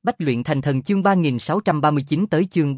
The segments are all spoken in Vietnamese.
Bách luyện thành thần chương 3639 tới chương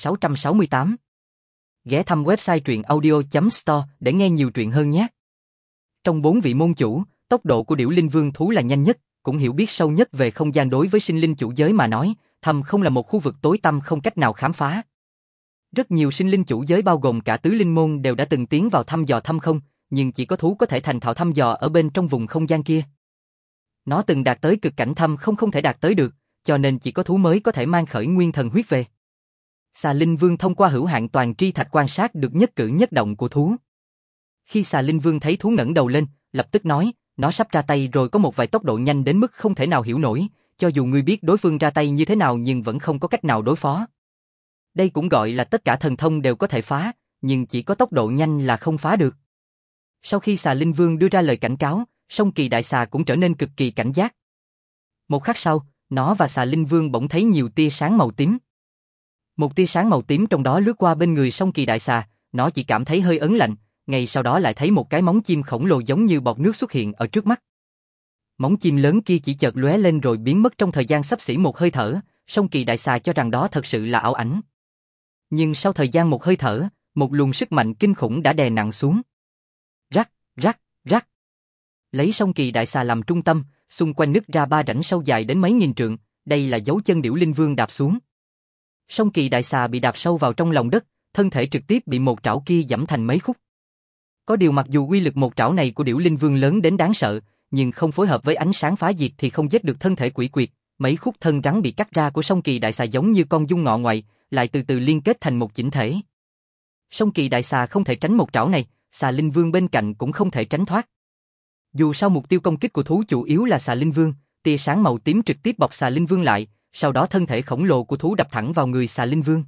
3668. Ghé thăm website truyện audio.store để nghe nhiều truyện hơn nhé. Trong 4 vị môn chủ, tốc độ của Điểu Linh Vương thú là nhanh nhất, cũng hiểu biết sâu nhất về không gian. Đối với sinh linh chủ giới mà nói, thâm không là một khu vực tối tăm không cách nào khám phá. Rất nhiều sinh linh chủ giới bao gồm cả tứ linh môn đều đã từng tiến vào thăm dò thâm không, nhưng chỉ có thú có thể thành thạo thăm dò ở bên trong vùng không gian kia. Nó từng đạt tới cực cảnh thâm không thể đạt tới được, cho nên chỉ có thú mới có thể mang khởi nguyên thần huyết về. Xà Linh Vương thông qua hữu hạn toàn tri thạch quan sát được nhất cử nhất động của thú. Khi Xà Linh Vương thấy thú ngẩng đầu lên, lập tức nói, nó sắp ra tay rồi, có một vài tốc độ nhanh đến mức không thể nào hiểu nổi, cho dù ngươi biết đối phương ra tay như thế nào nhưng vẫn không có cách nào đối phó. Đây cũng gọi là tất cả thần thông đều có thể phá, nhưng chỉ có tốc độ nhanh là không phá được. Sau khi Xà Linh Vương đưa ra lời cảnh cáo, Song Kỳ Đại Xà cũng trở nên cực kỳ cảnh giác. Một khắc sau, nó và Xà Linh Vương bỗng thấy nhiều tia sáng màu tím. Một tia sáng màu tím trong đó lướt qua bên người Song Kỳ Đại Xà, nó chỉ cảm thấy hơi ớn lạnh, ngay sau đó lại thấy một cái móng chim khổng lồ giống như bọt nước xuất hiện ở trước mắt. Móng chim lớn kia chỉ chợt lóe lên rồi biến mất trong thời gian xấp xỉ một hơi thở, Song Kỳ Đại Xà cho rằng đó thật sự là ảo ảnh. Nhưng sau thời gian một hơi thở, một luồng sức mạnh kinh khủng đã đè nặng xuống. Rắc, rắc, rắc. Lấy Song Kỳ Đại Xà làm trung tâm, xung quanh nứt ra 3 rãnh sâu dài đến mấy nghìn trượng, đây là dấu chân Điểu Linh Vương đạp xuống. Song Kỳ Đại Xà bị đạp sâu vào trong lòng đất, thân thể trực tiếp bị một trảo kia giẫm thành mấy khúc. Có điều mặc dù uy lực một trảo này của Điểu Linh Vương lớn đến đáng sợ, nhưng không phối hợp với ánh sáng phá diệt thì không giết được thân thể quỷ quyệt. Mấy khúc thân rắn bị cắt ra của Song Kỳ Đại Xà giống như con giun ngọ ngoại, lại từ từ liên kết thành một chỉnh thể. Song Kỳ Đại Xà không thể tránh một trảo này, Xà Linh Vương bên cạnh cũng không thể tránh thoát. Dù sao mục tiêu công kích của thú chủ yếu là Xà Linh Vương, tia sáng màu tím trực tiếp bọc Xà Linh Vương lại, sau đó thân thể khổng lồ của thú đập thẳng vào người Xà Linh Vương.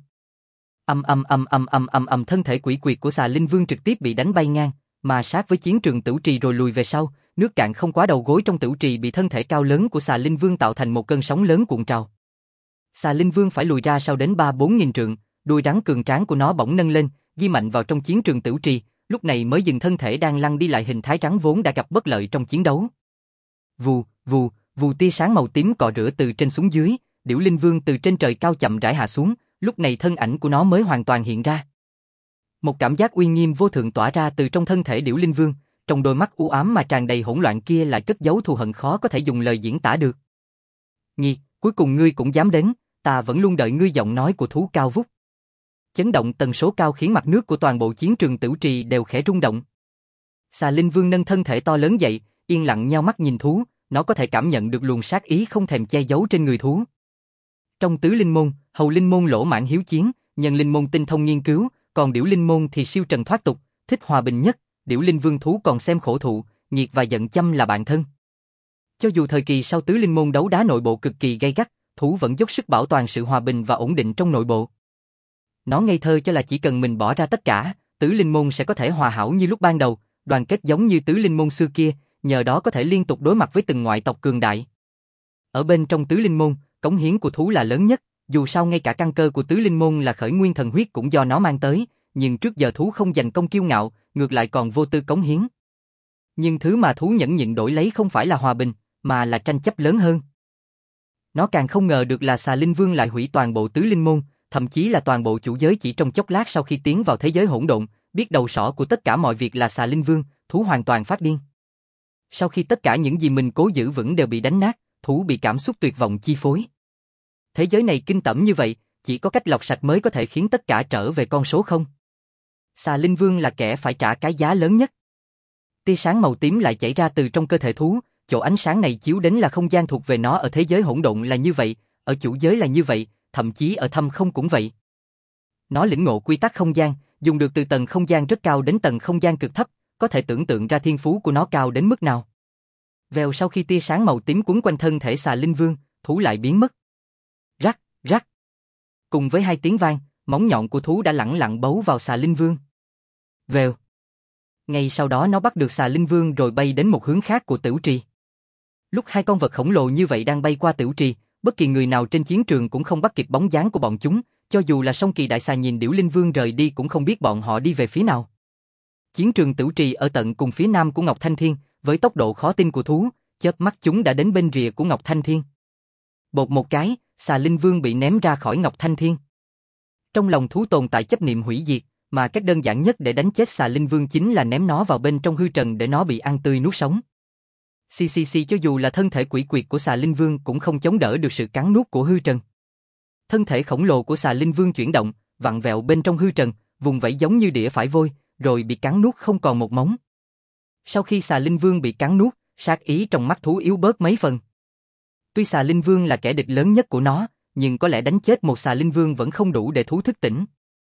Thân thể quỷ quyệt của Xà Linh Vương trực tiếp bị đánh bay ngang, mà sát với chiến trường Tửu Trì rồi lùi về sau, nước cạn không quá đầu gối trong Tửu Trì bị thân thể cao lớn của Xà Linh Vương tạo thành một cơn sóng lớn cuộn trào. Xà Linh Vương phải lùi ra sau đến 3-4 nghìn trượng, đuôi rắn cường tráng của nó bỗng nâng lên, ghi mạnh vào trong chiến trường Tửu Trì, lúc này mới dừng thân thể đang lăn đi lại hình thái rắn vốn đã gặp bất lợi trong chiến đấu. Vù, vù, vù, tia sáng màu tím cọ rửa từ trên xuống dưới, Điểu Linh Vương từ trên trời cao chậm rãi hạ xuống, lúc này thân ảnh của nó mới hoàn toàn hiện ra. Một cảm giác uy nghiêm vô thượng tỏa ra từ trong thân thể Điểu Linh Vương, trong đôi mắt u ám mà tràn đầy hỗn loạn kia lại cất giấu thù hận khó có thể dùng lời diễn tả được. Nghiệt, cuối cùng ngươi cũng dám đến, ta vẫn luôn đợi ngươi. Giọng nói của thú cao vút, chấn động tần số cao khiến mặt nước của toàn bộ chiến trường Tửu Trì đều khẽ rung động. Xà Linh Vương nâng thân thể to lớn dậy, yên lặng nheo mắt nhìn thú, nó có thể cảm nhận được luồng sát ý không thèm che giấu trên người thú. Trong tứ linh môn, hầu linh môn lỗ mãn hiếu chiến, nhân linh môn tinh thông nghiên cứu, còn Điểu Linh môn thì siêu trần thoát tục, thích hòa bình nhất. Điểu Linh Vương thú còn xem khổ thụ, Nghiệt và Giận Châm là bạn thân. Cho dù thời kỳ sau tứ linh môn đấu đá nội bộ cực kỳ gay gắt, thú vẫn dốc sức bảo toàn sự hòa bình và ổn định trong nội bộ. Nó ngây thơ cho là chỉ cần mình bỏ ra tất cả, tứ linh môn sẽ có thể hòa hảo như lúc ban đầu, đoàn kết giống như tứ linh môn xưa kia, nhờ đó có thể liên tục đối mặt với từng ngoại tộc cường đại. Ở bên trong tứ linh môn, cống hiến của thú là lớn nhất, dù sao ngay cả căn cơ của tứ linh môn là khởi nguyên thần huyết cũng do nó mang tới, nhưng trước giờ thú không giành công kiêu ngạo, ngược lại còn vô tư cống hiến. Nhưng thứ mà thú nhẫn nhịn đổi lấy không phải là hòa bình, mà là tranh chấp lớn hơn. Nó càng không ngờ được là Xà Linh Vương lại hủy toàn bộ tứ linh môn, thậm chí là toàn bộ chủ giới chỉ trong chốc lát. Sau khi tiến vào thế giới hỗn độn, biết đầu sỏ của tất cả mọi việc là Xà Linh Vương, thú hoàn toàn phát điên. Sau khi tất cả những gì mình cố giữ vững đều bị đánh nát, thú bị cảm xúc tuyệt vọng chi phối. Thế giới này kinh tởm như vậy, chỉ có cách lọc sạch mới có thể khiến tất cả trở về con số không. Xà Linh Vương là kẻ phải trả cái giá lớn nhất. Tia sáng màu tím lại chảy ra từ trong cơ thể thú, chỗ ánh sáng này chiếu đến là không gian thuộc về nó. Ở thế giới hỗn độn là như vậy, ở chủ giới là như vậy, thậm chí ở thâm không cũng vậy. Nó lĩnh ngộ quy tắc không gian, dùng được từ tầng không gian rất cao đến tầng không gian cực thấp, có thể tưởng tượng ra thiên phú của nó cao đến mức nào. Vèo, sau khi tia sáng màu tím quấn quanh thân thể Xà Linh Vương, thú lại biến mất. Rắc, rắc. Cùng với hai tiếng vang, móng nhọn của thú đã lẳng lặng bấu vào Xà Linh Vương. Vèo. Ngay sau đó nó bắt được Xà Linh Vương rồi bay đến một hướng khác của Tửu Trì. Lúc hai con vật khổng lồ như vậy đang bay qua Tửu Trì, bất kỳ người nào trên chiến trường cũng không bắt kịp bóng dáng của bọn chúng, cho dù là Song Kỳ Đại Xà nhìn Điểu Linh Vương rời đi cũng không biết bọn họ đi về phía nào. Chiến trường Tửu Trì ở tận cùng phía nam của Ngọc Thanh Thiên, với tốc độ khó tin của thú, chớp mắt chúng đã đến bên rìa của Ngọc Thanh Thiên. Bột một cái, xà linh vương bị ném ra khỏi Ngọc Thanh Thiên. Trong lòng thú tồn tại chấp niệm hủy diệt, mà cách đơn giản nhất để đánh chết xà linh vương chính là ném nó vào bên trong hư trần để nó bị ăn tươi nuốt sống. Cho dù là thân thể quỷ quyệt của xà linh vương cũng không chống đỡ được sự cắn nuốt của hư trần. Thân thể khổng lồ của xà linh vương chuyển động, vặn vẹo bên trong hư trần, vùng vẫy giống như đĩa phải vôi, rồi bị cắn nuốt không còn một móng. Sau khi xà linh vương bị cắn nuốt, sát ý trong mắt thú yếu bớt mấy phần. Tuy xà linh vương là kẻ địch lớn nhất của nó, nhưng có lẽ đánh chết một xà linh vương vẫn không đủ để thú thức tỉnh.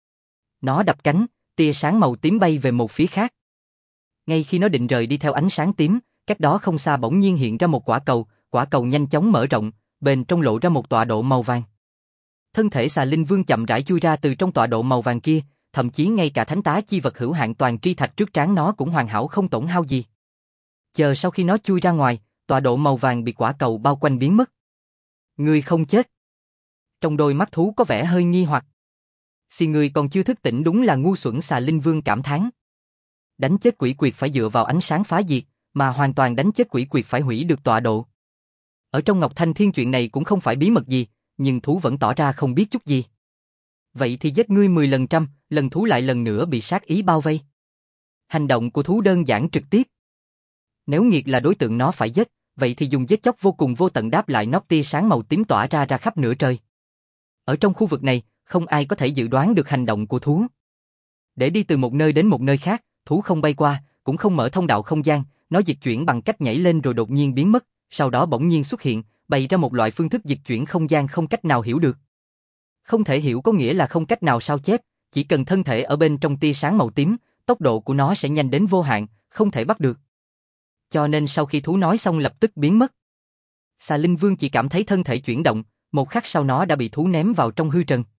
Nó đập cánh, tia sáng màu tím bay về một phía khác. Ngay khi nó định rời đi theo ánh sáng tím, cách đó không xa bỗng nhiên hiện ra một quả cầu nhanh chóng mở rộng, bên trong lộ ra một tọa độ màu vàng. Thân thể xà linh vương chậm rãi chui ra từ trong tọa độ màu vàng kia, thậm chí ngay cả thánh tá chi vật hữu hạn toàn tri thạch trước trán nó cũng hoàn hảo không tổn hao gì. Chờ sau khi nó chui ra ngoài, tọa độ màu vàng bị quả cầu bao quanh biến mất. Ngươi không chết. Trong đôi mắt thú có vẻ hơi nghi hoặc. Ngươi còn chưa thức tỉnh đúng là ngu xuẩn, xà linh vương cảm thán. Đánh chết quỷ quyệt phải dựa vào ánh sáng phá diệt, mà hoàn toàn đánh chết quỷ quyệt phải hủy được tọa độ. Ở trong Ngọc Thanh Thiên chuyện này cũng không phải bí mật gì, nhưng thú vẫn tỏ ra không biết chút gì. Vậy thì giết ngươi 10 lần trăm, lần thú lại lần nữa bị sát ý bao vây. Hành động của thú đơn giản trực tiếp. Nếu nghiệt là đối tượng nó phải giết, vậy thì dùng giết chóc vô cùng vô tận đáp lại nóc tia sáng màu tím tỏa ra khắp nửa trời. Ở trong khu vực này, không ai có thể dự đoán được hành động của thú. Để đi từ một nơi đến một nơi khác, thú không bay qua, cũng không mở thông đạo không gian, nó dịch chuyển bằng cách nhảy lên rồi đột nhiên biến mất, sau đó bỗng nhiên xuất hiện, bày ra một loại phương thức dịch chuyển không gian không cách nào hiểu được. Không thể hiểu có nghĩa là không cách nào sao chép, chỉ cần thân thể ở bên trong tia sáng màu tím, tốc độ của nó sẽ nhanh đến vô hạn, không thể bắt được. Cho nên sau khi thú nói xong lập tức biến mất. Xà linh vương chỉ cảm thấy thân thể chuyển động, một khắc sau nó đã bị thú ném vào trong hư trần.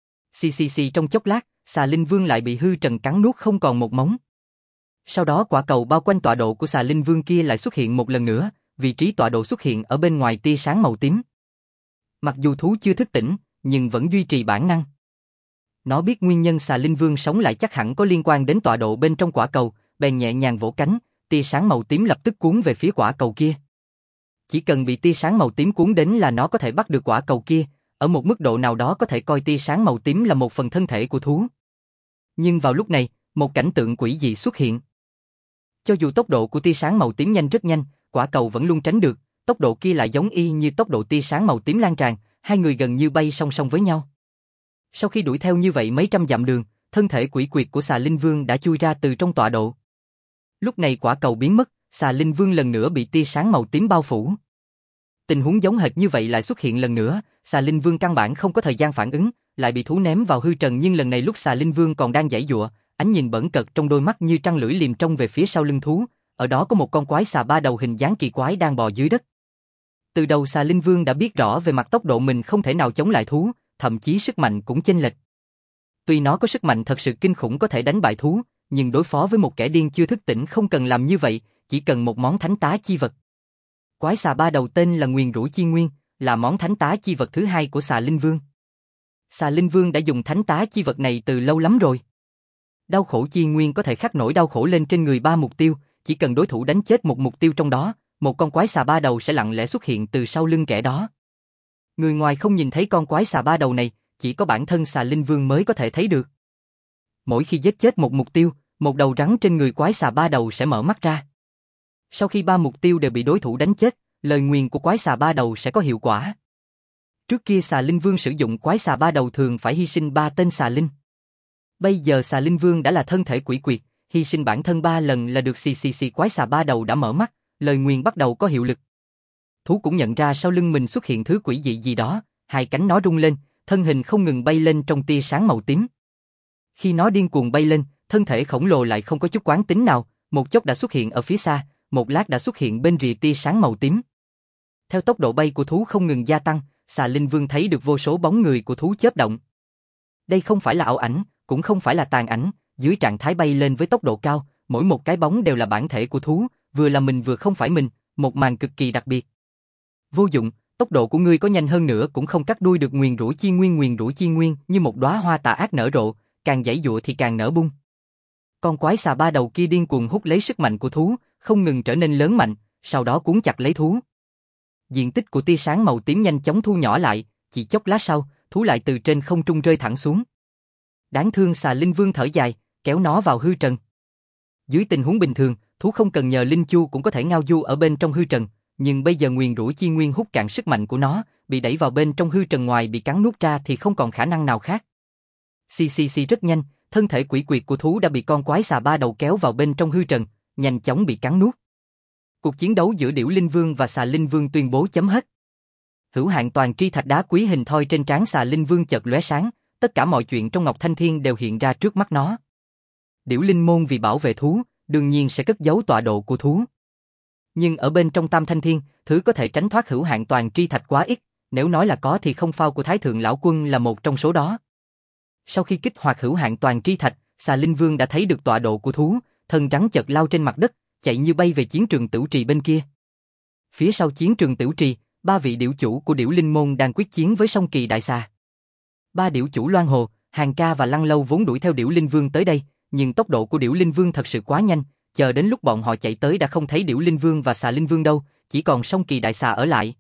Trong chốc lát, xà linh vương lại bị hư trần cắn nuốt không còn một móng. Sau đó quả cầu bao quanh tọa độ của xà linh vương kia lại xuất hiện một lần nữa, vị trí tọa độ xuất hiện ở bên ngoài tia sáng màu tím. Mặc dù thú chưa thức tỉnh, nhưng vẫn duy trì bản năng. Nó biết nguyên nhân xà linh vương sống lại chắc hẳn có liên quan đến tọa độ bên trong quả cầu, bèn nhẹ nhàng vỗ cánh, tia sáng màu tím lập tức cuốn về phía quả cầu kia. Chỉ cần bị tia sáng màu tím cuốn đến là nó có thể bắt được quả cầu kia, ở một mức độ nào đó có thể coi tia sáng màu tím là một phần thân thể của thú. Nhưng vào lúc này, một cảnh tượng quỷ dị xuất hiện. Cho dù tốc độ của tia sáng màu tím rất nhanh, quả cầu vẫn luôn tránh được, tốc độ kia lại giống y như tốc độ tia sáng màu tím lan tràn, hai người gần như bay song song với nhau. Sau khi đuổi theo như vậy mấy trăm dặm đường, thân thể quỷ quyệt của xà linh vương đã chui ra từ trong tọa độ. Lúc này quả cầu biến mất, xà linh vương lần nữa bị tia sáng màu tím bao phủ. Tình huống giống hệt như vậy lại xuất hiện lần nữa, xà linh vương căn bản không có thời gian phản ứng, lại bị thú ném vào hư trần, nhưng lần này lúc xà linh vương còn đang giãy giụa, ánh nhìn bẩn cợt trong đôi mắt như trăng lưỡi liềm trông về phía sau lưng thú, ở đó có một con quái xà ba đầu hình dáng kỳ quái đang bò dưới đất. Từ đầu xà linh vương đã biết rõ về mặt tốc độ mình không thể nào chống lại thú, thậm chí sức mạnh cũng chênh lệch. Tuy nó có sức mạnh thật sự kinh khủng có thể đánh bại thú, nhưng đối phó với một kẻ điên chưa thức tỉnh không cần làm như vậy, chỉ cần một món thánh tá chi vật. Quái xà ba đầu tên là Nguyền Rủa Chi Nguyên, là món thánh tá chi vật thứ hai của xà linh vương. Xà linh vương đã dùng thánh tá chi vật này từ lâu lắm rồi. Đau khổ chi nguyên có thể khắc nổi đau khổ lên trên người ba mục tiêu, chỉ cần đối thủ đánh chết một mục tiêu trong đó, một con quái xà ba đầu sẽ lặng lẽ xuất hiện từ sau lưng kẻ đó. Người ngoài không nhìn thấy con quái xà ba đầu này, chỉ có bản thân xà linh vương mới có thể thấy được. Mỗi khi giết chết một mục tiêu, một đầu rắn trên người quái xà ba đầu sẽ mở mắt ra. Sau khi ba mục tiêu đều bị đối thủ đánh chết, lời nguyền của quái xà ba đầu sẽ có hiệu quả. Trước kia xà linh vương sử dụng quái xà ba đầu thường phải hy sinh 3 tên xà linh. Bây giờ xà linh vương đã là thân thể quỷ quyệt, hy sinh bản thân 3 lần là được. Quái xà ba đầu đã mở mắt, lời nguyền bắt đầu có hiệu lực. Thú cũng nhận ra sau lưng mình xuất hiện thứ quỷ dị gì đó, hai cánh nó rung lên, thân hình không ngừng bay lên trong tia sáng màu tím. Khi nó điên cuồng bay lên, thân thể khổng lồ lại không có chút quán tính nào, một chốc đã xuất hiện ở phía xa, một lát đã xuất hiện bên rìa tia sáng màu tím. Theo tốc độ bay của thú không ngừng gia tăng, xà linh vương thấy được vô số bóng người của thú chớp động. Đây không phải là ảo ảnh, cũng không phải là tàn ảnh, dưới trạng thái bay lên với tốc độ cao, mỗi một cái bóng đều là bản thể của thú, vừa là mình vừa không phải mình, một màn cực kỳ đặc biệt. Vô dụng, tốc độ của ngươi có nhanh hơn nữa cũng không cắt đuôi được Nguyền Rủa Chi Nguyên. Nguyền Rủa Chi Nguyên như một đóa hoa tà ác nở rộ, càng giãy giụa thì càng nở bung. Con quái xà ba đầu kia điên cuồng hút lấy sức mạnh của thú, không ngừng trở nên lớn mạnh, sau đó cuốn chặt lấy thú. Diện tích của tia sáng màu tím nhanh chóng thu nhỏ lại, chỉ chốc lát sau, thú lại từ trên không trung rơi thẳng xuống. Đáng thương xà linh vương thở dài, kéo nó vào hư trần. Dưới tình huống bình thường, thú không cần nhờ linh chu cũng có thể ngao du ở bên trong hư trần, nhưng bây giờ nguyền rủa chi nguyên hút cạn sức mạnh của nó, bị đẩy vào bên trong hư trần ngoài bị cắn nuốt ra thì không còn khả năng nào khác. Xì rất nhanh, thân thể quỷ quyệt của thú đã bị con quái xà ba đầu kéo vào bên trong hư trần, nhanh chóng bị cắn nuốt. Cuộc chiến đấu giữa Điểu Linh Vương và Xà Linh Vương tuyên bố chấm hết. Hữu hạn toàn tri thạch đá quý hình thoi trên trán Xà Linh Vương chợt lóe sáng, tất cả mọi chuyện trong Ngọc Thanh Thiên đều hiện ra trước mắt nó. Điểu Linh môn vì bảo vệ thú, đương nhiên sẽ cất giấu tọa độ của thú. Nhưng ở bên trong Tam Thanh Thiên, thứ có thể tránh thoát hữu hạn toàn tri thạch quá ít, nếu nói là có thì không phao của Thái Thượng Lão Quân là một trong số đó. Sau khi kích hoạt hữu hạn toàn tri thạch, Xà Linh Vương đã thấy được tọa độ của thú, thân rắn chợt lao trên mặt đất, chạy như bay về chiến trường Tửu Trì bên kia. Phía sau chiến trường Tửu Trì, ba vị điểu chủ của Điểu Linh môn đang quyết chiến với Song Kỳ Đại Xà. Ba điểu chủ Loan Hồ, Hàng Ca và Lăng Lâu vốn đuổi theo Điểu Linh Vương tới đây, nhưng tốc độ của Điểu Linh Vương thật sự quá nhanh, chờ đến lúc bọn họ chạy tới đã không thấy Điểu Linh Vương và Xà Linh Vương đâu, chỉ còn Song Kỳ Đại Xà ở lại.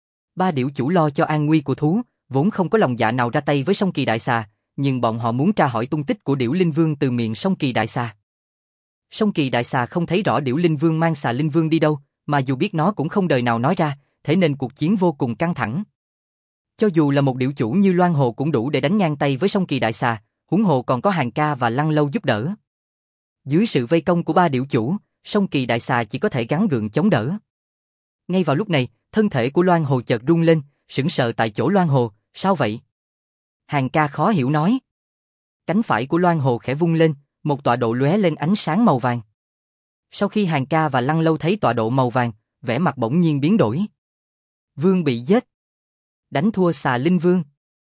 Ba điểu chủ lo cho an nguy của thú, vốn không có lòng dạ nào ra tay với Song Kỳ Đại Xà, nhưng bọn họ muốn tra hỏi tung tích của Điểu Linh Vương từ miệng Song Kỳ Đại Xà. Song Kỳ Đại Xà không thấy rõ Điểu Linh Vương mang Xà Linh Vương đi đâu, mà dù biết nó cũng không đời nào nói ra, thế nên cuộc chiến vô cùng căng thẳng. Cho dù là một điểu chủ như Loan Hồ cũng đủ để đánh ngang tay với Song Kỳ Đại Xà, huống hồ còn có Hàng Ca và Lăng Lâu giúp đỡ. Dưới sự vây công của ba điểu chủ, Song Kỳ Đại Xà chỉ có thể gắng gượng chống đỡ. Ngay vào lúc này, thân thể của Loan Hồ chợt rung lên, sững sờ tại chỗ. Loan Hồ, sao vậy? Hàng Ca khó hiểu nói. Cánh phải của Loan Hồ khẽ vung lên, một tọa độ lóe lên ánh sáng màu vàng. Sau khi Hàng Ca và Lăng Lâu thấy tọa độ màu vàng, vẻ mặt bỗng nhiên biến đổi. Vương bị giết. Đánh thua Xà Linh Vương.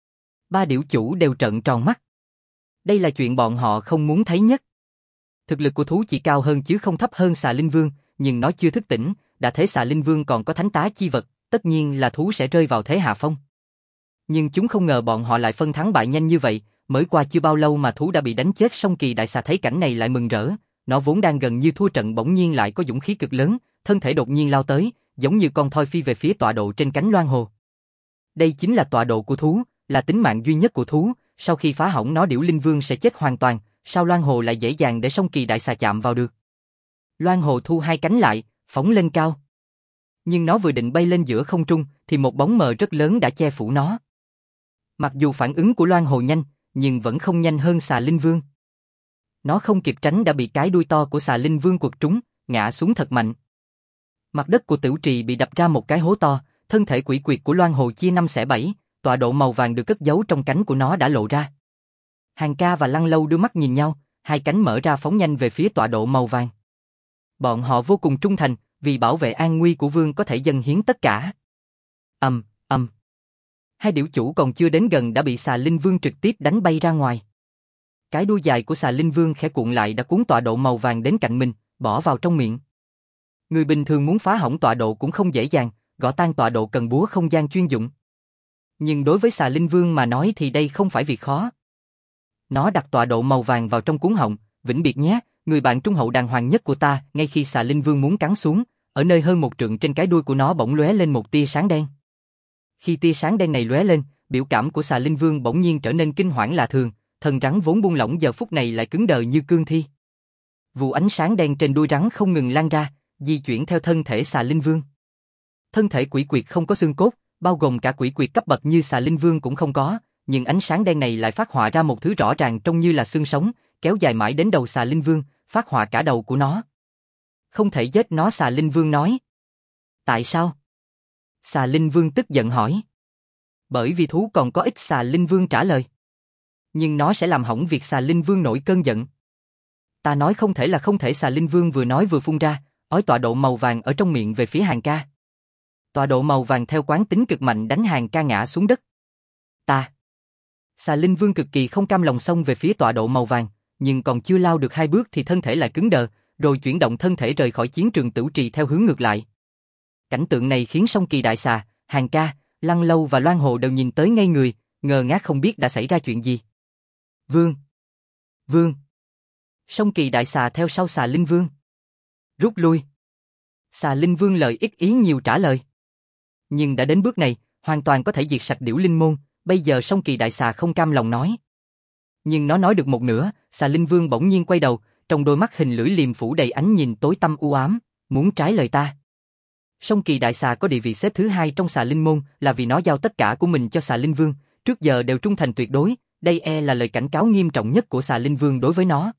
Ba điểu chủ đều trợn tròn mắt. Đây là chuyện bọn họ không muốn thấy nhất. Thực lực của thú chỉ cao hơn chứ không thấp hơn Xà Linh Vương, nhưng nó chưa thức tỉnh, đã thấy Xà Linh Vương còn có thánh tá chi vật, tất nhiên là thú sẽ rơi vào thế hạ phong. Nhưng chúng không ngờ bọn họ lại phân thắng bại nhanh như vậy, mới qua chưa bao lâu mà thú đã bị đánh chết. Song Kỳ Đại Xà thấy cảnh này lại mừng rỡ, nó vốn đang gần như thua trận bỗng nhiên lại có dũng khí cực lớn, thân thể đột nhiên lao tới, giống như con thoi phi về phía tọa độ trên cánh Loan Hồ. Đây chính là tọa độ của thú, là tính mạng duy nhất của thú, sau khi phá hỏng nó Điểu Linh Vương sẽ chết hoàn toàn, sao Loan Hồ lại dễ dàng để Song Kỳ Đại Xà chạm vào được. Loan Hồ thu hai cánh lại, phóng lên cao. Nhưng nó vừa định bay lên giữa không trung, thì một bóng mờ rất lớn đã che phủ nó. Mặc dù phản ứng của Loan Hồ nhanh, nhưng vẫn không nhanh hơn Xà Linh Vương. Nó không kịp tránh đã bị cái đuôi to của Xà Linh Vương quật trúng, ngã xuống thật mạnh. Mặt đất của Tửu Trì bị đập ra một cái hố to, thân thể quỷ quyệt của Loan Hồ chia năm xẻ bảy, tọa độ màu vàng được cất giấu trong cánh của nó đã lộ ra. Hàng Ca và Lăng Lâu đưa mắt nhìn nhau, hai cánh mở ra phóng nhanh về phía tọa độ màu vàng. Bọn họ vô cùng trung thành, vì bảo vệ an nguy của vương có thể dâng hiến tất cả. Hai điểu chủ còn chưa đến gần đã bị Xà Linh Vương trực tiếp đánh bay ra ngoài. Cái đuôi dài của Xà Linh Vương khẽ cuộn lại đã cuốn tọa độ màu vàng đến cạnh mình, bỏ vào trong miệng. Người bình thường muốn phá hỏng tọa độ cũng không dễ dàng, gõ tan tọa độ cần búa không gian chuyên dụng. Nhưng đối với Xà Linh Vương mà nói thì đây không phải việc khó. Nó đặt tọa độ màu vàng vào trong cuống họng, vĩnh biệt nhé, người bạn trung hậu đàng hoàng nhất của ta. Ngay khi Xà Linh Vương muốn cắn xuống, ở nơi hơn một trượng trên cái đuôi của nó bỗng lóe lên một tia sáng đen. Khi tia sáng đen này lóe lên, biểu cảm của Xà Linh Vương bỗng nhiên trở nên kinh hoảng lạ thường, thân rắn vốn buông lỏng giờ phút này lại cứng đờ như cương thi. Vụ ánh sáng đen trên đuôi rắn không ngừng lan ra, di chuyển theo thân thể Xà Linh Vương. Thân thể quỷ quyệt không có xương cốt, bao gồm cả quỷ quyệt cấp bậc như Xà Linh Vương cũng không có, nhưng ánh sáng đen này lại phát họa ra một thứ rõ ràng trông như là xương sống, kéo dài mãi đến đầu Xà Linh Vương, phát họa cả đầu của nó. Không thể giết nó, Xà Linh Vương nói. Tại sao? Xà Linh Vương tức giận hỏi. Bởi vì thú còn có ích, Xà Linh Vương trả lời. Nhưng nó sẽ làm hỏng việc. Xà Linh Vương nổi cơn giận. Ta nói không thể là không thể. Xà Linh Vương vừa nói vừa phun ra, ói tọa độ màu vàng ở trong miệng về phía Hàng Ca. Tọa độ màu vàng theo quán tính cực mạnh đánh Hàng Ca ngã xuống đất. Xà Linh Vương cực kỳ không cam lòng xông về phía tọa độ màu vàng, nhưng còn chưa lao được hai bước thì thân thể lại cứng đờ, rồi chuyển động thân thể rời khỏi chiến trường Tửu Trì theo hướng ngược lại. Cảnh tượng này khiến Song Kỳ Đại Xà, Hàng Ca, Lăng Lâu và Loan Hồ đều nhìn tới ngây người, ngơ ngác không biết đã xảy ra chuyện gì. Vương. Song Kỳ Đại Xà theo sau Xà Linh Vương. Rút lui. Xà Linh Vương lời ít ý nhiều trả lời. Nhưng đã đến bước này, hoàn toàn có thể diệt sạch Điểu Linh Môn, bây giờ Song Kỳ Đại Xà không cam lòng nói. Nhưng nó nói được một nửa, Xà Linh Vương bỗng nhiên quay đầu, trong đôi mắt hình lưỡi liềm phủ đầy ánh nhìn tối tăm u ám, muốn trái lời ta. Song Kỳ Đại Xà có địa vị xếp thứ 2 trong Xà Linh Môn là vì nó giao tất cả của mình cho Xà Linh Vương, trước giờ đều trung thành tuyệt đối, đây là lời cảnh cáo nghiêm trọng nhất của Xà Linh Vương đối với nó.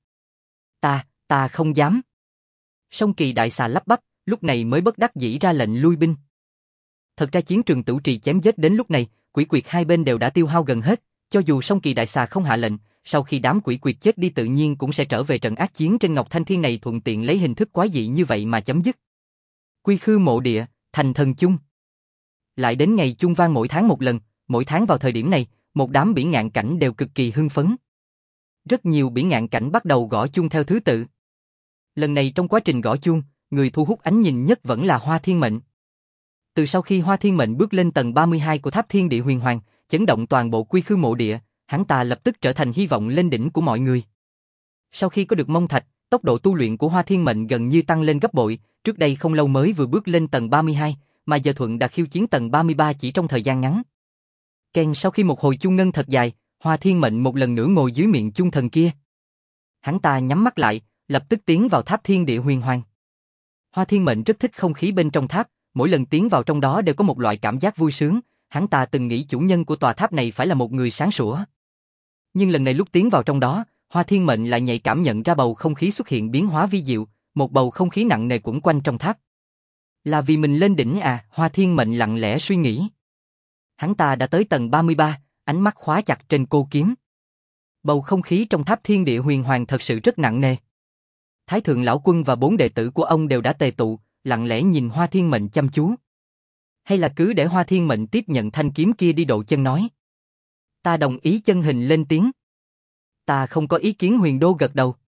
Ta không dám. Song Kỳ Đại Xà lắp bắp, lúc này mới bất đắc dĩ ra lệnh lui binh. Thật ra chiến trường Tửu Trì chém giết đến lúc này, quỷ quyệt hai bên đều đã tiêu hao gần hết, cho dù Song Kỳ Đại Xà không hạ lệnh, sau khi đám quỷ quyệt chết đi tự nhiên cũng sẽ trở về trận ác chiến trên Ngọc Thanh Thiên này thuận tiện lấy hình thức quái dị như vậy mà chấm dứt. Quy khư mộ địa, thành thần chung. Lại đến ngày chung vang mỗi tháng một lần, mỗi tháng vào thời điểm này, một đám bỉ ngạn cảnh đều cực kỳ hưng phấn. Rất nhiều bỉ ngạn cảnh bắt đầu gõ chuông theo thứ tự. Lần này trong quá trình gõ chuông, người thu hút ánh nhìn nhất vẫn là Hoa Thiên Mệnh. Từ sau khi Hoa Thiên Mệnh bước lên tầng 32 của Tháp Thiên Địa Huyền Hoàng, chấn động toàn bộ quy khư mộ địa, hắn ta lập tức trở thành hy vọng lên đỉnh của mọi người. Sau khi có được mông thạch, tốc độ tu luyện của Hoa Thiên Mệnh gần như tăng lên gấp bội, trước đây không lâu mới vừa bước lên tầng 32, mà giờ Thuận đã khiêu chiến tầng 33 chỉ trong thời gian ngắn. Kèn sau khi một hồi chuông ngân thật dài, Hoa Thiên Mệnh một lần nữa ngồi dưới miệng chuông thần kia. Hắn ta nhắm mắt lại, lập tức tiến vào Tháp Thiên Địa Huyền Hoàng. Hoa Thiên Mệnh rất thích không khí bên trong tháp, mỗi lần tiến vào trong đó đều có một loại cảm giác vui sướng, hắn ta từng nghĩ chủ nhân của tòa tháp này phải là một người sáng sủa. Nhưng lần này lúc tiến vào trong đó, Hoa Thiên Mệnh lại nhạy cảm nhận ra bầu không khí xuất hiện biến hóa vi diệu, một bầu không khí nặng nề quẩn quanh trong tháp. Là vì mình lên đỉnh à? Hoa Thiên Mệnh lặng lẽ suy nghĩ. Hắn ta đã tới tầng 33, ánh mắt khóa chặt trên cô kiếm. Bầu không khí trong Tháp Thiên Địa Huyền Hoàng thật sự rất nặng nề. Thái Thượng Lão Quân và 4 đệ tử của ông đều đã tề tụ, lặng lẽ nhìn Hoa Thiên Mệnh chăm chú. Hay là cứ để Hoa Thiên Mệnh tiếp nhận thanh kiếm kia đi? Độ Chân nói. Ta đồng ý. Chân Hình lên tiếng. Ta không có ý kiến. Huyền Đô gật đầu.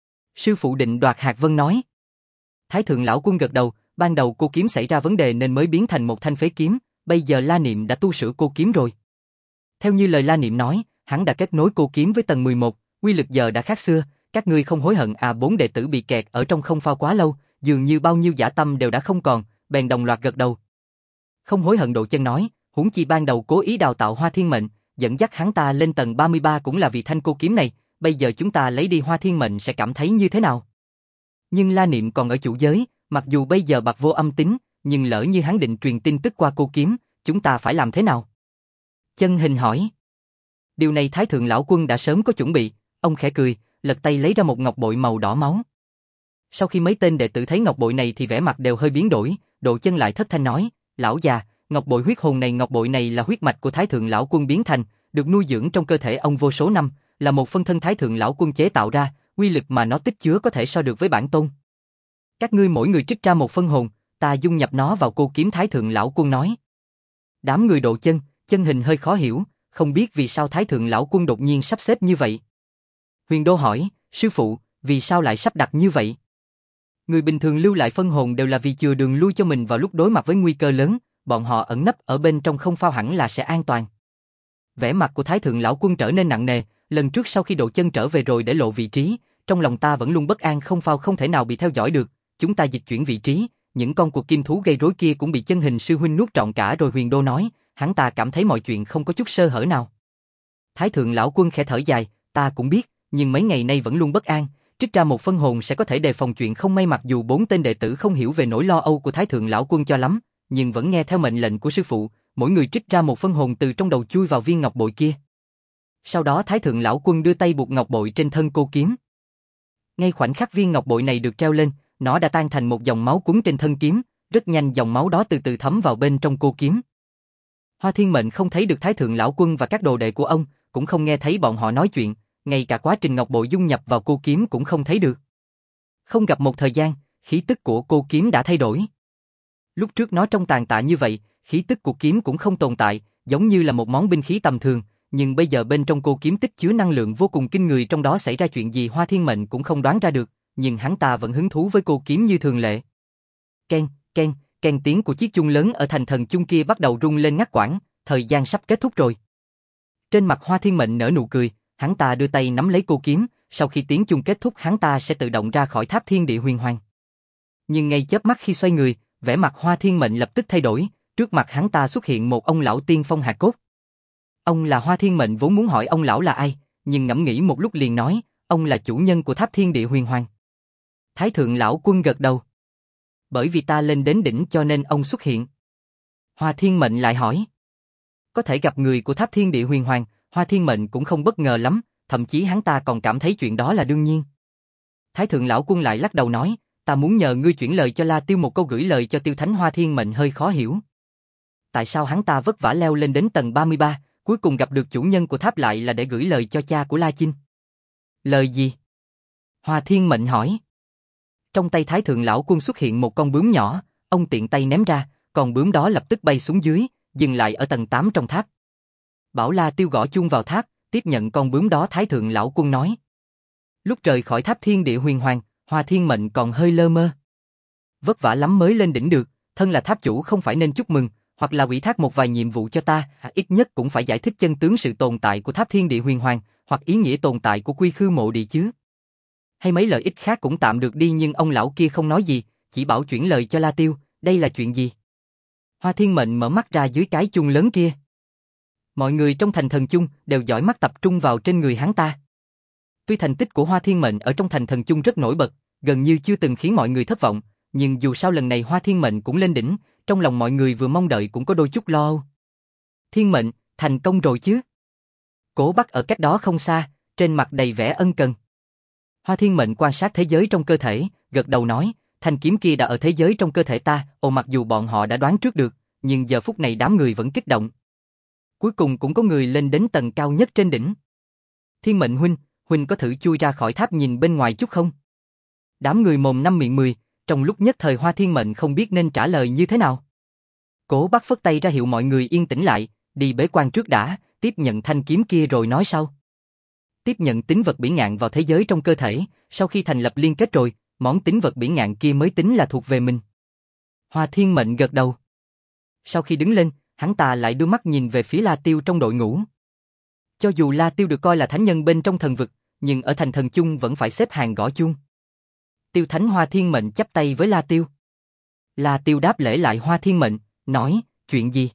Sư phụ định đoạt. Hạc Vân nói. Thái Thượng Lão Quân gật đầu, ban đầu cô kiếm xảy ra vấn đề nên mới biến thành một thanh phế kiếm, bây giờ La Niệm đã tu sửa cô kiếm rồi. Theo như lời La Niệm nói, hắn đã kết nối cô kiếm với tầng 11, uy lực giờ đã khác xưa, các ngươi không hối hận à? 4 đệ tử bị kẹt ở trong không phao quá lâu, dường như bao nhiêu dã tâm đều đã không còn, bèn đồng loạt gật đầu. Không hối hận. Độ Chân nói, huống chi ban đầu cố ý đào tạo Hoa Thiên Mệnh, dẫn dắt hắn ta lên tầng 33 cũng là vì thanh cô kiếm này, bây giờ chúng ta lấy đi Hoa Thiên Mệnh sẽ cảm thấy như thế nào? Nhưng La Niệm còn ở chủ giới, mặc dù bây giờ bạc vô âm tín, nhưng lỡ như hắn định truyền tin tức qua cô kiếm, chúng ta phải làm thế nào? Chân Hình hỏi. Điều này Thái Thượng Lão Quân đã sớm có chuẩn bị, ông khẽ cười, lật tay lấy ra một ngọc bội màu đỏ máu. Sau khi mấy tên đệ tử thấy ngọc bội này thì vẻ mặt đều hơi biến đổi, Độ Chân lại thất thanh nói, lão già, ngọc bội huyết hồn này, ngọc bội này là huyết mạch của Thái Thượng Lão Quân biến thành, được nuôi dưỡng trong cơ thể ông vô số năm, là một phân thân Thái Thượng Lão Quân chế tạo ra, uy lực mà nó tích chứa có thể so được với bản tôn. Các ngươi mỗi người trích ra một phân hồn, ta dung nhập nó vào cô kiếm. Thái Thượng Lão Quân nói. Đám người Độ Chân, Chân Hình hơi khó hiểu, không biết vì sao Thái Thượng Lão Quân đột nhiên sắp xếp như vậy. Huyền Đô hỏi, sư phụ, vì sao lại sắp đặt như vậy? Người bình thường lưu lại phân hồn đều là vì chừa đường lui cho mình vào lúc đối mặt với nguy cơ lớn, bọn họ ẩn nấp ở bên trong không phao hẳn là sẽ an toàn. Vẻ mặt của Thái Thượng Lão Quân trở nên nặng nề, lần trước sau khi Độ Chân trở về rồi để lộ vị trí, trong lòng ta vẫn luôn bất an, không phao không thể nào bị theo dõi được, chúng ta dịch chuyển vị trí, những con cuộc kim thú gây rối kia cũng bị Chân Hình sư huynh nuốt trọn cả rồi. Huyền Đô nói, hắn ta cảm thấy mọi chuyện không có chút sơ hở nào. Thái Thượng Lão Quân khẽ thở dài, ta cũng biết, nhưng mấy ngày nay vẫn luôn bất an, trích ra một phân hồn sẽ có thể đề phòng chuyện không may. Mặc dù 4 tên đệ tử không hiểu về nỗi lo âu của Thái Thượng Lão Quân cho lắm, nhưng vẫn nghe theo mệnh lệnh của sư phụ, mỗi người trích ra một phân hồn từ trong đầu chui vào viên ngọc bội kia. Sau đó Thái Thượng Lão Quân đưa tay buộc ngọc bội trên thân cô kiếm. Ngay khoảnh khắc viên ngọc bội này được treo lên, nó đã tan thành một dòng máu cuốn trên thân kiếm, rất nhanh dòng máu đó từ từ thấm vào bên trong cô kiếm. Hoa Thiên Mệnh không thấy được Thái Thượng Lão Quân và các đồ đệ của ông, cũng không nghe thấy bọn họ nói chuyện, ngay cả quá trình ngọc bội dung nhập vào cô kiếm cũng không thấy được. Không gặp một thời gian, khí tức của cô kiếm đã thay đổi. Lúc trước nó trông tàn tạ như vậy, khí tức của kiếm cũng không tồn tại, giống như là một món binh khí tầm thường, nhưng bây giờ bên trong cô kiếm tích chứa năng lượng vô cùng kinh người, trong đó xảy ra chuyện gì Hoa Thiên Mệnh cũng không đoán ra được, nhưng hắn ta vẫn hứng thú với cô kiếm như thường lệ. Ken, ken, ken, tiếng của chiếc chuông lớn ở thành thần chung kia bắt đầu rung lên ngắt quãng, thời gian sắp kết thúc rồi. Trên mặt Hoa Thiên Mệnh nở nụ cười, hắn ta đưa tay nắm lấy cô kiếm, sau khi tiếng chuông kết thúc hắn ta sẽ tự động ra khỏi Tháp Thiên Địa Huyền Hoàng. Nhưng ngay chớp mắt khi xoay người, vẻ mặt Hoa Thiên Mệnh lập tức thay đổi, Trước mặt hắn ta xuất hiện một ông lão tiên phong hạt cốt. Ông là Hoa Thiên Mệnh vốn muốn hỏi ông lão là ai, nhưng ngẫm nghĩ một lúc liền nói, ông là chủ nhân của tháp thiên địa huyền hoàng. Thái thượng lão quân gật đầu. Bởi vì ta lên đến đỉnh cho nên ông xuất hiện. Hoa Thiên Mệnh lại hỏi. Có thể gặp người của tháp thiên địa huyền hoàng, Hoa Thiên Mệnh cũng không bất ngờ lắm, thậm chí hắn ta còn cảm thấy chuyện đó là đương nhiên. Thái thượng lão quân lại lắc đầu nói, ta muốn nhờ ngươi chuyển lời cho La Tiêu một câu gửi lời cho Tiêu Thánh. Hoa Thiên Mệnh hơi khó hiểu. Tại sao hắn ta vất vả leo lên đến tầng 33, cuối cùng gặp được chủ nhân của tháp lại là để gửi lời cho cha của La Chinh? Lời gì? Hoa Thiên Mệnh hỏi. Trong tay Thái thượng lão quân xuất hiện một con bướm nhỏ, ông tiện tay ném ra, con bướm đó lập tức bay xuống dưới, dừng lại ở tầng 8 trong tháp. Bảo La Tiêu gõ chuông vào tháp, tiếp nhận con bướm đó. Thái thượng lão quân nói. Lúc rời khỏi tháp thiên địa huyền hoàng, Hoa Thiên Mệnh còn hơi lơ mơ. Vất vả lắm mới lên đỉnh được, thân là tháp chủ không phải nên chúc mừng, hoặc là ủy thác một vài nhiệm vụ cho ta, ít nhất cũng phải giải thích chân tướng sự tồn tại của tháp thiên địa huyền hoàng, hoặc ý nghĩa tồn tại của quy khư mộ địa chứ. Hay mấy lợi ích khác cũng tạm được đi, nhưng ông lão kia không nói gì, chỉ bảo chuyển lời cho La Tiêu. Đây là chuyện gì? Hoa Thiên Mệnh mở mắt ra dưới cái chuông lớn kia. Mọi người trong thành thần chung đều dõi mắt tập trung vào trên người hắn ta. Tuy thành tích của Hoa Thiên Mệnh ở trong thành thần chung rất nổi bật, gần như chưa từng khiến mọi người thất vọng, nhưng dù sao lần này Hoa Thiên Mệnh cũng lên đỉnh, trong lòng mọi người vừa mong đợi cũng có đôi chút lo âu. Thiên Mệnh, thành công rồi chứ? Cố Bắc ở cách đó không xa, trên mặt đầy vẻ ân cần. Hoa Thiên Mệnh quan sát thế giới trong cơ thể, gật đầu nói, thanh kiếm kia đã ở thế giới trong cơ thể ta. Mặc dù bọn họ đã đoán trước được, nhưng giờ phút này đám người vẫn kích động. Cuối cùng cũng có người lên đến tầng cao nhất trên đỉnh. Thiên Mệnh huynh có thử chui ra khỏi tháp nhìn bên ngoài chút không? Đám người mồm năm miệng mười, trong lúc nhất thời Hoa Thiên Mệnh không biết nên trả lời như thế nào. Cố Bắc phất tay ra hiệu mọi người yên tĩnh lại, đi bế quan trước đã, tiếp nhận thanh kiếm kia rồi nói sau. Tiếp nhận tín vật bỉ ngạn vào thế giới trong cơ thể, sau khi thành lập liên kết rồi, món tín vật bỉ ngạn kia mới tính là thuộc về mình. Hoa Thiên Mệnh gật đầu. Sau khi đứng lên, hắn ta lại đưa mắt nhìn về phía La Tiêu trong đội ngũ. Cho dù La Tiêu được coi là thánh nhân bên trong thần vực, nhưng ở thành thần chung vẫn phải xếp hàng gõ chuông. Tiêu Thánh. Hoa Thiên Mệnh chắp tay với La Tiêu. La Tiêu đáp lễ lại Hoa Thiên Mệnh, nói, chuyện gì?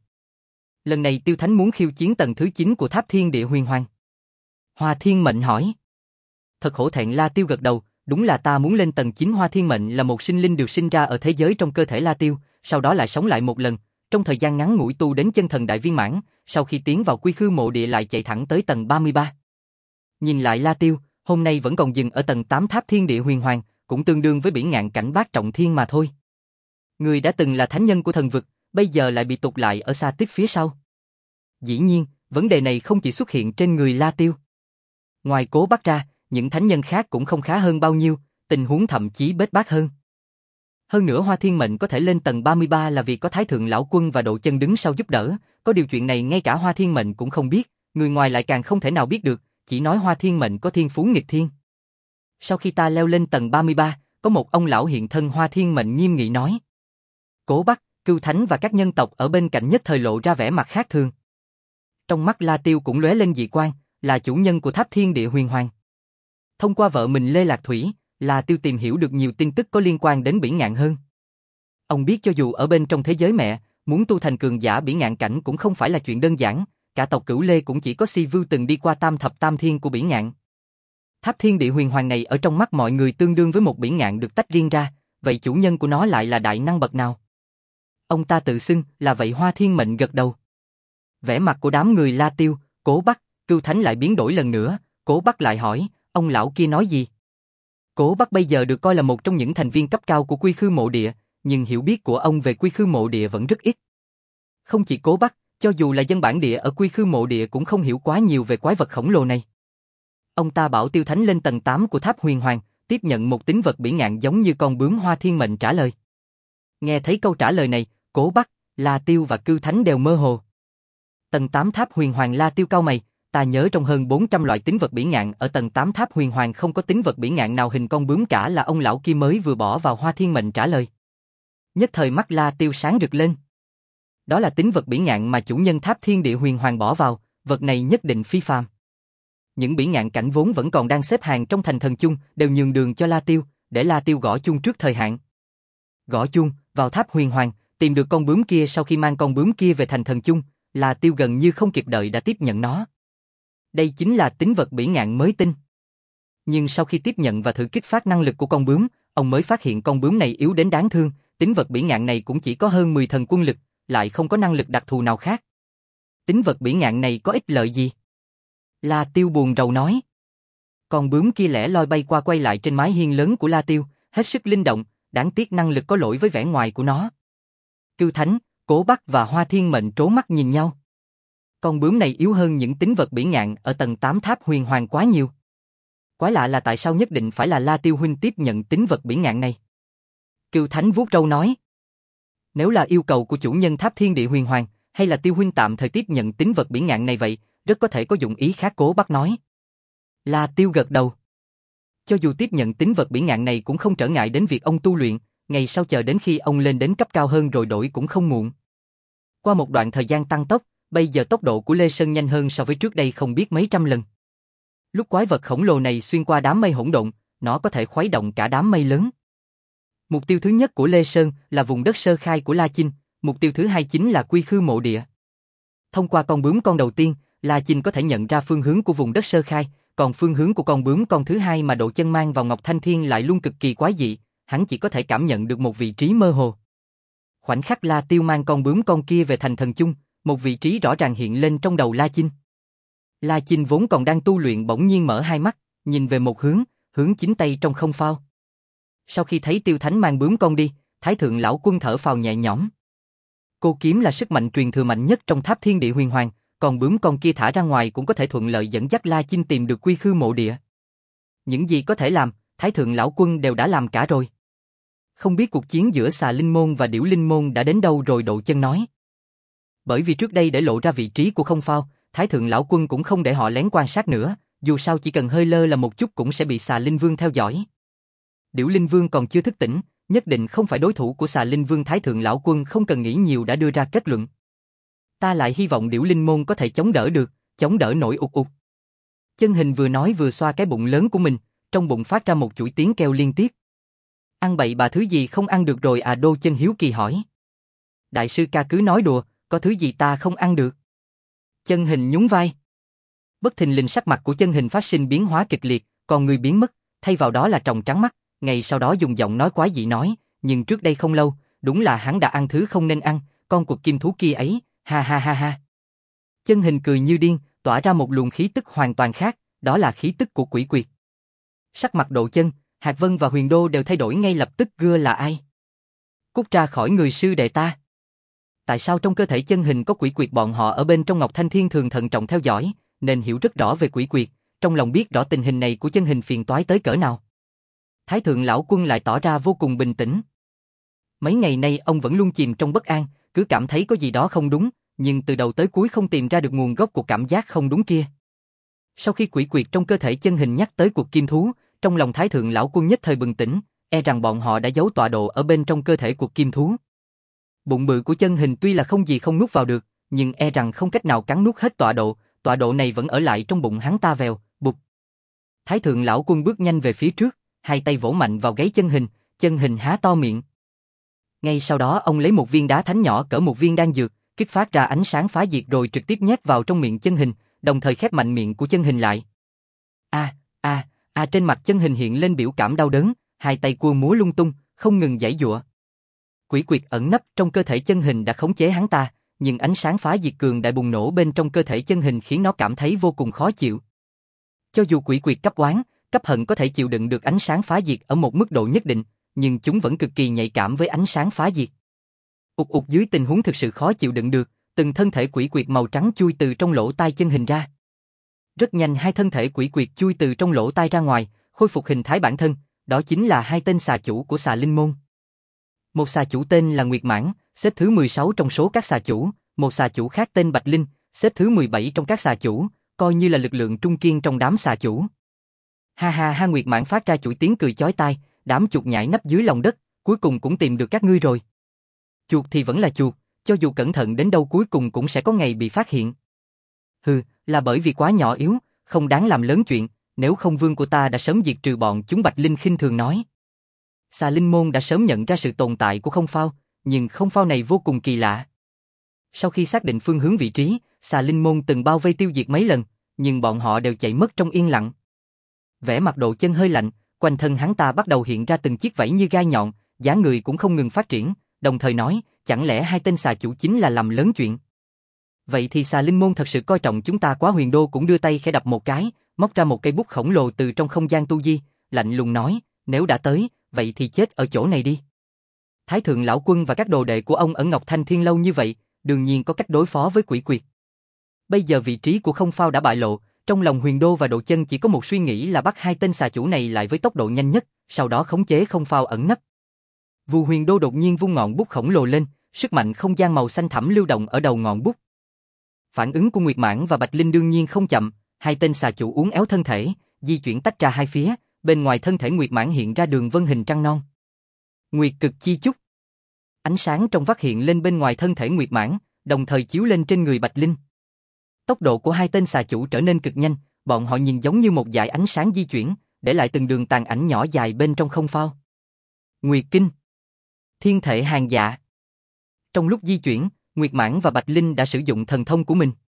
Lần này Tiêu Thánh muốn khiêu chiến tầng thứ 9 của tháp thiên địa huyền hoàng. Hoa Thiên Mệnh hỏi. Thật hổ thẹn. La Tiêu gật đầu, đúng là ta muốn lên tầng 9. Hoa Thiên Mệnh là một sinh linh được sinh ra ở thế giới trong cơ thể La Tiêu, sau đó lại sống lại một lần, trong thời gian ngắn ngủi tu đến chân thần đại viên mãn, sau khi tiến vào quy khư mộ địa lại chạy thẳng tới tầng 33. Nhìn lại La Tiêu, hôm nay vẫn còn dừng ở tầng 8 tháp thiên địa huyền hoàng, cũng tương đương với bỉ ngạn cảnh bát trọng thiên mà thôi. Người đã từng là thánh nhân của thần vực, bây giờ lại bị tụt lại ở xa tiếp phía sau. Dĩ nhiên, vấn đề này không chỉ xuất hiện trên người La Tiêu. Ngoài Cố Bắc ra, những thánh nhân khác cũng không khá hơn bao nhiêu, tình huống thậm chí bết bát hơn. Hơn nữa Hoa Thiên Mệnh có thể lên tầng 33 là vì có Thái thượng lão quân và Độ Chân đứng sau giúp đỡ, có điều chuyện này ngay cả Hoa Thiên Mệnh cũng không biết, người ngoài lại càng không thể nào biết được, chỉ nói Hoa Thiên Mệnh có thiên phú nghịch thiên. Sau khi ta leo lên tầng 33, có một ông lão hiện thân. Hoa Thiên Mệnh nghiêm nghị nói. Cố Bắc, Cưu Thánh và các nhân tộc ở bên cạnh nhất thời lộ ra vẻ mặt khác thường. Trong mắt La Tiêu cũng lóe lên dị quang, là chủ nhân của tháp thiên địa huyền hoàng. Thông qua vợ mình Lê Lạc Thủy, La Tiêu tìm hiểu được nhiều tin tức có liên quan đến bỉ ngạn hơn. Ông biết cho dù ở bên trong thế giới mẹ, muốn tu thành cường giả bỉ ngạn cảnh cũng không phải là chuyện đơn giản, cả tộc Cửu Lê cũng chỉ có Si Vưu từng đi qua tam thập tam thiên của bỉ ngạn. Tháp thiên địa huyền hoàng này ở trong mắt mọi người tương đương với một bỉ ngạn được tách riêng ra, vậy chủ nhân của nó lại là đại năng bậc nào? Ông ta tự xưng là vậy. Hoa Thiên Mệnh gật đầu. Vẻ mặt của đám người La Tiêu, Cố Bắc, Cưu Thánh lại biến đổi lần nữa. Cố Bắc lại hỏi, ông lão kia nói gì? Cố Bắc bây giờ được coi là một trong những thành viên cấp cao của quy khư mộ địa, nhưng hiểu biết của ông về quy khư mộ địa vẫn rất ít. Không chỉ Cố Bắc, cho dù là dân bản địa ở quy khư mộ địa cũng không hiểu quá nhiều về quái vật khổng lồ này. Ông ta bảo Tiêu Thánh lên tầng 8 của tháp huyền hoàng, tiếp nhận một tín vật bỉ ngạn giống như con bướm. Hoa Thiên Mệnh trả lời. Nghe thấy câu trả lời này, Cố Bắc, La Tiêu và Cưu Thánh đều mơ hồ. Tầng 8 tháp huyền hoàng. La Tiêu cau mày, ta nhớ trong hơn 400 loại tín vật bỉ ngạn ở tầng 8 tháp huyền hoàng không có tín vật bỉ ngạn nào hình con bướm cả. Là ông lão kia mới vừa bỏ vào. Hoa Thiên Mệnh trả lời. Nhất thời mắt La Tiêu sáng rực lên. Đó là tín vật bỉ ngạn mà chủ nhân tháp thiên địa huyền hoàng bỏ vào, vật này nhất định phi phàm. Những bỉ ngạn cảnh vốn vẫn còn đang xếp hàng trong thành thần chung đều nhường đường cho La Tiêu, để La Tiêu gõ chuông trước thời hạn. Gõ chuông, vào tháp huyền hoàng, Tìm được con bướm kia sau khi mang con bướm kia về thành thần chung, La Tiêu gần như không kịp đợi đã tiếp nhận nó. Đây chính là tính vật bỉ ngạn mới tinh. Nhưng sau khi tiếp nhận và thử kích phát năng lực của con bướm, ông mới phát hiện con bướm này yếu đến đáng thương, tính vật bỉ ngạn này cũng chỉ có hơn 10 thần quân lực, lại không có năng lực đặc thù nào khác. Tính vật bỉ ngạn này có ích lợi gì? La Tiêu buồn rầu nói. Con bướm kia lẻ loi bay qua quay lại trên mái hiên lớn của La Tiêu, hết sức linh động, đáng tiếc năng lực có lỗi với vẻ ngoài của nó. Cưu Thánh, Cố Bắc và Hoa Thiên Mệnh trố mắt nhìn nhau. Con bướm này yếu hơn những tính vật bỉ ngạn ở tầng 8 tháp huyền hoàng quá nhiều. Quái lạ là tại sao nhất định phải là La Tiêu huynh tiếp nhận tính vật bỉ ngạn này? Cưu Thánh vuốt râu nói. Nếu là yêu cầu của chủ nhân tháp thiên địa huyền hoàng, hay là Tiêu huynh tạm thời tiếp nhận tính vật bỉ ngạn này vậy, rất có thể có dụng ý khác, Cố Bắc nói. La Tiêu gật đầu. Cho dù tiếp nhận tính vật bỉ ngạn này cũng không trở ngại đến việc ông tu luyện, ngày sau chờ đến khi ông lên đến cấp cao hơn rồi đổi cũng không muộn. Qua một đoạn thời gian tăng tốc, bây giờ tốc độ của Lê Sơn nhanh hơn so với trước đây không biết mấy trăm lần. Lúc quái vật khổng lồ này xuyên qua đám mây hỗn độn, nó có thể khuấy động cả đám mây lớn. Mục tiêu thứ nhất của Lê Sơn là vùng đất sơ khai của La Chinh, mục tiêu thứ hai chính là Quy Khư mộ địa. Thông qua con bướm con đầu tiên, La Chinh có thể nhận ra phương hướng của vùng đất sơ khai, còn phương hướng của con bướm con thứ hai mà Độ Chân mang vào Ngọc Thanh Thiên lại luôn cực kỳ quái dị, hắn chỉ có thể cảm nhận được một vị trí mơ hồ. Khoảnh khắc La Tiêu mang con bướm con kia về thành thần chung, một vị trí rõ ràng hiện lên trong đầu La Chinh. La Chinh vốn còn đang tu luyện bỗng nhiên mở hai mắt, nhìn về một hướng, hướng chính tây trong không phao. Sau khi thấy Tiêu Thánh mang bướm con đi, Thái Thượng lão quân thở phào nhẹ nhõm. Cô kiếm là sức mạnh truyền thừa mạnh nhất trong tháp thiên địa huyền hoàng, còn bướm con kia thả ra ngoài cũng có thể thuận lợi dẫn dắt La Chinh tìm được Quy Khư mộ địa. Những gì có thể làm, Thái Thượng lão quân đều đã làm cả rồi. Không biết cuộc chiến giữa Xà Linh môn và Điểu Linh môn đã đến đâu rồi, Độ Chân nói. Bởi vì trước đây để lộ ra vị trí của không phao, Thái Thượng lão quân cũng không để họ lén quan sát nữa, dù sao chỉ cần hơi lơ là một chút cũng sẽ bị Xà Linh vương theo dõi. Điểu Linh vương còn chưa thức tỉnh, nhất định không phải đối thủ của Xà Linh vương. Thái Thượng lão quân không cần nghĩ nhiều đã đưa ra kết luận. Ta lại hy vọng Điểu Linh môn có thể chống đỡ được, chống đỡ nổi ục ục. Chân Hình vừa nói vừa xoa cái bụng lớn của mình, trong bụng phát ra một chuỗi tiếng kêu liên tiếp. Ăn bậy bà thứ gì không ăn được rồi à? Đô Chân hiếu kỳ hỏi. Đại sư ca cứ nói đùa, có thứ gì ta không ăn được? Chân Hình nhún vai. Bất thình lình sắc mặt của Chân Hình phát sinh biến hóa kịch liệt, còn người biến mất, thay vào đó là tròng trắng mắt, ngày sau đó dùng giọng nói quái dị nói, nhưng trước đây không lâu, đúng là hắn đã ăn thứ không nên ăn, con cục kim thú kia ấy, ha ha ha ha. Chân Hình cười như điên, tỏa ra một luồng khí tức hoàn toàn khác, đó là khí tức của quỷ quyệt. Sắc mặt Độ Chân, Hạc Vân và Huyền Đô đều thay đổi ngay lập tức. Gưa là ai? Cút ra khỏi người sư đệ ta. Tại sao trong cơ thể Chân Hình có quỷ quyệt? Bọn họ ở bên trong Ngọc Thanh Thiên thường thận trọng theo dõi, nên hiểu rất rõ về quỷ quyệt, trong lòng biết rõ tình hình này của Chân Hình phiền toái tới cỡ nào. Thái Thượng lão quân lại tỏ ra vô cùng bình tĩnh. Mấy ngày nay ông vẫn luôn chìm trong bất an, cứ cảm thấy có gì đó không đúng, nhưng từ đầu tới cuối không tìm ra được nguồn gốc của cảm giác không đúng kia. Sau khi quỷ quyệt trong cơ thể Chân Hình nhắc tới cuộc kim thú, trong lòng Thái Thượng lão quân nhất thời bừng tỉnh, e rằng bọn họ đã giấu tọa độ ở bên trong cơ thể cuộc kim thú. Bụng bự của Chân Hình tuy là không gì không nuốt vào được, nhưng e rằng không cách nào cắn nuốt hết tọa độ này vẫn ở lại trong bụng hắn ta. Vèo, bụp. Thái Thượng lão quân bước nhanh về phía trước, hai tay vỗ mạnh vào gáy Chân Hình há to miệng. Ngay sau đó ông lấy một viên đá thánh nhỏ cỡ một viên đan dược, kích phát ra ánh sáng phá diệt rồi trực tiếp nhét vào trong miệng Chân Hình, đồng thời khép mạnh miệng của Chân Hình lại. Trên mặt Chân Hình hiện lên biểu cảm đau đớn, hai tay cua múa lung tung, không ngừng giãy giụa. Quỷ quyệt ẩn nấp trong cơ thể Chân Hình đã khống chế hắn ta, nhưng ánh sáng phá diệt cường đại bùng nổ bên trong cơ thể Chân Hình khiến nó cảm thấy vô cùng khó chịu. Cho dù quỷ quyệt cấp oán, cấp hận có thể chịu đựng được ánh sáng phá diệt ở một mức độ nhất định, nhưng chúng vẫn cực kỳ nhạy cảm với ánh sáng phá diệt. Dưới tình huống thực sự khó chịu đựng được, từng thân thể quỷ quyệt màu trắng chui từ trong lỗ tai Chân Hình ra. Rất nhanh hai thân thể quỷ quyệt chui từ trong lỗ tai ra ngoài, khôi phục hình thái bản thân, đó chính là hai tên xà chủ của Xà Linh môn. Một xà chủ tên là Nguyệt Mãn, xếp thứ 16 trong số các xà chủ, một xà chủ khác tên Bạch Linh, xếp thứ 17 trong các xà chủ, coi như là lực lượng trung kiên trong đám xà chủ. Ha ha ha, Nguyệt Mãn phát ra chuỗi tiếng cười chói tai, đám chuột nhảy nấp dưới lòng đất, cuối cùng cũng tìm được các ngươi rồi. Chuột thì vẫn là chuột, cho dù cẩn thận đến đâu cuối cùng cũng sẽ có ngày bị phát hiện. Hừ, là bởi vì quá nhỏ yếu, không đáng làm lớn chuyện, nếu không vương của ta đã sớm diệt trừ bọn chúng. Bạch Linh khinh thường nói. Xà Linh môn đã sớm nhận ra sự tồn tại của không phao, nhưng không phao này vô cùng kỳ lạ. Sau khi xác định phương hướng vị trí, xà linh môn từng bao vây tiêu diệt mấy lần, nhưng bọn họ đều chạy mất trong yên lặng. Vẻ mặt Độ Chân hơi lạnh, quanh thân hắn ta bắt đầu hiện ra từng chiếc vảy như gai nhọn, dáng người cũng không ngừng phát triển, đồng thời nói, chẳng lẽ hai tên xà chủ chính là làm lớn chuyện. Vậy thì xà linh môn thật sự coi trọng chúng ta quá. Huyền Đô cũng đưa tay khẽ đập một cái, móc ra một cây bút khổng lồ từ trong không gian tu di, lạnh lùng nói, nếu đã tới, vậy thì chết ở chỗ này đi. Thái thượng lão quân và các đồ đệ của ông ở Ngọc Thanh Thiên lâu như vậy, đương nhiên có cách đối phó với quỷ quyệt. Bây giờ vị trí của không phao đã bại lộ, trong lòng Huyền Đô và Độ Chân chỉ có một suy nghĩ là bắt hai tên xà chủ này lại với tốc độ nhanh nhất, sau đó khống chế không phao ẩn nấp. Vù Huyền Đô đột nhiên vung ngọn bút khổng lồ lên, sức mạnh không gian màu xanh thẳm lưu động ở đầu ngọn bút. Phản ứng của Nguyệt Mãn và Bạch Linh đương nhiên không chậm, hai tên xà chủ uốn éo thân thể, di chuyển tách ra hai phía, bên ngoài thân thể Nguyệt Mãn hiện ra đường vân hình trăng non. Nguyệt cực chi chúc. Ánh sáng trong vắt hiện lên bên ngoài thân thể Nguyệt Mãn, đồng thời chiếu lên trên người Bạch Linh. Tốc độ của hai tên xà chủ trở nên cực nhanh, bọn họ nhìn giống như một dải ánh sáng di chuyển, để lại từng đường tàn ảnh nhỏ dài bên trong không phao. Nguyệt kinh. Thiên thể hàng dạ. Trong lúc di chuyển, Nguyệt Mãn và Bạch Linh đã sử dụng thần thông của mình.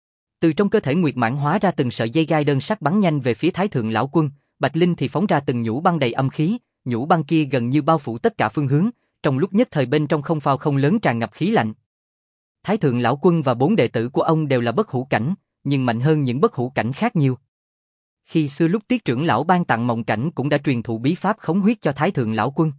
Từ trong cơ thể Nguyệt Mãn hóa ra từng sợi dây gai đơn sắc bắn nhanh về phía Thái thượng lão quân, Bạch Linh thì phóng ra từng nhũ băng đầy âm khí, nhũ băng kia gần như bao phủ tất cả phương hướng, trong lúc nhất thời bên trong không phao không lớn tràn ngập khí lạnh. Thái thượng lão quân và 4 đệ tử của ông đều là bất hủ cảnh, nhưng mạnh hơn những bất hủ cảnh khác nhiều. Khi xưa lúc Tiết trưởng lão ban tặng mộng cảnh cũng đã truyền thụ bí pháp khống huyết cho Thái thượng lão quân.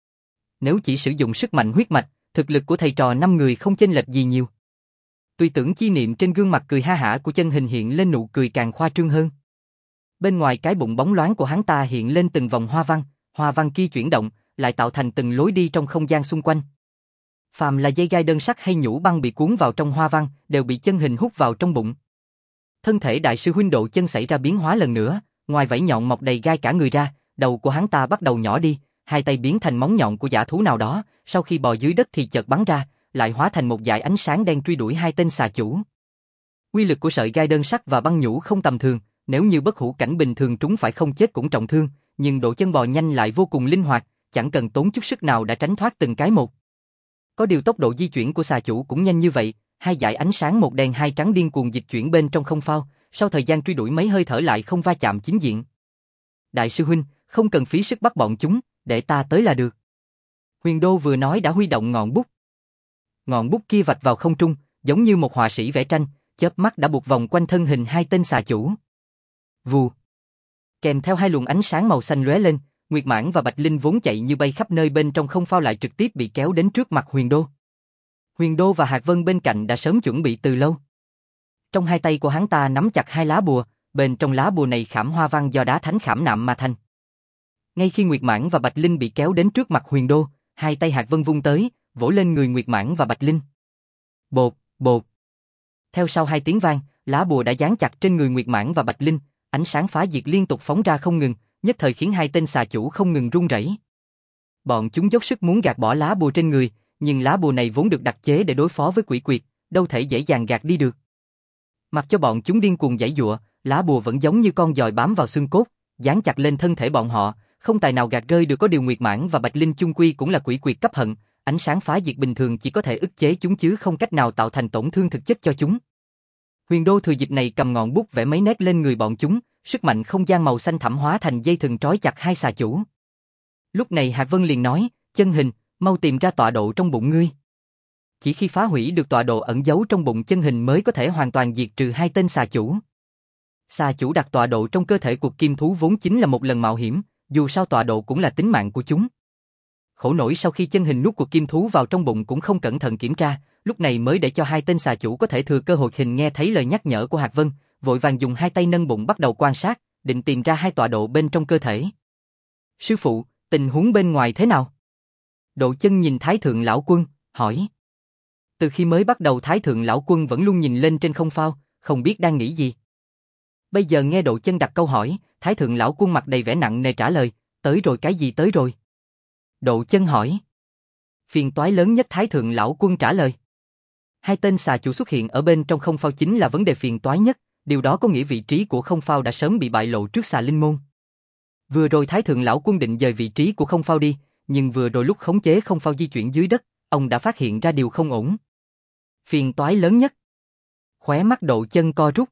Nếu chỉ sử dụng sức mạnh huyết mạch, thực lực của thầy trò 5 người không chênh lệch gì nhiều. Tuy tưởng chi niệm trên gương mặt cười ha hả của Chân Hình hiện lên nụ cười càng khoa trương hơn. Bên ngoài cái bụng bóng loáng của hắn ta hiện lên từng vòng hoa văn kia chuyển động, lại tạo thành từng lối đi trong không gian xung quanh. Phàm là dây gai đơn sắc hay nhũ băng bị cuốn vào trong hoa văn, đều bị Chân Hình hút vào trong bụng. Thân thể đại sư huynh Độ Chân xảy ra biến hóa lần nữa, ngoài vảy nhọn mọc đầy gai cả người ra, đầu của hắn ta bắt đầu nhỏ đi, hai tay biến thành móng nhọn của dã thú nào đó, sau khi bò dưới đất thì chợt bắn ra, lại hóa thành một dải ánh sáng đen truy đuổi hai tên xà chủ. Uy lực của sợi gai đơn sắc và băng nhũ không tầm thường, nếu như bất hủ cảnh bình thường trúng phải không chết cũng trọng thương, nhưng Độ Chân bò nhanh lại vô cùng linh hoạt, chẳng cần tốn chút sức nào đã tránh thoát từng cái một. Có điều tốc độ di chuyển của xà chủ cũng nhanh như vậy, hai dải ánh sáng một đen hai trắng điên cuồng dịch chuyển bên trong không phao, sau thời gian truy đuổi mấy hơi thở lại không va chạm chính diện. Đại sư huynh, không cần phí sức bắt bọn chúng, để ta tới là được. Huyền Đô vừa nói đã huy động ngọn bút. Ngọn bút kia vạch vào không trung, giống như một họa sĩ vẽ tranh, chớp mắt đã buộc vòng quanh thân hình hai tên xà chủ. Vù. Kèm theo hai luồng ánh sáng màu xanh lóe lên, Nguyệt Mãn và Bạch Linh vốn chạy như bay khắp nơi bên trong không phao lại trực tiếp bị kéo đến trước mặt Huyền Đô. Huyền Đô và Hạc Vân bên cạnh đã sớm chuẩn bị từ lâu. Trong hai tay của hắn ta nắm chặt hai lá bùa, bên trong lá bùa này khảm hoa văn do đá thánh khảm nạm mà thành. Ngay khi Nguyệt Mãn và Bạch Linh bị kéo đến trước mặt Huyền Đô, hai tay Hạc Vân vung tới, vỗ lên người Nguyệt Mãn và Bạch Linh. Bột, bột. Theo sau hai tiếng vang, lá bùa đã dán chặt trên người Nguyệt Mãn và Bạch Linh, ánh sáng phá diệt liên tục phóng ra không ngừng, nhất thời khiến hai tên xà chủ không ngừng run rẩy. Bọn chúng dốc sức muốn gạt bỏ lá bùa trên người, nhưng lá bùa này vốn được đặc chế để đối phó với quỷ quyệt, đâu thể dễ dàng gạt đi được. Mặc cho bọn chúng điên cuồng giãy giụa, lá bùa vẫn giống như con giòi bám vào xương cốt, dán chặt lên thân thể bọn họ, không tài nào gạt rơi được. Có điều Nguyệt Mãn và Bạch Linh chung quy cũng là quỷ quyệt cấp hận, ánh sáng phá diệt bình thường chỉ có thể ức chế chúng chứ không cách nào tạo thành tổn thương thực chất cho chúng. Huyền Đô thừa dịp này cầm ngọn bút vẽ mấy nét lên người bọn chúng, sức mạnh không gian màu xanh thẳm hóa thành dây thừng trói chặt hai xà chủ. Lúc này Hạc Vân liền nói, Chân Hình, mau tìm ra tọa độ trong bụng ngươi. Chỉ khi phá hủy được tọa độ ẩn giấu trong bụng Chân Hình mới có thể hoàn toàn diệt trừ hai tên xà chủ. Xà chủ đặt tọa độ trong cơ thể cuộc kim thú vốn chính là một lần mạo hiểm, dù sao tọa độ cũng là tính mạng của chúng. Khổ nổi sau khi Chân Hình nuốt cuộc kim thú vào trong bụng cũng không cẩn thận kiểm tra, lúc này mới để cho hai tên xà chủ có thể thừa cơ hội hình nghe thấy lời nhắc nhở của Hạc Vân, vội vàng dùng hai tay nâng bụng bắt đầu quan sát, định tìm ra hai tọa độ bên trong cơ thể. Sư phụ, tình huống bên ngoài thế nào? Độ Chân nhìn Thái thượng lão quân, hỏi. Từ khi mới bắt đầu Thái thượng lão quân vẫn luôn nhìn lên trên không phao, không biết đang nghĩ gì. Bây giờ nghe Độ Chân đặt câu hỏi, Thái thượng lão quân mặt đầy vẻ nặng nề trả lời, tới rồi. Cái gì tới rồi? Độ Chân hỏi. Phiền toái lớn nhất, Thái thượng lão quân trả lời. Hai tên xà chủ xuất hiện ở bên trong không phao chính là vấn đề phiền toái nhất, điều đó có nghĩa vị trí của không phao đã sớm bị bại lộ trước xà linh môn. Vừa rồi Thái thượng lão quân định dời vị trí của không phao đi, nhưng vừa rồi lúc khống chế không phao di chuyển dưới đất, ông đã phát hiện ra điều không ổn. Phiền toái lớn nhất. Khóe mắt Độ Chân co rút.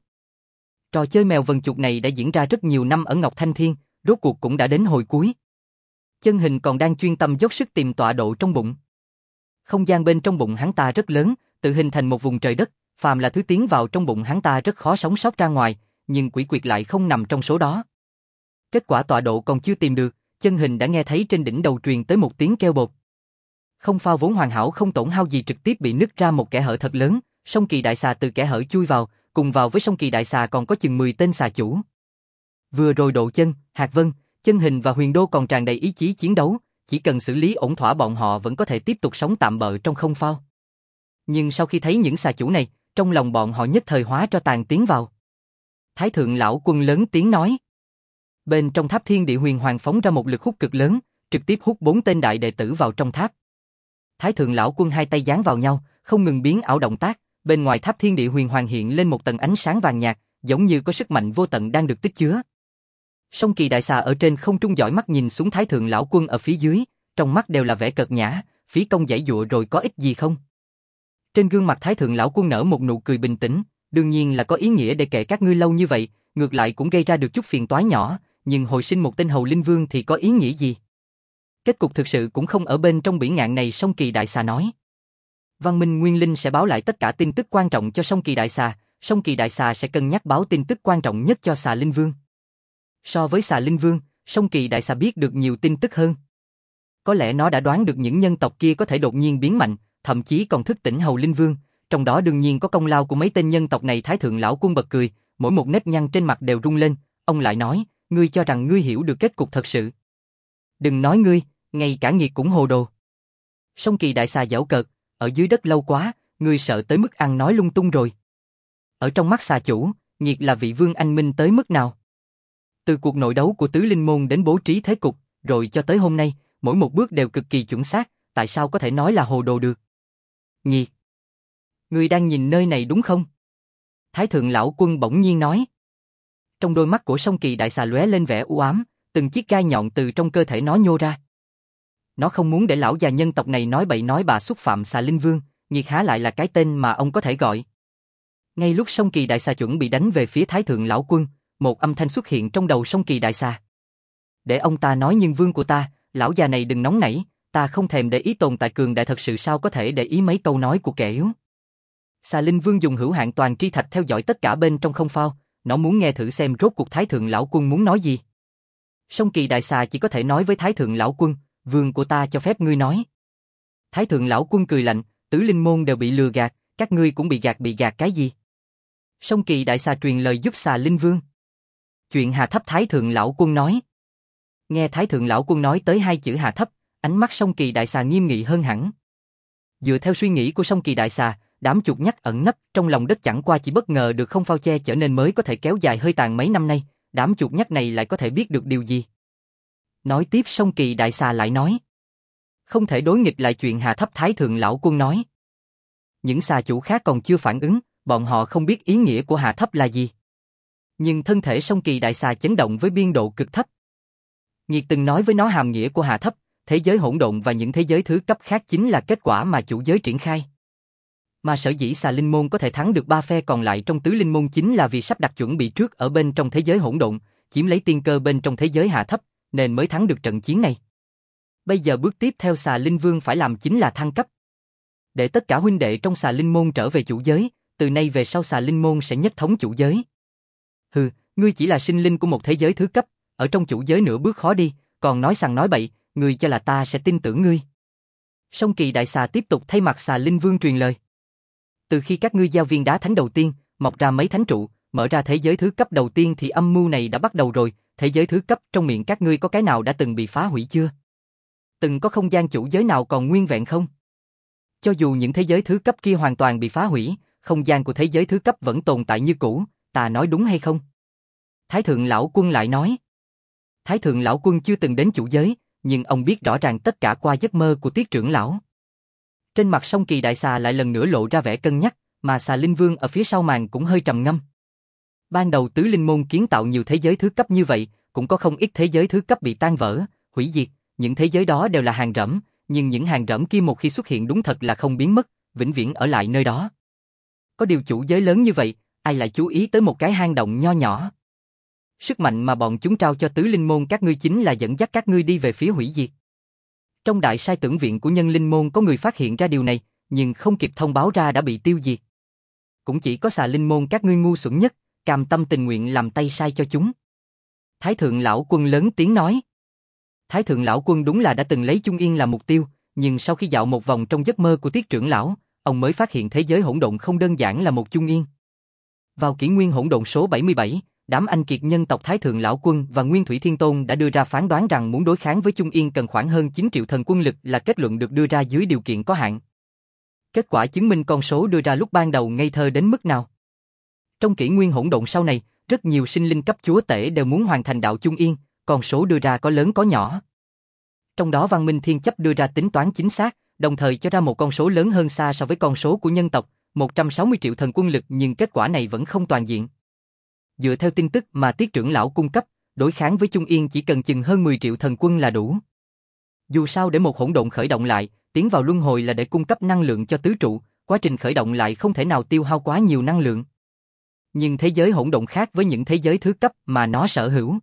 Trò chơi mèo vần chuột này đã diễn ra rất nhiều năm ở Ngọc Thanh Thiên, rốt cuộc cũng đã đến hồi cuối. Chân Hình còn đang chuyên tâm dốc sức tìm tọa độ trong bụng. Không gian bên trong bụng hắn ta rất lớn, tự hình thành một vùng trời đất, phàm là thứ tiến vào trong bụng hắn ta rất khó sống sót ra ngoài, nhưng quỷ quyệt lại không nằm trong số đó. Kết quả tọa độ còn chưa tìm được, Chân Hình đã nghe thấy trên đỉnh đầu truyền tới một tiếng kêu bột. Không phao vốn hoàn hảo không tổn hao gì trực tiếp bị nứt ra một kẽ hở thật lớn, Song Kỳ Đại Xà từ kẽ hở chui vào, cùng vào với Song Kỳ Đại Xà còn có chừng 10 tên xà chủ. Vừa rồi Độ Chân, Hạc Vân, Chân Hình và Huyền Đô còn tràn đầy ý chí chiến đấu, chỉ cần xử lý ổn thỏa bọn họ vẫn có thể tiếp tục sống tạm bợ trong không phao. Nhưng sau khi thấy những xà chủ này, trong lòng bọn họ nhất thời hóa tro tàn tiến vào. Thái Thượng Lão Quân lớn tiếng nói. Bên trong tháp Thiên Địa Huyền Hoàng phóng ra một lực hút cực lớn, trực tiếp hút 4 tên đại đệ tử vào trong tháp. Thái Thượng Lão Quân hai tay dán vào nhau, không ngừng biến ảo động tác, bên ngoài tháp Thiên Địa Huyền Hoàng hiện lên một tầng ánh sáng vàng nhạt, giống như có sức mạnh vô tận đang được tích chứa. Song Kỳ Đại Xà ở trên không trung dõi mắt nhìn xuống Thái Thượng Lão Quân ở phía dưới, trong mắt đều là vẻ cợt nhã, phí công giãy giụa rồi có ích gì không? Trên gương mặt Thái Thượng Lão Quân nở một nụ cười bình tĩnh, đương nhiên là có ý nghĩa để kệ các ngươi lâu như vậy, ngược lại cũng gây ra được chút phiền toái nhỏ, nhưng hồi sinh một tên Hầu Linh Vương thì có ý nghĩa gì? Kết cục thực sự cũng không ở bên trong bỉ ngạn này, Song Kỳ Đại Xà nói. Văn Minh Nguyên Linh sẽ báo lại tất cả tin tức quan trọng cho Song Kỳ Đại Xà, Song Kỳ Đại Xà sẽ cân nhắc báo tin tức quan trọng nhất cho Xà Linh Vương. So với Xà Linh Vương, Song Kỳ Đại Xà biết được nhiều tin tức hơn. Có lẽ nó đã đoán được những nhân tộc kia có thể đột nhiên biến mạnh, thậm chí còn thức tỉnh Hầu Linh Vương, trong đó đương nhiên có công lao của mấy tên nhân tộc này. Thái Thượng Lão Quân bật cười, mỗi một nếp nhăn trên mặt đều rung lên, ông lại nói, ngươi cho rằng ngươi hiểu được kết cục thật sự. Đừng nói ngươi, ngay cả nghiệt cũng hồ đồ. Song Kỳ Đại Xà giễu cợt, ở dưới đất lâu quá, ngươi sợ tới mức ăn nói lung tung rồi. Ở trong mắt xà chủ, nghiệt là vị vương anh minh tới mức nào? Từ cuộc nội đấu của Tứ Linh Môn đến bố trí thế cục, rồi cho tới hôm nay, mỗi một bước đều cực kỳ chuẩn xác, tại sao có thể nói là hồ đồ được? Nghiệt! Ngươi đang nhìn nơi này đúng không? Thái Thượng Lão Quân bỗng nhiên nói. Trong đôi mắt của Song Kỳ Đại Xà lóe lên vẻ u ám, từng chiếc gai nhọn từ trong cơ thể nó nhô ra. Nó không muốn để lão già nhân tộc này nói bậy nói bạ xúc phạm Xà Linh Vương, nghiệt há lại là cái tên mà ông có thể gọi. Ngay lúc Song Kỳ Đại Xà chuẩn bị đánh về phía Thái Thượng Lão Quân, một âm thanh xuất hiện trong đầu Song Kỳ Đại Xà. Để ông ta nói nhân vương của ta, lão già này đừng nóng nảy, ta không thèm để ý tồn tại cường đại thật sự sao có thể để ý mấy câu nói của kẻ yếu. Xà Linh Vương dùng hữu hạn toàn tri thạch theo dõi tất cả bên trong không phao, nó muốn nghe thử xem rốt cuộc Thái Thượng Lão Quân muốn nói gì. Song Kỳ Đại Xà chỉ có thể nói với Thái Thượng Lão Quân, vương của ta cho phép ngươi nói. Thái Thượng Lão Quân cười lạnh, Tứ Linh Môn đều bị lừa gạt, các ngươi cũng bị gạt cái gì? Song Kỳ Đại Xà truyền lời giúp Xà Linh Vương. Chuyện hạ thấp. Thái Thượng Lão Quân nói. Nghe Thái Thượng Lão Quân nói tới hai chữ hạ thấp, ánh mắt Song Kỳ Đại Xà nghiêm nghị hơn hẳn. Dựa theo suy nghĩ của Song Kỳ Đại Xà, đám chuột nhắt ẩn nấp trong lòng đất chẳng qua chỉ bất ngờ được không phao che chở nên mới có thể kéo dài hơi tàn mấy năm nay, đám chuột nhắt này lại có thể biết được điều gì? Nói tiếp Song Kỳ Đại Xà lại nói. Không thể đối nghịch lại chuyện hạ thấp. Thái Thượng Lão Quân nói. Những xà chủ khác còn chưa phản ứng, bọn họ không biết ý nghĩa của hạ thấp là gì. Nhưng thân thể Song Kỳ Đại Xà chấn động với biên độ cực thấp. Nghiệt từng nói với nó hàm nghĩa của hạ thấp, thế giới hỗn độn và những thế giới thứ cấp khác chính là kết quả mà chủ giới triển khai. Mà sở dĩ Xà Linh Môn có thể thắng được ba phe còn lại trong Tứ Linh Môn chính là vì sắp đặt chuẩn bị trước ở bên trong thế giới hỗn độn, chiếm lấy tiên cơ bên trong thế giới hạ thấp, nên mới thắng được trận chiến này. Bây giờ bước tiếp theo Xà Linh Vương phải làm chính là thăng cấp. Để tất cả huynh đệ trong Xà Linh Môn trở về chủ giới, từ nay về sau Xà Linh Môn sẽ nhất thống chủ giới. Hừ, ngươi chỉ là sinh linh của một thế giới thứ cấp, ở trong chủ giới nửa bước khó đi, còn nói sằng nói bậy, ngươi cho là ta sẽ tin tưởng ngươi. Song Kỳ Đại Xà tiếp tục thay mặt Xà Linh Vương truyền lời. Từ khi các ngươi giao viên đá thánh đầu tiên, mọc ra mấy thánh trụ, mở ra thế giới thứ cấp đầu tiên thì âm mưu này đã bắt đầu rồi, thế giới thứ cấp trong miệng các ngươi có cái nào đã từng bị phá hủy chưa? Từng có không gian chủ giới nào còn nguyên vẹn không? Cho dù những thế giới thứ cấp kia hoàn toàn bị phá hủy, không gian của thế giới thứ cấp vẫn tồn tại như cũ, ta nói đúng hay không? Thái Thượng Lão Quân lại nói. Thái Thượng Lão Quân chưa từng đến chủ giới, nhưng ông biết rõ ràng tất cả qua giấc mơ của Tiết trưởng lão. Trên mặt Song Kỳ Đại Xà lại lần nữa lộ ra vẻ cân nhắc, mà Xà Linh Vương ở phía sau màn cũng hơi trầm ngâm. Ban đầu Tứ Linh Môn kiến tạo nhiều thế giới thứ cấp như vậy, cũng có không ít thế giới thứ cấp bị tan vỡ, hủy diệt, những thế giới đó đều là hàng rẫm, nhưng những hàng rởm kia một khi xuất hiện đúng thật là không biến mất, vĩnh viễn ở lại nơi đó. Có điều chủ giới lớn như vậy, ai lại chú ý tới một cái hang động nho nhỏ? Sức mạnh mà bọn chúng trao cho tứ linh môn các ngươi chính là dẫn dắt các ngươi đi về phía hủy diệt. Trong đại sai tưởng viện của nhân linh môn có người phát hiện ra điều này, nhưng không kịp thông báo ra đã bị tiêu diệt. Cũng chỉ có xà linh môn các ngươi ngu xuẩn nhất, cam tâm tình nguyện làm tay sai cho chúng. Thái thượng lão quân lớn tiếng nói. Thái thượng lão quân đúng là đã từng lấy Trung Yên làm mục tiêu, nhưng sau khi dạo một vòng trong giấc mơ của Tiết trưởng lão, ông mới phát hiện thế giới hỗn độn không đơn giản là một Trung Yên. Vào kỷ nguyên hỗn độn số 77, đám anh kiệt nhân tộc Thái thượng lão quân và Nguyên Thủy Thiên Tôn đã đưa ra phán đoán rằng muốn đối kháng với Trung Yên cần khoảng hơn 9 triệu thần quân lực là kết luận được đưa ra dưới điều kiện có hạn. Kết quả chứng minh con số đưa ra lúc ban đầu ngây thơ đến mức nào. Trong kỷ nguyên hỗn độn sau này, rất nhiều sinh linh cấp chúa tể đều muốn hoàn thành đạo Trung Yên, con số đưa ra có lớn có nhỏ. Trong đó Văn Minh Thiên Chấp đưa ra tính toán chính xác, đồng thời cho ra một con số lớn hơn xa so với con số của nhân tộc, 160 triệu thần quân lực, nhưng kết quả này vẫn không toàn diện. Dựa theo tin tức mà Tiết trưởng lão cung cấp, đối kháng với Trung Yên chỉ cần chừng hơn 10 triệu thần quân là đủ. Dù sao để một hỗn độn khởi động lại, tiến vào luân hồi là để cung cấp năng lượng cho tứ trụ, quá trình khởi động lại không thể nào tiêu hao quá nhiều năng lượng. Nhưng thế giới hỗn độn khác với những thế giới thứ cấp mà nó sở hữu.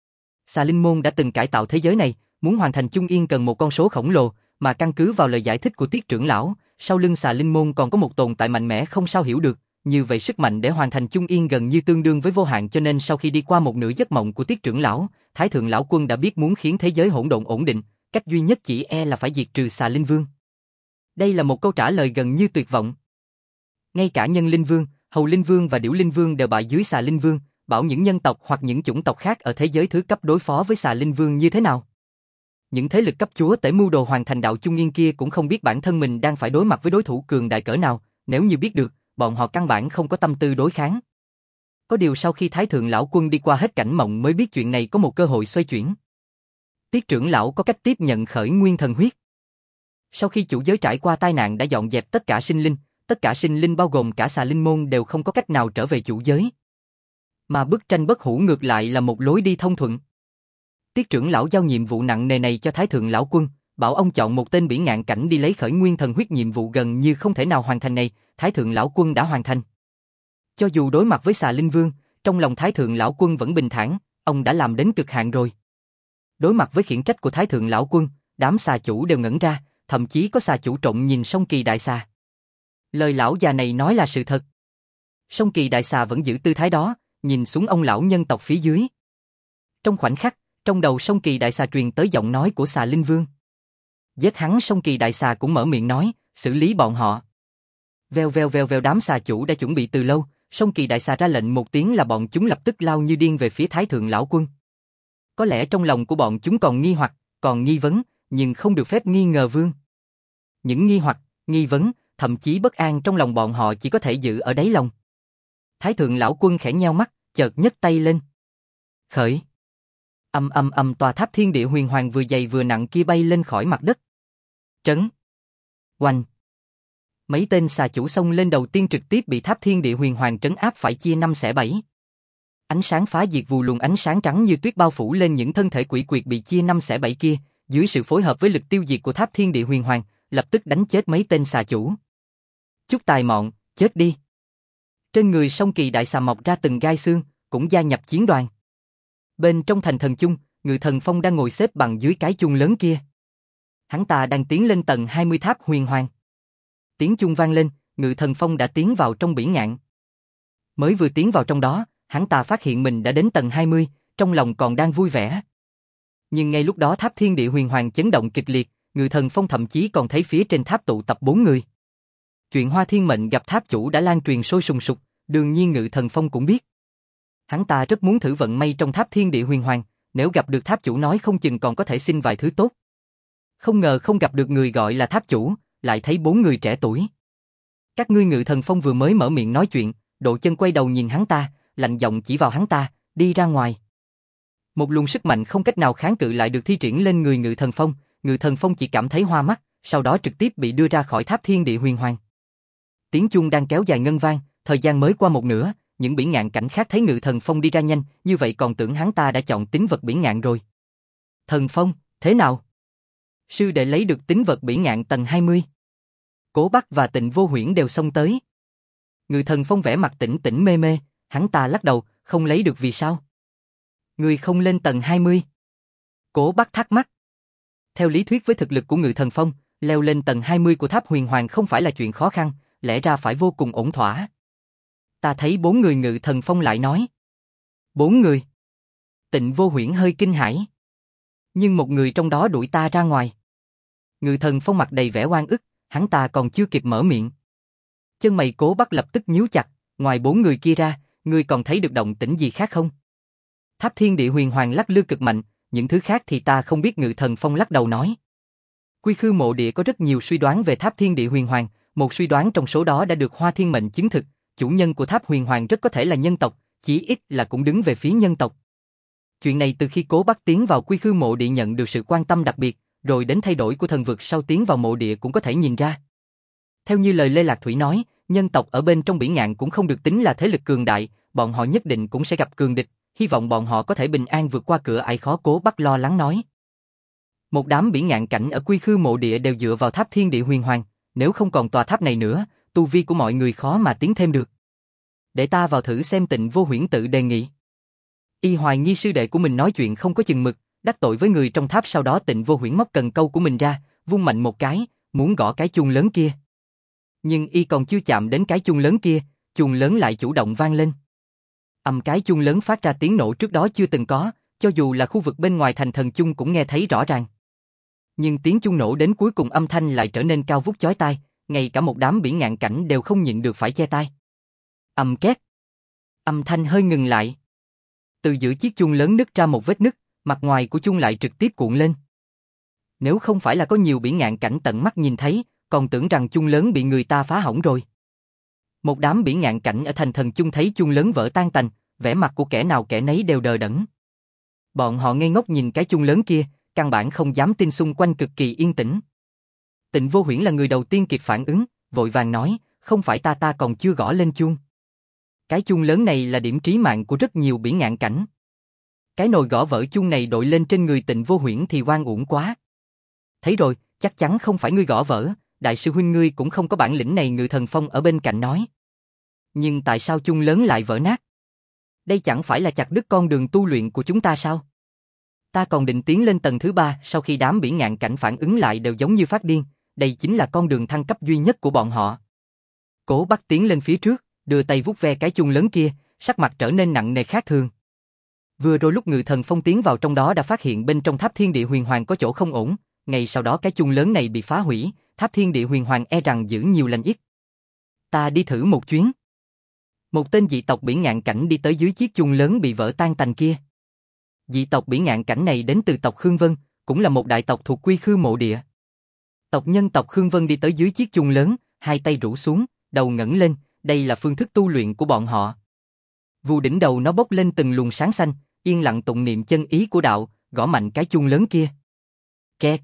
Xà Linh Môn đã từng cải tạo thế giới này, muốn hoàn thành Trung Yên cần một con số khổng lồ, mà căn cứ vào lời giải thích của Tiết trưởng lão, sau lưng Xà Linh Môn còn có một tồn tại mạnh mẽ không sao hiểu được, như vậy sức mạnh để hoàn thành Trung Yên gần như tương đương với vô hạn, cho nên sau khi đi qua một nửa giấc mộng của Tiết trưởng lão, Thái thượng lão quân đã biết muốn khiến thế giới hỗn độn ổn định, cách duy nhất chỉ là phải diệt trừ Xà Linh Vương. Đây là một câu trả lời gần như tuyệt vọng. Ngay cả Nhân Linh Vương, Hầu Linh Vương và Điểu Linh Vương đều bại dưới Xà Linh Vương, bảo những nhân tộc hoặc những chủng tộc khác ở thế giới thứ cấp đối phó với Xà Linh Vương như thế nào? Những thế lực cấp chúa tể mưu đồ hoàn thành đạo Trung Yên kia cũng không biết bản thân mình đang phải đối mặt với đối thủ cường đại cỡ nào, nếu như biết được, bọn họ căn bản không có tâm tư đối kháng. Có điều sau khi Thái thượng lão quân đi qua hết cảnh mộng mới biết chuyện này có một cơ hội xoay chuyển. Tiết trưởng lão có cách tiếp nhận khởi nguyên thần huyết. Sau khi chủ giới trải qua tai nạn đã dọn dẹp tất cả sinh linh bao gồm cả Xà Linh Môn đều không có cách nào trở về chủ giới. Mà bức tranh bất hủ ngược lại là một lối đi thông thuận. Tiết trưởng lão giao nhiệm vụ nặng nề này cho Thái thượng lão quân, bảo ông chọn một tên biển ngạn cảnh đi lấy khởi nguyên thần huyết. Nhiệm vụ gần như không thể nào hoàn thành này, Thái thượng lão quân đã hoàn thành. Cho dù đối mặt với Xà Linh Vương, trong lòng Thái thượng lão quân vẫn bình thản, ông đã làm đến cực hạn rồi. Đối mặt với khiển trách của Thái thượng lão quân, đám xà chủ đều ngẩn ra, thậm chí có xà chủ trộm nhìn Song Kỳ đại xà. Lời lão già này nói là sự thật. Song Kỳ đại xà vẫn giữ tư thái đó, nhìn xuống ông lão nhân tộc phía dưới. Trong khoảnh khắc, trong đầu Song Kỳ đại xà truyền tới giọng nói của Xà Linh Vương. Giết hắn. Song Kỳ đại xà cũng mở miệng nói, xử lý bọn họ. Vèo vèo vèo vèo, đám xà chủ đã chuẩn bị từ lâu, Song Kỳ đại xà ra lệnh một tiếng là bọn chúng lập tức lao như điên về phía Thái thượng lão quân. Có lẽ trong lòng của bọn chúng còn nghi hoặc, còn nghi vấn, nhưng không được phép nghi ngờ vương. Những nghi hoặc, nghi vấn, thậm chí bất an trong lòng bọn họ chỉ có thể giữ ở đáy lòng. Thái thượng lão quân khẽ nheo mắt, chợt nhấc tay lên. Khởi. Tòa tháp thiên địa huyền hoàng vừa dày vừa nặng kia bay lên khỏi mặt đất. Trấn. Oanh. Mấy tên xà chủ xông lên đầu tiên trực tiếp bị tháp thiên địa huyền hoàng trấn áp phải chia 5 xẻ 7. Ánh sáng phá diệt vù luồng ánh sáng trắng như tuyết bao phủ lên những thân thể quỷ quyệt bị chia 5 xẻ 7 kia, dưới sự phối hợp với lực tiêu diệt của tháp thiên địa huyền hoàng, lập tức đánh chết mấy tên xà chủ. Chút tài mọn, chết đi. Trên người Song Kỳ đại xà mọc ra từng gai xương, cũng gia nhập chiến đoàn. Bên trong thành thần chung, Ngự Thần Phong đang ngồi xếp bằng dưới cái chuông lớn kia. Hắn ta đang tiến lên tầng 20 tháp huyền hoàng. Tiếng chuông vang lên, Ngự Thần Phong đã tiến vào trong biển ngạn. Mới vừa tiến vào trong đó, hắn ta phát hiện mình đã đến tầng 20, trong lòng còn đang vui vẻ. Nhưng ngay lúc đó tháp thiên địa huyền hoàng chấn động kịch liệt, Ngự Thần Phong thậm chí còn thấy phía trên tháp tụ tập 4 người. Chuyện Hoa Thiên Mệnh gặp tháp chủ đã lan truyền sôi sùng sục, đương nhiên Ngự Thần Phong cũng biết. Hắn ta rất muốn thử vận may trong tháp thiên địa huyền hoàng, nếu gặp được tháp chủ nói không chừng còn có thể xin vài thứ tốt. Không ngờ không gặp được người gọi là tháp chủ, lại thấy 4 người trẻ tuổi. Các ngươi. Ngự Thần Phong vừa mới mở miệng nói chuyện, Độ Chân quay đầu nhìn hắn ta, lạnh giọng chỉ vào hắn ta, đi ra ngoài. Một luồng sức mạnh không cách nào kháng cự lại được thi triển lên người Ngự Thần Phong, Ngự Thần Phong chỉ cảm thấy hoa mắt, sau đó trực tiếp bị đưa ra khỏi tháp thiên địa huyền hoàng. Tiếng chuông đang kéo dài ngân vang, thời gian mới qua một nửa, những biển ngạn cảnh khác thấy Ngự Thần Phong đi ra nhanh, như vậy còn tưởng hắn ta đã chọn tín vật biển ngạn rồi. Thần Phong, thế nào? Sư đệ lấy được tín vật bỉ ngạn tầng 20. Cố Bắc và Tịnh Vô Huyễn đều xông tới. Ngự Thần Phong vẻ mặt tỉnh tỉnh mê mê, hắn ta lắc đầu, không lấy được vì sao? Người không lên tầng 20. Cố Bắc thắc mắc. Theo lý thuyết với thực lực của Ngự Thần Phong, leo lên tầng 20 của tháp huyền hoàng không phải là chuyện khó khăn, lẽ ra phải vô cùng ổn thỏa. Ta thấy 4 người Ngự Thần Phong lại nói. 4 người? Tịnh Vô Huyễn hơi kinh hãi. Nhưng một người trong đó đuổi ta ra ngoài. Ngự Thần Phong mặt đầy vẻ oan ức, hắn ta còn chưa kịp mở miệng. Chân mày Cố Bắc lập tức nhíu chặt, ngoài 4 người kia ra, ngươi còn thấy được động tĩnh gì khác không? Tháp Thiên Địa Huyền Hoàng lắc lư cực mạnh, những thứ khác thì ta không biết. Ngự Thần Phong lắc đầu nói. Quy Khư Mộ Địa có rất nhiều suy đoán về Tháp Thiên Địa Huyền Hoàng, một suy đoán trong số đó đã được Hoa Thiên Mệnh chứng thực, chủ nhân của Tháp Huyền Hoàng rất có thể là nhân tộc, chí ít là cũng đứng về phía nhân tộc. Chuyện này từ khi Cố Bắc tiến vào Quy Khư Mộ Địa nhận được sự quan tâm đặc biệt, rồi đến thay đổi của thần vực sau tiến vào mộ địa cũng có thể nhìn ra. Theo như lời Lê Lạc Thủy nói, nhân tộc ở bên trong bỉ ngạn cũng không được tính là thế lực cường đại, bọn họ nhất định cũng sẽ gặp cường địch, hy vọng bọn họ có thể bình an vượt qua cửa ải khó. Cố Bắc lo lắng nói. Một đám bỉ ngạn cảnh ở Quy Khư Mộ Địa đều dựa vào Tháp Thiên Địa Huyền Hoàng, nếu không còn tòa tháp này nữa, tu vi của mọi người khó mà tiến thêm được. Để ta vào thử xem. Tịnh Vô Huyễn tự đề nghị. Y hoài nghi sư đệ của mình nói chuyện không có chừng mực, đắc tội với người trong tháp. Sau đó Tịnh Vô Huyễn móc cần câu của mình ra, vung mạnh một cái, muốn gõ cái chuông lớn kia. Nhưng y còn chưa chạm đến cái chuông lớn kia, chuông lớn lại chủ động vang lên. Cái chuông lớn phát ra tiếng nổ trước đó chưa từng có, cho dù là khu vực bên ngoài thành thần chung cũng nghe thấy rõ ràng. Nhưng tiếng chuông nổ đến cuối cùng âm thanh lại trở nên cao vút chói tai, ngay cả một đám bỉ ngạn cảnh đều không nhịn được phải che tai. Két. Âm thanh hơi ngừng lại. Từ giữa chiếc chuông lớn nứt ra một vết nứt, mặt ngoài của chuông lại trực tiếp cuộn lên. Nếu không phải là có nhiều bỉ ngạn cảnh tận mắt nhìn thấy, còn tưởng rằng chuông lớn bị người ta phá hỏng rồi. Một đám bỉ ngạn cảnh ở thành thần chung thấy chuông lớn vỡ tan tành, vẻ mặt của kẻ nào kẻ nấy đều đờ đẫn. Bọn họ ngây ngốc nhìn cái chuông lớn kia, căn bản không dám tin. Xung quanh cực kỳ yên tĩnh. Tịnh Vô Huyễn là người đầu tiên kịp phản ứng, vội vàng nói, không phải ta còn chưa gõ lên chuông. Cái chuông lớn này là điểm trí mạng của rất nhiều bỉ ngạn cảnh. Cái nồi gõ vỡ chuông này đội lên trên người Tịnh Vô Huyễn thì oan uổng quá. Thấy rồi, chắc chắn không phải ngươi gõ vỡ, đại sư huynh ngươi cũng không có bản lĩnh này. Ngự Thần Phong ở bên cạnh nói. Nhưng tại sao chuông lớn lại vỡ nát? Đây chẳng phải là chặt đứt con đường tu luyện của chúng ta sao? Ta còn định tiến lên tầng thứ 3, sau khi đám bỉ ngạn cảnh phản ứng lại đều giống như phát điên, đây chính là con đường thăng cấp duy nhất của bọn họ. Cố Bắc tiến lên phía trước, đưa tay vuốt ve cái chuông lớn kia, sắc mặt trở nên nặng nề khác thường. Vừa rồi lúc Ngự Thần Phong tiến vào trong đó đã phát hiện bên trong Tháp Thiên Địa Huyền Hoàng có chỗ không ổn, ngay sau đó cái chuông lớn này bị phá hủy, Tháp Thiên Địa Huyền Hoàng e rằng giữ nhiều lành ít. Ta đi thử một chuyến. Một tên dị tộc bỉ ngạn cảnh đi tới dưới chiếc chuông lớn bị vỡ tan tành kia. Dị tộc bỉ ngạn cảnh này đến từ tộc Khương Vân, cũng là một đại tộc thuộc Quy Khư Mộ Địa. Tộc nhân tộc Khương Vân đi tới dưới chiếc chuông lớn, hai tay rũ xuống, đầu ngẩng lên, đây là phương thức tu luyện của bọn họ. Vù đỉnh đầu nó bốc lên từng luồng sáng xanh, yên lặng tụng niệm chân ý của đạo, gõ mạnh cái chuông lớn kia. Kẹt.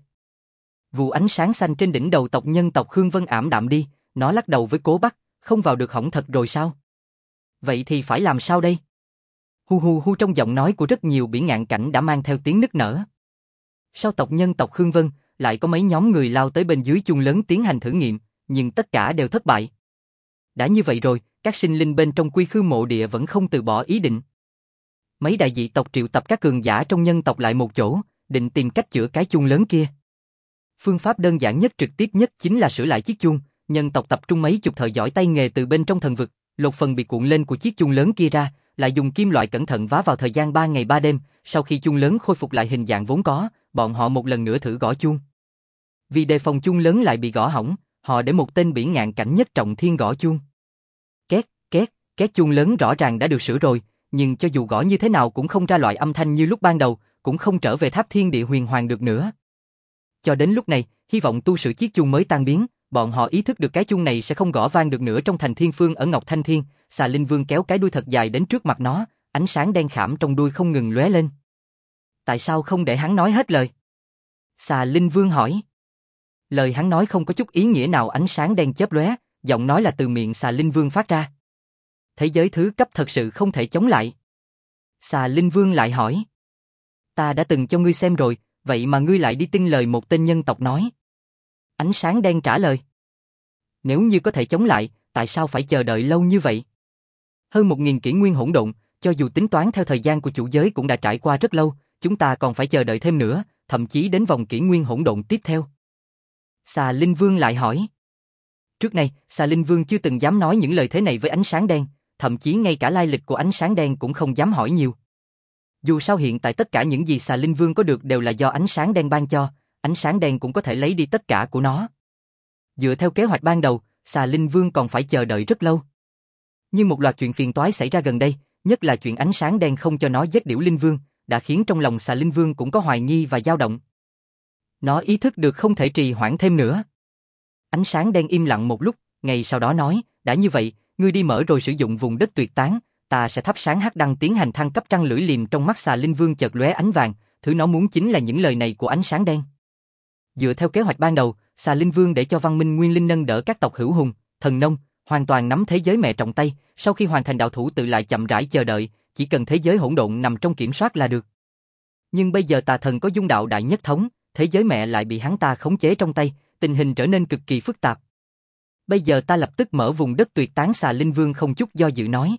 Vù ánh sáng xanh trên đỉnh đầu tộc nhân tộc Khương Vân ảm đạm đi, nó lắc đầu với Cố Bắc, không vào được hỏng thật rồi sao? Vậy thì phải làm sao đây? Hu hu hu, trong giọng nói của rất nhiều bỉ ngạn cảnh đã mang theo tiếng nức nở. Sau tộc nhân tộc Khương Vân, lại có mấy nhóm người lao tới bên dưới chuông lớn tiến hành thử nghiệm, nhưng tất cả đều thất bại. Đã như vậy rồi, các sinh linh bên trong Quy Khư Mộ Địa vẫn không từ bỏ ý định. Mấy đại dị tộc triệu tập các cường giả trong nhân tộc lại một chỗ, định tìm cách chữa cái chuông lớn kia. Phương pháp đơn giản nhất, trực tiếp nhất chính là sửa lại chiếc chuông. Nhân tộc tập trung mấy chục thợ giỏi tay nghề từ bên trong thần vực, lột phần bị cuộn lên của chiếc chuông lớn kia ra, lại dùng kim loại cẩn thận vá vào thời gian 3 ngày 3 đêm, sau khi chuông lớn khôi phục lại hình dạng vốn có, bọn họ một lần nữa thử gõ chuông. Vì đề phòng chuông lớn lại bị gõ hỏng, họ để một tên bỉ ngạn cảnh nhất trọng thiên gõ chuông. Két, két, két, chuông lớn rõ ràng đã được sửa rồi, nhưng cho dù gõ như thế nào cũng không ra loại âm thanh như lúc ban đầu, cũng không trở về Tháp Thiên Địa Huyền Hoàng được nữa. Cho đến lúc này, hy vọng tu sửa chiếc chuông mới tan biến, bọn họ ý thức được cái chuông này sẽ không gõ vang được nữa trong thành Thiên Phương ở Ngọc Thanh Thiên. Xà Linh Vương kéo cái đuôi thật dài đến trước mặt nó, ánh sáng đen khảm trong đuôi không ngừng lóe lên. Tại sao không để hắn nói hết lời? Xà Linh Vương hỏi. Lời hắn nói không có chút ý nghĩa nào. Ánh sáng đen chớp lóe, giọng nói là từ miệng Xà Linh Vương phát ra. Thế giới thứ cấp thật sự không thể chống lại. Xà Linh Vương lại hỏi. Ta đã từng cho ngươi xem rồi, vậy mà ngươi lại đi tin lời một tên nhân tộc nói. Ánh sáng đen trả lời. Nếu như có thể chống lại, tại sao phải chờ đợi lâu như vậy? Hơn 1000 kỷ nguyên hỗn độn, cho dù tính toán theo thời gian của chủ giới cũng đã trải qua rất lâu, chúng ta còn phải chờ đợi thêm nữa, thậm chí đến vòng kỷ nguyên hỗn độn tiếp theo. Xà Linh Vương lại hỏi. Trước này, Xà Linh Vương chưa từng dám nói những lời thế này với ánh sáng đen, thậm chí ngay cả lai lịch của ánh sáng đen cũng không dám hỏi nhiều. Dù sao hiện tại tất cả những gì Xà Linh Vương có được đều là do ánh sáng đen ban cho, ánh sáng đen cũng có thể lấy đi tất cả của nó. Dựa theo kế hoạch ban đầu, Xà Linh Vương còn phải chờ đợi rất lâu. Nhưng một loạt chuyện phiền toái xảy ra gần đây, nhất là chuyện ánh sáng đen không cho nó giết Điểu Linh Vương, đã khiến trong lòng Xà Linh Vương cũng có hoài nghi và dao động. Nó ý thức được không thể trì hoãn thêm nữa. Ánh sáng đen im lặng một lúc, ngày sau đó nói, đã như vậy, ngươi đi mở rồi sử dụng vùng đất tuyệt tán, ta sẽ thắp sáng hắc đăng tiến hành thăng cấp. Trăng lưỡi liềm trong mắt Xà Linh Vương chợt lóe ánh vàng, thứ nó muốn chính là những lời này của ánh sáng đen. Dựa theo kế hoạch ban đầu, Xà Linh Vương để cho Văn Minh Nguyên Linh nâng đỡ các tộc hữu hùng, thần nông, hoàn toàn nắm thế giới mẹ trong tay, sau khi hoàn thành đạo thủ tự lại chậm rãi chờ đợi, chỉ cần thế giới hỗn độn nằm trong kiểm soát là được. Nhưng bây giờ tà thần có dung đạo đại nhất thống, thế giới mẹ lại bị hắn ta khống chế trong tay, tình hình trở nên cực kỳ phức tạp. Bây giờ ta lập tức mở vùng đất tuyệt tán. Xà Linh Vương không chút do dự nói.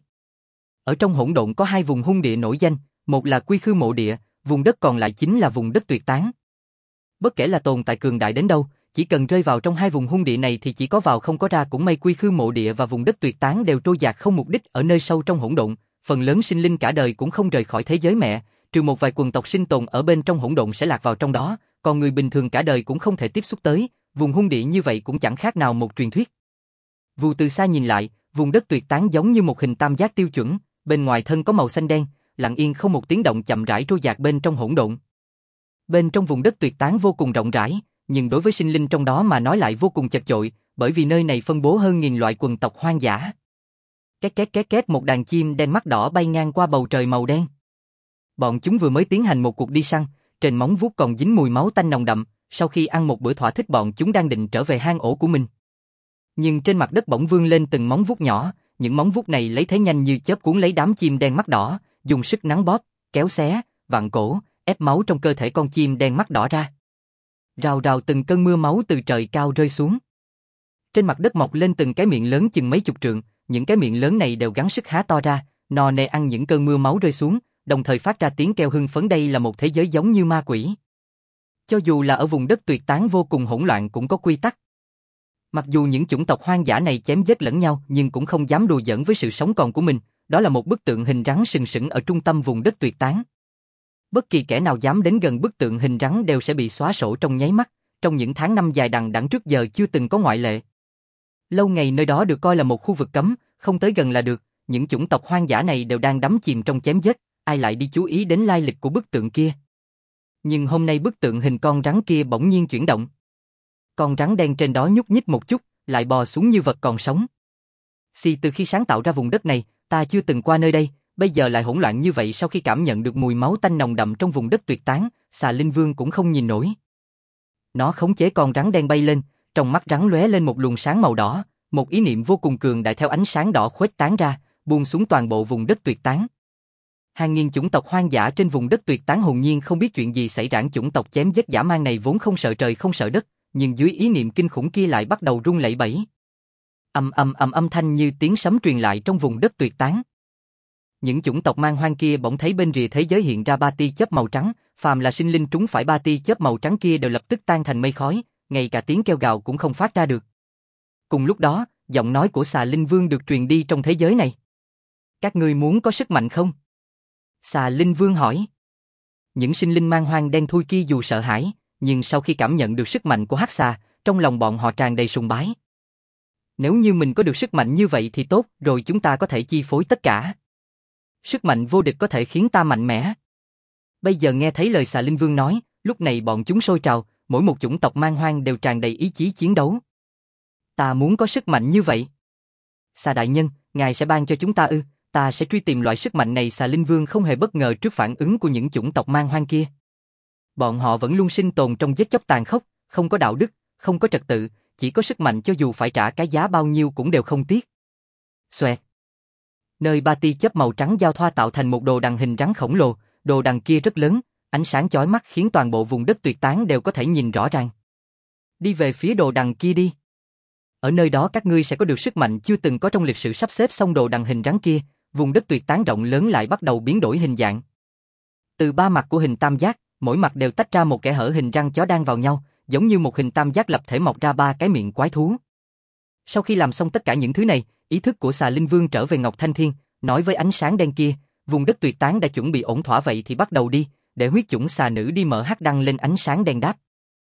Ở trong hỗn độn có 2 vùng hung địa nổi danh, một là Quy Khư Mộ Địa, vùng đất còn lại chính là vùng đất tuyệt tán. Bất kể là tồn tại cường đại đến đâu, chỉ cần rơi vào trong 2 vùng hung địa này thì chỉ có vào không có ra. Cũng may Quy Khư Mộ Địa và vùng đất tuyệt tán đều trôi dạt không mục đích ở nơi sâu trong hỗn độn, phần lớn sinh linh cả đời cũng không rời khỏi thế giới mẹ, trừ một vài quần tộc sinh tồn ở bên trong hỗn độn sẽ lạc vào trong đó, còn người bình thường cả đời cũng không thể tiếp xúc tới. Vùng hung địa như vậy cũng chẳng khác nào một truyền thuyết. Vù từ xa nhìn lại, vùng đất tuyệt tán giống như một hình tam giác tiêu chuẩn, bên ngoài thân có màu xanh đen, lặng yên không một tiếng động chậm rãi trôi dạt bên trong hỗn độn. Bên trong vùng đất tuyệt tán vô cùng rộng rãi, nhưng đối với sinh linh trong đó mà nói lại vô cùng chật chội, bởi vì nơi này phân bố hơn 1000 loại quần tộc hoang dã. Két két két két, một đàn chim đen mắt đỏ bay ngang qua bầu trời màu đen. Bọn chúng vừa mới tiến hành một cuộc đi săn, trên móng vuốt còn dính mùi máu tanh nồng đậm, sau khi ăn một bữa thỏa thích bọn chúng đang định trở về hang ổ của mình. Nhưng trên mặt đất bỗng vươn lên từng móng vuốt nhỏ, những móng vuốt này lấy thế nhanh như chớp cuốn lấy đám chim đen mắt đỏ, dùng sức nắn bóp, kéo xé, vặn cổ, ép máu trong cơ thể con chim đen mắt đỏ ra. Rào rào từng cơn mưa máu từ trời cao rơi xuống. Trên mặt đất mọc lên từng cái miệng lớn chừng mấy chục trượng, những cái miệng lớn này đều gắng sức há to ra, no nê ăn những cơn mưa máu rơi xuống, đồng thời phát ra tiếng kêu hưng phấn. Đây là một thế giới giống như ma quỷ. Cho dù là ở vùng đất tuyệt tán vô cùng hỗn loạn cũng có quy tắc. Mặc dù những chủng tộc hoang dã này chém giết lẫn nhau nhưng cũng không dám đùa giỡn với sự sống còn của mình, đó là một bức tượng hình rắn sừng sững ở trung tâm vùng đất tuyệt tán. Bất kỳ kẻ nào dám đến gần bức tượng hình rắn đều sẽ bị xóa sổ trong nháy mắt, trong những tháng năm dài đằng đẵng trước giờ chưa từng có ngoại lệ. Lâu ngày nơi đó được coi là một khu vực cấm, không tới gần là được, những chủng tộc hoang dã này đều đang đắm chìm trong chém giết, ai lại đi chú ý đến lai lịch của bức tượng kia. Nhưng hôm nay bức tượng hình con rắn kia bỗng nhiên chuyển động. Con rắn đen trên đó nhúc nhích một chút, lại bò xuống như vật còn sống. Từ khi sáng tạo ra vùng đất này, ta chưa từng qua nơi đây, bây giờ lại hỗn loạn như vậy. Sau khi cảm nhận được mùi máu tanh nồng đậm trong vùng đất tuyệt tán, Xà Linh Vương cũng không nhìn nổi. Nó khống chế con rắn đen bay lên, trong mắt rắn lóe lên một luồng sáng màu đỏ, một ý niệm vô cùng cường đại theo ánh sáng đỏ khuếch tán ra, buông xuống toàn bộ vùng đất tuyệt tán. Hàng nghìn chủng tộc hoang dã trên vùng đất tuyệt tán hồn nhiên không biết chuyện gì xảy ra. Chủng tộc chém giết dã man này vốn không sợ trời không sợ đất, nhưng dưới ý niệm kinh khủng kia lại bắt đầu rung lẩy bẩy. Âm thanh như tiếng sấm truyền lại trong vùng đất tuyệt tán. Những chủng tộc man hoang kia bỗng thấy bên rìa thế giới hiện ra 3 tia chớp màu trắng, phàm là sinh linh trúng phải 3 tia chớp màu trắng kia đều lập tức tan thành mây khói, ngay cả tiếng kêu gào cũng không phát ra được. Cùng lúc đó, giọng nói của Xà Linh Vương được truyền đi trong thế giới này. Các ngươi muốn có sức mạnh không? Xà Linh Vương hỏi. Những sinh linh man hoang đen thui kia dù sợ hãi, nhưng sau khi cảm nhận được sức mạnh của hắc xà, trong lòng bọn họ tràn đầy sùng bái. Nếu như mình có được sức mạnh như vậy thì tốt, rồi chúng ta có thể chi phối tất cả. Sức mạnh vô địch có thể khiến ta mạnh mẽ. Bây giờ nghe thấy lời Xà Linh Vương nói, lúc này bọn chúng sôi trào, mỗi một chủng tộc man hoang đều tràn đầy ý chí chiến đấu. Ta muốn có sức mạnh như vậy. Xà đại nhân, ngài sẽ ban cho chúng ta ư? Ta sẽ truy tìm loại sức mạnh này. Xà Linh Vương không hề bất ngờ trước phản ứng của những chủng tộc man hoang kia. Bọn họ vẫn luôn sinh tồn trong giết chóc tàn khốc, không có đạo đức, không có trật tự, chỉ có sức mạnh cho dù phải trả cái giá bao nhiêu cũng đều không tiếc. Xoẹt. Nơi 3 tia chớp màu trắng giao thoa tạo thành một đồ đằng hình rắn khổng lồ, đồ đằng kia rất lớn, Ánh sáng chói mắt khiến toàn bộ vùng đất tuyệt tán đều có thể nhìn rõ ràng. Đi về phía đồ đằng kia đi. Ở nơi đó các ngươi sẽ có được sức mạnh chưa từng có trong lịch sử sắp xếp xong đồ đằng hình rắn kia, vùng đất tuyệt tán rộng lớn lại bắt đầu biến đổi hình dạng. Từ ba mặt của hình tam giác, mỗi mặt đều tách ra một kẽ hở hình răng chó đan vào nhau, giống như một hình tam giác lập thể mọc ra ba cái miệng quái thú. Sau khi làm xong tất cả những thứ này, ý thức của Xà Linh Vương trở về Ngọc Thanh Thiên, nói với ánh sáng đen kia, vùng đất tuyệt tán đã chuẩn bị ổn thỏa vậy thì bắt đầu đi, để huyết chủng xà nữ đi mở hắc đăng lên. Ánh sáng đen đáp.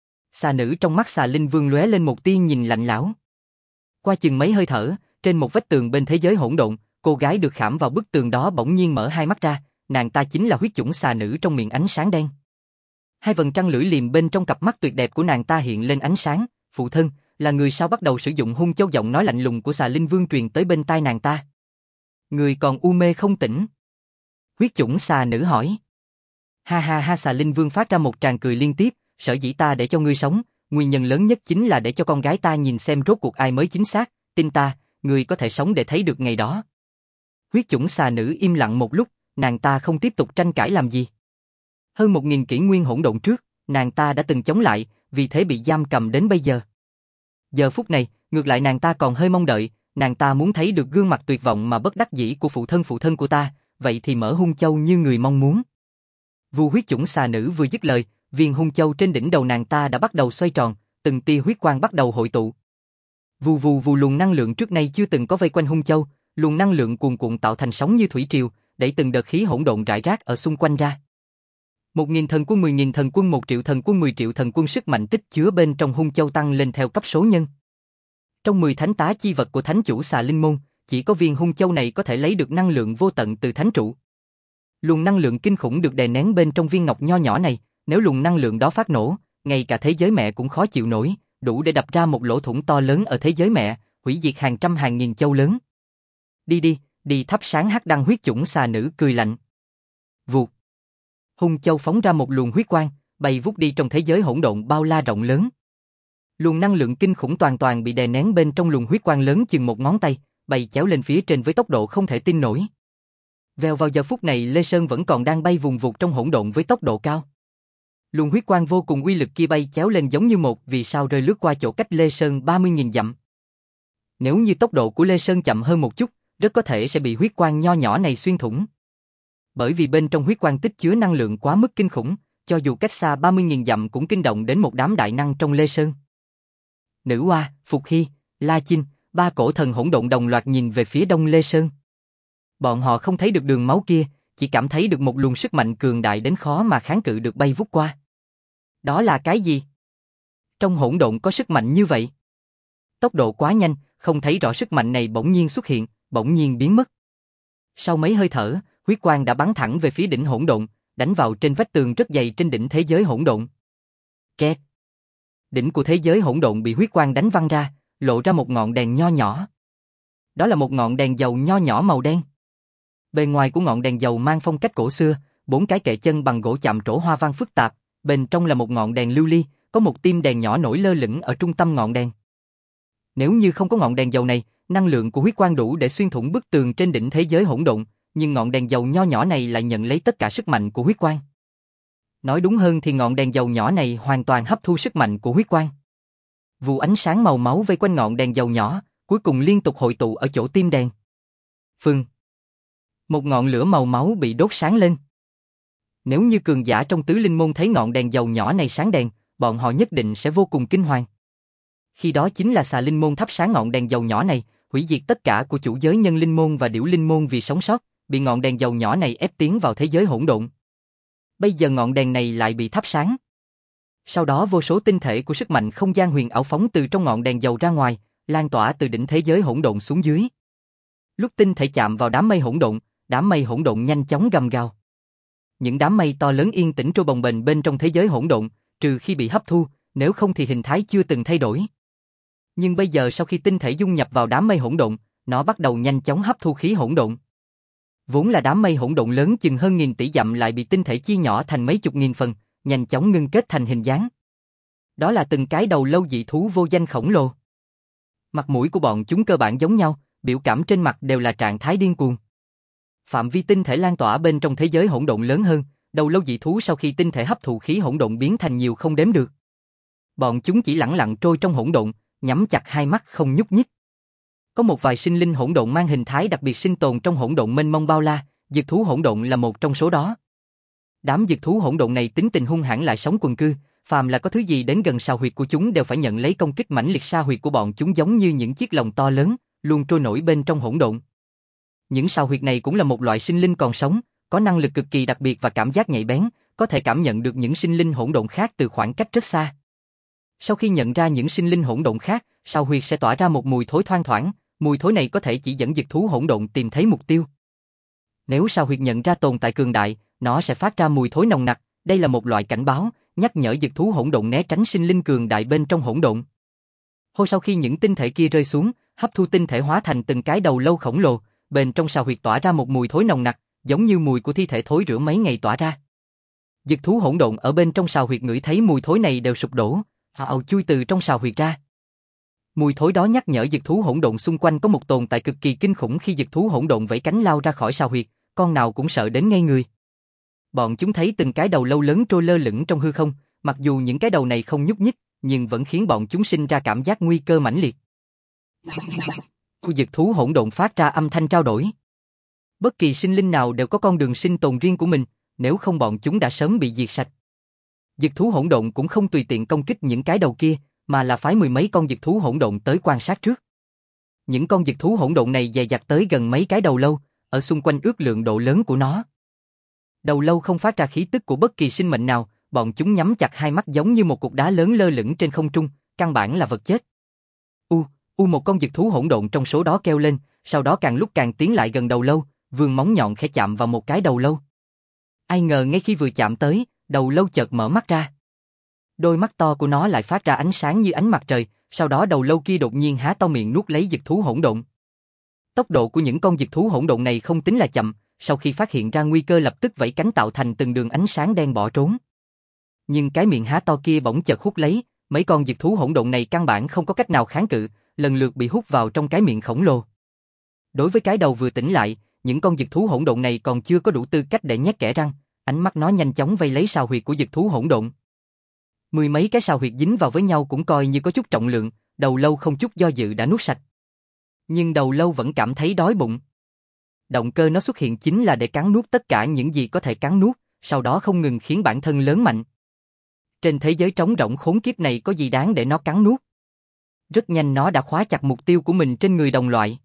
Xà nữ trong mắt Xà Linh Vương lóe lên một tia nhìn lạnh lẽo. Qua chừng mấy hơi thở, trên một vách tường bên thế giới hỗn độn, cô gái được khảm vào bức tường đó bỗng nhiên mở hai mắt ra, nàng ta chính là huyết chủng xà nữ trong miệng ánh sáng đen. Hai vầng trăng lưỡi liềm bên trong cặp mắt tuyệt đẹp của nàng ta hiện lên ánh sáng, phụ thân, là người sao bắt đầu sử dụng hung châu. Giọng nói lạnh lùng của Xà Linh Vương truyền tới bên tai nàng ta. Người còn u mê không tỉnh? Huyết chủng xà nữ hỏi. Ha ha ha, Xà Linh Vương phát ra một tràng cười liên tiếp, sở dĩ ta để cho ngươi sống, nguyên nhân lớn nhất chính là để cho con gái ta nhìn xem rốt cuộc ai mới chính xác, tin ta, ngươi có thể sống để thấy được ngày đó. Huyết chủng xà nữ im lặng một lúc, nàng ta không tiếp tục tranh cãi làm gì. Hơn 1000 kỷ nguyên hỗn độn trước, nàng ta đã từng chống lại, vì thế bị giam cầm đến bây giờ. Giờ phút này, ngược lại nàng ta còn hơi mong đợi, nàng ta muốn thấy được gương mặt tuyệt vọng mà bất đắc dĩ của phụ thân của ta, vậy thì mở hung châu như người mong muốn. Vu huyết chủng xà nữ vừa dứt lời, viên hung châu trên đỉnh đầu nàng ta đã bắt đầu xoay tròn, từng tia huyết quang bắt đầu hội tụ. Vù vù vù, luồng năng lượng trước nay chưa từng có vây quanh hung châu, luồng năng lượng cuồn cuộn tạo thành sóng như thủy triều, đẩy từng đợt khí hỗn độn rải rác ở xung quanh ra. 1000 thần quân, 10.000 thần quân, 1 triệu thần quân, 10 triệu thần quân, sức mạnh tích chứa bên trong hung châu tăng lên theo cấp số nhân. Trong 10 thánh tá chi vật của thánh chủ Xà Linh môn, chỉ có viên hung châu này có thể lấy được năng lượng vô tận từ thánh trụ. Luồng năng lượng kinh khủng được đè nén bên trong viên ngọc nho nhỏ này, nếu luồng năng lượng đó phát nổ, ngay cả thế giới mẹ cũng khó chịu nổi, đủ để đập ra một lỗ thủng to lớn ở thế giới mẹ, hủy diệt hàng trăm hàng nghìn châu lớn. Đi đi, đi thắp sáng hắc đăng. Huyết chủng xà nữ cười lạnh. Vụt. Hung châu phóng ra một luồng huyết quang, bay vút đi trong thế giới hỗn độn bao la rộng lớn. Luồng năng lượng kinh khủng toàn bị đè nén bên trong luồng huyết quang lớn chừng một ngón tay, bay chéo lên phía trên với tốc độ không thể tin nổi. Vèo, vào giờ phút này Lê Sơn vẫn còn đang bay vùng vụt trong hỗn độn với tốc độ cao. Luồng huyết quang vô cùng uy lực kia bay chéo lên giống như một vì sao rơi lướt qua chỗ cách Lê Sơn 30.000 dặm. Nếu như tốc độ của Lê Sơn chậm hơn một chút, rất có thể sẽ bị huyết quang nho nhỏ này xuyên thủng. Bởi vì bên trong huyết quang tích chứa năng lượng quá mức kinh khủng, cho dù cách xa 30.000 dặm cũng kinh động đến một đám đại năng trong Lê Sơn. Nữ Hoa, Phục Hy, La Chinh, ba cổ thần hỗn độn đồng loạt nhìn về phía đông Lê Sơn. Bọn họ không thấy được đường máu kia, chỉ cảm thấy được một luồng sức mạnh cường đại đến khó mà kháng cự được bay vút qua. Đó là cái gì? Trong hỗn độn có sức mạnh như vậy? Tốc độ quá nhanh, không thấy rõ sức mạnh này bỗng nhiên xuất hiện, bỗng nhiên biến mất. Sau mấy hơi thở, huyết quang đã bắn thẳng về phía đỉnh hỗn độn, đánh vào trên vách tường rất dày trên đỉnh thế giới hỗn độn. Kẹt! Đỉnh của thế giới hỗn độn bị huyết quang đánh văng ra, lộ ra một ngọn đèn nho nhỏ. Đó là một ngọn đèn dầu nho nhỏ màu đen. Bề ngoài của ngọn đèn dầu mang phong cách cổ xưa, 4 cái kệ chân bằng gỗ chạm trổ hoa văn phức tạp, bên trong là một ngọn đèn lưu ly, có một tim đèn nhỏ nổi lơ lửng ở trung tâm ngọn đèn. Nếu như không có ngọn đèn dầu này, năng lượng của huyết quang đủ để xuyên thủng bức tường trên đỉnh thế giới hỗn độn, nhưng ngọn đèn dầu nho nhỏ này lại nhận lấy tất cả sức mạnh của huyết quang. Nói đúng hơn thì ngọn đèn dầu nhỏ này hoàn toàn hấp thu sức mạnh của huyết quang. Vụ ánh sáng màu máu vây quanh ngọn đèn dầu nhỏ, cuối cùng liên tục hội tụ ở chỗ tim đèn. Phừng. Một ngọn lửa màu máu bị đốt sáng lên. Nếu như cường giả trong tứ linh môn thấy ngọn đèn dầu nhỏ này sáng đèn, bọn họ nhất định sẽ vô cùng kinh hoàng. Khi đó chính là Xà Linh môn thắp sáng ngọn đèn dầu nhỏ này, hủy diệt tất cả của chủ giới nhân linh môn và điểu linh môn vì sống sót, bị ngọn đèn dầu nhỏ này ép tiến vào thế giới hỗn độn. Bây giờ ngọn đèn này lại bị thắp sáng. Sau đó vô số tinh thể của sức mạnh không gian huyền ảo phóng từ trong ngọn đèn dầu ra ngoài, lan tỏa từ đỉnh thế giới hỗn độn xuống dưới. Lúc tinh thể chạm vào đám mây hỗn độn nhanh chóng gầm gào. Những đám mây to lớn yên tĩnh trôi bồng bềnh bên trong thế giới hỗn độn, trừ khi bị hấp thu, nếu không thì hình thái chưa từng thay đổi. Nhưng bây giờ sau khi tinh thể dung nhập vào đám mây hỗn độn, nó bắt đầu nhanh chóng hấp thu khí hỗn độn. Vốn là đám mây hỗn độn lớn chừng hơn 1000 tỷ dặm lại bị tinh thể chia nhỏ thành mấy chục nghìn phần, nhanh chóng ngưng kết thành hình dáng. Đó là từng cái đầu lâu dị thú vô danh khổng lồ. Mặt mũi của bọn chúng cơ bản giống nhau, biểu cảm trên mặt đều là trạng thái điên cuồng. Phạm vi tinh thể lan tỏa bên trong thế giới hỗn độn lớn hơn, đầu lâu dị thú sau khi tinh thể hấp thụ khí hỗn độn biến thành nhiều không đếm được. Bọn chúng chỉ lẳng lặng trôi trong hỗn độn, nhắm chặt hai mắt không nhúc nhích. Có một vài sinh linh hỗn độn mang hình thái đặc biệt sinh tồn trong hỗn độn mênh mông bao la, dực thú hỗn độn là một trong số đó. Đám dực thú hỗn độn này tính tình hung hãn lại sống quần cư, phàm là có thứ gì đến gần sao huyệt của chúng đều phải nhận lấy công kích mãnh liệt. Sao huyệt của bọn chúng giống như những chiếc lồng to lớn, luôn trôi nổi bên trong hỗn độn. Những sao huyệt này cũng là một loại sinh linh còn sống, có năng lực cực kỳ đặc biệt và cảm giác nhạy bén, có thể cảm nhận được những sinh linh hỗn độn khác từ khoảng cách rất xa. Sau khi nhận ra những sinh linh hỗn độn khác, sao huyệt sẽ tỏa ra một mùi thối thoang thoảng, mùi thối này có thể chỉ dẫn dực thú hỗn độn tìm thấy mục tiêu. Nếu sao huyệt nhận ra tồn tại cường đại, nó sẽ phát ra mùi thối nồng nặc, đây là một loại cảnh báo, nhắc nhở dực thú hỗn độn né tránh sinh linh cường đại bên trong hỗn độn. Hồi sau khi những tinh thể kia rơi xuống, hấp thu tinh thể hóa thành từng cái đầu lâu khổng lồ, bên trong sao huyệt tỏa ra một mùi thối nồng nặc, giống như mùi của thi thể thối rữa mấy ngày tỏa ra. Dực thú hỗn độn ở bên trong sao huyệt ngửi thấy mùi thối này đều sụp đổ, họ chui từ trong sao huyệt ra. Mùi thối đó nhắc nhở dực thú hỗn độn xung quanh có một tồn tại cực kỳ kinh khủng. Khi dực thú hỗn độn vẫy cánh lao ra khỏi sao huyệt, con nào cũng sợ đến ngây người. Bọn chúng thấy từng cái đầu lâu lớn trôi lơ lửng trong hư không, mặc dù những cái đầu này không nhúc nhích, nhưng vẫn khiến bọn chúng sinh ra cảm giác nguy cơ mãnh liệt. Dực thú hỗn độn phát ra âm thanh trao đổi. Bất kỳ sinh linh nào đều có con đường sinh tồn riêng của mình, nếu không bọn chúng đã sớm bị diệt sạch. Dực thú hỗn độn cũng không tùy tiện công kích những cái đầu kia, mà là phái mười mấy con dực thú hỗn độn tới quan sát trước. Những con dực thú hỗn độn này dè dặt tới gần mấy cái đầu lâu, ở xung quanh ước lượng độ lớn của nó. Đầu lâu không phát ra khí tức của bất kỳ sinh mệnh nào, bọn chúng nhắm chặt hai mắt giống như một cục đá lớn lơ lửng trên không trung, căn bản là vật chết. Một con dực thú hỗn độn trong số đó kêu lên, sau đó càng lúc càng tiến lại gần đầu lâu, vươn móng nhọn khẽ chạm vào một cái đầu lâu. Ai ngờ ngay khi vừa chạm tới, đầu lâu chợt mở mắt ra. Đôi mắt to của nó lại phát ra ánh sáng như ánh mặt trời, sau đó đầu lâu kia đột nhiên há to miệng nuốt lấy dực thú hỗn độn. Tốc độ của những con dực thú hỗn độn này không tính là chậm, sau khi phát hiện ra nguy cơ lập tức vẫy cánh tạo thành từng đường ánh sáng đen bỏ trốn. Nhưng cái miệng há to kia bỗng chợt hút lấy, mấy con dực thú hỗn độn này căn bản không có cách nào kháng cự, lần lượt bị hút vào trong cái miệng khổng lồ. Đối với cái đầu vừa tỉnh lại, những con dực thú hỗn độn này còn chưa có đủ tư cách để nhét kẽ răng, ánh mắt nó nhanh chóng vây lấy sao huyệt của dực thú hỗn độn. Mười mấy cái sao huyệt dính vào với nhau cũng coi như có chút trọng lượng, đầu lâu không chút do dự đã nuốt sạch. Nhưng đầu lâu vẫn cảm thấy đói bụng. Động cơ nó xuất hiện chính là để cắn nuốt tất cả những gì có thể cắn nuốt, sau đó không ngừng khiến bản thân lớn mạnh. Trên thế giới trống rỗng khốn kiếp này có gì đáng để nó cắn nuốt. Rất nhanh nó đã khóa chặt mục tiêu của mình trên người đồng loại.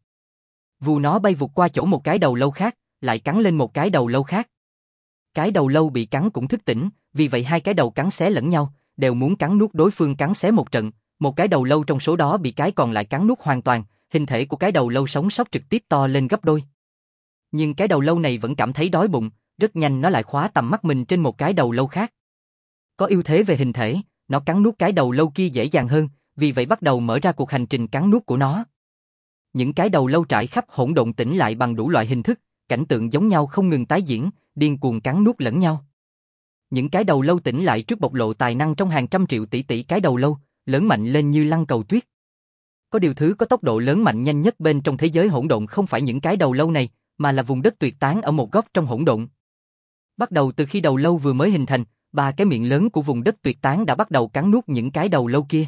Vù nó bay vụt qua chỗ một cái đầu lâu khác, lại cắn lên một cái đầu lâu khác. Cái đầu lâu bị cắn cũng thức tỉnh, vì vậy hai cái đầu cắn xé lẫn nhau, đều muốn cắn nuốt đối phương cắn xé một trận. Một cái đầu lâu trong số đó bị cái còn lại cắn nuốt hoàn toàn, hình thể của cái đầu lâu sống sót trực tiếp to lên gấp đôi. Nhưng cái đầu lâu này vẫn cảm thấy đói bụng, rất nhanh nó lại khóa tầm mắt mình trên một cái đầu lâu khác. Có ưu thế về hình thể, nó cắn nuốt cái đầu lâu kia dễ dàng hơn, vì vậy bắt đầu mở ra cuộc hành trình cắn nuốt của nó. Những cái đầu lâu trải khắp hỗn độn tỉnh lại bằng đủ loại hình thức, cảnh tượng giống nhau không ngừng tái diễn, điên cuồng cắn nuốt lẫn nhau. Những cái đầu lâu tỉnh lại trước bộc lộ tài năng trong hàng trăm triệu tỷ tỷ cái đầu lâu, lớn mạnh lên như lăn cầu tuyết. Có điều thứ có tốc độ lớn mạnh nhanh nhất bên trong thế giới hỗn độn không phải những cái đầu lâu này, mà là vùng đất tuyệt tán ở một góc trong hỗn độn. Bắt đầu từ khi đầu lâu vừa mới hình thành, ba cái miệng lớn của vùng đất tuyệt tán đã bắt đầu cắn nuốt những cái đầu lâu kia.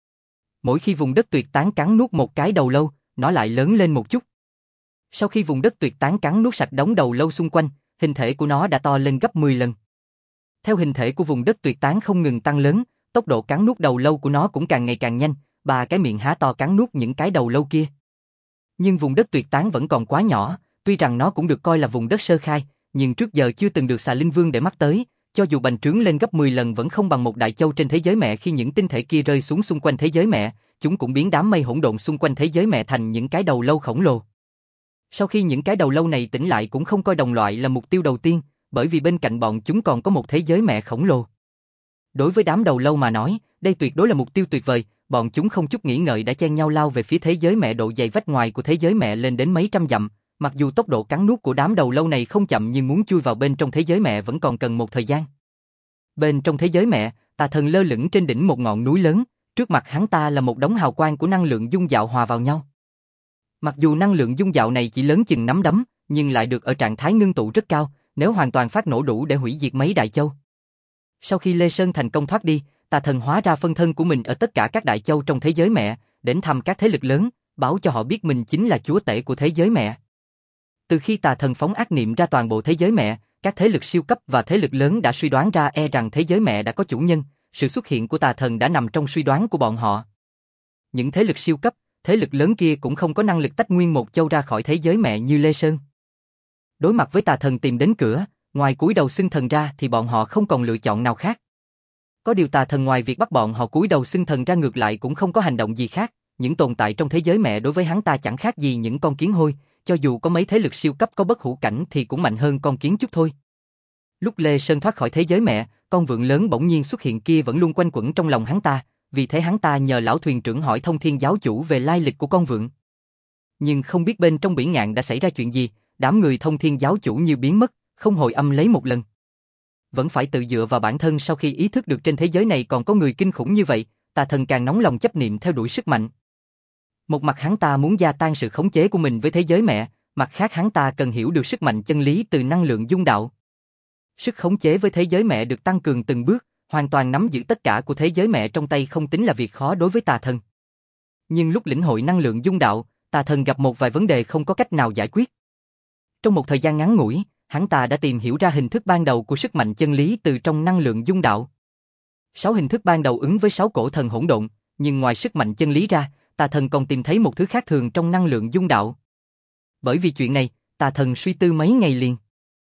Mỗi khi vùng đất tuyệt tán cắn nuốt một cái đầu lâu, nó lại lớn lên một chút. Sau khi vùng đất tuyệt tán cắn nuốt sạch đống đầu lâu xung quanh, hình thể của nó đã to lên gấp 10 lần. Theo hình thể của vùng đất tuyệt tán không ngừng tăng lớn, tốc độ cắn nuốt đầu lâu của nó cũng càng ngày càng nhanh, ba cái miệng há to cắn nuốt những cái đầu lâu kia. Nhưng vùng đất tuyệt tán vẫn còn quá nhỏ, tuy rằng nó cũng được coi là vùng đất sơ khai, nhưng trước giờ chưa từng được xà linh vương để mắt tới, cho dù bành trướng lên gấp 10 lần vẫn không bằng một đại châu trên thế giới mẹ. Khi những tinh thể kia rơi xuống xung quanh thế giới mẹ, chúng cũng biến đám mây hỗn độn xung quanh thế giới mẹ thành những cái đầu lâu khổng lồ. Sau khi những cái đầu lâu này tỉnh lại cũng không coi đồng loại là mục tiêu đầu tiên, bởi vì bên cạnh bọn chúng còn có một thế giới mẹ khổng lồ. Đối với đám đầu lâu mà nói, đây tuyệt đối là mục tiêu tuyệt vời, bọn chúng không chút nghĩ ngợi đã chen nhau lao về phía thế giới mẹ. Độ dày vách ngoài của thế giới mẹ lên đến mấy trăm dặm, mặc dù tốc độ cắn nuốt của đám đầu lâu này không chậm nhưng muốn chui vào bên trong thế giới mẹ vẫn còn cần một thời gian. Bên trong thế giới mẹ, tà thần lơ lửng trên đỉnh một ngọn núi lớn, trước mặt hắn ta là một đống hào quang của năng lượng dung dạo hòa vào nhau. Mặc dù năng lượng dung dạo này chỉ lớn chừng nắm đấm, nhưng lại được ở trạng thái ngưng tụ rất cao, nếu hoàn toàn phát nổ đủ để hủy diệt mấy đại châu. Sau khi Lê Sơn thành công thoát đi, tà thần hóa ra phân thân của mình ở tất cả các đại châu trong thế giới mẹ, đến thăm các thế lực lớn, báo cho họ biết mình chính là chúa tể của thế giới mẹ. Từ khi tà thần phóng ác niệm ra toàn bộ thế giới mẹ, các thế lực siêu cấp và thế lực lớn đã suy đoán ra rằng thế giới mẹ đã có chủ nhân, sự xuất hiện của tà thần đã nằm trong suy đoán của bọn họ. Những thế lực siêu cấp, thế lực lớn kia cũng không có năng lực tách nguyên một châu ra khỏi thế giới mẹ như Lê Sơn. Đối mặt với tà thần tìm đến cửa, ngoài cúi đầu xưng thần ra thì bọn họ không còn lựa chọn nào khác. Có điều tà thần ngoài việc bắt bọn họ cúi đầu xưng thần ra ngược lại cũng không có hành động gì khác, những tồn tại trong thế giới mẹ đối với hắn ta chẳng khác gì những con kiến hôi, cho dù có mấy thế lực siêu cấp có bất hủ cảnh thì cũng mạnh hơn con kiến chút thôi. Lúc Lê Sơn thoát khỏi thế giới mẹ, con vượn lớn bỗng nhiên xuất hiện kia vẫn luôn quanh quẩn trong lòng hắn ta, vì thế hắn ta nhờ lão thuyền trưởng hỏi Thông Thiên giáo chủ về lai lịch của con vượn. Nhưng không biết bên trong biển ngạn đã xảy ra chuyện gì, đám người Thông Thiên giáo chủ như biến mất, không hồi âm lấy một lần. Vẫn phải tự dựa vào bản thân sau khi ý thức được trên thế giới này còn có người kinh khủng như vậy, tà thần càng nóng lòng chấp niệm theo đuổi sức mạnh. Một mặt hắn ta muốn gia tăng sự khống chế của mình với thế giới mẹ, mặt khác hắn ta cần hiểu được sức mạnh chân lý từ năng lượng dung đạo. Sức khống chế với thế giới mẹ được tăng cường từng bước, hoàn toàn nắm giữ tất cả của thế giới mẹ trong tay không tính là việc khó đối với tà thần. Nhưng lúc lĩnh hội năng lượng dung đạo, tà thần gặp một vài vấn đề không có cách nào giải quyết. Trong một thời gian ngắn ngủi, hắn ta đã tìm hiểu ra hình thức ban đầu của sức mạnh chân lý từ trong năng lượng dung đạo. 6 hình thức ban đầu ứng với 6 cổ thần hỗn độn, nhưng ngoài sức mạnh chân lý ra, tà thần còn tìm thấy một thứ khác thường trong năng lượng dung đạo. Bởi vì chuyện này, tà thần suy tư mấy ngày liền.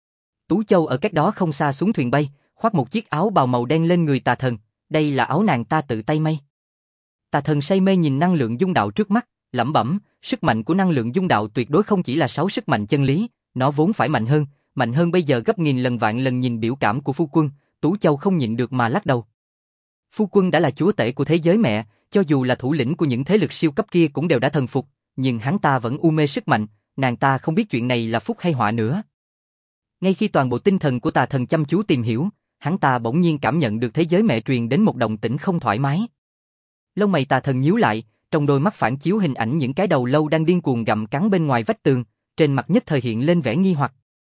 Tú Châu ở cách đó không xa xuống thuyền bay, khoác một chiếc áo bào màu đen lên người tà thần, đây là áo nàng ta tự tay may. Tà thần say mê nhìn năng lượng dung đạo trước mắt, lẩm bẩm, sức mạnh của năng lượng dung đạo tuyệt đối không chỉ là 6 sức mạnh chân lý, nó vốn phải mạnh hơn bây giờ gấp nghìn lần vạn lần. Nhìn biểu cảm của phu quân, Tú Châu không nhịn được mà lắc đầu. Phu quân đã là chúa tể của thế giới mẹ, cho dù là thủ lĩnh của những thế lực siêu cấp kia cũng đều đã thần phục, nhưng hắn ta vẫn u mê sức mạnh, nàng ta không biết chuyện này là phúc hay họa nữa. Ngay khi toàn bộ tinh thần của tà thần chăm chú tìm hiểu, hắn ta bỗng nhiên cảm nhận được thế giới mẹ truyền đến một động tĩnh không thoải mái. Lông mày tà thần nhíu lại, trong đôi mắt phản chiếu hình ảnh những cái đầu lâu đang điên cuồng gặm cắn bên ngoài vách tường, trên mặt nhất thời hiện lên vẻ nghi hoặc.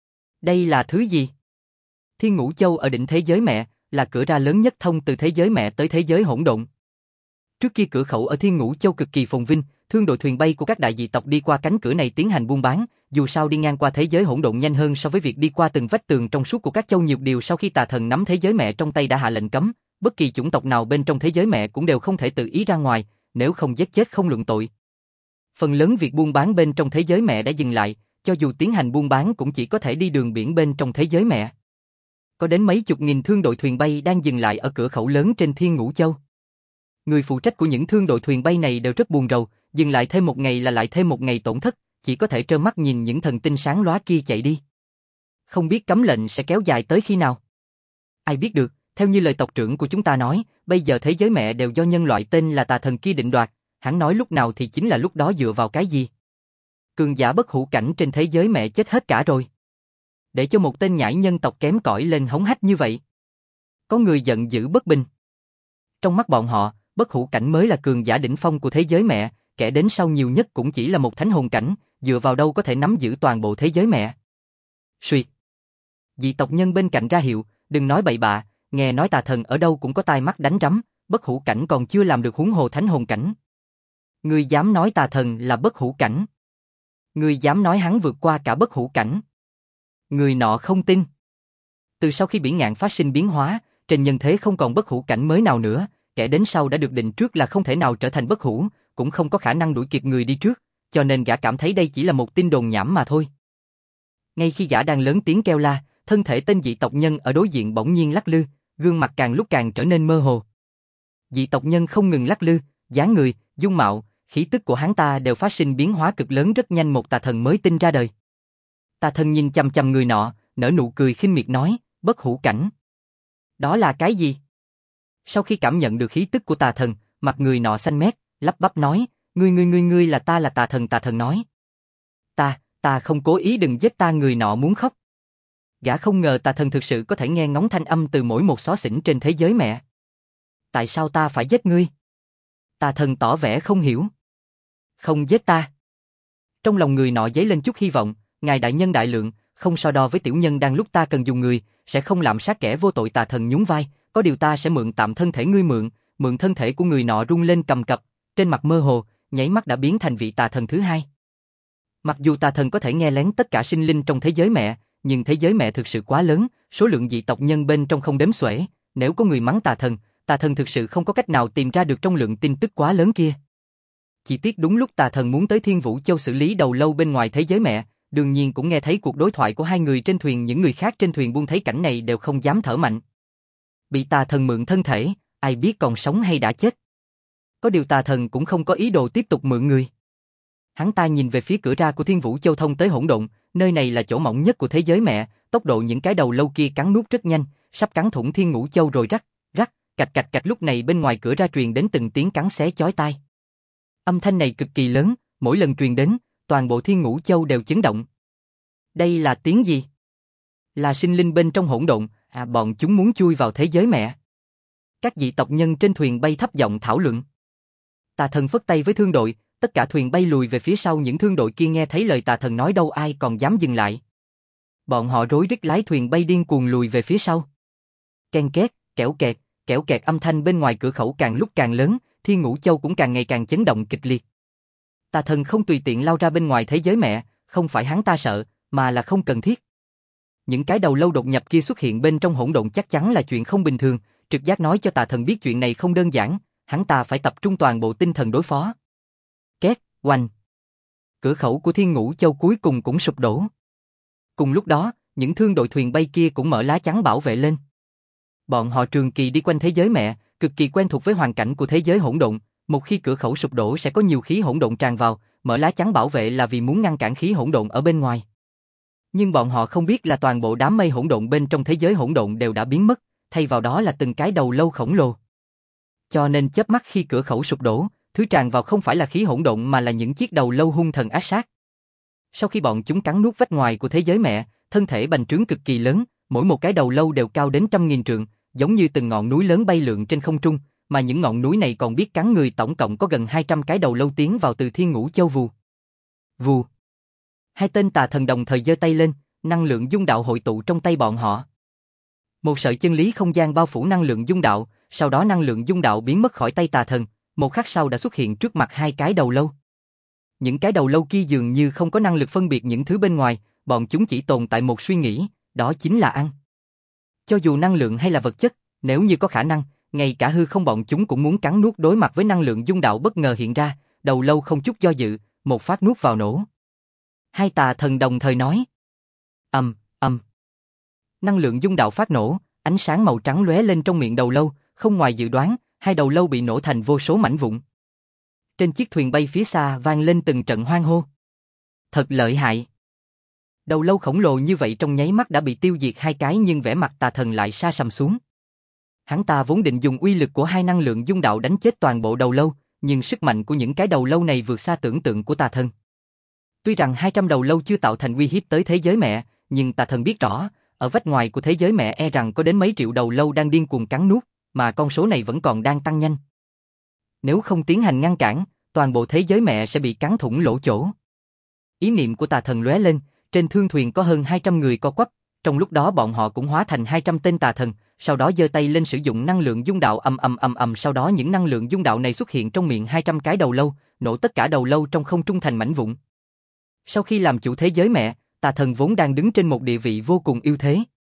Đây là thứ gì? Thiên Ngũ Châu ở đỉnh thế giới mẹ, là cửa ra lớn nhất thông từ thế giới mẹ tới thế giới hỗn độn. Trước kia cửa khẩu ở Thiên Ngũ Châu cực kỳ phồn vinh, thương đội thuyền bay của các đại dị tộc đi qua cánh cửa này tiến hành buôn bán, dù sao đi ngang qua thế giới hỗn độn nhanh hơn so với việc đi qua từng vách tường trong suốt của các châu. Nhiều điều sau khi tà thần nắm thế giới mẹ trong tay đã hạ lệnh cấm, bất kỳ chủng tộc nào bên trong thế giới mẹ cũng đều không thể tự ý ra ngoài, nếu không giết chết không luận tội. Phần lớn việc buôn bán bên trong thế giới mẹ đã dừng lại, cho dù tiến hành buôn bán cũng chỉ có thể đi đường biển bên trong thế giới mẹ. Có đến mấy chục nghìn thương đội thuyền bay đang dừng lại ở cửa khẩu lớn trên Thiên Ngũ Châu. Người phụ trách của những thương đội thuyền bay này đều rất buồn rầu, dừng lại thêm một ngày là lại thêm một ngày tổn thất, chỉ có thể trơ mắt nhìn những thần tinh sáng lóa kia chạy đi. Không biết cấm lệnh sẽ kéo dài tới khi nào. Ai biết được, theo như lời tộc trưởng của chúng ta nói, bây giờ thế giới mẹ đều do nhân loại tên là tà thần kia định đoạt, hắn nói lúc nào thì chính là lúc đó. Dựa vào cái gì? Cường giả bất hủ cảnh trên thế giới mẹ chết hết cả rồi. Để cho một tên nhãi nhân tộc kém cỏi lên hống hách như vậy. Có người giận dữ bất bình. Trong mắt bọn họ, bất hủ cảnh mới là cường giả đỉnh phong của thế giới mẹ, kẻ đến sau nhiều nhất cũng chỉ là một thánh hồn cảnh, dựa vào đâu có thể nắm giữ toàn bộ thế giới mẹ. Xuyệt. Dị tộc nhân bên cạnh ra hiệu, đừng nói bậy bạ, nghe nói tà thần ở đâu cũng có tai mắt đánh rắm, bất hủ cảnh còn chưa làm được huống hồ thánh hồn cảnh. Ngươi dám nói tà thần là bất hủ cảnh? Ngươi dám nói hắn vượt qua cả bất hủ cảnh? Người nọ không tin. Từ sau khi biển ngạn phát sinh biến hóa, trên nhân thế không còn bất hủ cảnh mới nào nữa, kẻ đến sau đã được định trước là không thể nào trở thành bất hủ, cũng không có khả năng đuổi kịp người đi trước, cho nên gã cảm thấy đây chỉ là một tin đồn nhảm mà thôi. Ngay khi gã đang lớn tiếng kêu la, thân thể tên dị tộc nhân ở đối diện bỗng nhiên lắc lư, gương mặt càng lúc càng trở nên mơ hồ. Dị tộc nhân không ngừng lắc lư, dáng người, dung mạo, khí tức của hắn ta đều phát sinh biến hóa cực lớn. Rất nhanh một tà thần mới tinh ra đời. Tà thần nhìn chằm chằm người nọ, nở nụ cười khinh miệt nói, bất hủ cảnh. Đó là cái gì? Sau khi cảm nhận được khí tức của tà thần, mặt người nọ xanh mét, lắp bắp nói, ngươi là tà thần. Tà thần nói, ta không cố ý, đừng giết ta. Người nọ muốn khóc. Gã không ngờ tà thần thực sự có thể nghe ngóng thanh âm từ mỗi một xó xỉnh trên thế giới mẹ. Tại sao ta phải giết ngươi? Tà thần tỏ vẻ không hiểu. Không giết ta. Trong lòng người nọ dấy lên chút hy vọng, ngài đại nhân đại lượng, không so đo với tiểu nhân đang lúc ta cần dùng người, sẽ không lạm sát kẻ vô tội. Tà thần nhún vai, có điều ta sẽ mượn tạm thân thể ngươi. Mượn thân thể của người nọ rung lên cầm cập, trên mặt mơ hồ, nháy mắt đã biến thành vị tà thần thứ hai. Mặc dù tà thần có thể nghe lén tất cả sinh linh trong thế giới mẹ, nhưng thế giới mẹ thực sự quá lớn, số lượng dị tộc nhân bên trong không đếm xuể, nếu có người mắng tà thần thực sự không có cách nào tìm ra được trong lượng tin tức quá lớn kia. Chỉ tiếc đúng lúc tà thần muốn tới Thiên Vũ Châu xử lý đầu lâu bên ngoài thế giới mẹ, đương nhiên cũng nghe thấy cuộc đối thoại của hai người trên thuyền. Những người khác trên thuyền buông thấy cảnh này đều không dám thở mạnh. Bị tà thần mượn thân thể, ai biết còn sống hay đã chết. Có điều tà thần cũng không có ý đồ tiếp tục mượn người. Hắn ta nhìn về phía cửa ra của Thiên Vũ Châu thông tới hỗn độn, nơi này là chỗ mỏng nhất của thế giới mẹ, tốc độ những cái đầu lâu kia cắn nuốt rất nhanh, sắp cắn thủng Thiên Ngũ Châu rồi. Rắc, rắc, cạch cạch cạch. Lúc này bên ngoài cửa ra truyền đến từng tiếng cắn xé chói tai. Âm thanh này cực kỳ lớn, mỗi lần truyền đến, toàn bộ Thiên Ngũ Châu đều chấn động. Đây là tiếng gì? Là sinh linh bên trong hỗn độn, bọn chúng muốn chui vào thế giới mẹ. Các dị tộc nhân trên thuyền bay thấp giọng thảo luận. Tà thần phất tay với thương đội, tất cả thuyền bay lùi về phía sau. Những thương đội kia nghe thấy lời tà thần nói đâu ai còn dám dừng lại. Bọn họ rối rít lái thuyền bay điên cuồng lùi về phía sau. Ken két, kẽo kẹt âm thanh bên ngoài cửa khẩu càng lúc càng lớn, Thiên Ngũ Châu cũng càng ngày càng chấn động kịch liệt. Tà thần không tùy tiện lao ra bên ngoài thế giới mẹ, không phải hắn ta sợ, mà là không cần thiết. Những cái đầu lâu đột nhập kia xuất hiện bên trong hỗn độn chắc chắn là chuyện không bình thường, trực giác nói cho tà thần biết chuyện này không đơn giản, hắn ta phải tập trung toàn bộ tinh thần đối phó. Két, oanh. Cửa khẩu của Thiên Ngũ Châu cuối cùng cũng sụp đổ. Cùng lúc đó, những thương đội thuyền bay kia cũng mở lá chắn bảo vệ lên. Bọn họ trường kỳ đi quanh thế giới mẹ, cực kỳ quen thuộc với hoàn cảnh của thế giới hỗn độn, một khi cửa khẩu sụp đổ sẽ có nhiều khí hỗn độn tràn vào, mở lá chắn bảo vệ là vì muốn ngăn cản khí hỗn độn ở bên ngoài. Nhưng bọn họ không biết là toàn bộ đám mây hỗn độn bên trong thế giới hỗn độn đều đã biến mất, thay vào đó là từng cái đầu lâu khổng lồ. Cho nên chớp mắt khi cửa khẩu sụp đổ, thứ tràn vào không phải là khí hỗn độn mà là những chiếc đầu lâu hung thần ác sát. Sau khi bọn chúng cắn nuốt vách ngoài của thế giới mẹ, thân thể bành trướng cực kỳ lớn, mỗi một cái đầu lâu đều cao đến 100.000 trượng, giống như từng ngọn núi lớn bay lượn trên không trung, mà những ngọn núi này còn biết cắn người. Tổng cộng có gần 200 cái đầu lâu tiến vào từ Thiên Ngũ Châu. Vù, vù. Hai tên tà thần đồng thời giơ tay lên, năng lượng dung đạo hội tụ trong tay bọn họ. Một sợi chân lý không gian bao phủ năng lượng dung đạo, sau đó năng lượng dung đạo biến mất khỏi tay tà thần, một khắc sau đã xuất hiện trước mặt hai cái đầu lâu. Những cái đầu lâu kia dường như không có năng lực phân biệt những thứ bên ngoài, bọn chúng chỉ tồn tại một suy nghĩ, đó chính là ăn. Cho dù năng lượng hay là vật chất, nếu như có khả năng, ngay cả hư không bọn chúng cũng muốn cắn nuốt. Đối mặt với năng lượng dung đạo bất ngờ hiện ra, đầu lâu không chút do dự, một phát nuốt vào nổ. Hai tà thần đồng thời nói. Ầm. Năng lượng dung đạo phát nổ, ánh sáng màu trắng lóe lên trong miệng đầu lâu, không ngoài dự đoán, hai đầu lâu bị nổ thành vô số mảnh vụn. Trên chiếc thuyền bay phía xa vang lên từng trận hoan hô. Thật lợi hại. Đầu lâu khổng lồ như vậy trong nháy mắt đã bị tiêu diệt hai cái, nhưng vẻ mặt tà thần lại sa sầm xuống. Hắn ta vốn định dùng uy lực của hai năng lượng dung đạo đánh chết toàn bộ đầu lâu, nhưng sức mạnh của những cái đầu lâu này vượt xa tưởng tượng của tà thần. Tuy rằng 200 đầu lâu chưa tạo thành uy hiếp tới thế giới mẹ, nhưng tà thần biết rõ, ở vách ngoài của thế giới mẹ e rằng có đến mấy triệu đầu lâu đang điên cuồng cắn nuốt, mà con số này vẫn còn đang tăng nhanh. Nếu không tiến hành ngăn cản, toàn bộ thế giới mẹ sẽ bị cắn thủng lỗ chỗ. Ý niệm của tà thần lóe lên, trên thương thuyền có hơn 200 người co quắp, trong lúc đó bọn họ cũng hóa thành 200 tên tà thần, sau đó giơ tay lên sử dụng năng lượng dung đạo. Ầm, sau đó những năng lượng dung đạo này xuất hiện trong miệng 200 cái đầu lâu, nổ tất cả đầu lâu trong không trung thành mảnh vụn. Sau khi làm chủ thế giới mẹ, tà thần vốn đang đứng trên một địa vị vô cùng ưu thế.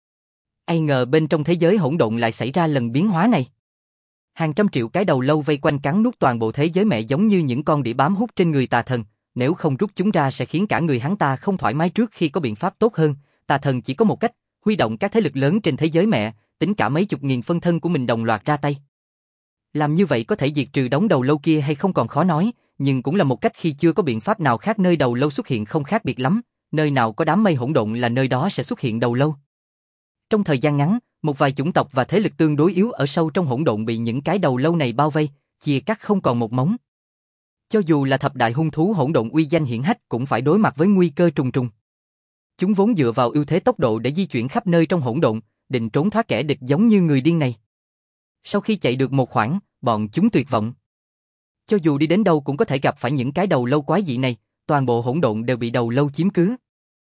Ai ngờ bên trong thế giới hỗn độn lại xảy ra lần biến hóa này. Hàng trăm triệu cái đầu lâu vây quanh cắn nuốt toàn bộ thế giới mẹ giống như những con đĩa bám hút trên người tà thần, nếu không rút chúng ra sẽ khiến cả người hắn ta không thoải mái. Trước khi có biện pháp tốt hơn, tà thần chỉ có một cách, huy động các thế lực lớn trên thế giới mẹ, tính cả mấy chục nghìn phân thân của mình đồng loạt ra tay. Làm như vậy có thể diệt trừ đống đầu lâu kia hay không còn khó nói, nhưng cũng là một cách khi chưa có biện pháp nào khác. Nơi đầu lâu xuất hiện không khác biệt lắm, nơi nào có đám mây hỗn độn là nơi đó sẽ xuất hiện đầu lâu. Trong thời gian ngắn, một vài chủng tộc và thế lực tương đối yếu ở sâu trong hỗn độn bị những cái đầu lâu này bao vây, chia cắt không còn một mống. Cho dù là thập đại hung thú hỗn độn uy danh hiển hách cũng phải đối mặt với nguy cơ trùng trùng. Chúng vốn dựa vào ưu thế tốc độ để di chuyển khắp nơi trong hỗn độn, định trốn thoát kẻ địch giống như người điên này. Sau khi chạy được một khoảng, bọn chúng tuyệt vọng. Cho dù đi đến đâu cũng có thể gặp phải những cái đầu lâu quái dị này, toàn bộ hỗn độn đều bị đầu lâu chiếm cứ.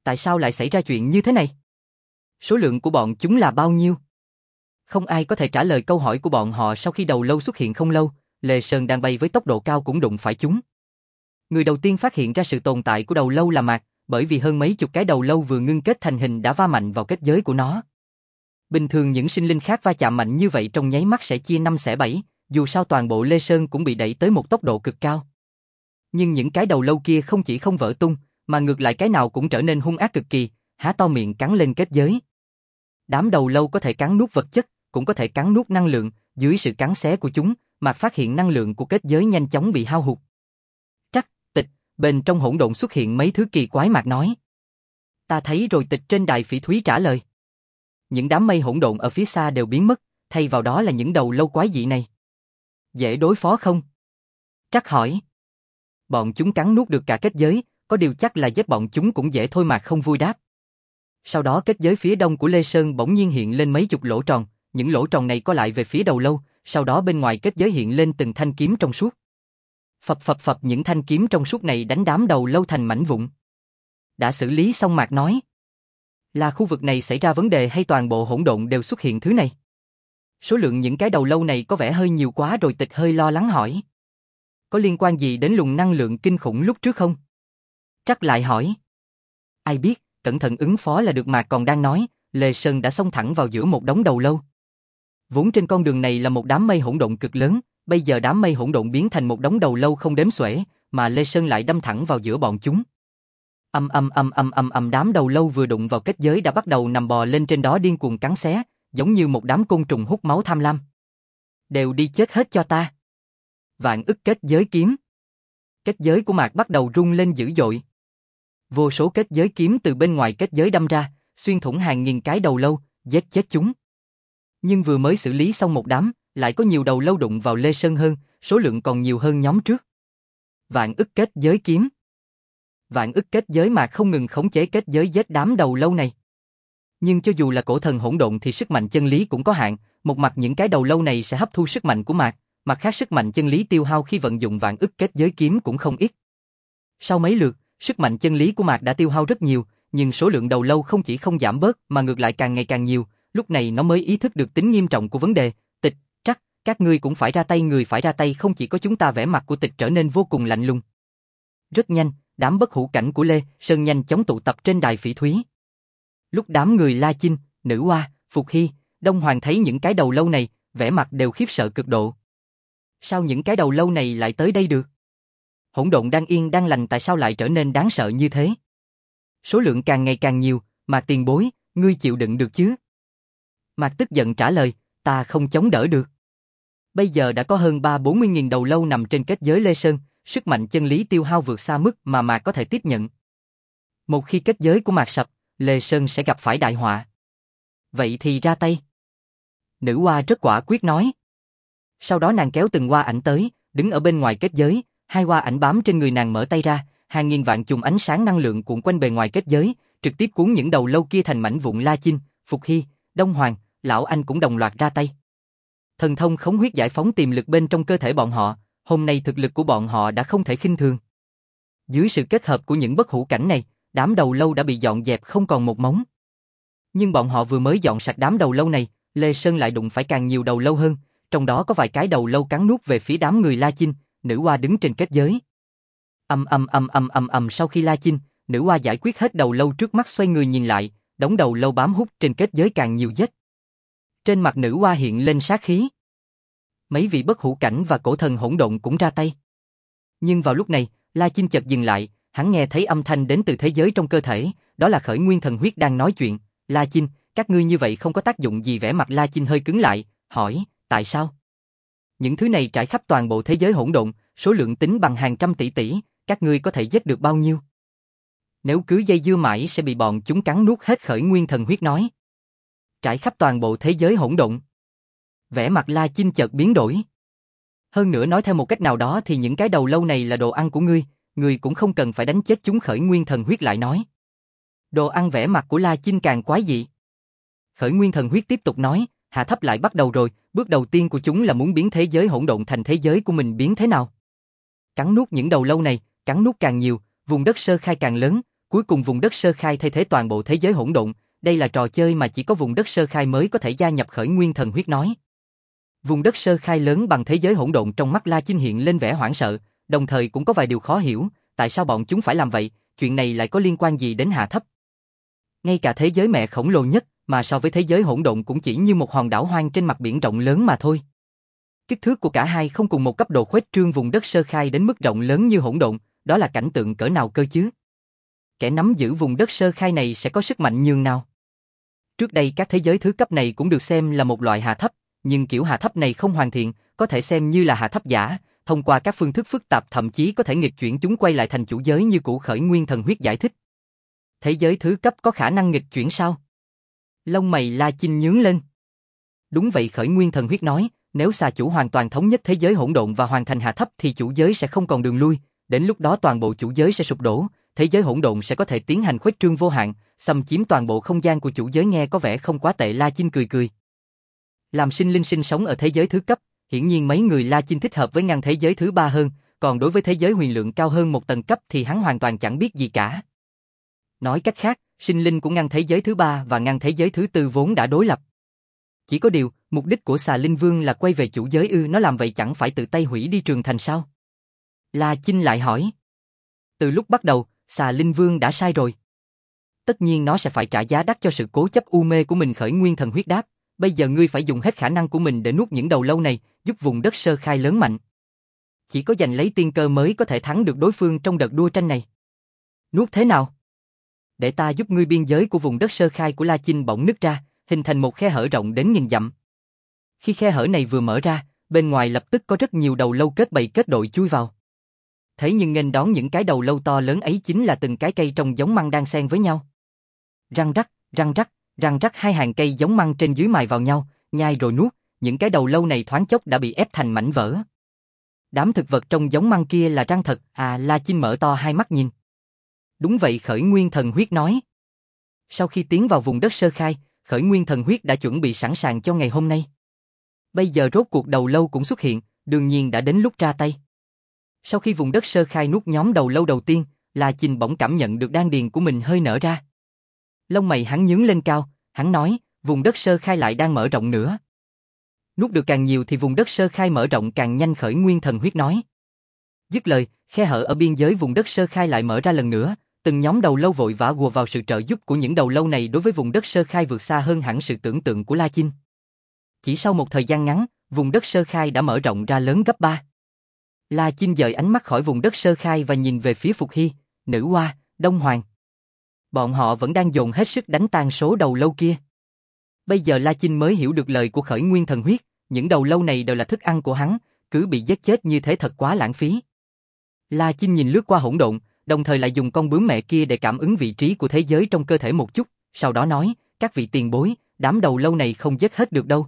Tại sao lại xảy ra chuyện như thế này? Số lượng của bọn chúng là bao nhiêu? Không ai có thể trả lời câu hỏi của bọn họ sau khi đầu lâu xuất hiện không lâu, Lê Sơn đang bay với tốc độ cao cũng đụng phải chúng. Người đầu tiên phát hiện ra sự tồn tại của đầu lâu là Mạc, bởi vì hơn mấy chục cái đầu lâu vừa ngưng kết thành hình đã va mạnh vào kết giới của nó. Bình thường những sinh linh khác va chạm mạnh như vậy trong nháy mắt sẽ chia năm xẻ bảy, dù sao toàn bộ Lê Sơn cũng bị đẩy tới một tốc độ cực cao. Nhưng những cái đầu lâu kia không chỉ không vỡ tung, mà ngược lại cái nào cũng trở nên hung ác cực kỳ, há to miệng cắn lên kết giới. Đám đầu lâu có thể cắn nuốt vật chất, cũng có thể cắn nuốt năng lượng, dưới sự cắn xé của chúng, Mạc phát hiện năng lượng của kết giới nhanh chóng bị hao hụt. Trắc, Tịch, bên trong hỗn độn xuất hiện mấy thứ kỳ quái. Mạc nói. Ta thấy rồi. Tịch trên đài phỉ thúy trả lời. Những đám mây hỗn độn ở phía xa đều biến mất, thay vào đó là những đầu lâu quái dị này. Dễ đối phó không? Trắc hỏi. Bọn chúng cắn nuốt được cả kết giới, có điều chắc là giết bọn chúng cũng dễ thôi. Mạc không vui đáp. Sau đó kết giới phía đông của Lê Sơn bỗng nhiên hiện lên mấy chục lỗ tròn, những lỗ tròn này có lại về phía đầu lâu, sau đó bên ngoài kết giới hiện lên từng thanh kiếm trong suốt. Phập phập phập, những thanh kiếm trong suốt này đánh đám đầu lâu thành mảnh vụn. Đã xử lý xong. Mạc nói. Là khu vực này xảy ra vấn đề hay toàn bộ hỗn độn đều xuất hiện thứ này? Số lượng những cái đầu lâu này có vẻ hơi nhiều quá rồi. Tịch hơi lo lắng hỏi. Có liên quan gì đến luồng năng lượng kinh khủng lúc trước không? Trắc lại hỏi. Ai biết, cẩn thận ứng phó là được. Mạc còn đang nói, Lê Sơn đã xông thẳng vào giữa một đống đầu lâu. Vốn trên con đường này là một đám mây hỗn độn cực lớn, bây giờ đám mây hỗn độn biến thành một đống đầu lâu không đếm xuể, mà Lê Sơn lại đâm thẳng vào giữa bọn chúng. Đám đầu lâu vừa đụng vào kết giới đã bắt đầu nằm bò lên trên đó điên cuồng cắn xé, giống như một đám côn trùng hút máu tham lam. Đều đi chết hết cho ta. Vạn ức kết giới kiếm. Kết giới của Mạc bắt đầu rung lên dữ dội. Vô số kết giới kiếm từ bên ngoài kết giới đâm ra, xuyên thủng hàng nghìn cái đầu lâu, giết chết chúng. Nhưng vừa mới xử lý xong một đám, lại có nhiều đầu lâu đụng vào Lê Sơn hơn, số lượng còn nhiều hơn nhóm trước. Vạn ức kết giới kiếm. Vạn ức kết giới mà không ngừng khống chế kết giới giết đám đầu lâu này. Nhưng cho dù là cổ thần hỗn độn thì sức mạnh chân lý cũng có hạn, một mặt những cái đầu lâu này sẽ hấp thu sức mạnh của Mạc, mặt khác sức mạnh chân lý tiêu hao khi vận dụng vạn ức kết giới kiếm cũng không ít. Sau mấy lượt, sức mạnh chân lý của Mạc đã tiêu hao rất nhiều, nhưng số lượng đầu lâu không chỉ không giảm bớt mà ngược lại càng ngày càng nhiều, lúc này nó mới ý thức được tính nghiêm trọng của vấn đề. Tịch, Trắc, các ngươi cũng phải ra tay. Người phải ra tay. Không chỉ có chúng ta. Vẻ mặt của Tịch trở nên vô cùng lạnh lùng. Rất nhanh, đám bất hủ cảnh của Lê Sơn nhanh chóng tụ tập trên đài phỉ thúy. Lúc đám người La Chinh, Nữ Hoa, Phục Hy, Đông Hoàng thấy những cái đầu lâu này, vẻ mặt đều khiếp sợ cực độ. Sao những cái đầu lâu này lại tới đây được? Hỗn độn đang yên đang lành tại sao lại trở nên đáng sợ như thế? Số lượng càng ngày càng nhiều, Mạc tiền bối, ngươi chịu đựng được chứ? Mạc tức giận trả lời, ta không chống đỡ được. Bây giờ đã có hơn 30-40 nghìn đầu lâu nằm trên kết giới Lê Sơn, sức mạnh chân lý tiêu hao vượt xa mức mà Mạc có thể tiếp nhận. Một khi kết giới của Mạc sập, Lê Sơn sẽ gặp phải đại họa. Vậy thì ra tay. Nữ Hoa rất quả quyết nói. Sau đó nàng kéo từng hoa ảnh tới, đứng ở bên ngoài kết giới, hai hoa ảnh bám trên người nàng mở tay ra, hàng nghìn vạn chùm ánh sáng năng lượng cuộn quanh bề ngoài kết giới, trực tiếp cuốn những đầu lâu kia thành mảnh vụn. La Chinh, Phục Hy, Đông Hoàng, Lão Anh cũng đồng loạt ra tay. Thần thông khống huyết giải phóng tiềm lực bên trong cơ thể bọn họ, hôm nay thực lực của bọn họ đã không thể khinh thường. Dưới sự kết hợp của những bất hủ cảnh này, đám đầu lâu đã bị dọn dẹp không còn một mống. Nhưng bọn họ vừa mới dọn sạch đám đầu lâu này, Lê Sơn lại đụng phải càng nhiều đầu lâu hơn, trong đó có vài cái đầu lâu cắn nuốt về phía đám người La Chinh, Nữ Hoa đứng trên kết giới. Sau khi La Chinh, Nữ Hoa giải quyết hết đầu lâu trước mắt, xoay người nhìn lại, đống đầu lâu bám hút trên kết giới càng nhiều vết. Trên mặt Nữ Hoa hiện lên sát khí. Mấy vị bất hủ cảnh và cổ thần hỗn độn cũng ra tay. Nhưng vào lúc này, La Chinh chợt dừng lại, hắn nghe thấy âm thanh đến từ thế giới trong cơ thể, đó là Khởi Nguyên Thần Huyết đang nói chuyện. La Chinh, các ngươi như vậy không có tác dụng gì. Vẻ mặt La Chinh hơi cứng lại, hỏi, tại sao? Những thứ này trải khắp toàn bộ thế giới hỗn độn, số lượng tính bằng hàng trăm tỷ tỷ, các ngươi có thể giết được bao nhiêu? Nếu cứ dây dưa mãi sẽ bị bọn chúng cắn nuốt hết. Khởi Nguyên Thần Huyết nói. Trải khắp toàn bộ thế giới hỗn độn. Vẻ mặt La Chinh chợt biến đổi. Hơn nữa nói theo một cách nào đó thì những cái đầu lâu này là đồ ăn của ngươi, ngươi cũng không cần phải đánh chết chúng. Khởi Nguyên Thần Huyết lại nói. Đồ ăn. Vẻ mặt của La Chinh càng quái dị. Khởi Nguyên Thần Huyết tiếp tục nói, hạ thấp lại bắt đầu rồi, bước đầu tiên của chúng là muốn biến thế giới hỗn độn thành thế giới của mình. Biến thế nào? Cắn nuốt những đầu lâu này, cắn nuốt càng nhiều, vùng đất sơ khai càng lớn, Cuối cùng vùng đất sơ khai thay thế toàn bộ thế giới hỗn độn, đây là trò chơi mà chỉ có vùng đất sơ khai mới có thể gia nhập khởi nguyên thần huyết nói. Vùng đất sơ khai lớn bằng thế giới hỗn độn trong mắt La Chinh hiện lên vẻ hoảng sợ, đồng thời cũng có vài điều khó hiểu, tại sao bọn chúng phải làm vậy, chuyện này lại có liên quan gì đến hạ thấp. Ngay cả thế giới mẹ khổng lồ nhất, mà so với thế giới hỗn độn cũng chỉ như một hòn đảo hoang trên mặt biển rộng lớn mà thôi. Kích thước của cả hai không cùng một cấp độ khuếch trương vùng đất sơ khai đến mức rộng lớn như hỗn độn, đó là cảnh tượng cỡ nào cơ chứ? Kẻ nắm giữ vùng đất sơ khai này sẽ có sức mạnh nhường nào? Trước đây các thế giới thứ cấp này cũng được xem là một loại hạ thấp, nhưng kiểu hạ thấp này không hoàn thiện, có thể xem như là hạ thấp giả, thông qua các phương thức phức tạp thậm chí có thể nghịch chuyển chúng quay lại thành chủ giới như cũ khởi nguyên thần huyết giải thích. Thế giới thứ cấp có khả năng nghịch chuyển sao? Lông mày La Chinh nhướng lên. Đúng vậy, khởi nguyên thần huyết nói, nếu xà chủ hoàn toàn thống nhất thế giới hỗn độn và hoàn thành hạ thấp thì chủ giới sẽ không còn đường lui, đến lúc đó toàn bộ chủ giới sẽ sụp đổ, thế giới hỗn độn sẽ có thể tiến hành khuếch trương vô hạn, xâm chiếm toàn bộ không gian của chủ giới. Nghe có vẻ không quá tệ. La Chinh cười cười. Làm sinh linh sinh sống ở thế giới thứ cấp, hiển nhiên mấy người La Chinh thích hợp với ngăn thế giới thứ ba hơn, còn đối với thế giới huyền lượng cao hơn một tầng cấp thì hắn hoàn toàn chẳng biết gì cả. Nói cách khác, sinh linh của ngăn thế giới thứ ba và ngăn thế giới thứ tư vốn đã đối lập. Chỉ có điều, mục đích của xà linh vương là quay về chủ giới ư? Nó làm vậy chẳng phải tự tay hủy đi trường thành sao? La Chinh lại hỏi. Từ lúc bắt đầu, xà linh vương đã sai rồi. Tất nhiên nó sẽ phải trả giá đắt cho sự cố chấp u mê của mình. Khởi nguyên thần huyết đáp, bây giờ ngươi phải dùng hết khả năng của mình để nuốt những đầu lâu này, giúp vùng đất sơ khai lớn mạnh. Chỉ có giành lấy tiên cơ mới có thể thắng được đối phương trong đợt đua tranh này. Nuốt thế nào? Để ta giúp ngươi. Biên giới của vùng đất sơ khai của La Chinh bỗng nứt ra, hình thành một khe hở rộng đến 1000 dặm. Khi khe hở này vừa mở ra, bên ngoài lập tức có rất nhiều đầu lâu kết bầy kết đội chui vào. Thế nhưng nghênh đón những cái đầu lâu to lớn ấy chính là từng cái cây trông giống măng đang xen với nhau. Răng rắc, răng rắc, răng rắc, hai hàng cây giống măng trên dưới mài vào nhau, nhai rồi nuốt, những cái đầu lâu này thoáng chốc đã bị ép thành mảnh vỡ. Đám thực vật trông giống măng kia là răng thật à? La Chinh mở to hai mắt nhìn. Đúng vậy, khởi nguyên thần huyết nói. Sau khi tiến vào vùng đất sơ khai, khởi nguyên thần huyết đã chuẩn bị sẵn sàng cho ngày hôm nay. Bây giờ rốt cuộc đầu lâu cũng xuất hiện, đương nhiên đã đến lúc ra tay. Sau khi vùng đất sơ khai nuốt nhóm đầu lâu đầu tiên, La Chinh bỗng cảm nhận được đan điền của mình hơi nở ra. Lông mày hắn nhướng lên cao, hắn nói, vùng đất sơ khai lại đang mở rộng nữa. Nuốt được càng nhiều thì vùng đất sơ khai mở rộng càng nhanh. Khởi nguyên thần huyết nói. Dứt lời, khe hở ở biên giới vùng đất sơ khai lại mở ra lần nữa, từng nhóm đầu lâu vội vã ùa vào. Sự trợ giúp của những đầu lâu này đối với vùng đất sơ khai vượt xa hơn hẳn sự tưởng tượng của La Chinh. Chỉ sau một thời gian ngắn, vùng đất sơ khai đã mở rộng ra lớn gấp 3. La Chinh dời ánh mắt khỏi vùng đất sơ khai và nhìn về phía Phục Hy, Nữ Hoa, Đông Hoàng. Bọn họ vẫn đang dồn hết sức đánh tan số đầu lâu kia. Bây giờ La Chinh mới hiểu được lời của khởi nguyên thần huyết, những đầu lâu này đều là thức ăn của hắn, cứ bị giết chết như thế thật quá lãng phí. La Chinh nhìn lướt qua hỗn độn, đồng thời lại dùng con bướm mẹ kia để cảm ứng vị trí của thế giới trong cơ thể một chút, sau đó nói, các vị tiền bối, đám đầu lâu này không giết hết được đâu.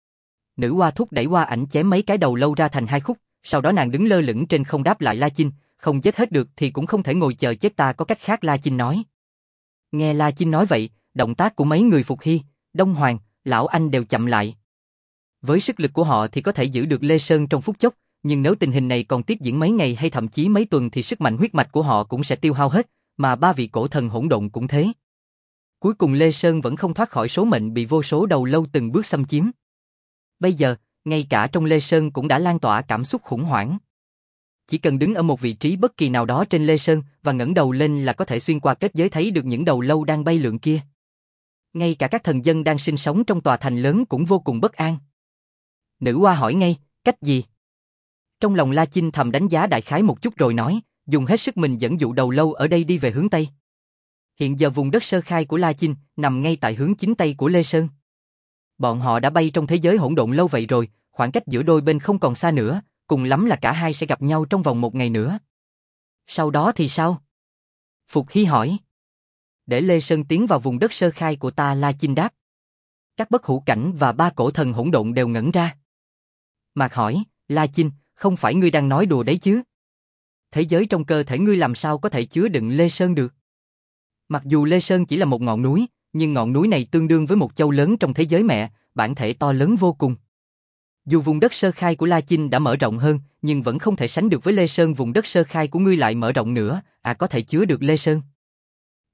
Nữ Hoa thúc đẩy Hoa Ảnh chém mấy cái đầu lâu ra thành hai khúc, sau đó nàng đứng lơ lửng trên không đáp lại La Chinh, không giết hết được thì cũng không thể ngồi chờ chết, ta có cách khác. La Chinh nói. Nghe La Chinh nói vậy, động tác của mấy người Phục Hy, Đông Hoàng, Lão Anh đều chậm lại. Với sức lực của họ thì có thể giữ được Lê Sơn trong phút chốc, nhưng nếu tình hình này còn tiếp diễn mấy ngày hay thậm chí mấy tuần thì sức mạnh huyết mạch của họ cũng sẽ tiêu hao hết, mà ba vị cổ thần hỗn độn cũng thế. Cuối cùng Lê Sơn vẫn không thoát khỏi số mệnh bị vô số đầu lâu từng bước xâm chiếm. Bây giờ, ngay cả trong Lê Sơn cũng đã lan tỏa cảm xúc khủng hoảng. Chỉ cần đứng ở một vị trí bất kỳ nào đó trên Lê Sơn và ngẩng đầu lên là có thể xuyên qua kết giới thấy được những đầu lâu đang bay lượn kia. Ngay cả các thần dân đang sinh sống trong tòa thành lớn cũng vô cùng bất an. Nữ Hoa hỏi ngay, cách gì? Trong lòng La Chinh thầm đánh giá đại khái một chút rồi nói, dùng hết sức mình dẫn dụ đầu lâu ở đây đi về hướng Tây. Hiện giờ vùng đất sơ khai của La Chinh nằm ngay tại hướng chính Tây của Lê Sơn. Bọn họ đã bay trong thế giới hỗn độn lâu vậy rồi, khoảng cách giữa đôi bên không còn xa nữa, cùng lắm là cả hai sẽ gặp nhau trong vòng một ngày nữa. Sau đó thì sao? Phục Hy hỏi. Để Lê Sơn tiến vào vùng đất sơ khai của ta. La Chinh đáp. Các bất hủ cảnh và ba cổ thần hỗn độn đều ngẩn ra. Mạc hỏi, La Chinh, không phải ngươi đang nói đùa đấy chứ? Thế giới trong cơ thể ngươi làm sao có thể chứa đựng Lê Sơn được? Mặc dù Lê Sơn chỉ là một ngọn núi, nhưng ngọn núi này tương đương với một châu lớn trong thế giới mẹ, bản thể to lớn vô cùng. Dù vùng đất sơ khai của La Chinh đã mở rộng hơn, nhưng vẫn không thể sánh được với Lê Sơn. Vùng đất sơ khai của ngươi lại mở rộng nữa, có thể chứa được Lê Sơn.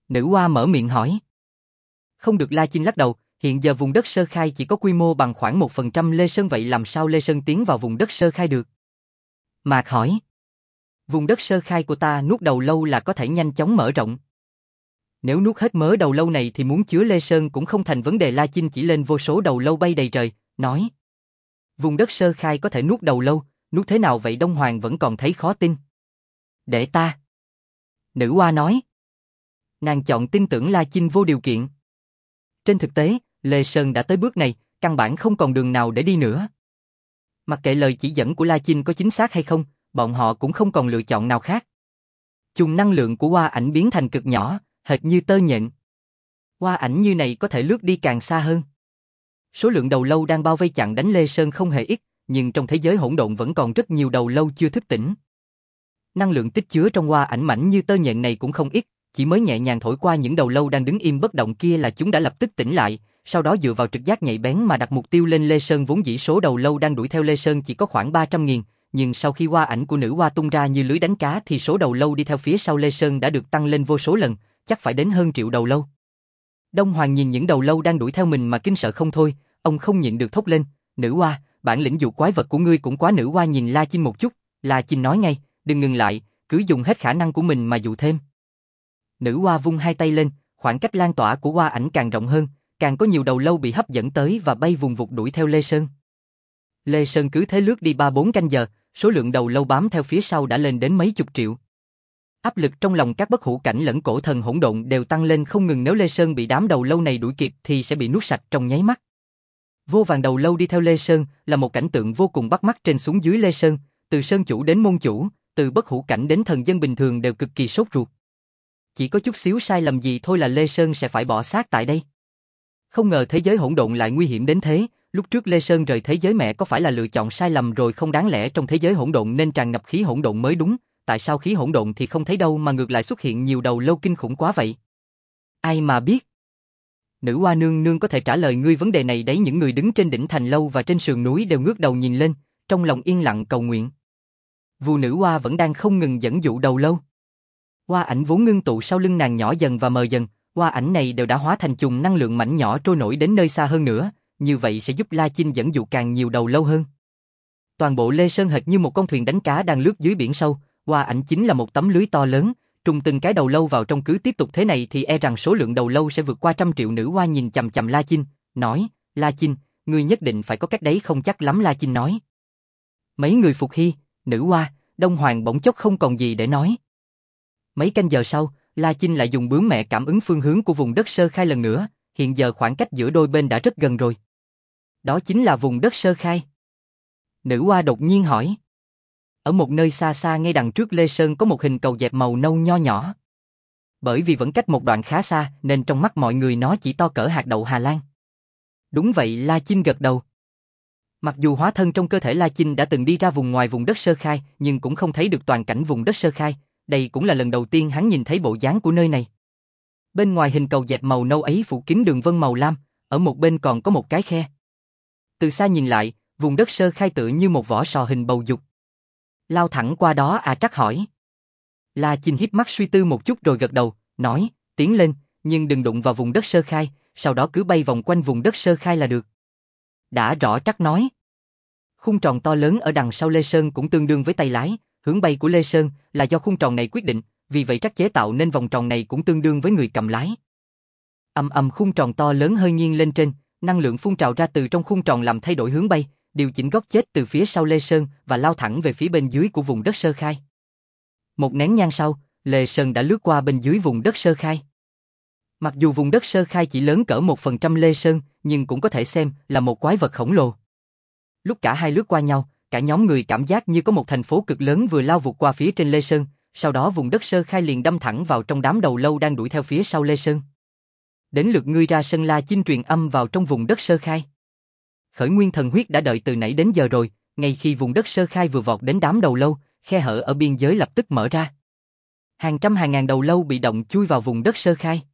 Nữ oa mở miệng hỏi. Không được, La Chinh lắc đầu, hiện giờ vùng đất sơ khai chỉ có quy mô bằng khoảng 1% Lê Sơn, vậy làm sao Lê Sơn tiến vào vùng đất sơ khai được? Mạc hỏi. Vùng đất sơ khai của ta nuốt đầu lâu là có thể nhanh chóng mở rộng. Nếu nuốt hết mớ đầu lâu này thì muốn chứa Lê Sơn cũng không thành vấn đề. La Chinh chỉ lên vô số đầu lâu bay đầy trời, nói. Vùng đất sơ khai có thể nuốt đầu lâu, nuốt thế nào vậy? Đông Hoàng vẫn còn thấy khó tin. Để ta. Nữ oa nói. Nàng chọn tin tưởng La Chinh vô điều kiện. Trên thực tế, Lê Sơn đã tới bước này, căn bản không còn đường nào để đi nữa. Mặc kệ lời chỉ dẫn của La Chinh có chính xác hay không, bọn họ cũng không còn lựa chọn nào khác. Chùm năng lượng của Hoa Ảnh biến thành cực nhỏ, hệt như tơ nhện. Hoa Ảnh như này có thể lướt đi càng xa hơn. Số lượng đầu lâu đang bao vây chặn đánh Lê Sơn không hề ít, nhưng trong thế giới hỗn độn vẫn còn rất nhiều đầu lâu chưa thức tỉnh. Năng lượng tích chứa trong Hoa Ảnh mảnh như tơ nhện này cũng không ít, chỉ mới nhẹ nhàng thổi qua những đầu lâu đang đứng im bất động kia là chúng đã lập tức tỉnh lại, sau đó dựa vào trực giác nhạy bén mà đặt mục tiêu lên Lê Sơn. Vốn dĩ số đầu lâu đang đuổi theo Lê Sơn chỉ có khoảng 300.000, nhưng sau khi Hoa Ảnh của nữ oa tung ra như lưới đánh cá thì số đầu lâu đi theo phía sau Lê Sơn đã được tăng lên vô số lần, chắc phải đến hơn 1.000.000 đầu lâu. Đông Hoàng nhìn những đầu lâu đang đuổi theo mình mà kinh sợ không thôi, ông không nhịn được thốt lên, nữ oa, bản lĩnh dụ quái vật của ngươi cũng quá. Nữ oa nhìn La Chinh một chút, La Chinh nói ngay, đừng ngừng lại, cứ dùng hết khả năng của mình mà dụ thêm. Nữ oa vung hai tay lên, khoảng cách lan tỏa của Hoa Ảnh càng rộng hơn, càng có nhiều đầu lâu bị hấp dẫn tới và bay vùng vụt đuổi theo Lê Sơn. Lê Sơn cứ thế lướt đi 3-4 canh giờ, số lượng đầu lâu bám theo phía sau đã lên đến mấy chục triệu. Áp lực trong lòng các bất hủ cảnh lẫn cổ thần hỗn độn đều tăng lên không ngừng, nếu Lê Sơn bị đám đầu lâu này đuổi kịp thì sẽ bị nuốt sạch trong nháy mắt. Vô vàn đầu lâu đi theo Lê Sơn là một cảnh tượng vô cùng bắt mắt. Trên xuống dưới Lê Sơn, từ sơn chủ đến môn chủ, từ bất hủ cảnh đến thần dân bình thường đều cực kỳ sốt ruột. Chỉ có chút xíu sai lầm gì thôi là Lê Sơn sẽ phải bỏ xác tại đây. Không ngờ thế giới hỗn độn lại nguy hiểm đến thế. Lúc trước Lê Sơn rời thế giới mẹ có phải là lựa chọn sai lầm rồi không? Đáng lẽ trong thế giới hỗn độn nên tràn ngập khí hỗn độn mới đúng, tại sao khí hỗn độn thì không thấy đâu mà ngược lại xuất hiện nhiều đầu lâu kinh khủng quá vậy? Ai mà biết? Nữ oa nương nương có thể trả lời ngươi vấn đề này đấy. Những người đứng trên đỉnh thành lâu và trên sườn núi đều ngước đầu nhìn lên, trong lòng yên lặng cầu nguyện. Vù nữ oa vẫn đang không ngừng dẫn dụ đầu lâu. Hoa Ảnh vốn ngưng tụ sau lưng nàng nhỏ dần và mờ dần, Hoa Ảnh này đều đã hóa thành chùm năng lượng mảnh nhỏ trôi nổi đến nơi xa hơn nữa, như vậy sẽ giúp La Chinh dẫn dụ càng nhiều đầu lâu hơn. Toàn bộ Lê Sơn hệt như một con thuyền đánh cá đang lướt dưới biển sâu, Hoa Ảnh chính là một tấm lưới to lớn, trùng từng cái đầu lâu vào trong. Cứ tiếp tục thế này thì e rằng số lượng đầu lâu sẽ vượt qua 100.000.000. Nữ oa nhìn chằm chằm La Chinh, nói, La Chinh, ngươi nhất định phải có cách đấy. Không chắc lắm, La Chinh nói. Mấy người Phục Hy, nữ oa, Đông Hoàng bỗng chốc không còn gì để nói. Mấy canh giờ sau, La Chinh lại dùng bướm mẹ cảm ứng phương hướng của vùng đất sơ khai lần nữa, hiện giờ khoảng cách giữa đôi bên đã rất gần rồi. Đó chính là vùng đất sơ khai. Nữ oa đột nhiên hỏi. Ở một nơi xa xa ngay đằng trước Lê Sơn có một hình cầu dẹp màu nâu nho nhỏ. Bởi vì vẫn cách một đoạn khá xa nên trong mắt mọi người nó chỉ to cỡ hạt đậu Hà Lan. Đúng vậy, La Chinh gật đầu. Mặc dù hóa thân trong cơ thể La Chinh đã từng đi ra vùng ngoài vùng đất sơ khai nhưng cũng không thấy được toàn cảnh vùng đất sơ khai. Đây cũng là lần đầu tiên hắn nhìn thấy bộ dáng của nơi này. Bên ngoài hình cầu dẹp màu nâu ấy phủ kín đường vân màu lam, ở một bên còn có một cái khe. Từ xa nhìn lại, vùng đất sơ khai tựa như một vỏ sò hình bầu dục. Lao thẳng qua đó à? Trắc hỏi. La Chinh híp mắt suy tư một chút rồi gật đầu, nói, tiến lên, nhưng đừng đụng vào vùng đất sơ khai, sau đó cứ bay vòng quanh vùng đất sơ khai là được. Đã rõ. Trắc nói. Khung tròn to lớn ở đằng sau Lê Sơn cũng tương đương với tay lái, hướng bay của Lê Sơn là do khung tròn này quyết định, vì vậy Trắc chế tạo nên vòng tròn này cũng tương đương với người cầm lái. Khung tròn to lớn hơi nghiêng lên trên, năng lượng phun trào ra từ trong khung tròn làm thay đổi hướng bay, điều chỉnh góc chết từ phía sau Lê Sơn và lao thẳng về phía bên dưới của vùng đất sơ khai. Một nén nhang sau, Lê Sơn đã lướt qua bên dưới vùng đất sơ khai. Mặc dù vùng đất sơ khai chỉ lớn cỡ 1% Lê Sơn, nhưng cũng có thể xem là một quái vật khổng lồ. Lúc cả hai lướt qua nhau, cả nhóm người cảm giác như có một thành phố cực lớn vừa lao vụt qua phía trên Lê Sơn, sau đó vùng đất sơ khai liền đâm thẳng vào trong đám đầu lâu đang đuổi theo phía sau Lê Sơn. Đến lượt ngươi ra sân. La Chinh truyền âm vào trong vùng đất sơ khai. Khởi nguyên thần huyết đã đợi từ nãy đến giờ rồi, ngay khi vùng đất sơ khai vừa vọt đến đám đầu lâu, khe hở ở biên giới lập tức mở ra. Hàng trăm hàng ngàn đầu lâu bị động chui vào vùng đất sơ khai.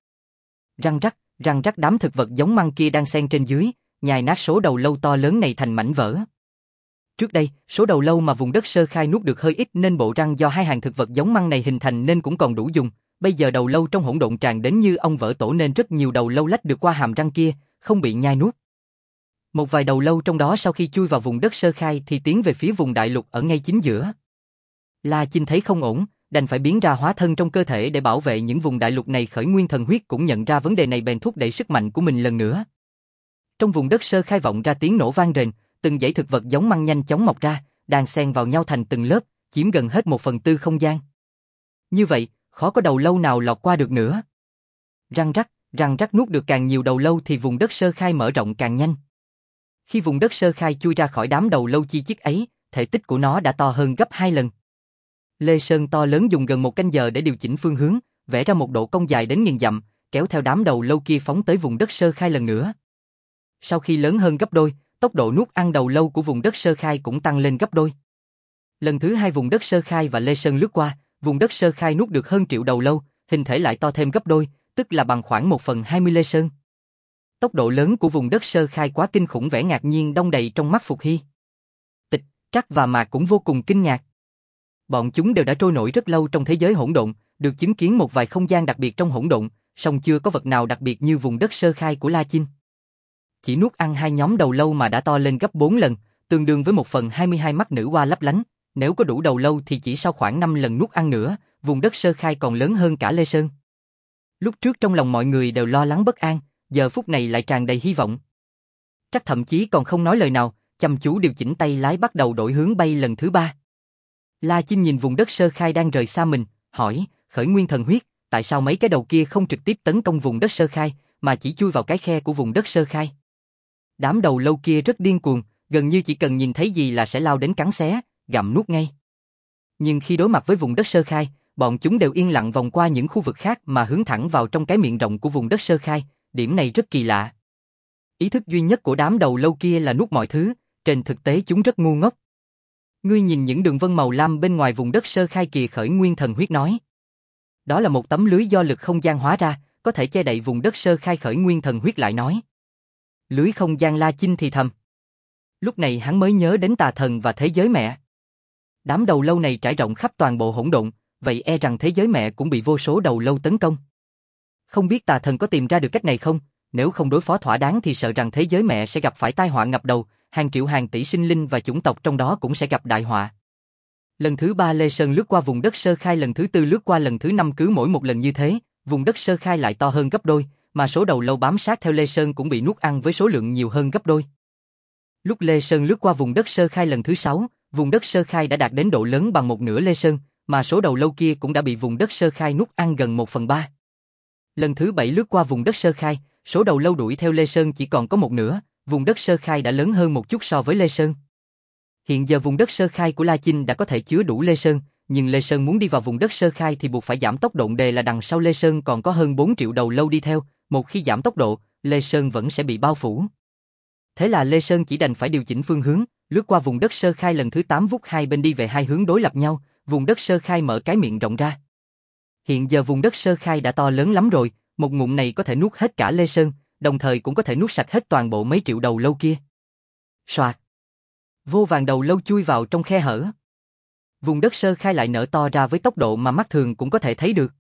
Răng rắc đám thực vật giống măng kia đang xen trên dưới, nhai nát số đầu lâu to lớn này thành mảnh vỡ. Trước đây, số đầu lâu mà vùng đất sơ khai nuốt được hơi ít nên bộ răng do hai hàng thực vật giống măng này hình thành nên cũng còn đủ dùng, Bây giờ đầu lâu trong hỗn độn tràn đến như ong vỡ tổ nên rất nhiều đầu lâu lách được qua hàm răng kia, không bị nhai nuốt. Một vài đầu lâu trong đó sau khi chui vào vùng đất sơ khai thì tiến về phía vùng đại lục ở ngay chính giữa. La Chinh thấy không ổn, đành phải biến ra hóa thân trong cơ thể để bảo vệ những vùng đại lục này. Khởi Nguyên Thần Huyết cũng nhận ra vấn đề này bèn thúc đẩy sức mạnh của mình lần nữa. Trong vùng đất sơ khai vọng ra tiếng nổ vang rền, từng dãy thực vật giống măng nhanh chóng mọc ra, đan xen vào nhau thành từng lớp, chiếm gần hết 1/4 không gian. Như vậy, khó có đầu lâu nào lọt qua được nữa. Răng rắc nuốt được càng nhiều đầu lâu thì vùng đất sơ khai mở rộng càng nhanh. Khi vùng đất sơ khai chui ra khỏi đám đầu lâu chi chít ấy, thể tích của nó đã to hơn gấp 2 lần. Lê Sơn to lớn dùng gần 1 canh giờ để điều chỉnh phương hướng, vẽ ra một độ cong dài đến nghìn dặm, kéo theo đám đầu lâu kia phóng tới vùng đất sơ khai lần nữa. Sau khi lớn hơn gấp đôi, tốc độ nuốt ăn đầu lâu của vùng đất sơ khai cũng tăng lên gấp đôi. Lần thứ 2 vùng đất sơ khai và Lê Sơn lướt qua, vùng đất sơ khai nuốt được hơn triệu đầu lâu, hình thể lại to thêm gấp đôi, tức là bằng khoảng 1/20 Lê Sơn. Tốc độ lớn của vùng đất sơ khai quá kinh khủng, vẻ ngạc nhiên đong đầy trong mắt Phục Hy. Tịch, Trắc và Mạc cũng vô cùng kinh ngạc. Bọn chúng đều đã trôi nổi rất lâu trong thế giới hỗn độn, được chứng kiến một vài không gian đặc biệt trong hỗn độn, song chưa có vật nào đặc biệt như vùng đất sơ khai của La Chinh. Chỉ nuốt ăn 2 nhóm đầu lâu mà đã to lên gấp 4 lần, tương đương với 1/22 mắt nữ hoa lấp lánh. Nếu có đủ đầu lâu thì chỉ sau khoảng 5 lần nuốt ăn nữa, vùng đất sơ khai còn lớn hơn cả Lê Sơn. Lúc trước trong lòng mọi người đều lo lắng bất an, giờ phút này lại tràn đầy hy vọng. Trắc thậm chí còn không nói lời nào, chăm chú điều chỉnh tay lái bắt đầu đổi hướng bay lần thứ 3. La Chinh nhìn vùng đất sơ khai đang rời xa mình, hỏi, Khởi Nguyên Thần Huyết, tại sao mấy cái đầu kia không trực tiếp tấn công vùng đất sơ khai, mà chỉ chui vào cái khe của vùng đất sơ khai? Đám đầu lâu kia rất điên cuồng, gần như chỉ cần nhìn thấy gì là sẽ lao đến cắn xé, gặm nuốt ngay. Nhưng khi đối mặt với vùng đất sơ khai, bọn chúng đều yên lặng vòng qua những khu vực khác mà hướng thẳng vào trong cái miệng rộng của vùng đất sơ khai, điểm này rất kỳ lạ. Ý thức duy nhất của đám đầu lâu kia là nuốt mọi thứ, trên thực tế chúng rất ngu ngốc. Ngươi nhìn những đường vân màu lam bên ngoài vùng đất sơ khai kìa, Khởi Nguyên Thần Huyết nói. Đó là một tấm lưới do lực không gian hóa ra, có thể che đậy vùng đất sơ khai. Khởi Nguyên Thần Huyết lại nói. Lưới không gian? La Chinh thì thầm. Lúc này hắn mới nhớ đến tà thần và thế giới mẹ. Đám đầu lâu này trải rộng khắp toàn bộ hỗn độn, vậy e rằng thế giới mẹ cũng bị vô số đầu lâu tấn công. Không biết tà thần có tìm ra được cách này không? Nếu không đối phó thỏa đáng thì sợ rằng thế giới mẹ sẽ gặp phải tai họa ngập đầu, hàng triệu hàng tỷ sinh linh và chủng tộc trong đó cũng sẽ gặp đại họa. Lần thứ 3 Lê Sơn lướt qua vùng đất sơ khai, lần thứ 4 lướt qua, lần thứ 5 cứ mỗi một lần như thế, vùng đất sơ khai lại to hơn gấp đôi, mà số đầu lâu bám sát theo Lê Sơn cũng bị nuốt ăn với số lượng nhiều hơn gấp đôi. Lúc Lê Sơn lướt qua vùng đất sơ khai lần thứ 6, vùng đất sơ khai đã đạt đến độ lớn bằng một nửa Lê Sơn, mà số đầu lâu kia cũng đã bị vùng đất sơ khai nuốt ăn gần 1/3. Lần thứ 7 lướt qua vùng đất sơ khai, số đầu lâu đuổi theo Lê Sơn chỉ còn có một nửa, vùng đất sơ khai đã lớn hơn một chút so với Lê Sơn. Hiện giờ vùng đất sơ khai của La Chinh đã có thể chứa đủ Lê Sơn, nhưng Lê Sơn muốn đi vào vùng đất sơ khai thì buộc phải giảm tốc độ, đề là đằng sau Lê Sơn còn có hơn 4 triệu đầu lâu đi theo, một khi giảm tốc độ, Lê Sơn vẫn sẽ bị bao phủ. Thế là Lê Sơn chỉ đành phải điều chỉnh phương hướng, lướt qua vùng đất sơ khai lần thứ 8, vút hai bên đi về hai hướng đối lập nhau, vùng đất sơ khai mở cái miệng rộng ra. Hiện giờ vùng đất sơ khai đã to lớn lắm rồi, một ngụm này có thể nuốt hết cả Lê Sơn, đồng thời cũng có thể nuốt sạch hết toàn bộ mấy triệu đầu lâu kia. Soạt! Vô vàn đầu lâu chui vào trong khe hở. Vùng đất sơ khai lại nở to ra với tốc độ mà mắt thường cũng có thể thấy được.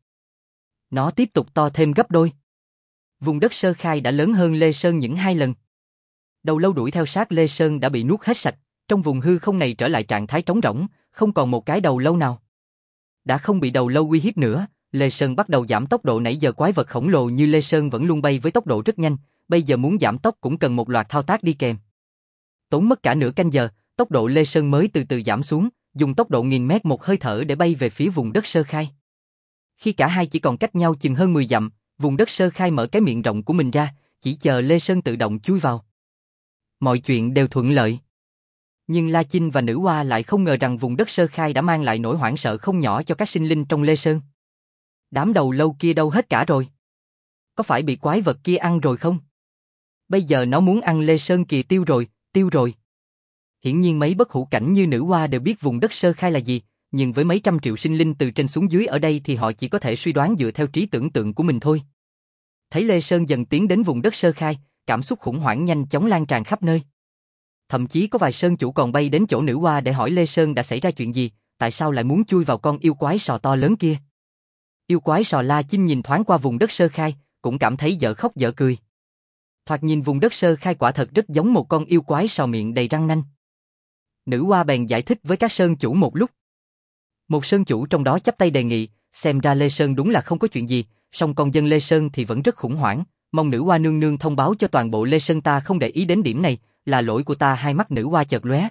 Nó tiếp tục to thêm gấp đôi. Vùng đất sơ khai đã lớn hơn Lê Sơn những 2 lần. Đầu lâu đuổi theo sát Lê Sơn đã bị nuốt hết sạch, trong vùng hư không này trở lại trạng thái trống rỗng, không còn một cái đầu lâu nào. Đã không bị đầu lâu uy hiếp nữa, Lê Sơn bắt đầu giảm tốc độ. Nãy giờ quái vật khổng lồ như Lê Sơn vẫn luôn bay với tốc độ rất nhanh, bây giờ muốn giảm tốc cũng cần một loạt thao tác đi kèm. Tốn mất cả nửa canh giờ, tốc độ Lê Sơn mới từ từ giảm xuống, dùng tốc độ 1000 mét một hơi thở để bay về phía vùng đất sơ khai. Khi cả hai chỉ còn cách nhau chừng hơn 10 dặm, vùng đất sơ khai mở cái miệng rộng của mình ra, chỉ chờ Lê Sơn tự động chui vào. Mọi chuyện đều thuận lợi. Nhưng La Chinh và Nữ Hoa lại không ngờ rằng vùng đất sơ khai đã mang lại nỗi hoảng sợ không nhỏ cho các sinh linh trong Lê Sơn. Đám đầu lâu kia đâu hết cả rồi? Có phải bị quái vật kia ăn rồi không? Bây giờ nó muốn ăn Lê Sơn kìa, tiêu rồi. Hiển nhiên mấy bất hủ cảnh như Nữ Hoa đều biết vùng đất sơ khai là gì, nhưng với mấy trăm triệu sinh linh từ trên xuống dưới ở đây thì họ chỉ có thể suy đoán dựa theo trí tưởng tượng của mình thôi. Thấy Lê Sơn dần tiến đến vùng đất sơ khai, cảm xúc khủng hoảng nhanh chóng lan tràn khắp nơi. Thậm chí có vài sơn chủ còn bay đến chỗ Nữ Hoa để hỏi Lê Sơn đã xảy ra chuyện gì, tại sao lại muốn chui vào con yêu quái sò to lớn kia. Yêu quái sò La Chinh nhìn thoáng qua vùng đất sơ khai, cũng cảm thấy dở khóc dở cười. Thoạt nhìn vùng đất sơ khai quả thật rất giống một con yêu quái sò miệng đầy răng nanh. Nữ hoa bèn giải thích với các sơn chủ một lúc. Một sơn chủ trong đó chắp tay đề nghị, xem ra Lê Sơn đúng là không có chuyện gì, song con dân Lê Sơn thì vẫn rất khủng hoảng, mong nữ hoa nương nương thông báo cho toàn bộ Lê Sơn ta không để ý đến điểm này, là lỗi của ta. Hai mắt nữ hoa chợt lóe.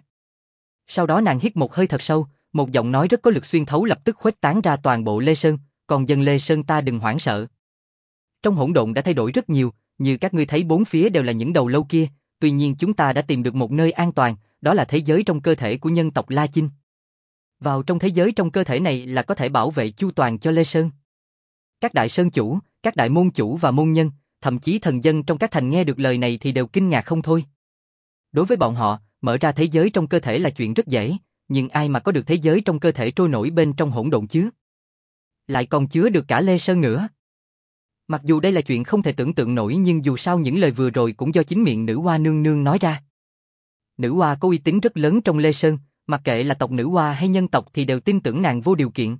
Sau đó nàng hít một hơi thật sâu, một giọng nói rất có lực xuyên thấu lập tức khuếch tán ra toàn bộ Lê Sơn, con dân Lê Sơn ta đừng hoảng sợ. Trong hỗn độn đã thay đổi rất nhiều, như các ngươi thấy bốn phía đều là những đầu lâu kia, tuy nhiên chúng ta đã tìm được một nơi an toàn, đó là thế giới trong cơ thể của nhân tộc La Chinh. Vào trong thế giới trong cơ thể này là có thể bảo vệ chu toàn cho Lê Sơn. Các đại sơn chủ, các đại môn chủ và môn nhân, thậm chí thần dân trong các thành nghe được lời này thì đều kinh ngạc không thôi. Đối với bọn họ, mở ra thế giới trong cơ thể là chuyện rất dễ, nhưng ai mà có được thế giới trong cơ thể trôi nổi bên trong hỗn độn chứ? Lại còn chứa được cả Lê Sơn nữa. Mặc dù đây là chuyện không thể tưởng tượng nổi nhưng dù sao những lời vừa rồi cũng do chính miệng nữ hoa nương nương nói ra. Nữ hoa có uy tín rất lớn trong Lê Sơn, mặc kệ là tộc nữ hoa hay nhân tộc thì đều tin tưởng nàng vô điều kiện.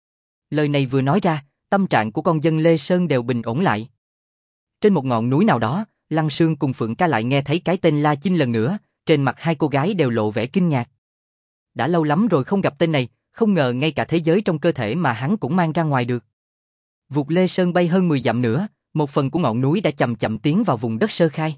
Lời này vừa nói ra, tâm trạng của con dân Lê Sơn đều bình ổn lại. Trên một ngọn núi nào đó, Lăng Sương cùng Phượng Ca lại nghe thấy cái tên La Chinh lần nữa, trên mặt hai cô gái đều lộ vẻ kinh ngạc. Đã lâu lắm rồi không gặp tên này, không ngờ ngay cả thế giới trong cơ thể mà hắn cũng mang ra ngoài được. Vụt Lê Sơn bay hơn 10 dặm nữa, một phần của ngọn núi đã chậm chậm tiến vào vùng đất sơ khai.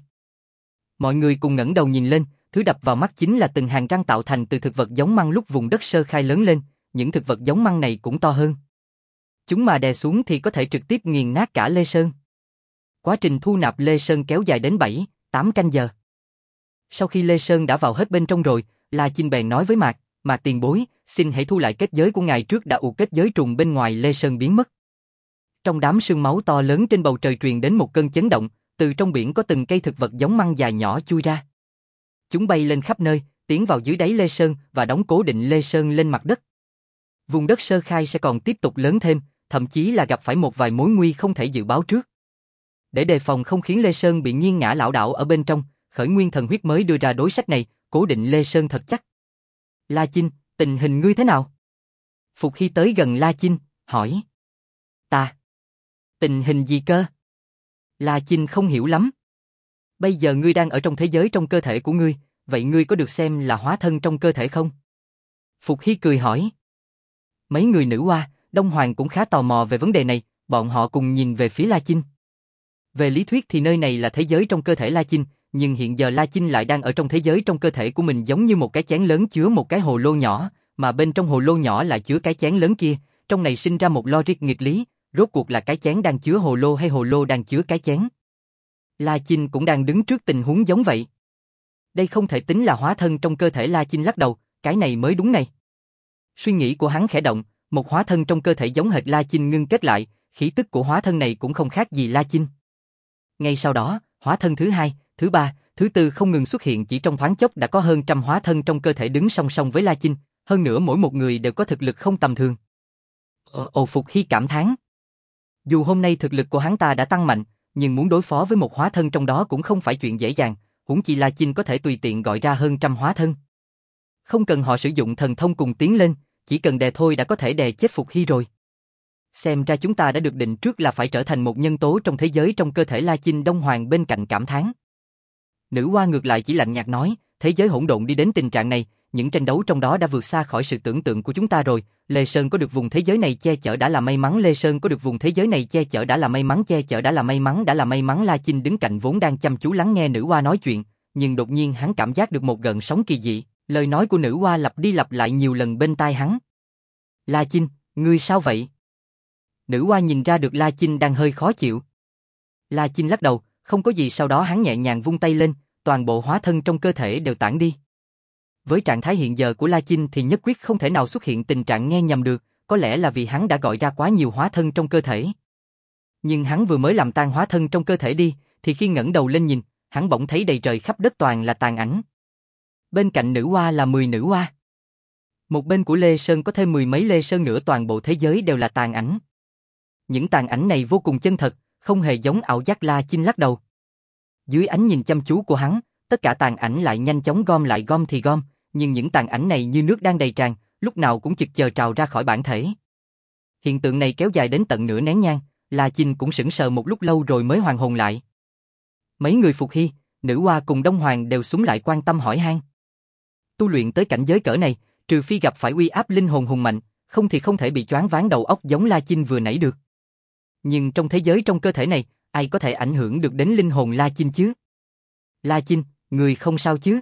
Mọi người cùng ngẩng đầu nhìn lên, thứ đập vào mắt chính là từng hàng răng tạo thành từ thực vật giống măng lúc vùng đất sơ khai lớn lên, những thực vật giống măng này cũng to hơn. Chúng mà đè xuống thì có thể trực tiếp nghiền nát cả Lê Sơn. Quá trình thu nạp Lê Sơn kéo dài đến 7-8 canh giờ. Sau khi Lê Sơn đã vào hết bên trong rồi, La Chinh bèn nói với Mạc tiền bối, xin hãy thu lại kết giới của ngài trước đã kết giới trùng bên ngoài Lê Sơn biến mất. Trong đám sương máu to lớn trên bầu trời truyền đến một cơn chấn động, từ trong biển có từng cây thực vật giống măng dài nhỏ chui ra. Chúng bay lên khắp nơi, tiến vào dưới đáy Lê Sơn và đóng cố định Lê Sơn lên mặt đất. Vùng đất sơ khai sẽ còn tiếp tục lớn thêm, thậm chí là gặp phải một vài mối nguy không thể dự báo trước. Để đề phòng không khiến Lê Sơn bị nghiêng ngã lảo đảo ở bên trong, Khởi Nguyên Thần Huyết mới đưa ra đối sách này, cố định Lê Sơn thật chắc. La Chinh, tình hình ngươi thế nào? Phục Hy tới gần La Chinh, hỏi. Ta? Tình hình gì cơ? La Chinh không hiểu lắm. Bây giờ ngươi đang ở trong thế giới trong cơ thể của ngươi, vậy ngươi có được xem là hóa thân trong cơ thể không? Phục Hy cười hỏi. Mấy người nữ hoa, Đông Hoàng cũng khá tò mò về vấn đề này, bọn họ cùng nhìn về phía La Chinh. Về lý thuyết thì nơi này là thế giới trong cơ thể La Chinh, nhưng hiện giờ La Chinh lại đang ở trong thế giới trong cơ thể của mình giống như một cái chén lớn chứa một cái hồ lô nhỏ, mà bên trong hồ lô nhỏ lại chứa cái chén lớn kia, trong này sinh ra một logic nghịch lý, rốt cuộc là cái chén đang chứa hồ lô hay hồ lô đang chứa cái chén? La Chinh cũng đang đứng trước tình huống giống vậy. Đây không thể tính là hóa thân trong cơ thể. La Chinh lắc đầu, cái này mới đúng này. Suy nghĩ của hắn khẽ động, một hóa thân trong cơ thể giống hệt La Chinh ngưng kết lại, khí tức của hóa thân này cũng không khác gì La Chinh. Ngay sau đó, hóa thân thứ hai, thứ ba, thứ tư không ngừng xuất hiện, chỉ trong thoáng chốc đã có hơn trăm hóa thân trong cơ thể đứng song song với La Chinh, hơn nữa mỗi một người đều có thực lực không tầm thường. Phục Hy cảm thán. Dù hôm nay thực lực của hắn ta đã tăng mạnh, nhưng muốn đối phó với một hóa thân trong đó cũng không phải chuyện dễ dàng, huống chi La Chinh có thể tùy tiện gọi ra hơn trăm hóa thân. Không cần họ sử dụng thần thông cùng tiến lên, chỉ cần đè thôi đã có thể đè chết Phục Hy rồi. Xem ra chúng ta đã được định trước là phải trở thành một nhân tố trong thế giới trong cơ thể. La Chinh Đông Hoàng bên cạnh cảm thán. Nữ hoa ngược lại chỉ lạnh nhạt nói, thế giới hỗn độn đi đến tình trạng này, những tranh đấu trong đó đã vượt xa khỏi sự tưởng tượng của chúng ta rồi. Lê Sơn có được vùng thế giới này che chở đã là may mắn. Lê Sơn có được vùng thế giới này che chở đã là may mắn. Che chở đã là may mắn, đã là may mắn. La Chinh đứng cạnh vốn đang chăm chú lắng nghe nữ hoa nói chuyện, nhưng đột nhiên hắn cảm giác được một gợn sóng kỳ dị. Lời nói của nữ hoa lặp đi lặp lại nhiều lần bên tai hắn. La Chinh, ngươi sao vậy? Nữ hoa nhìn ra được La Chinh đang hơi khó chịu. La Chinh lắc đầu, không có gì. Sau đó hắn nhẹ nhàng vung tay lên, toàn bộ hóa thân trong cơ thể đều tản đi. Với trạng thái hiện giờ của La Chinh thì nhất quyết không thể nào xuất hiện tình trạng nghe nhầm được, có lẽ là vì hắn đã gọi ra quá nhiều hóa thân trong cơ thể. Nhưng hắn vừa mới làm tan hóa thân trong cơ thể đi, thì khi ngẩng đầu lên nhìn, hắn bỗng thấy đầy trời khắp đất toàn là tàn ảnh. Bên cạnh nữ hoa là 10 nữ hoa. Một bên của Lê Sơn có thêm 10 mấy Lê Sơn nữa, toàn bộ thế giới đều là tàn ảnh. Những tàn ảnh này vô cùng chân thật, không hề giống ảo giác. La Chinh lắc đầu. Dưới ánh nhìn chăm chú của hắn, tất cả tàn ảnh lại nhanh chóng gom lại, gom thì gom, nhưng những tàn ảnh này như nước đang đầy tràn, lúc nào cũng chực chờ trào ra khỏi bản thể. Hiện tượng này kéo dài đến tận nửa nén nhang, La Chinh cũng sững sờ một lúc lâu rồi mới hoàn hồn lại. Mấy người Phục Hy, Nữ Hoa cùng Đông Hoàng đều súng lại quan tâm hỏi han. Tu luyện tới cảnh giới cỡ này, trừ phi gặp phải uy áp linh hồn hùng mạnh, không thì không thể bị choáng váng đầu óc giống La Chinh vừa nãy được. Nhưng trong thế giới trong cơ thể này, ai có thể ảnh hưởng được đến linh hồn La Chinh chứ? La Chinh, người không sao chứ?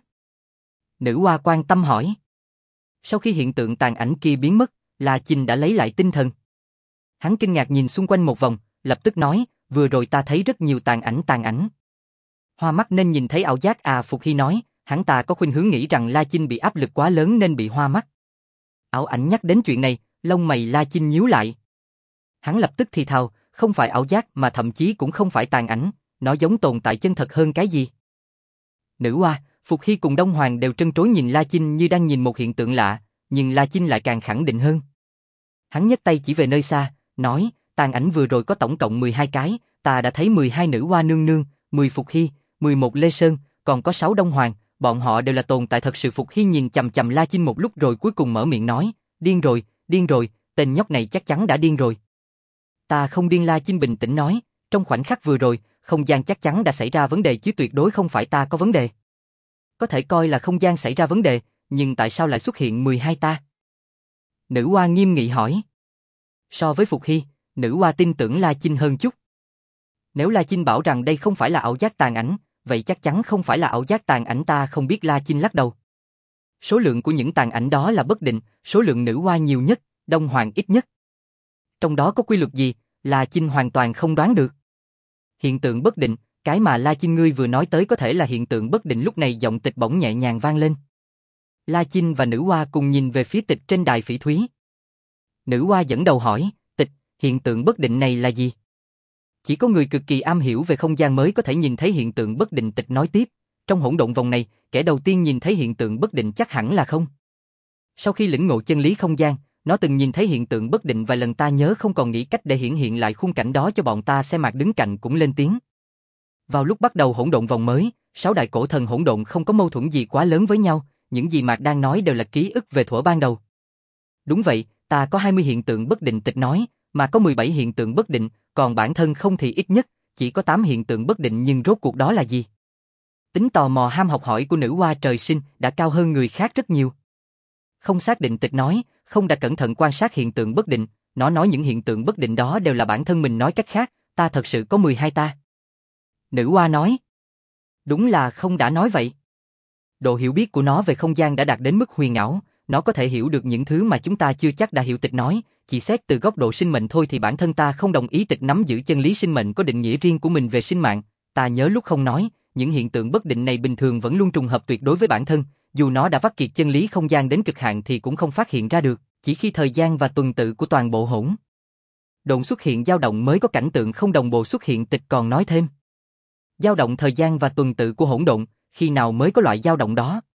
Nữ Hoa quan tâm hỏi. Sau khi hiện tượng tàn ảnh kia biến mất, La Chinh đã lấy lại tinh thần. Hắn kinh ngạc nhìn xung quanh một vòng, lập tức nói, vừa rồi ta thấy rất nhiều tàn ảnh. Hoa mắt nên nhìn thấy ảo giác à? Phục Hy nói, hắn ta có khuynh hướng nghĩ rằng La Chinh bị áp lực quá lớn nên bị hoa mắt. Ảo ảnh nhắc đến chuyện này, lông mày La Chinh nhíu lại. Hắn lập tức thì thào, không phải ảo giác mà thậm chí cũng không phải tàn ảnh, nó giống tồn tại chân thật hơn cái gì. Nữ Hoa, Phục Hy cùng Đông Hoàng đều trân trối nhìn La Chinh như đang nhìn một hiện tượng lạ, nhưng La Chinh lại càng khẳng định hơn. Hắn nhấc tay chỉ về nơi xa, nói, tàn ảnh vừa rồi có tổng cộng 12 cái, ta đã thấy 12 Nữ Hoa nương nương, 10 Phục Hy, 11 Lê Sơn, còn có 6 Đông Hoàng, bọn họ đều là tồn tại thật sự. Phục Hy nhìn chằm chằm La Chinh một lúc rồi cuối cùng mở miệng nói, điên rồi, tên nhóc này chắc chắn đã điên rồi. Ta không điên. La Chinh bình tĩnh nói, trong khoảnh khắc vừa rồi, không gian chắc chắn đã xảy ra vấn đề chứ tuyệt đối không phải ta có vấn đề. Có thể coi là không gian xảy ra vấn đề, nhưng tại sao lại xuất hiện 12 ta? Nữ Hoa nghiêm nghị hỏi. So với Phục Hy, Nữ Hoa tin tưởng La Chinh hơn chút. Nếu La Chinh bảo rằng đây không phải là ảo giác tàn ảnh, vậy chắc chắn không phải là ảo giác tàn ảnh. Ta không biết. La Chinh lắc đầu. Số lượng của những tàn ảnh đó là bất định, số lượng Nữ Hoa nhiều nhất, Đông Hoàng ít nhất. Trong đó có quy luật gì, La Chinh hoàn toàn không đoán được. Hiện tượng bất định, cái mà La Chinh ngươi vừa nói tới có thể là hiện tượng bất định. Lúc này giọng Tịch bỗng nhẹ nhàng vang lên. La Chinh và Nữ Hoa cùng nhìn về phía Tịch trên đài phỉ thúy. Nữ Hoa dẫn đầu hỏi, Tịch, hiện tượng bất định này là gì? Chỉ có người cực kỳ am hiểu về không gian mới có thể nhìn thấy hiện tượng bất định. Tịch nói tiếp, trong hỗn độn vòng này, kẻ đầu tiên nhìn thấy hiện tượng bất định chắc hẳn là không. Sau khi lĩnh ngộ chân lý không gian, nó từng nhìn thấy hiện tượng bất định vài lần. Ta nhớ không còn nghĩ cách để hiển hiện lại khung cảnh đó cho bọn ta xem. Mạc đứng cạnh cũng lên tiếng. Vào lúc bắt đầu hỗn độn vòng mới, 6 đại cổ thần hỗn độn không có mâu thuẫn gì quá lớn với nhau, những gì Mạc đang nói đều là ký ức về thuở ban đầu. Đúng vậy, ta có 20 hiện tượng bất định. Tịch nói, mà có 17 hiện tượng bất định, còn bản thân không thì ít nhất chỉ có 8 hiện tượng bất định. Nhưng rốt cuộc đó là gì? Tính tò mò ham học hỏi của Nữ Hoa trời sinh đã cao hơn người khác rất nhiều. Không xác định. Tịch nói, không đã cẩn thận quan sát hiện tượng bất định, nó nói những hiện tượng bất định đó đều là bản thân mình. Nói cách khác, ta thật sự có 12 ta. Nữ Hoa nói, đúng là không đã nói vậy. Độ hiểu biết của nó về không gian đã đạt đến mức huyền ảo, nó có thể hiểu được những thứ mà chúng ta chưa chắc đã hiểu. Tịch nói, chỉ xét từ góc độ sinh mệnh thôi thì bản thân ta không đồng ý. Tịch nắm giữ chân lý sinh mệnh có định nghĩa riêng của mình về sinh mạng. Ta nhớ lúc không nói, những hiện tượng bất định này bình thường vẫn luôn trùng hợp tuyệt đối với bản thân, dù nó đã vắt kiệt chân lý không gian đến cực hạn thì cũng không phát hiện ra được, chỉ khi thời gian và tuần tự của toàn bộ hỗn độn xuất hiện dao động mới có cảnh tượng không đồng bộ xuất hiện. Tịch còn nói thêm, dao động thời gian và tuần tự của hỗn độn, khi nào mới có loại dao động đó?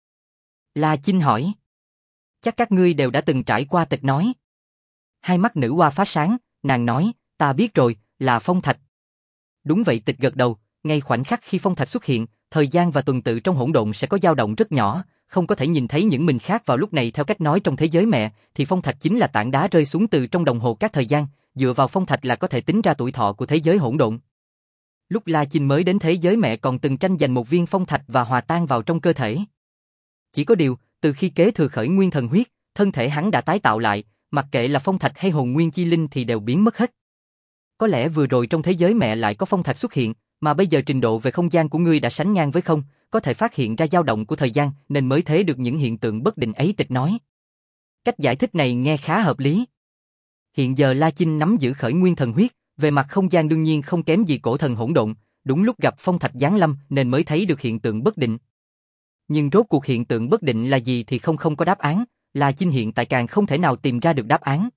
La Chinh hỏi. Chắc các ngươi đều đã từng trải qua. Tịch nói. Hai mắt Nữ Hoa phát sáng, nàng nói, ta biết rồi, là phong thạch. Đúng vậy. Tịch gật đầu, ngay khoảnh khắc khi phong thạch xuất hiện, thời gian và tuần tự trong hỗn độn sẽ có dao động rất nhỏ, không có thể nhìn thấy những mình khác vào lúc này. Theo cách nói trong thế giới mẹ, thì phong thạch chính là tảng đá rơi xuống từ trong đồng hồ các thời gian, dựa vào phong thạch là có thể tính ra tuổi thọ của thế giới hỗn độn. Lúc La Chinh mới đến thế giới mẹ còn từng tranh giành một viên phong thạch và hòa tan vào trong cơ thể. Chỉ có điều, từ khi kế thừa khởi nguyên thần huyết, thân thể hắn đã tái tạo lại, mặc kệ là phong thạch hay hồn nguyên chi linh thì đều biến mất hết. Có lẽ vừa rồi trong thế giới mẹ lại có phong thạch xuất hiện, mà bây giờ trình độ về không gian của ngươi đã sánh ngang với không, có thể phát hiện ra dao động của thời gian nên mới thấy được những hiện tượng bất định ấy. Tịch nói. Cách giải thích này nghe khá hợp lý. Hiện giờ La Chinh nắm giữ khởi nguyên thần huyết, về mặt không gian đương nhiên không kém gì cổ thần hỗn độn, đúng lúc gặp phong thạch giáng lâm nên mới thấy được hiện tượng bất định. Nhưng rốt cuộc hiện tượng bất định là gì thì không có đáp án, La Chinh hiện tại càng không thể nào tìm ra được đáp án.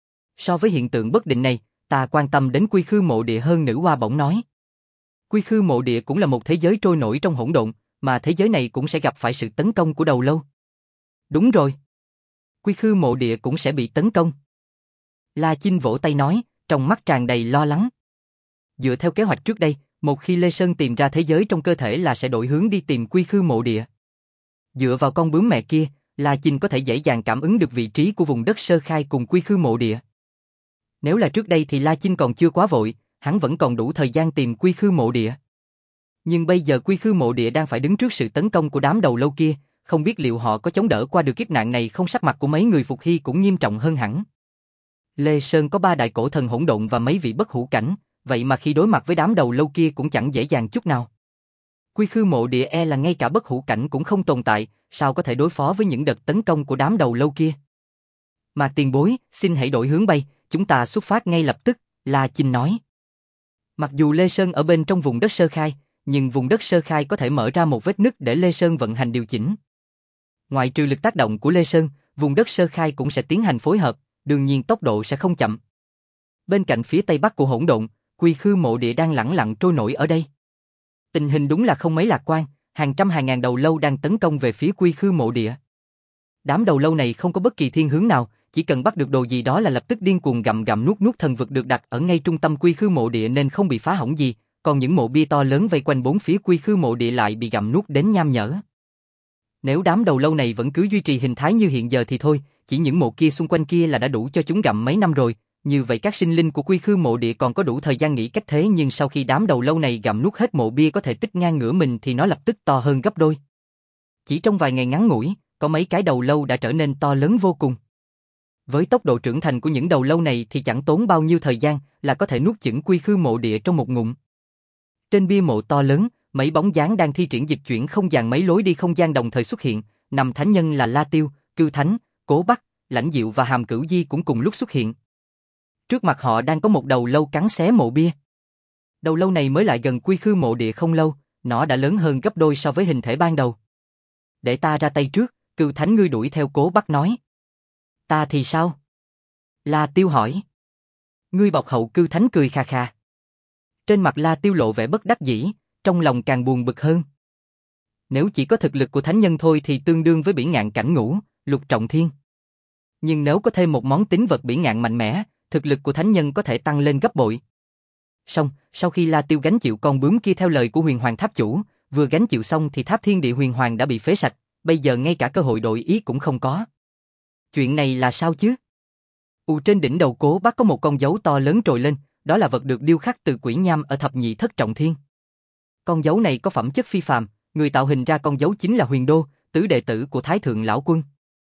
So với hiện tượng bất định này, ta quan tâm đến Quy Khư Mộ Địa hơn. Nữ Hoa bỗng nói. Quy Khư Mộ Địa cũng là một thế giới trôi nổi trong hỗn độn, mà thế giới này cũng sẽ gặp phải sự tấn công của Đầu Lâu. Đúng rồi. Quy Khư Mộ Địa cũng sẽ bị tấn công. La Chinh vỗ tay nói, trong mắt tràn đầy lo lắng. Dựa theo kế hoạch trước đây, một khi Lê Sơn tìm ra thế giới trong cơ thể là sẽ đổi hướng đi tìm Quy Khư Mộ Địa. Dựa vào con bướm mẹ kia, La Chinh có thể dễ dàng cảm ứng được vị trí của vùng đất sơ khai cùng Quy Khư Mộ Địa. Nếu là trước đây thì La Chinh còn chưa quá vội, hắn vẫn còn đủ thời gian tìm Quy Khư Mộ Địa. Nhưng bây giờ Quy Khư Mộ Địa đang phải đứng trước sự tấn công của đám đầu lâu kia, không biết liệu họ có chống đỡ qua được kiếp nạn này không. Sắc mặt của mấy người Phục Hy cũng nghiêm trọng hơn hẳn. Lê Sơn có 3 đại cổ thần hỗn độn và mấy vị bất hủ cảnh, vậy mà khi đối mặt với đám đầu lâu kia cũng chẳng dễ dàng chút nào. Quy Khư Mộ Địa e là ngay cả bất hủ cảnh cũng không tồn tại, sao có thể đối phó với những đợt tấn công của đám đầu lâu kia. Mạc tiền bối, xin hãy đổi hướng bay, chúng ta xuất phát ngay lập tức, La Chinh nói. Mặc dù Lê Sơn ở bên trong vùng đất sơ khai, nhưng vùng đất sơ khai có thể mở ra một vết nứt để Lê Sơn vận hành điều chỉnh. Ngoại trừ lực tác động của Lê Sơn, vùng đất sơ khai cũng sẽ tiến hành phối hợp, đương nhiên tốc độ sẽ không chậm. Bên cạnh phía tây bắc của hỗn độn, Quy Khư Mộ Địa đang lẳng lặng trôi nổi ở đây. Tình hình đúng là không mấy lạc quan, hàng trăm hàng ngàn đầu lâu đang tấn công về phía Quy Khư Mộ Địa. Đám đầu lâu này không có bất kỳ thiên hướng nào, chỉ cần bắt được đồ gì đó là lập tức điên cuồng gặm gặm nuốt nuốt. Thần vực được đặt ở ngay trung tâm Quy Khư Mộ Địa nên không bị phá hỏng gì, còn những mộ bia to lớn vây quanh bốn phía Quy Khư Mộ Địa lại bị gặm nuốt đến nham nhở. Nếu đám đầu lâu này vẫn cứ duy trì hình thái như hiện giờ thì thôi, chỉ những mộ kia xung quanh kia là đã đủ cho chúng gặm mấy năm rồi. Như vậy các sinh linh của Quy Khư Mộ Địa còn có đủ thời gian nghĩ cách thế, nhưng sau khi đám đầu lâu này gặm nuốt hết mộ bia có thể tích ngang ngửa mình thì nó lập tức to hơn gấp đôi. Chỉ trong vài ngày ngắn ngủi, có mấy cái đầu lâu đã trở nên to lớn vô cùng. Với tốc độ trưởng thành của những đầu lâu này thì chẳng tốn bao nhiêu thời gian là có thể nuốt chửng Quy Khư Mộ Địa trong một ngụm. Trên bia mộ to lớn, mấy bóng dáng đang thi triển dịch chuyển không gian, mấy lối đi không gian đồng thời xuất hiện, 5 thánh nhân là La Tiêu, Cưu Thánh, Cố Bắc, Lãnh Diệu và Hàm Cửu Di cũng cùng lúc xuất hiện. Trước mặt họ đang có một đầu lâu cắn xé mộ bia. Đầu lâu này mới lại gần Quy Khư Mộ Địa không lâu, nó đã lớn hơn gấp đôi so với hình thể ban đầu. Để ta ra tay trước, Cưu Thánh ngươi đuổi theo Cố Bắc nói. Ta thì sao? La Tiêu hỏi. Ngươi bọc hậu. Cưu Thánh cười khà khà. Trên mặt La Tiêu lộ vẻ bất đắc dĩ, trong lòng càng buồn bực hơn. Nếu chỉ có thực lực của thánh nhân thôi thì tương đương với Bỉ Ngạn Cảnh Ngũ, Lục Trọng Thiên. Nhưng nếu có thêm một món tín vật Bỉ Ngạn mạnh mẽ, thực lực của thánh nhân có thể tăng lên gấp bội. Xong, sau khi La Tiêu gánh chịu con bướm kia theo lời của Huyền Hoàng Tháp Chủ, vừa gánh chịu xong thì Tháp Thiên Địa Huyền Hoàng đã bị phế sạch, bây giờ ngay cả cơ hội đổi ý cũng không có. Chuyện này là sao chứ? Trên đỉnh đầu Cố Bắc có một con dấu to lớn trồi lên, đó là vật được điêu khắc từ quỷ nham ở thập nhị thất trọng thiên. Con dấu này có phẩm chất phi phàm, người tạo hình ra con dấu chính là Huyền Đô, tứ đệ tử của Thái Thượng Lão Quân.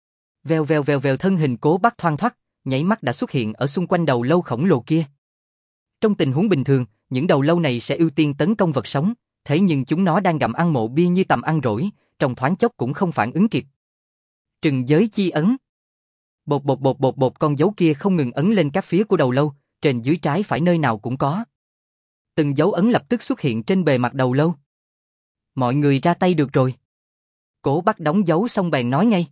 Vèo vèo vèo vèo, thân hình Cố Bắc thoăn thoắt, nháy mắt đã xuất hiện ở xung quanh đầu lâu khổng lồ kia. Trong tình huống bình thường, những đầu lâu này sẽ ưu tiên tấn công vật sống, thế nhưng chúng nó đang gặm ăn mộ bia như tầm ăn rỗi, trong thoáng chốc cũng không phản ứng kịp. Trừng giới chi ấn. Bột bột bột bột bột, con dấu kia không ngừng ấn lên các phía của đầu lâu, trên dưới trái phải nơi nào cũng có. Từng dấu ấn lập tức xuất hiện trên bề mặt đầu lâu. Mọi người ra tay được rồi. Cố Bắc đóng dấu xong bèn nói ngay.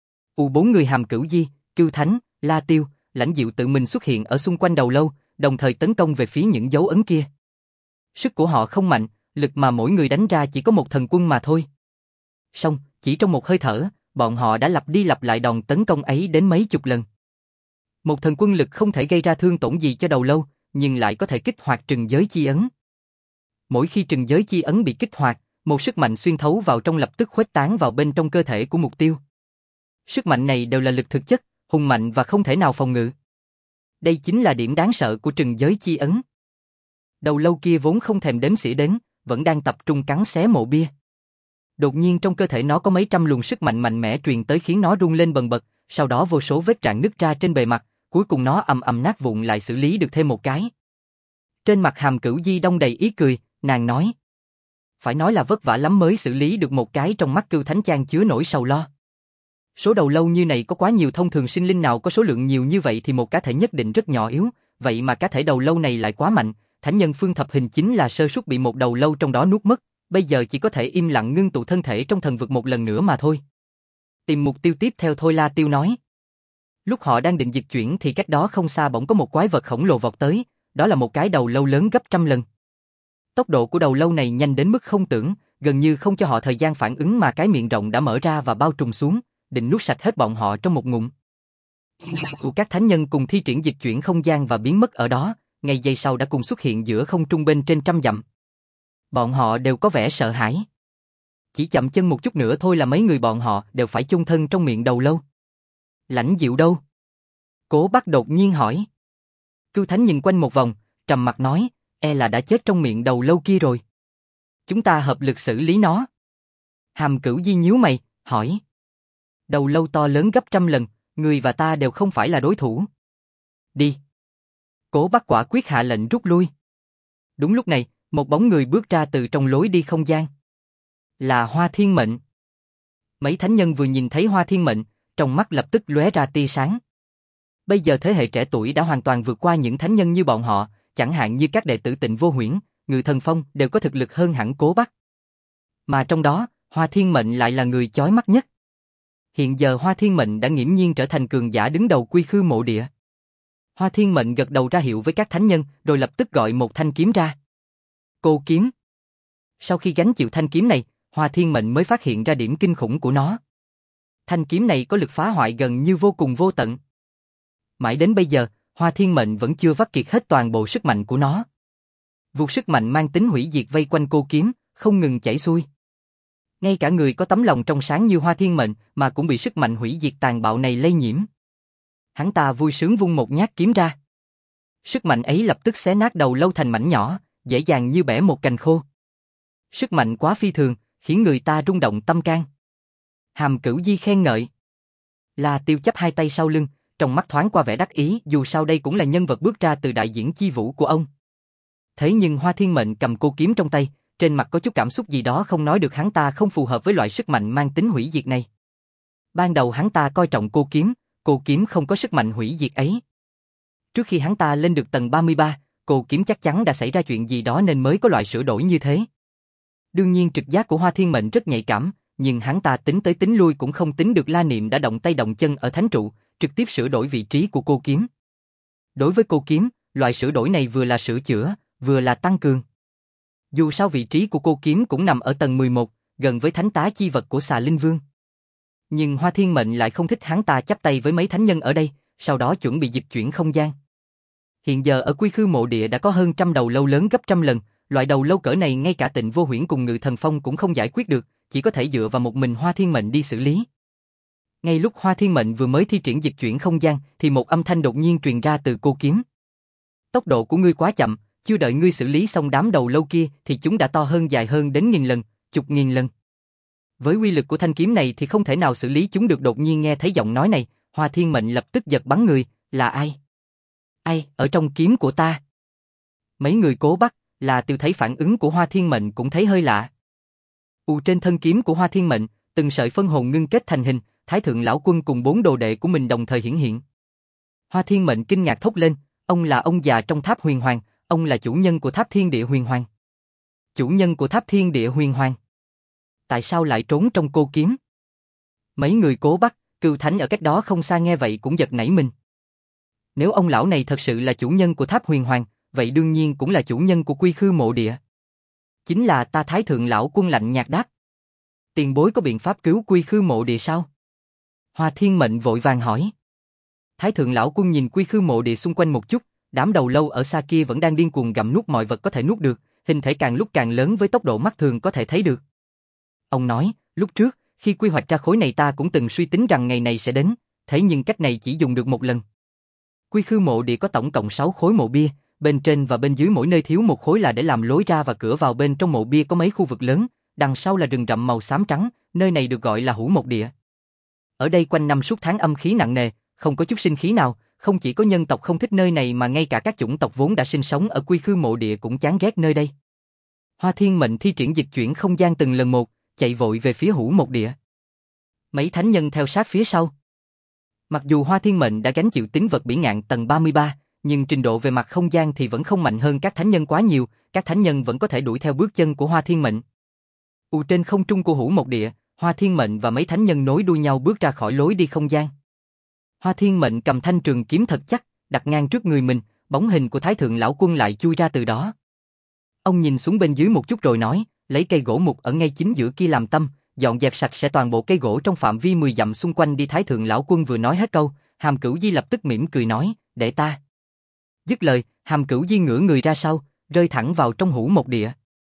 Bốn người Hàm Cửu Di, Cưu Thánh, La Tiêu, Lãnh Diệu tự mình xuất hiện ở xung quanh đầu lâu, đồng thời tấn công về phía những dấu ấn kia. Sức của họ không mạnh, lực mà mỗi người đánh ra chỉ có một thần quân mà thôi. Xong, chỉ trong một hơi thở, bọn họ đã lặp đi lặp lại đòn tấn công ấy đến mấy chục lần. Một thần quân lực không thể gây ra thương tổn gì cho đầu lâu, nhưng lại có thể kích hoạt trừng giới chi ấn. Mỗi khi trừng giới chi ấn bị kích hoạt, một sức mạnh xuyên thấu vào trong lập tức khuếch tán vào bên trong cơ thể của mục tiêu. Sức mạnh này đều là lực thực chất, hùng mạnh và không thể nào phòng ngự. Đây chính là điểm đáng sợ của trừng giới chi ấn. Đầu lâu kia vốn không thèm đếm xỉa đến, vẫn đang tập trung cắn xé mộ bia. Đột nhiên trong cơ thể nó có mấy trăm luồng sức mạnh mạnh mẽ truyền tới khiến nó rung lên bần bật, sau đó vô số vết rạn nứt ra trên bề mặt, cuối cùng nó ầm ầm nát vụn lại xử lý được thêm một cái. Trên mặt Hàm Cửu Di đong đầy ý cười, nàng nói. Phải nói là vất vả lắm mới xử lý được một cái, trong mắt Cưu Thánh Chan chứa nỗi sầu lo. Số đầu lâu như này có quá nhiều, thông thường sinh linh nào có số lượng nhiều như vậy thì một cá thể nhất định rất nhỏ yếu, vậy mà cá thể đầu lâu này lại quá mạnh, thánh nhân Phương Thập Hình chính là sơ suất bị một đầu lâu trong đó nuốt mất, bây giờ chỉ có thể im lặng ngưng tụ thân thể trong thần vực một lần nữa mà thôi. Tìm mục tiêu tiếp theo thôi, La Tiêu nói. Lúc họ đang định dịch chuyển thì cách đó không xa bỗng có một quái vật khổng lồ vọt tới, đó là một cái đầu lâu lớn gấp trăm lần. Tốc độ của đầu lâu này nhanh đến mức không tưởng, gần như không cho họ thời gian phản ứng mà cái miệng rộng đã mở ra và bao trùm xuống, định nuốt sạch hết bọn họ trong một ngụm. Các thánh nhân cùng thi triển dịch chuyển không gian và biến mất ở đó, ngay giây sau đã cùng xuất hiện giữa không trung bên trên trăm dặm. Bọn họ đều có vẻ sợ hãi. Chỉ chậm chân một chút nữa thôi là mấy người bọn họ đều phải chôn thân trong miệng đầu lâu. Lãnh Diệu đâu? Cố Bắc đột nhiên hỏi. Cưu Thánh nhìn quanh một vòng, trầm mặt nói, e là đã chết trong miệng đầu lâu kia rồi. Chúng ta hợp lực xử lý nó. Hàm Cửu Di nhíu mày, hỏi. Đầu lâu to lớn gấp trăm lần, người và ta đều không phải là đối thủ. Đi. Cố Bắc quả quyết hạ lệnh rút lui. Đúng lúc này, một bóng người bước ra từ trong lối đi không gian. Là Hoa Thiên Mệnh. Mấy thánh nhân vừa nhìn thấy Hoa Thiên Mệnh, trong mắt lập tức lóe ra tia sáng. Bây giờ thế hệ trẻ tuổi đã hoàn toàn vượt qua những thánh nhân như bọn họ, chẳng hạn như các đệ tử Tịnh Vô Huyễn, Ngự Thần Phong đều có thực lực hơn hẳn Cố Bắc. Mà trong đó, Hoa Thiên Mệnh lại là người chói mắt nhất. Hiện giờ Hoa Thiên Mệnh đã nghiễm nhiên trở thành cường giả đứng đầu Quy Khư Mộ Địa. Hoa Thiên Mệnh gật đầu ra hiệu với các thánh nhân, rồi lập tức gọi một thanh kiếm ra. Cô kiếm. Sau khi gánh chịu thanh kiếm này, Hoa Thiên Mệnh mới phát hiện ra điểm kinh khủng của nó. Thanh kiếm này có lực phá hoại gần như vô cùng vô tận. Mãi đến bây giờ, Hoa Thiên Mệnh vẫn chưa vắt kiệt hết toàn bộ sức mạnh của nó. Vụt sức mạnh mang tính hủy diệt vây quanh cô kiếm, không ngừng chảy xuôi. Ngay cả người có tấm lòng trong sáng như Hoa Thiên Mệnh mà cũng bị sức mạnh hủy diệt tàn bạo này lây nhiễm. Hắn ta vui sướng vung một nhát kiếm ra. Sức mạnh ấy lập tức xé nát đầu lâu thành mảnh nhỏ, dễ dàng như bẻ một cành khô. Sức mạnh quá phi thường, khiến người ta rung động tâm can. Hàm Cửu Di khen ngợi. La Tiêu chắp hai tay sau lưng, trong mắt thoáng qua vẻ đắc ý, dù sao đây cũng là nhân vật bước ra từ đại diễn chi vũ của ông. Thế nhưng Hoa Thiên Mệnh cầm cô kiếm trong tay, trên mặt có chút cảm xúc gì đó không nói được, hắn ta không phù hợp với loại sức mạnh mang tính hủy diệt này. Ban đầu hắn ta coi trọng cô kiếm không có sức mạnh hủy diệt ấy. Trước khi hắn ta lên được tầng 33, cô kiếm chắc chắn đã xảy ra chuyện gì đó nên mới có loại sửa đổi như thế. Đương nhiên trực giác của Hoa Thiên Mệnh rất nhạy cảm, nhưng hắn ta tính tới tính lui cũng không tính được La Niệm đã động tay động chân ở thánh trụ, trực tiếp sửa đổi vị trí của cô kiếm. Đối với cô kiếm, loại sửa đổi này vừa là sửa chữa, vừa là tăng cường. Dù sao vị trí của cô kiếm cũng nằm ở tầng 11, gần với thánh tá chi vật của Xà Linh Vương. Nhưng Hoa Thiên Mệnh lại không thích hắn ta chắp tay với mấy thánh nhân ở đây, sau đó chuẩn bị dịch chuyển không gian. Hiện giờ ở Quy Khư Mộ Địa đã có hơn trăm đầu lâu lớn gấp trăm lần, loại đầu lâu cỡ này ngay cả Tịnh Vô Huyễn cùng Ngự Thần Phong cũng không giải quyết được, chỉ có thể dựa vào một mình Hoa Thiên Mệnh đi xử lý. Ngay lúc Hoa Thiên Mệnh vừa mới thi triển dịch chuyển không gian, thì một âm thanh đột nhiên truyền ra từ cô kiếm. Tốc độ của ngươi quá chậm, chưa đợi ngươi xử lý xong đám đầu lâu kia thì chúng đã to hơn dài hơn đến nghìn lần, chục nghìn lần. Với uy lực của thanh kiếm này thì không thể nào xử lý chúng được. Đột nhiên nghe thấy giọng nói này, Hoa Thiên Mệnh lập tức giật bắn người, là ai? Ai, ở trong kiếm của ta? Mấy người Cố Bắc, La Tiêu thấy phản ứng của Hoa Thiên Mệnh cũng thấy hơi lạ. Trên thân kiếm của Hoa Thiên Mệnh, từng sợi phân hồn ngưng kết thành hình, Thái Thượng Lão Quân cùng 4 đồ đệ của mình đồng thời hiển hiện. Hoa Thiên Mệnh kinh ngạc thốt lên, ông là ông già trong tháp huyền hoàng, ông là chủ nhân của tháp Thiên Địa Huyền Hoàng. Chủ nhân của tháp Thiên Địa Huyền Hoàng? Tại sao lại trốn trong cô kiếm? Mấy người Cố Bắc, Cưu Thánh ở cách đó không xa nghe vậy cũng giật nảy mình. Nếu ông lão này thật sự là chủ nhân của tháp huyền hoàng, vậy đương nhiên cũng là chủ nhân của Quy Khư Mộ Địa. Chính là ta. Thái Thượng Lão Quân lạnh nhạt đáp. Tiền bối có biện pháp cứu Quy Khư Mộ Địa sao? Hoa Thiên Mệnh vội vàng hỏi. Thái Thượng Lão Quân nhìn Quy Khư Mộ Địa xung quanh một chút, đám đầu lâu ở xa kia vẫn đang điên cuồng gặm nuốt mọi vật có thể nuốt được, hình thể càng lúc càng lớn với tốc độ mắt thường có thể thấy được. Ông nói, lúc trước, khi quy hoạch ra khối này ta cũng từng suy tính rằng ngày này sẽ đến, thế nhưng cách này chỉ dùng được một lần. Quy Khư Mộ Địa có tổng cộng 6 khối mộ bia, bên trên và bên dưới mỗi nơi thiếu một khối là để làm lối ra và cửa vào. Bên trong mộ bia có mấy khu vực lớn, đằng sau là rừng rậm màu xám trắng, nơi này được gọi là Hủ Mộc Địa. Ở đây quanh năm suốt tháng âm khí nặng nề, không có chút sinh khí nào, không chỉ có nhân tộc không thích nơi này mà ngay cả các chủng tộc vốn đã sinh sống ở Quy Khư Mộ Địa cũng chán ghét nơi đây. Hoa Thiên Mệnh thi triển dịch chuyển không gian từng lần một, chạy vội về phía Hủ Mộc Địa. Mấy thánh nhân theo sát phía sau. Mặc dù Hoa Thiên Mệnh đã gánh chịu tín vật bỉ ngạn tầng 33, nhưng trình độ về mặt không gian thì vẫn không mạnh hơn các thánh nhân quá nhiều, các thánh nhân vẫn có thể đuổi theo bước chân của Hoa Thiên Mệnh. Trên không trung của Hủ Mộc Địa, Hoa Thiên Mệnh và mấy thánh nhân nối đuôi nhau bước ra khỏi lối đi không gian. Hoa Thiên Mệnh cầm thanh trường kiếm thật chắc, đặt ngang trước người mình, bóng hình của Thái Thượng Lão Quân lại chui ra từ đó. Ông nhìn xuống bên dưới một chút rồi nói, lấy cây gỗ mục ở ngay chính giữa kia làm tâm, dọn dẹp sạch sẽ toàn bộ cây gỗ trong phạm vi 10 dặm xung quanh đi. Thái Thượng Lão Quân vừa nói hết câu, Hàm Cửu Di lập tức mỉm cười nói, để ta. Dứt lời, Hàm Cửu Di ngửa người ra sau, rơi thẳng vào trong Hủ Mộc Địa.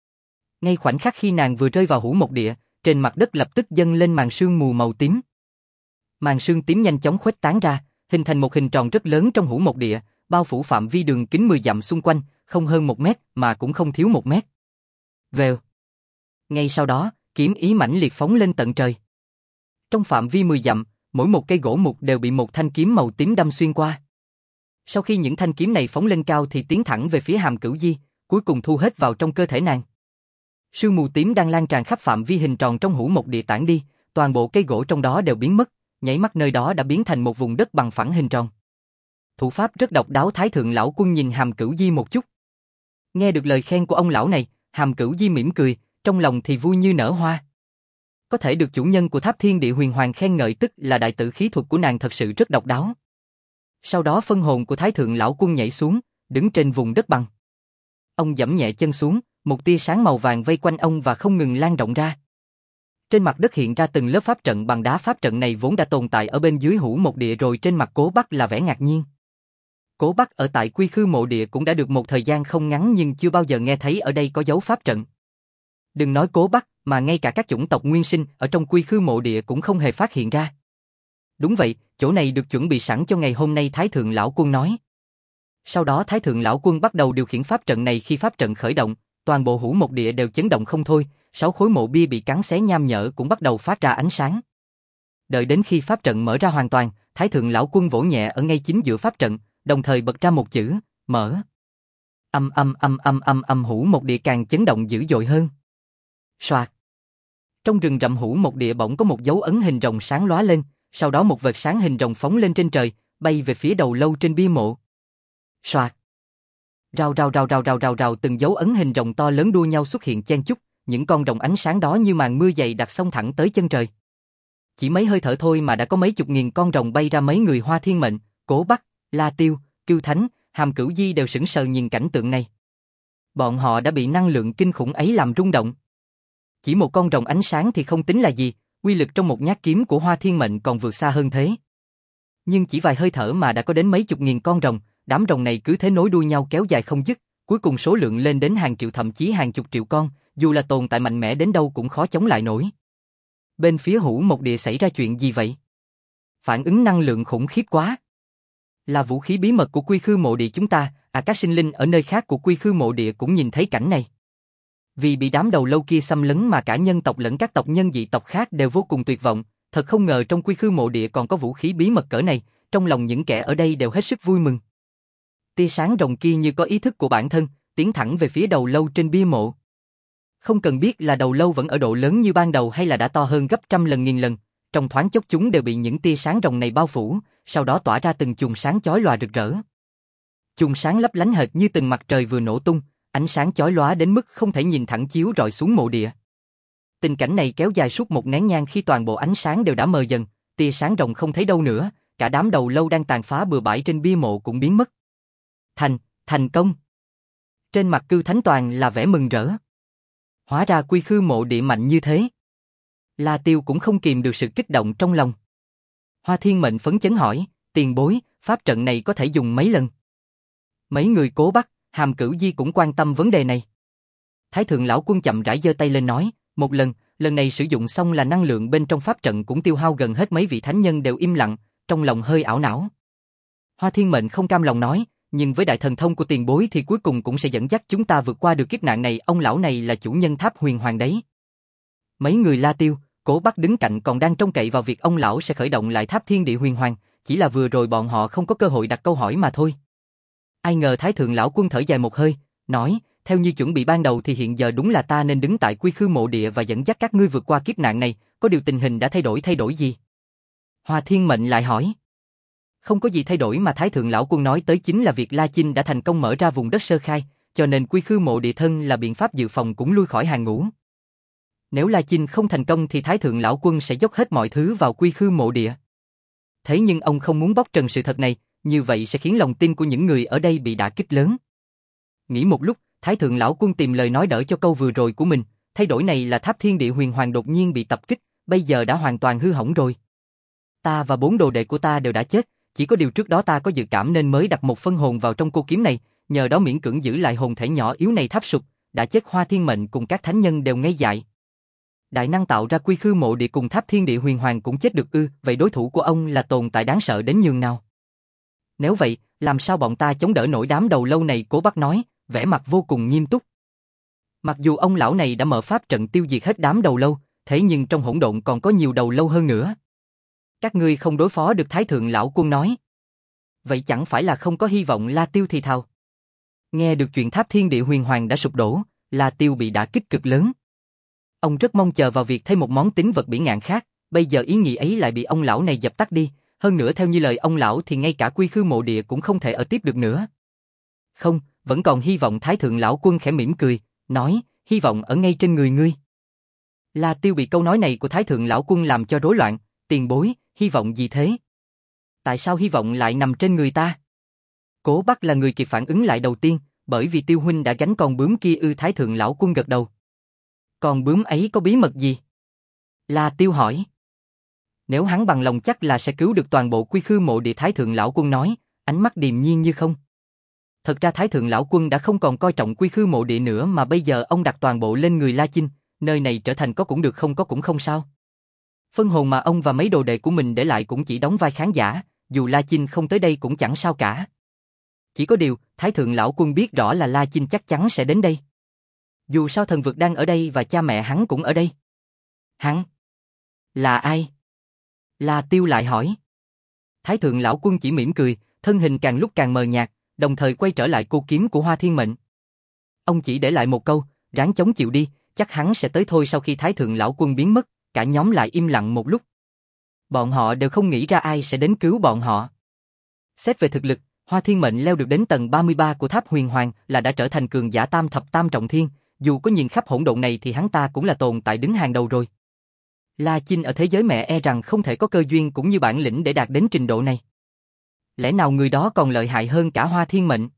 Ngay khoảnh khắc khi nàng vừa rơi vào Hủ Mộc Địa, trên mặt đất lập tức dâng lên màn sương mù màu tím. Màn sương tím nhanh chóng khuếch tán ra, hình thành một hình tròn rất lớn trong Hủ Mộc Địa, bao phủ phạm vi đường kính 10 dặm xung quanh, không hơn 1 mét mà cũng không thiếu 1 mét. Vèo. Ngay sau đó, kiếm ý mãnh liệt phóng lên tận trời. Trong phạm vi 10 dặm, mỗi một cây gỗ mục đều bị một thanh kiếm màu tím đâm xuyên qua. Sau khi những thanh kiếm này phóng lên cao thì tiến thẳng về phía Hàm Cửu Di, cuối cùng thu hết vào trong cơ thể nàng. Sương mù tím đang lan tràn khắp phạm vi hình tròn trong hủ một địa tản đi, toàn bộ cây gỗ trong đó đều biến mất, nháy mắt nơi đó đã biến thành một vùng đất bằng phẳng hình tròn. Thủ pháp rất độc đáo. Thái thượng lão quân nhìn Hàm Cửu Di một chút. Nghe được lời khen của ông lão này, Hàm Cửu Di mỉm cười, trong lòng thì vui như nở hoa. Có thể được chủ nhân của Tháp Thiên Địa Huyền Hoàng khen ngợi tức là đại tử khí thuật của nàng thật sự rất độc đáo. Sau đó phân hồn của Thái thượng lão quân nhảy xuống, đứng trên vùng đất bằng. Ông giẫm nhẹ chân xuống, một tia sáng màu vàng vây quanh ông và không ngừng lan rộng ra. Trên mặt đất hiện ra từng lớp pháp trận bằng đá. Pháp trận này vốn đã tồn tại ở bên dưới hủ một địa rồi. Trên mặt Cố Bắc là vẻ ngạc nhiên. Cố Bắc ở tại Quy Khư mộ địa cũng đã được một thời gian không ngắn nhưng chưa bao giờ nghe thấy ở đây có dấu pháp trận. Đừng nói Cố Bắc, mà ngay cả các chủng tộc nguyên sinh ở trong Quy Khư mộ địa cũng không hề phát hiện ra. Đúng vậy, chỗ này được chuẩn bị sẵn cho ngày hôm nay, Thái thượng lão quân nói. Sau đó Thái thượng lão quân bắt đầu điều khiển pháp trận này. Khi pháp trận khởi động, toàn bộ hủ một địa đều chấn động không thôi, 6 khối mộ bia bị cắn xé nham nhở cũng bắt đầu phát ra ánh sáng. Đợi đến khi pháp trận mở ra hoàn toàn, Thái thượng lão quân vỗ nhẹ ở ngay chính giữa pháp trận, đồng thời bật ra một chữ, mở. Hủ một địa càng chấn động dữ dội hơn. Soạt. Trong rừng rậm hủ một địa bỗng có một dấu ấn hình rồng sáng lóa lên, sau đó một vệt sáng hình rồng phóng lên trên trời, bay về phía đầu lâu trên bia mộ. Soạt. Rào, từng dấu ấn hình rồng to lớn đua nhau xuất hiện chen chúc, những con rồng ánh sáng đó như màn mưa dày đặc xông thẳng tới chân trời. Chỉ mấy hơi thở thôi mà đã có mấy chục nghìn con rồng bay ra. Mấy người Hoa Thiên Mệnh, Cố Bắc, La Tiêu, Cưu Thánh, Hàm Cửu Di đều sững sờ nhìn cảnh tượng này. Bọn họ đã bị năng lượng kinh khủng ấy làm rung động. Chỉ một con rồng ánh sáng thì không tính là gì, uy lực trong một nhát kiếm của Hoa Thiên Mệnh còn vượt xa hơn thế. Nhưng chỉ vài hơi thở mà đã có đến mấy chục nghìn con rồng, đám rồng này cứ thế nối đuôi nhau kéo dài không dứt, cuối cùng số lượng lên đến hàng triệu thậm chí hàng chục triệu con, dù là tồn tại mạnh mẽ đến đâu cũng khó chống lại nổi. Bên phía hủ một địa xảy ra chuyện gì vậy? Phản ứng năng lượng khủng khiếp quá. Là vũ khí bí mật của Quy Khư mộ địa chúng ta, các sinh linh ở nơi khác của Quy Khư mộ địa cũng nhìn thấy cảnh này. Vì bị đám đầu lâu kia xâm lấn mà cả nhân tộc lẫn các tộc nhân dị tộc khác đều vô cùng tuyệt vọng, thật không ngờ trong Quy Khư mộ địa còn có vũ khí bí mật cỡ này, trong lòng những kẻ ở đây đều hết sức vui mừng. Tia sáng rồng kia như có ý thức của bản thân, tiến thẳng về phía đầu lâu trên bia mộ. Không cần biết là đầu lâu vẫn ở độ lớn như ban đầu hay là đã to hơn gấp trăm lần nghìn lần, trong thoáng chốc chúng đều bị những tia sáng rồng này bao phủ, sau đó tỏa ra từng chùm sáng chói lòa rực rỡ. Chùm sáng lấp lánh hệt như từng mặt trời vừa nổ tung, ánh sáng chói lóa đến mức không thể nhìn thẳng chiếu rọi xuống mộ địa. Tình cảnh này kéo dài suốt một nén nhang. Khi toàn bộ ánh sáng đều đã mờ dần, tia sáng rồng không thấy đâu nữa, cả đám đầu lâu đang tàn phá bừa bãi trên bia mộ cũng biến mất. Thành công. Trên mặt Cưu Thánh toàn là vẻ mừng rỡ. Hóa ra Quy Khư mộ địa mạnh như thế. La Tiêu cũng không kìm được sự kích động trong lòng. Hoa Thiên Mệnh phấn chấn hỏi, tiền bối, pháp trận này có thể dùng mấy lần? Mấy người Cố Bắc, Hàm Cửu Di cũng quan tâm vấn đề này. Thái thượng lão quân chậm rãi giơ tay lên nói, một lần, lần này sử dụng xong là năng lượng bên trong pháp trận cũng tiêu hao gần hết. Mấy vị thánh nhân đều im lặng, trong lòng hơi ảo não. Hoa Thiên Mệnh không cam lòng nói, nhưng với đại thần thông của tiền bối thì cuối cùng cũng sẽ dẫn dắt chúng ta vượt qua được kiếp nạn này. Ông lão này là chủ nhân Tháp Huyền Hoàng đấy. Mấy người La Tiêu, Cố Bắc đứng cạnh còn đang trông cậy vào việc ông lão sẽ khởi động lại Tháp Thiên Địa Huyền Hoàng, chỉ là vừa rồi bọn họ không có cơ hội đặt câu hỏi mà thôi. Ai ngờ Thái thượng lão quân thở dài một hơi, nói, theo như chuẩn bị ban đầu thì hiện giờ đúng là ta nên đứng tại Quy Khư mộ địa và dẫn dắt các ngươi vượt qua kiếp nạn này, có điều tình hình đã thay đổi gì? Hoa Thiên Mệnh lại hỏi. Không có gì thay đổi mà Thái thượng lão quân nói tới chính là việc La Chinh đã thành công mở ra vùng đất sơ khai, cho nên Quy Khư mộ địa thân là biện pháp dự phòng cũng lui khỏi hàng ngũ. Nếu La Chinh không thành công thì Thái thượng lão quân sẽ dốc hết mọi thứ vào Quy Khư mộ địa. Thế nhưng ông không muốn bóc trần sự thật này, như vậy sẽ khiến lòng tin của những người ở đây bị đả kích lớn. Nghĩ một lúc, Thái thượng lão quân tìm lời nói đỡ cho câu vừa rồi của mình, thay đổi này là Tháp Thiên Địa Huyền Hoàng đột nhiên bị tập kích, bây giờ đã hoàn toàn hư hỏng rồi. Ta và 4 đồ đệ của ta đều đã chết, chỉ có điều trước đó ta có dự cảm nên mới đặt một phân hồn vào trong cô kiếm này, nhờ đó miễn cưỡng giữ lại hồn thể nhỏ yếu này. Tháp sụp, đã chết. Hoa Thiên Mệnh cùng các thánh nhân đều ngây dại. Đại năng tạo ra Quy Khư mộ địa cùng Tháp Thiên Địa Huyền Hoàng cũng chết được ư? Vậy đối thủ của ông là tồn tại đáng sợ đến nhường nào? Nếu vậy, làm sao bọn ta chống đỡ nổi đám đầu lâu này, Cố Bắc nói, vẻ mặt vô cùng nghiêm túc. Mặc dù ông lão này đã mở pháp trận tiêu diệt hết đám đầu lâu, thế nhưng trong hỗn độn còn có nhiều đầu lâu hơn nữa. Các ngươi không đối phó được Thái Thượng lão quân nói. Vậy chẳng phải là không có hy vọng, La Tiêu thì thào. Nghe được chuyện tháp thiên địa huyền hoàng đã sụp đổ, La Tiêu bị đả kích cực lớn. Ông rất mong chờ vào việc thêm một món tín vật bỉ ngạn khác, bây giờ ý nghĩ ấy lại bị ông lão này dập tắt đi, hơn nữa theo như lời ông lão thì ngay cả quy khư mộ địa cũng không thể ở tiếp được nữa. Không, vẫn còn hy vọng. Thái Thượng lão quân khẽ mỉm cười, nói, hy vọng ở ngay trên người ngươi. La Tiêu bị câu nói này của Thái Thượng lão quân làm cho rối loạn, tiền bối, hy vọng gì thế? Tại sao hy vọng lại nằm trên người ta? Cố Bắc là người kịp phản ứng lại đầu tiên, bởi vì Tiêu huynh đã gánh con bướm kia ư? Thái Thượng lão quân gật đầu. Con bướm ấy có bí mật gì? La Tiêu hỏi. Nếu hắn bằng lòng chắc là sẽ cứu được toàn bộ quy khư mộ địa, Thái Thượng lão quân nói, ánh mắt điềm nhiên như không. Thật ra Thái Thượng lão quân đã không còn coi trọng quy khư mộ địa nữa mà bây giờ ông đặt toàn bộ lên người La Chinh, nơi này trở thành có cũng được không có cũng không sao. Phân hồn mà ông và mấy đồ đệ của mình để lại cũng chỉ đóng vai khán giả, dù La Chinh không tới đây cũng chẳng sao cả. Chỉ có điều, Thái Thượng lão quân biết rõ là La Chinh chắc chắn sẽ đến đây. Dù sao thần vực đang ở đây và cha mẹ hắn cũng ở đây. Hắn? Là ai? La Tiêu lại hỏi. Thái Thượng lão quân chỉ mỉm cười, thân hình càng lúc càng mờ nhạt, đồng thời quay trở lại cô kiếm của Hoa Thiên Mệnh. Ông chỉ để lại một câu, ráng chống chịu đi, chắc hắn sẽ tới thôi. Sau khi Thái Thượng lão quân biến mất, cả nhóm lại im lặng một lúc. Bọn họ đều không nghĩ ra ai sẽ đến cứu bọn họ. Xét về thực lực, Hoa Thiên Mệnh leo được đến tầng 33 của tháp huyền hoàng là đã trở thành cường giả tam thập tam trọng thiên, dù có nhìn khắp hỗn độn này thì hắn ta cũng là tồn tại đứng hàng đầu rồi. La Chinh ở thế giới mẹ e rằng không thể có cơ duyên cũng như bản lĩnh để đạt đến trình độ này. Lẽ nào người đó còn lợi hại hơn cả Hoa Thiên Mệnh?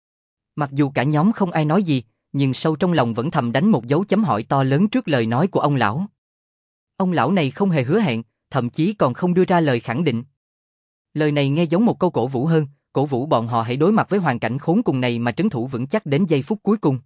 Mặc dù cả nhóm không ai nói gì, nhưng sâu trong lòng vẫn thầm đánh một dấu chấm hỏi to lớn trước lời nói của ông lão. Ông lão này không hề hứa hẹn, thậm chí còn không đưa ra lời khẳng định. Lời này nghe giống một câu cổ vũ hơn, cổ vũ bọn họ hãy đối mặt với hoàn cảnh khốn cùng này mà trấn thủ vững chắc đến giây phút cuối cùng.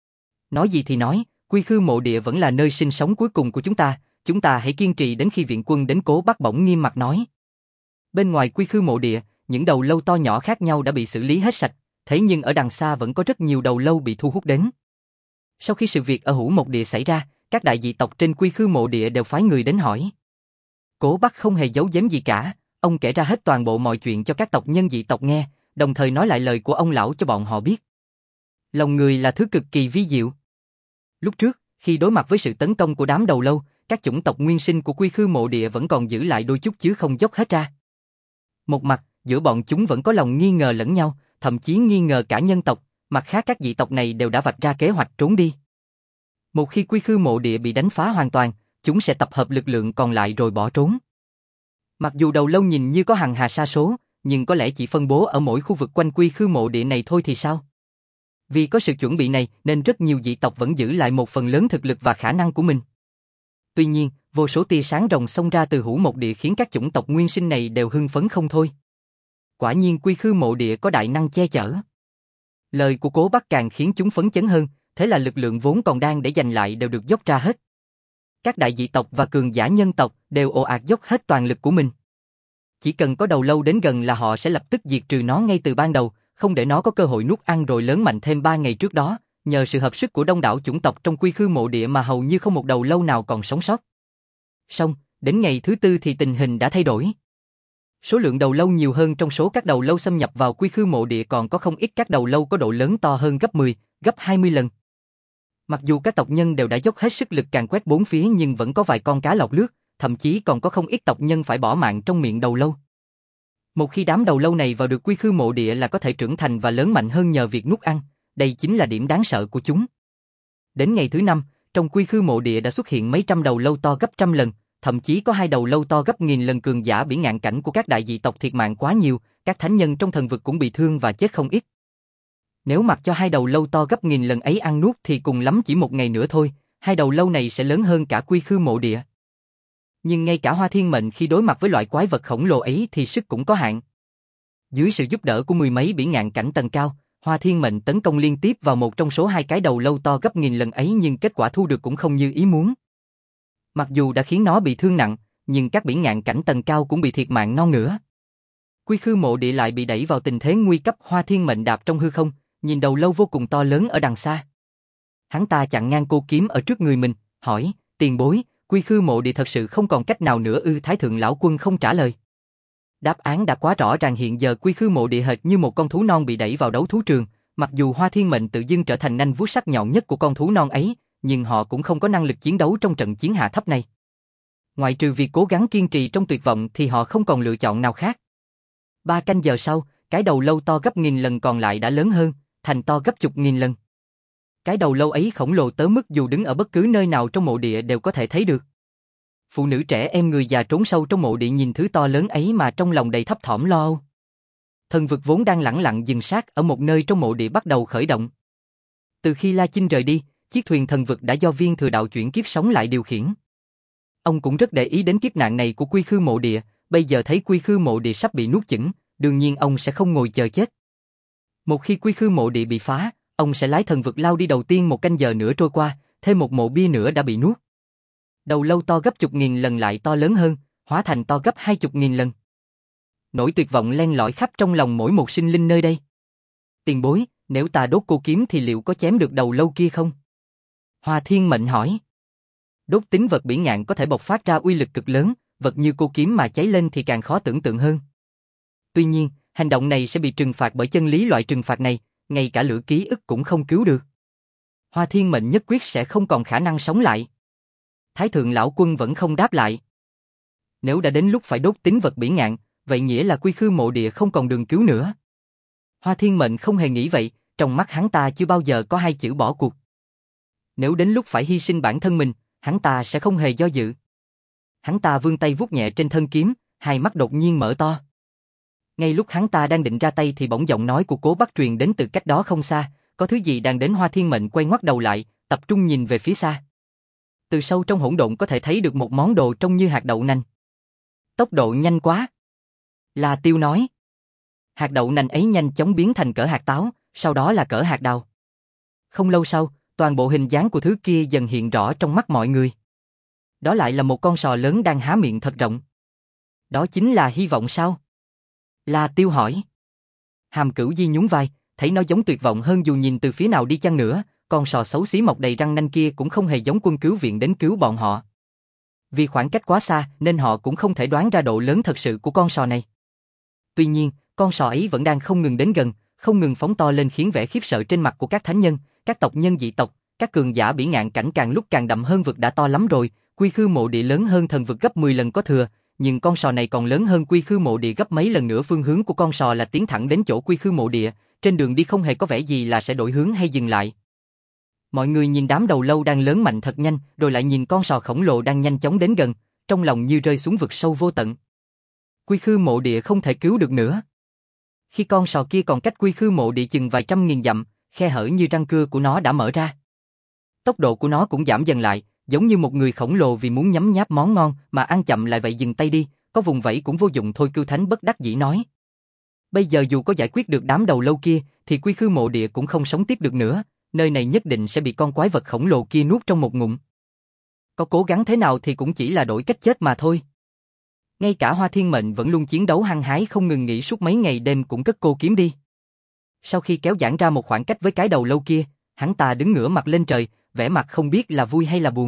Nói gì thì nói, quy khư mộ địa vẫn là nơi sinh sống cuối cùng của chúng ta hãy kiên trì đến khi viện quân đến. Cố Bắc bỗng nghiêm mặt nói. Bên ngoài quy khư mộ địa, những đầu lâu to nhỏ khác nhau đã bị xử lý hết sạch, thế nhưng ở đằng xa vẫn có rất nhiều đầu lâu bị thu hút đến. Sau khi sự việc ở Hữu Mộc Địa xảy ra, các đại dị tộc trên quy khư mộ địa đều phái người đến hỏi. Cố Bắc không hề giấu giếm gì cả, ông kể ra hết toàn bộ mọi chuyện cho các tộc nhân dị tộc nghe, đồng thời nói lại lời của ông lão cho bọn họ biết. Lòng người là thứ cực kỳ vi diệu. Lúc trước, khi đối mặt với sự tấn công của đám đầu lâu, các chủng tộc nguyên sinh của quy khư mộ địa vẫn còn giữ lại đôi chút chứ không dốc hết ra. Một mặt, giữa bọn chúng vẫn có lòng nghi ngờ lẫn nhau, thậm chí nghi ngờ cả nhân tộc, mặt khác các dị tộc này đều đã vạch ra kế hoạch trốn đi. Một khi quy khư mộ địa bị đánh phá hoàn toàn, chúng sẽ tập hợp lực lượng còn lại rồi bỏ trốn. Mặc dù đầu lâu nhìn như có hằng hà sa số, nhưng có lẽ chỉ phân bố ở mỗi khu vực quanh quy khư mộ địa này thôi thì sao? Vì có sự chuẩn bị này nên rất nhiều dị tộc vẫn giữ lại một phần lớn thực lực và khả năng của mình. Tuy nhiên, vô số tia sáng rồng xông ra từ Hữu Mộc Địa khiến các chủng tộc nguyên sinh này đều hưng phấn không thôi. Quả nhiên quy khư mộ địa có đại năng che chở. Lời của Cố Bắc càng khiến chúng phấn chấn hơn, thế là lực lượng vốn còn đang để dành lại đều được dốc ra hết. Các đại dị tộc và cường giả nhân tộc đều ồ ạt dốc hết toàn lực của mình. Chỉ cần có đầu lâu đến gần là họ sẽ lập tức diệt trừ nó ngay từ ban đầu, không để nó có cơ hội nuốt ăn rồi lớn mạnh thêm 3 ngày trước đó. Nhờ sự hợp sức của đông đảo chủng tộc trong quy khư mộ địa mà hầu như không một đầu lâu nào còn sống sót. Song, đến ngày thứ tư thì tình hình đã thay đổi. Số lượng đầu lâu nhiều hơn, trong số các đầu lâu xâm nhập vào quy khư mộ địa còn có không ít các đầu lâu có độ lớn to hơn gấp 10, gấp 20 lần. Mặc dù các tộc nhân đều đã dốc hết sức lực càn quét bốn phía nhưng vẫn có vài con cá lọt lướt, thậm chí còn có không ít tộc nhân phải bỏ mạng trong miệng đầu lâu. Một khi đám đầu lâu này vào được quy khư mộ địa là có thể trưởng thành và lớn mạnh hơn nhờ việc nuốt ăn, đây chính là điểm đáng sợ của chúng. Đến ngày thứ 5, trong quy khư mộ địa đã xuất hiện mấy trăm đầu lâu to gấp trăm lần, thậm chí có 2 đầu lâu to gấp 1000 lần. Cường giả bỉ ngạn cảnh của các đại dị tộc thiệt mạng quá nhiều, các thánh nhân trong thần vực cũng bị thương và chết không ít. Nếu mặc cho 2 đầu lâu to gấp 1000 lần ấy ăn nuốt thì cùng lắm chỉ một ngày nữa thôi, 2 đầu lâu này sẽ lớn hơn cả quy khư mộ địa. Nhưng ngay cả Hoa Thiên Mệnh khi đối mặt với loại quái vật khổng lồ ấy thì sức cũng có hạn. Dưới sự giúp đỡ của mười mấy bỉ ngạn cảnh tầng cao, Hoa Thiên Mệnh tấn công liên tiếp vào một trong số 2 cái đầu lâu to gấp 1000 lần ấy nhưng kết quả thu được cũng không như ý muốn. Mặc dù đã khiến nó bị thương nặng, nhưng các bỉ ngạn cảnh tầng cao cũng bị thiệt mạng non nữa. Quy Khư Mộ Địa lại bị đẩy vào tình thế nguy cấp. Hoa Thiên Mệnh đạp trong hư không, nhìn đầu lâu vô cùng to lớn ở đằng xa. Hắn ta chặn ngang cô kiếm ở trước người mình, hỏi, tiền bối, Quy Khư Mộ Địa thật sự không còn cách nào nữa ư? Thái Thượng Lão Quân không trả lời. Đáp án đã quá rõ ràng, hiện giờ Quy Khư Mộ Địa hệt như một con thú non bị đẩy vào đấu thú trường, mặc dù Hoa Thiên Mệnh tự dưng trở thành nanh vuốt sắc nhọn nhất của con thú non ấy, nhưng họ cũng không có năng lực chiến đấu trong trận chiến hạ thấp này. Ngoại trừ việc cố gắng kiên trì trong tuyệt vọng thì họ không còn lựa chọn nào khác. 3 canh giờ sau, cái đầu lâu to gấp nghìn lần còn lại đã lớn hơn, thành to gấp chục nghìn lần. Cái đầu lâu ấy khổng lồ tới mức dù đứng ở bất cứ nơi nào trong mộ địa đều có thể thấy được. Phụ nữ trẻ em người già trốn sâu trong mộ địa nhìn thứ to lớn ấy mà trong lòng đầy thấp thỏm lo âu. Thần vực vốn đang lẳng lặng dừng sát ở một nơi trong mộ địa bắt đầu khởi động. Từ khi La Chinh rời đi, chiếc thuyền thần vực đã do Viên Thừa Đạo chuyển kiếp sống lại điều khiển. Ông cũng rất để ý đến kiếp nạn này của Quy Khư Mộ Địa, bây giờ thấy Quy Khư Mộ Địa sắp bị nuốt chửng, đương nhiên ông sẽ không ngồi chờ chết. Một khi Quy Khư Mộ Địa bị phá, ông sẽ lái thần vực lao đi đầu tiên. 1 canh giờ nữa trôi qua, thêm một mộ bia nữa đã bị nuốt. Đầu lâu to gấp chục nghìn lần lại to lớn hơn, hóa thành to gấp 20.000 lần. Nỗi tuyệt vọng len lỏi khắp trong lòng mỗi một sinh linh nơi đây. Tiền bối, nếu ta đốt cô kiếm thì liệu có chém được đầu lâu kia không? Hoa Thiên Mệnh hỏi. Đốt tính vật bỉ ngạn có thể bộc phát ra uy lực cực lớn, vật như cô kiếm mà cháy lên thì càng khó tưởng tượng hơn. Tuy nhiên, hành động này sẽ bị trừng phạt bởi chân lý, loại trừng phạt này, ngay cả lửa ký ức cũng không cứu được. Hoa Thiên Mệnh nhất quyết sẽ không còn khả năng sống lại. Thái Thượng Lão Quân vẫn không đáp lại. Nếu đã đến lúc phải đốt tính vật bỉ ngạn, vậy nghĩa là Quy Khư Mộ Địa không còn đường cứu nữa. Hoa Thiên Mệnh không hề nghĩ vậy, trong mắt hắn ta chưa bao giờ có 2 chữ bỏ cuộc. Nếu đến lúc phải hy sinh bản thân mình, hắn ta sẽ không hề do dự. Hắn ta vươn tay vuốt nhẹ trên thân kiếm, hai mắt đột nhiên mở to. Ngay lúc hắn ta đang định ra tay thì bỗng giọng nói của Cố Bắc truyền đến từ cách đó không xa, có thứ gì đang đến. Hoa Thiên Mệnh quay ngoắt đầu lại, tập trung nhìn về phía xa. Từ sâu trong hỗn độn có thể thấy được một món đồ trông như hạt đậu nành. Tốc độ nhanh quá. La Tiêu nói. Hạt đậu nành ấy nhanh chóng biến thành cỡ hạt táo, sau đó là cỡ hạt đào. Không lâu sau, toàn bộ hình dáng của thứ kia dần hiện rõ trong mắt mọi người. Đó lại là một con sò lớn đang há miệng thật rộng. Đó chính là hy vọng sao? La Tiêu hỏi. Hàm Cửu Di nhún vai, thấy nó giống tuyệt vọng hơn dù nhìn từ phía nào đi chăng nữa, con sò xấu xí mọc đầy răng nanh kia cũng không hề giống quân cứu viện đến cứu bọn họ. Vì khoảng cách quá xa nên họ cũng không thể đoán ra độ lớn thật sự của con sò này. Tuy nhiên, con sò ấy vẫn đang không ngừng đến gần, không ngừng phóng to lên khiến vẻ khiếp sợ trên mặt của các thánh nhân, các tộc nhân dị tộc, các cường giả bỉ ngạn cảnh càng lúc càng đậm hơn. Vực đã to lắm rồi, Quy Khư Mộ Địa lớn hơn thần vực gấp 10 lần có thừa, nhưng con sò này còn lớn hơn Quy Khư Mộ Địa gấp mấy lần nữa. Phương hướng của con sò là tiến thẳng đến chỗ Quy Khư Mộ Địa, trên đường đi không hề có vẻ gì là sẽ đổi hướng hay dừng lại. Mọi người nhìn đám đầu lâu đang lớn mạnh thật nhanh, rồi lại nhìn con sò khổng lồ đang nhanh chóng đến gần, trong lòng như rơi xuống vực sâu vô tận. Quy Khư Mộ Địa không thể cứu được nữa. Khi con sò kia còn cách Quy Khư Mộ Địa chừng vài trăm nghìn dặm, khe hở như răng cưa của nó đã mở ra. Tốc độ của nó cũng giảm dần lại, giống như một người khổng lồ vì muốn nhấm nháp món ngon mà ăn chậm lại vậy. Dừng tay đi, có vùng vẫy cũng vô dụng thôi. Cưu Thánh bất đắc dĩ nói. Bây giờ dù có giải quyết được đám đầu lâu kia, thì Quy Khư Mộ Địa cũng không sống tiếp được nữa, nơi này nhất định sẽ bị con quái vật khổng lồ kia nuốt trong một ngụm. Có cố gắng thế nào thì cũng chỉ là đổi cách chết mà thôi. Ngay cả Hoa Thiên Mệnh vẫn luôn chiến đấu hăng hái không ngừng nghỉ suốt mấy ngày đêm cũng cất cô kiếm đi. Sau khi kéo giãn ra một khoảng cách với cái đầu lâu kia, hắn ta đứng ngửa mặt lên trời, vẻ mặt không biết là vui hay là buồn.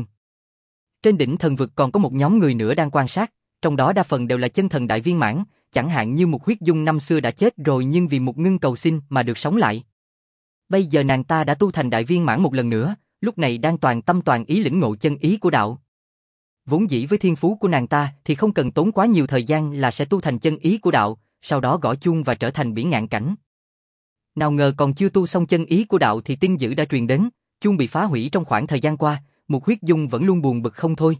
Trên đỉnh thần vực còn có một nhóm người nữa đang quan sát, trong đó đa phần đều là chân thần đại viên mãn, chẳng hạn như Mục Huyết Dung năm xưa đã chết rồi nhưng vì một ngưng cầu xin mà được sống lại. Bây giờ nàng ta đã tu thành đại viên mãn một lần nữa, lúc này đang toàn tâm toàn ý lĩnh ngộ chân ý của đạo. Vốn dĩ với thiên phú của nàng ta thì không cần tốn quá nhiều thời gian là sẽ tu thành chân ý của đạo, sau đó gõ chuông và trở thành bỉ ngạn cảnh. Nào ngờ còn chưa tu xong chân ý của đạo thì tin dữ đã truyền đến, chuông bị phá hủy trong khoảng thời gian qua, Mục Huyết Dung vẫn luôn buồn bực không thôi.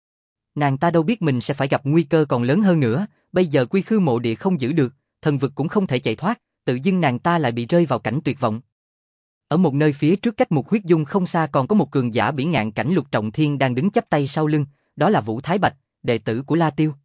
Nàng ta đâu biết mình sẽ phải gặp nguy cơ còn lớn hơn nữa, bây giờ Quy Khư Mộ Địa không giữ được, thần vực cũng không thể chạy thoát, tự dưng nàng ta lại bị rơi vào cảnh tuyệt vọng. Ở một nơi phía trước cách Mục Huyết Dung không xa còn có một cường giả bỉ ngạn cảnh Lục Trọng Thiên đang đứng chắp tay sau lưng, đó là Vũ Thái Bạch, đệ tử của La Tiêu.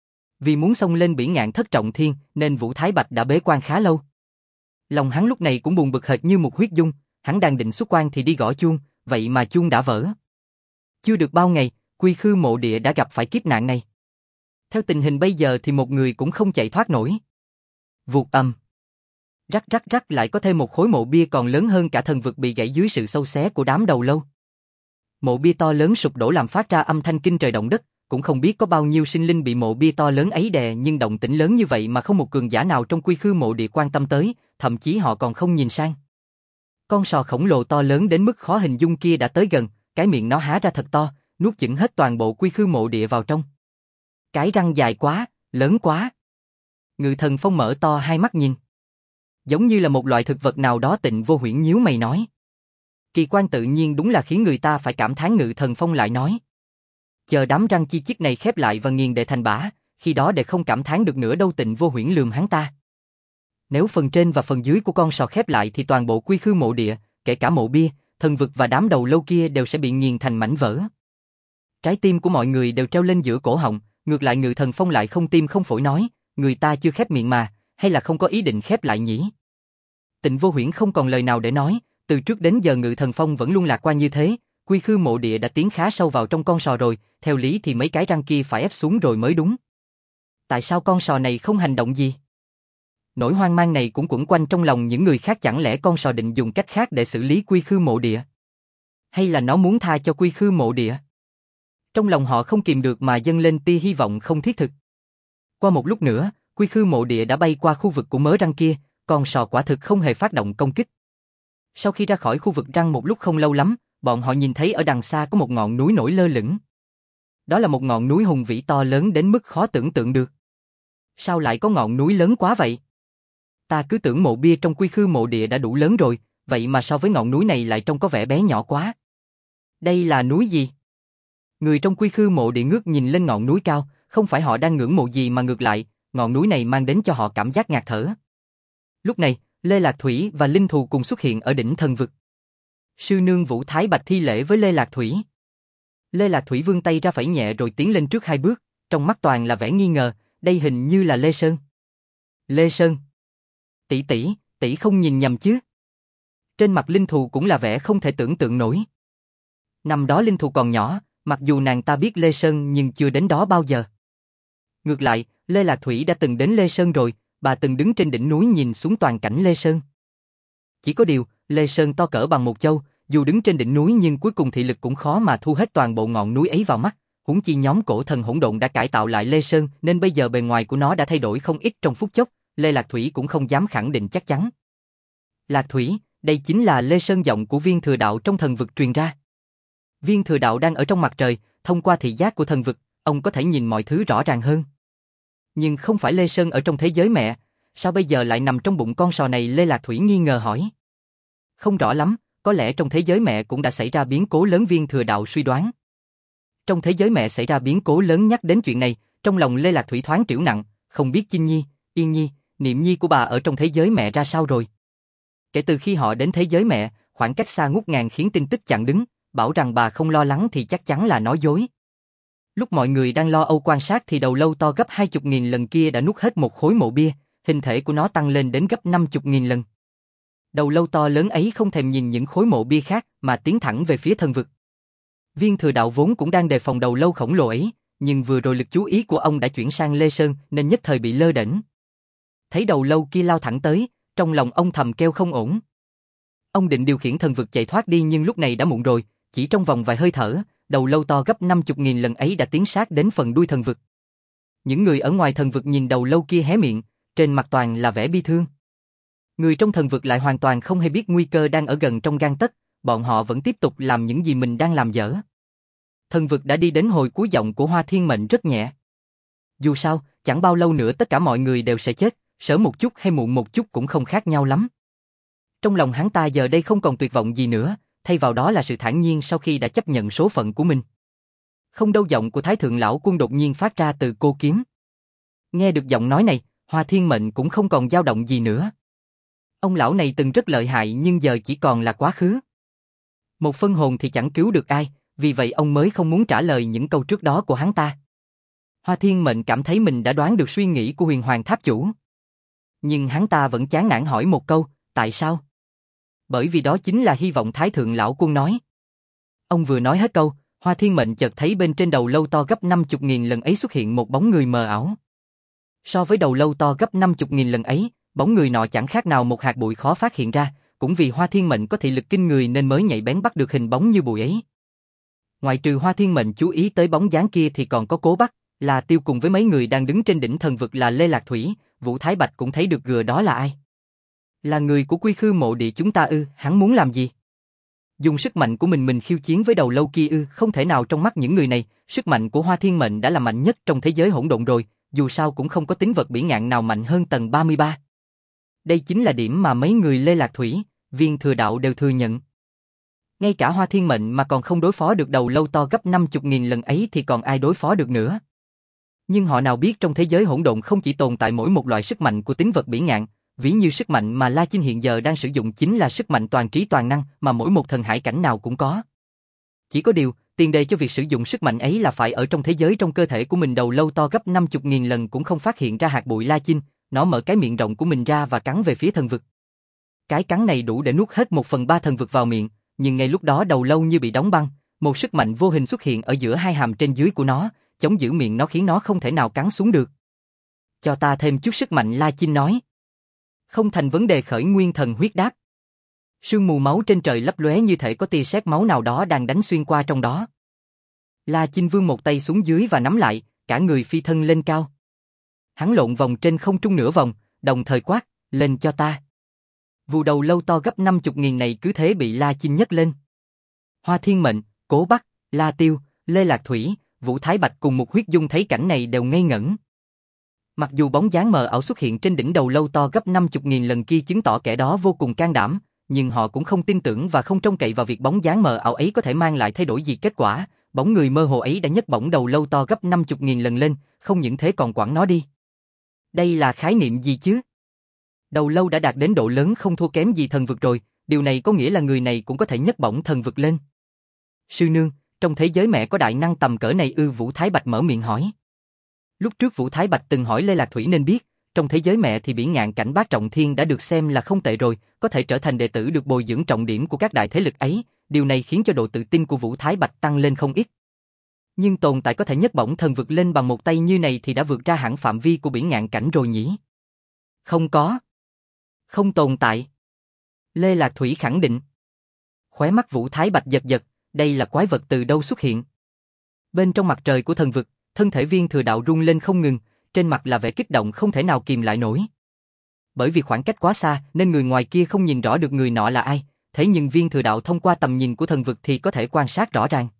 Vì muốn xông lên bỉ ngạn thất trọng thiên nên Vũ Thái Bạch đã bế quan khá lâu. Lòng hắn lúc này cũng buồn bực hệt như Mục Huyết Dung, hắn đang định xuất quan thì đi gõ chuông, vậy mà chuông đã vỡ. Chưa được bao ngày, Quy Khư Mộ Địa đã gặp phải kiếp nạn này. Theo tình hình bây giờ thì một người cũng không chạy thoát nổi. Vụt âm. Rắc rắc rắc, lại có thêm một khối mộ bia còn lớn hơn cả thần vực bị gãy dưới sự xâu xé của đám đầu lâu. Mộ bia to lớn sụp đổ làm phát ra âm thanh kinh trời động đất, cũng không biết có bao nhiêu sinh linh bị mộ bia to lớn ấy đè, nhưng động tĩnh lớn như vậy mà không một cường giả nào trong quy khư mộ địa quan tâm tới, thậm chí họ còn không nhìn sang. Con sò khổng lồ to lớn đến mức khó hình dung kia đã tới gần, cái miệng nó há ra thật to, nuốt chửng hết toàn bộ quy khư mộ địa vào trong. Cái răng dài quá, lớn quá. Ngự Thần Phong mở to hai mắt nhìn. Giống như là một loại thực vật nào đó. Tịnh Vô Huyễn nhíu mày nói. Kỳ quan tự nhiên đúng là khiến người ta phải cảm thán. Ngự Thần Phong lại nói. Chờ đám răng chi chít này khép lại và nghiền đệ thành bã, khi đó đệ không cảm thán được nữa đâu. Tịnh Vô Huyễn lườm hắn ta. Nếu phần trên và phần dưới của con sò khép lại thì toàn bộ quy khư mộ địa, kể cả mộ bia, thần vực và đám đầu lâu kia đều sẽ bị nghiền thành mảnh vỡ. Trái tim của mọi người đều treo lên giữa cổ họng, ngược lại Ngự Thần Phong lại không tim không phổi nói, người ta chưa khép miệng mà, hay là không có ý định khép lại nhỉ? Tịnh Vô Huyễn không còn lời nào để nói, từ trước đến giờ Ngự Thần Phong vẫn luôn lạc quan như thế, quy khư mộ địa đã tiến khá sâu vào trong con sò rồi, theo lý thì mấy cái răng kia phải ép xuống rồi mới đúng. Tại sao con sò này không hành động gì? Nỗi hoang mang này cũng quẩn quanh trong lòng những người khác, chẳng lẽ con sò định dùng cách khác để xử lý quy khư mộ địa? Hay là nó muốn tha cho quy khư mộ địa? Trong lòng họ không kìm được mà dâng lên tia hy vọng không thiết thực. Qua một lúc nữa, quy khư mộ địa đã bay qua khu vực của mớ răng kia, con sò quả thực không hề phát động công kích. Sau khi ra khỏi khu vực răng một lúc không lâu lắm, bọn họ nhìn thấy ở đằng xa có một ngọn núi nổi lơ lửng. Đó là một ngọn núi hùng vĩ to lớn đến mức khó tưởng tượng được. Sao lại có ngọn núi lớn quá vậy? Ta cứ tưởng mộ bia trong quy khư mộ địa đã đủ lớn rồi, vậy mà so với ngọn núi này lại trông có vẻ bé nhỏ quá. Đây là núi gì? Người trong quy khư mộ địa ngước nhìn lên ngọn núi cao, không phải họ đang ngưỡng mộ gì mà ngược lại, ngọn núi này mang đến cho họ cảm giác ngạt thở. Lúc này, Lê Lạc Thủy và Linh Thù cùng xuất hiện ở đỉnh thần vực. Sư nương Vũ Thái Bạch thi lễ với Lê Lạc Thủy. Lê Lạc Thủy vươn tay ra phẩy nhẹ rồi tiến lên trước hai bước, trong mắt toàn là vẻ nghi ngờ, đây hình như là Lê Sơn. Lê Sơn. Tỷ tỷ, tỷ không nhìn nhầm chứ? Trên mặt Linh Thù cũng là vẻ không thể tưởng tượng nổi. Năm đó Linh Thù còn nhỏ, mặc dù nàng ta biết Lê Sơn nhưng chưa đến đó bao giờ. Ngược lại, Lê Lạc Thủy đã từng đến Lê Sơn rồi, bà từng đứng trên đỉnh núi nhìn xuống toàn cảnh Lê Sơn. Chỉ có điều, Lê Sơn to cỡ bằng một châu, dù đứng trên đỉnh núi nhưng cuối cùng thị lực cũng khó mà thu hết toàn bộ ngọn núi ấy vào mắt, huống chi nhóm cổ thần hỗn độn đã cải tạo lại Lê Sơn nên bây giờ bề ngoài của nó đã thay đổi không ít trong phút chốc, Lê Lạc Thủy cũng không dám khẳng định chắc chắn. Lạc Thủy, đây chính là Lê Sơn giọng của Viên Thừa Đạo trong thần vực truyền ra. Viên Thừa Đạo đang ở trong mặt trời, thông qua thị giác của thần vực, ông có thể nhìn mọi thứ rõ ràng hơn. Nhưng không phải Lê Sơn ở trong thế giới mẹ, sao bây giờ lại nằm trong bụng con sò này? Lê Lạc Thủy nghi ngờ hỏi. Không rõ lắm, có lẽ trong thế giới mẹ cũng đã xảy ra biến cố lớn. Viên Thừa Đạo suy đoán. Trong thế giới mẹ xảy ra biến cố lớn, nhắc đến chuyện này, trong lòng Lê Lạc Thủy thoáng trĩu nặng, không biết Chinh Nhi, Yên Nhi, Niệm Nhi của bà ở trong thế giới mẹ ra sao rồi. Kể từ khi họ đến thế giới mẹ, khoảng cách xa ngút ngàn khiến tin tức chặn đứng, bảo rằng bà không lo lắng thì chắc chắn là nói dối. Lúc mọi người đang lo âu quan sát thì đầu lâu to gấp 20.000 lần kia đã nuốt hết một khối mộ bia, hình thể của nó tăng lên đến gấp 50.000 lần. Đầu lâu to lớn ấy không thèm nhìn những khối mộ bia khác mà tiến thẳng về phía thần vực. Viên Thừa Đạo vốn cũng đang đề phòng đầu lâu khổng lồ ấy, nhưng vừa rồi lực chú ý của ông đã chuyển sang Lê Sơn nên nhất thời bị lơ đễnh. Thấy đầu lâu kia lao thẳng tới, trong lòng ông thầm kêu không ổn. Ông định điều khiển thần vực chạy thoát đi nhưng lúc này đã muộn rồi, chỉ trong vòng vài hơi thở, đầu lâu to gấp 50.000 lần ấy đã tiến sát đến phần đuôi thần vực. Những người ở ngoài thần vực nhìn đầu lâu kia hé miệng, trên mặt toàn là vẻ bi thương. Người trong thần vực lại hoàn toàn không hề biết nguy cơ đang ở gần trong gang tấc, bọn họ vẫn tiếp tục làm những gì mình đang làm dở. Thần vực đã đi đến hồi cuối, giọng của Hoa Thiên Mệnh rất nhẹ. Dù sao, chẳng bao lâu nữa tất cả mọi người đều sẽ chết, sớm một chút hay muộn một chút cũng không khác nhau lắm. Trong lòng hắn ta giờ đây không còn tuyệt vọng gì nữa, thay vào đó là sự thản nhiên sau khi đã chấp nhận số phận của mình. Không đâu, giọng của Thái Thượng Lão Quân đột nhiên phát ra từ cô kiếm. Nghe được giọng nói này, Hoa Thiên Mệnh cũng không còn dao động gì nữa. Ông lão này từng rất lợi hại nhưng giờ chỉ còn là quá khứ. Một phân hồn thì chẳng cứu được ai, vì vậy ông mới không muốn trả lời những câu trước đó của hắn ta. Hoa Thiên Mệnh cảm thấy mình đã đoán được suy nghĩ của Huyền Hoàng Tháp Chủ. Nhưng hắn ta vẫn chán nản hỏi một câu, tại sao? Bởi vì đó chính là hy vọng, Thái Thượng Lão Quân nói. Ông vừa nói hết câu, Hoa Thiên Mệnh chợt thấy bên trên đầu lâu to gấp 50.000 lần ấy xuất hiện một bóng người mờ ảo. So với đầu lâu to gấp 50.000 lần ấy, bóng người nọ chẳng khác nào một hạt bụi khó phát hiện ra, cũng vì Hoa Thiên Mệnh có thị lực kinh người nên mới nhạy bén bắt được hình bóng như bụi ấy. Ngoài trừ Hoa Thiên Mệnh chú ý tới bóng dáng kia thì còn có Cố Bắc, là Tiêu cùng với mấy người đang đứng trên đỉnh thần vực là Lê Lạc Thủy, Vũ Thái Bạch cũng thấy được gừa đó là ai. Là người của Quy Khư mộ địa chúng ta ư? Hắn muốn làm gì? Dùng sức mạnh của mình khiêu chiến với đầu lâu kia ư? Không thể nào, trong mắt những người này, sức mạnh của Hoa Thiên Mệnh đã là mạnh nhất trong thế giới hỗn độn rồi, dù sao cũng không có tính vật bỉ ngạn nào mạnh hơn tầng 33. Đây chính là điểm mà mấy người Lê Lạc Thủy, Viên Thừa Đạo đều thừa nhận. Ngay cả Hoa Thiên Mệnh mà còn không đối phó được đầu lâu to gấp 50.000 lần ấy thì còn ai đối phó được nữa. Nhưng họ nào biết trong thế giới hỗn độn không chỉ tồn tại mỗi một loại sức mạnh của tính vật bỉ ngạn, ví như sức mạnh mà La Chinh hiện giờ đang sử dụng chính là sức mạnh toàn trí toàn năng mà mỗi một thần hải cảnh nào cũng có. Chỉ có điều, tiền đề cho việc sử dụng sức mạnh ấy là phải ở trong thế giới trong cơ thể của mình. Đầu lâu to gấp 50.000 lần cũng không phát hiện ra hạt bụi La Chinh, nó mở cái miệng rộng của mình ra và cắn về phía thần vực. Cái cắn này đủ để nuốt hết 1/3 thần vực vào miệng, nhưng ngay lúc đó đầu lâu như bị đóng băng, một sức mạnh vô hình xuất hiện ở giữa hai hàm trên dưới của nó, chống giữ miệng nó khiến nó không thể nào cắn xuống được. Cho ta thêm chút sức mạnh, La Chinh nói. Không thành vấn đề. Khởi Nguyên Thần Huyết đáp. Sương mù máu trên trời lấp lóe như thể có tia sét máu nào đó đang đánh xuyên qua trong đó. La Chinh vươn một tay xuống dưới và nắm lại, cả người phi thân lên cao. Hắn lộn vòng trên không trung nửa vòng, đồng thời quát, lên cho ta. Vụ đầu lâu to gấp 50.000 này cứ thế bị La Chinh nhấc lên. Hoa Thiên Mệnh, Cố Bắc, La Tiêu, Lê Lạc Thủy, Vũ Thái Bạch cùng Mục Huyết Dung thấy cảnh này đều ngây ngẩn. Mặc dù bóng dáng mờ ảo xuất hiện trên đỉnh đầu lâu to gấp 50.000 lần kia chứng tỏ kẻ đó vô cùng can đảm, nhưng họ cũng không tin tưởng và không trông cậy vào việc bóng dáng mờ ảo ấy có thể mang lại thay đổi gì kết quả. Bóng người mơ hồ ấy đã nhấc bổng đầu lâu to gấp 50.000 lần lên, không những thế còn quẳng nó đi. Đây là khái niệm gì chứ? Đầu lâu đã đạt đến độ lớn không thua kém gì thần vực rồi, điều này có nghĩa là người này cũng có thể nhấc bổng thần vực lên. Sư nương, trong thế giới mẹ có đại năng tầm cỡ này ư? Vũ Thái Bạch mở miệng hỏi. Lúc trước Vũ Thái Bạch từng hỏi Lê Lạc Thủy nên biết, trong thế giới mẹ thì bỉ ngạn cảnh bát trọng thiên đã được xem là không tệ rồi, có thể trở thành đệ tử được bồi dưỡng trọng điểm của các đại thế lực ấy, điều này khiến cho độ tự tin của Vũ Thái Bạch tăng lên không ít. Nhưng tồn tại có thể nhấc bổng thần vực lên bằng một tay như này thì đã vượt ra hẳn phạm vi của bỉ ngạn cảnh rồi nhỉ? Không có. Không tồn tại. Lê Lạc Thủy khẳng định. Khóe mắt Vũ Thái Bạch giật giật, đây là quái vật từ đâu xuất hiện? Bên trong mặt trời của thần vực, thân thể Viên Thừa Đạo rung lên không ngừng, trên mặt là vẻ kích động không thể nào kìm lại nổi. Bởi vì khoảng cách quá xa nên người ngoài kia không nhìn rõ được người nọ là ai, thế nhưng Viên Thừa Đạo thông qua tầm nhìn của thần vực thì có thể quan sát rõ ràng.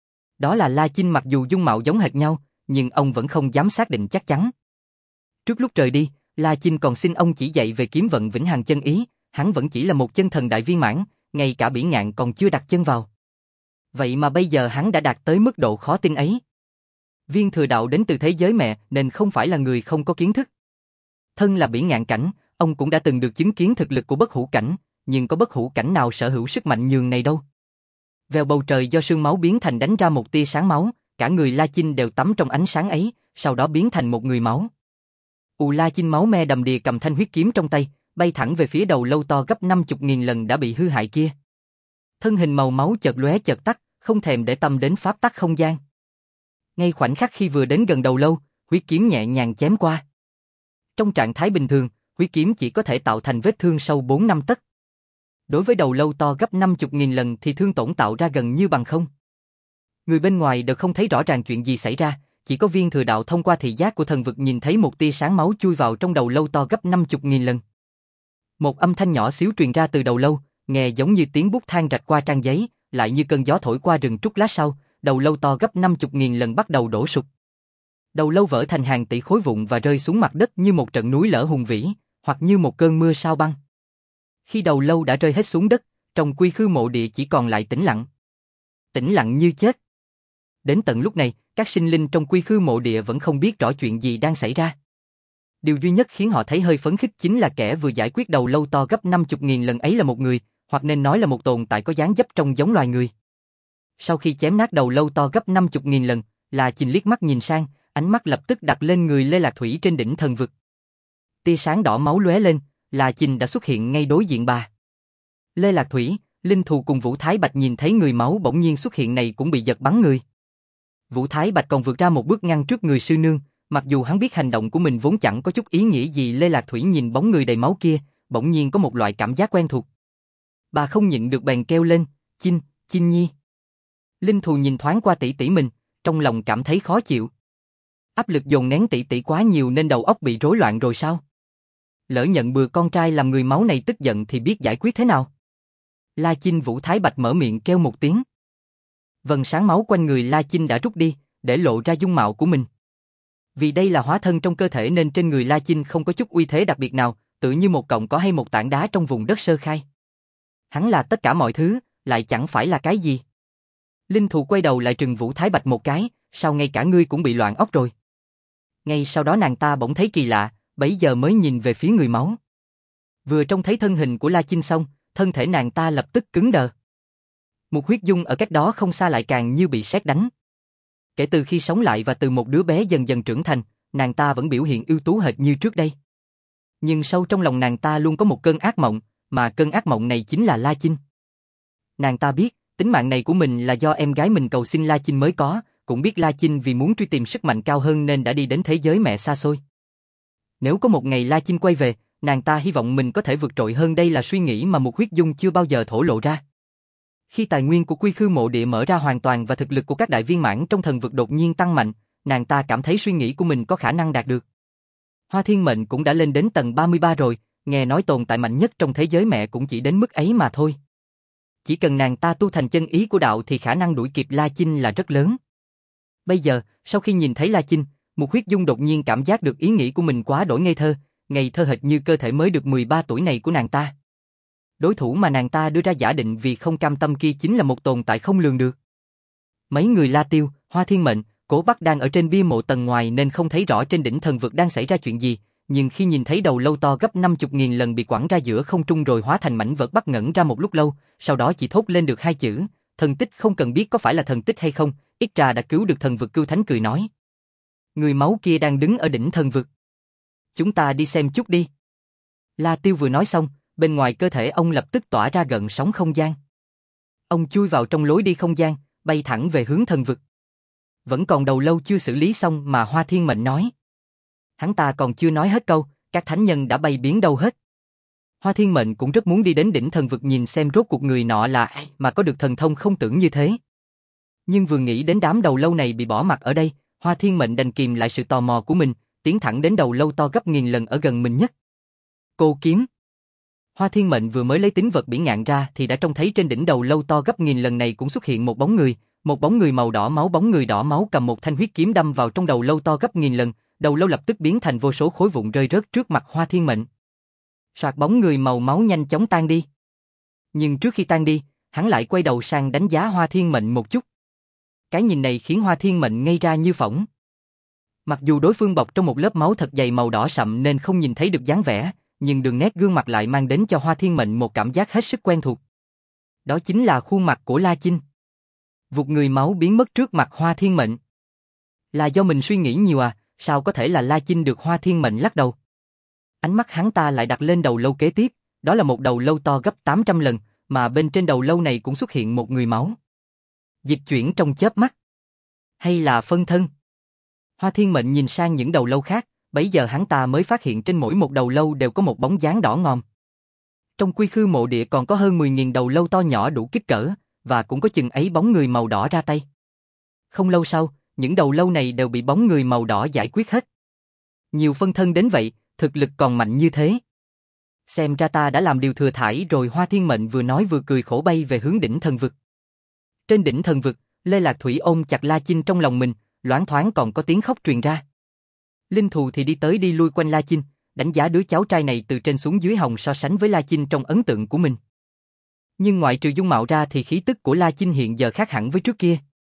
Đó là La Chinh, mặc dù dung mạo giống hệt nhau, nhưng ông vẫn không dám xác định chắc chắn. Trước lúc rời đi, La Chinh còn xin ông chỉ dạy về kiếm vận vĩnh hằng chân ý, hắn vẫn chỉ là một chân thần đại viên mãn, ngay cả bỉ ngạn còn chưa đặt chân vào. Vậy mà bây giờ hắn đã đạt tới mức độ khó tin ấy. Viên Thừa Đạo đến từ thế giới mẹ nên không phải là người không có kiến thức. Thân là bỉ ngạn cảnh, ông cũng đã từng được chứng kiến thực lực của bất hủ cảnh, nhưng có bất hủ cảnh nào sở hữu sức mạnh nhường này đâu. Vèo bầu trời do sương máu biến thành đánh ra một tia sáng máu, cả người La Chinh đều tắm trong ánh sáng ấy, sau đó biến thành một người máu. La Chinh máu me đầm đìa cầm thanh huyết kiếm trong tay, bay thẳng về phía đầu lâu to gấp 50.000 lần đã bị hư hại kia. Thân hình màu máu chợt lóe chợt tắt, không thèm để tâm đến pháp tắc không gian. Ngay khoảnh khắc khi vừa đến gần đầu lâu, huyết kiếm nhẹ nhàng chém qua. Trong trạng thái bình thường, huyết kiếm chỉ có thể tạo thành vết thương sâu 4-5 tấc. Đối với đầu lâu to gấp 50.000 lần thì thương tổn tạo ra gần như bằng không. Người bên ngoài đều không thấy rõ ràng chuyện gì xảy ra, chỉ có Viên Thừa Đạo thông qua thị giác của thần vực nhìn thấy một tia sáng máu chui vào trong đầu lâu to gấp 50.000 lần. Một âm thanh nhỏ xíu truyền ra từ đầu lâu, nghe giống như tiếng bút than rạch qua trang giấy, lại như cơn gió thổi qua rừng trúc lá sau, đầu lâu to gấp 50.000 lần bắt đầu đổ sụp. Đầu lâu vỡ thành hàng tỷ khối vụn và rơi xuống mặt đất như một trận núi lở hùng vĩ, hoặc như một cơn mưa sao băng. Khi đầu lâu đã rơi hết xuống đất, trong Quy Khư mộ địa chỉ còn lại tĩnh lặng. Tĩnh lặng như chết. Đến tận lúc này, các sinh linh trong Quy Khư mộ địa vẫn không biết rõ chuyện gì đang xảy ra. Điều duy nhất khiến họ thấy hơi phấn khích chính là kẻ vừa giải quyết đầu lâu to gấp 50.000 lần ấy là một người, hoặc nên nói là một tồn tại có dáng dấp trông giống loài người. Sau khi chém nát đầu lâu to gấp 50.000 lần, La Chinh liếc mắt nhìn sang, ánh mắt lập tức đặt lên người Lê Lạc Thủy trên đỉnh thần vực. Tia sáng đỏ máu lóe lên, La Chinh đã xuất hiện ngay đối diện bà. Lê Lạc Thủy, Linh Thù cùng Vũ Thái Bạch nhìn thấy người máu bỗng nhiên xuất hiện này cũng bị giật bắn người. Vũ Thái Bạch còn vượt ra một bước ngăn trước người sư nương, Mặc dù hắn biết hành động của mình vốn chẳng có chút ý nghĩa gì, Lê Lạc Thủy nhìn bóng người đầy máu kia, bỗng nhiên có một loại cảm giác quen thuộc. Bà không nhịn được bèn kêu lên, Chinh, Chinh Nhi. Linh Thù nhìn thoáng qua tỷ tỷ mình, trong lòng cảm thấy khó chịu. Áp lực dồn nén tỷ tỷ quá nhiều nên đầu óc bị rối loạn rồi sao? Lỡ nhận bừa con trai làm người máu này tức giận thì biết giải quyết thế nào? La Chinh Vũ Thái Bạch mở miệng kêu một tiếng. Vầng sáng máu quanh người La Chinh đã rút đi, để lộ ra dung mạo của mình. Vì đây là hóa thân trong cơ thể nên trên người La Chinh không có chút uy thế đặc biệt nào, tự như một cọng cỏ hay một tảng đá trong vùng đất sơ khai. Hắn là tất cả mọi thứ, lại chẳng phải là cái gì. Linh Thù quay đầu lại trừng Vũ Thái Bạch một cái, sao ngay cả ngươi cũng bị loạn óc rồi? Ngay sau đó nàng ta bỗng thấy kỳ lạ, bấy giờ mới nhìn về phía người máu. Vừa trông thấy thân hình của La Chinh xong, thân thể nàng ta lập tức cứng đờ. Một huyết dung ở cách đó không xa lại càng như bị sét đánh. Kể từ khi sống lại và từ một đứa bé dần dần trưởng thành, nàng ta vẫn biểu hiện ưu tú hệt như trước đây. Nhưng sâu trong lòng nàng ta luôn có một cơn ác mộng, mà cơn ác mộng này chính là La Chinh. Nàng ta biết, tính mạng này của mình là do em gái mình cầu xin La Chinh mới có, cũng biết La Chinh vì muốn truy tìm sức mạnh cao hơn nên đã đi đến thế giới mẹ xa xôi. Nếu có một ngày La Chinh quay về, nàng ta hy vọng mình có thể vượt trội hơn, đây là suy nghĩ mà một huyết dung chưa bao giờ thổ lộ ra. Khi tài nguyên của Quy Khư mộ địa mở ra hoàn toàn và thực lực của các đại viên mãn trong thần vực đột nhiên tăng mạnh, nàng ta cảm thấy suy nghĩ của mình có khả năng đạt được. Hoa Thiên Mệnh cũng đã lên đến tầng 33 rồi, nghe nói tồn tại mạnh nhất trong thế giới mẹ cũng chỉ đến mức ấy mà thôi. Chỉ cần nàng ta tu thành chân ý của đạo thì khả năng đuổi kịp La Chinh là rất lớn. Bây giờ, sau khi nhìn thấy La Chinh, một huyết dung đột nhiên cảm giác được ý nghĩ của mình quá đổi ngây thơ hệt như cơ thể mới được 13 tuổi này của nàng ta. Đối thủ mà nàng ta đưa ra giả định vì không cam tâm kia chính là một tồn tại không lường được. Mấy người La Tiêu, Hoa Thiên Mệnh, Cổ Bắc đang ở trên bia mộ tầng ngoài nên không thấy rõ trên đỉnh thần vực đang xảy ra chuyện gì, nhưng khi nhìn thấy đầu lâu to gấp 50.000 lần bị quẳng ra giữa không trung rồi hóa thành mảnh vỡ, Bắc ngẩn ra một lúc lâu, sau đó chỉ thốt lên được hai chữ, thần tích. Không cần biết có phải là thần tích hay không, ít ra đã cứu được thần vực. Cưu Thánh cười nói, người máu kia đang đứng ở đỉnh thần vực. Chúng ta đi xem chút đi. La Tiêu vừa nói xong, bên ngoài cơ thể ông lập tức tỏa ra gợn sóng không gian. Ông chui vào trong lối đi không gian, bay thẳng về hướng thần vực. Vẫn còn đầu lâu chưa xử lý xong mà Hoa Thiên Mệnh nói. Hắn ta còn chưa nói hết câu, các thánh nhân đã bay biến đâu hết. Hoa Thiên Mệnh cũng rất muốn đi đến đỉnh thần vực nhìn xem rốt cuộc người nọ là ai mà có được thần thông không tưởng như thế. Nhưng vừa nghĩ đến đám đầu lâu này bị bỏ mặc ở đây, Hoa Thiên Mệnh đành kìm lại sự tò mò của mình, tiến thẳng đến đầu lâu to gấp 1000 lần ở gần mình nhất. Cô kiếm. Hoa Thiên Mệnh vừa mới lấy tín vật bỉ ngạn ra thì đã trông thấy trên đỉnh đầu lâu to gấp 1000 lần này cũng xuất hiện một bóng người màu đỏ máu. Bóng người đỏ máu cầm một thanh huyết kiếm đâm vào trong đầu lâu to gấp 1000 lần, đầu lâu lập tức biến thành vô số khối vụn rơi rớt trước mặt Hoa Thiên Mệnh. Soạt, bóng người màu máu nhanh chóng tan đi. Nhưng trước khi tan đi, hắn lại quay đầu sang đánh giá Hoa Thiên Mệnh một chút. Cái nhìn này khiến Hoa Thiên Mệnh ngây ra như phỗng. Mặc dù đối phương bọc trong một lớp máu thật dày màu đỏ sậm nên không nhìn thấy được dáng vẻ, nhưng đường nét gương mặt lại mang đến cho Hoa Thiên Mệnh một cảm giác hết sức quen thuộc. Đó chính là khuôn mặt của La Chinh. Vụt người máu biến mất trước mặt Hoa Thiên Mệnh. Là do mình suy nghĩ nhiều à, sao có thể là La Chinh được? Hoa Thiên Mệnh lắc đầu. Ánh mắt hắn ta lại đặt lên đầu lâu kế tiếp, đó là một đầu lâu to gấp 800 lần, mà bên trên đầu lâu này cũng xuất hiện một người máu. Dịch chuyển trong chớp mắt. Hay là phân thân? Hoa Thiên Mệnh nhìn sang những đầu lâu khác, bấy giờ hắn ta mới phát hiện trên mỗi một đầu lâu đều có một bóng dáng đỏ ngòm. Trong Quy Khư mộ địa còn có hơn 10.000 đầu lâu to nhỏ đủ kích cỡ, và cũng có chừng ấy bóng người màu đỏ ra tay. Không lâu sau, những đầu lâu này đều bị bóng người màu đỏ giải quyết hết. Nhiều phân thân đến vậy, thực lực còn mạnh như thế. Xem ra ta đã làm điều thừa thãi rồi. Hoa Thiên Mệnh vừa nói vừa cười khổ bay về hướng đỉnh thần vực. Trên đỉnh thần vực, Lê Lạc Thủy ôm chặt La Chinh trong lòng mình, loáng thoáng còn có tiếng khóc truyền ra. Linh Thù thì đi tới đi lui quanh La Chinh, đánh giá đứa cháu trai này từ trên xuống dưới hồng so sánh với La Chinh trong ấn tượng của mình. Nhưng ngoại trừ dung mạo ra thì khí tức của La Chinh hiện giờ khác hẳn với trước kia.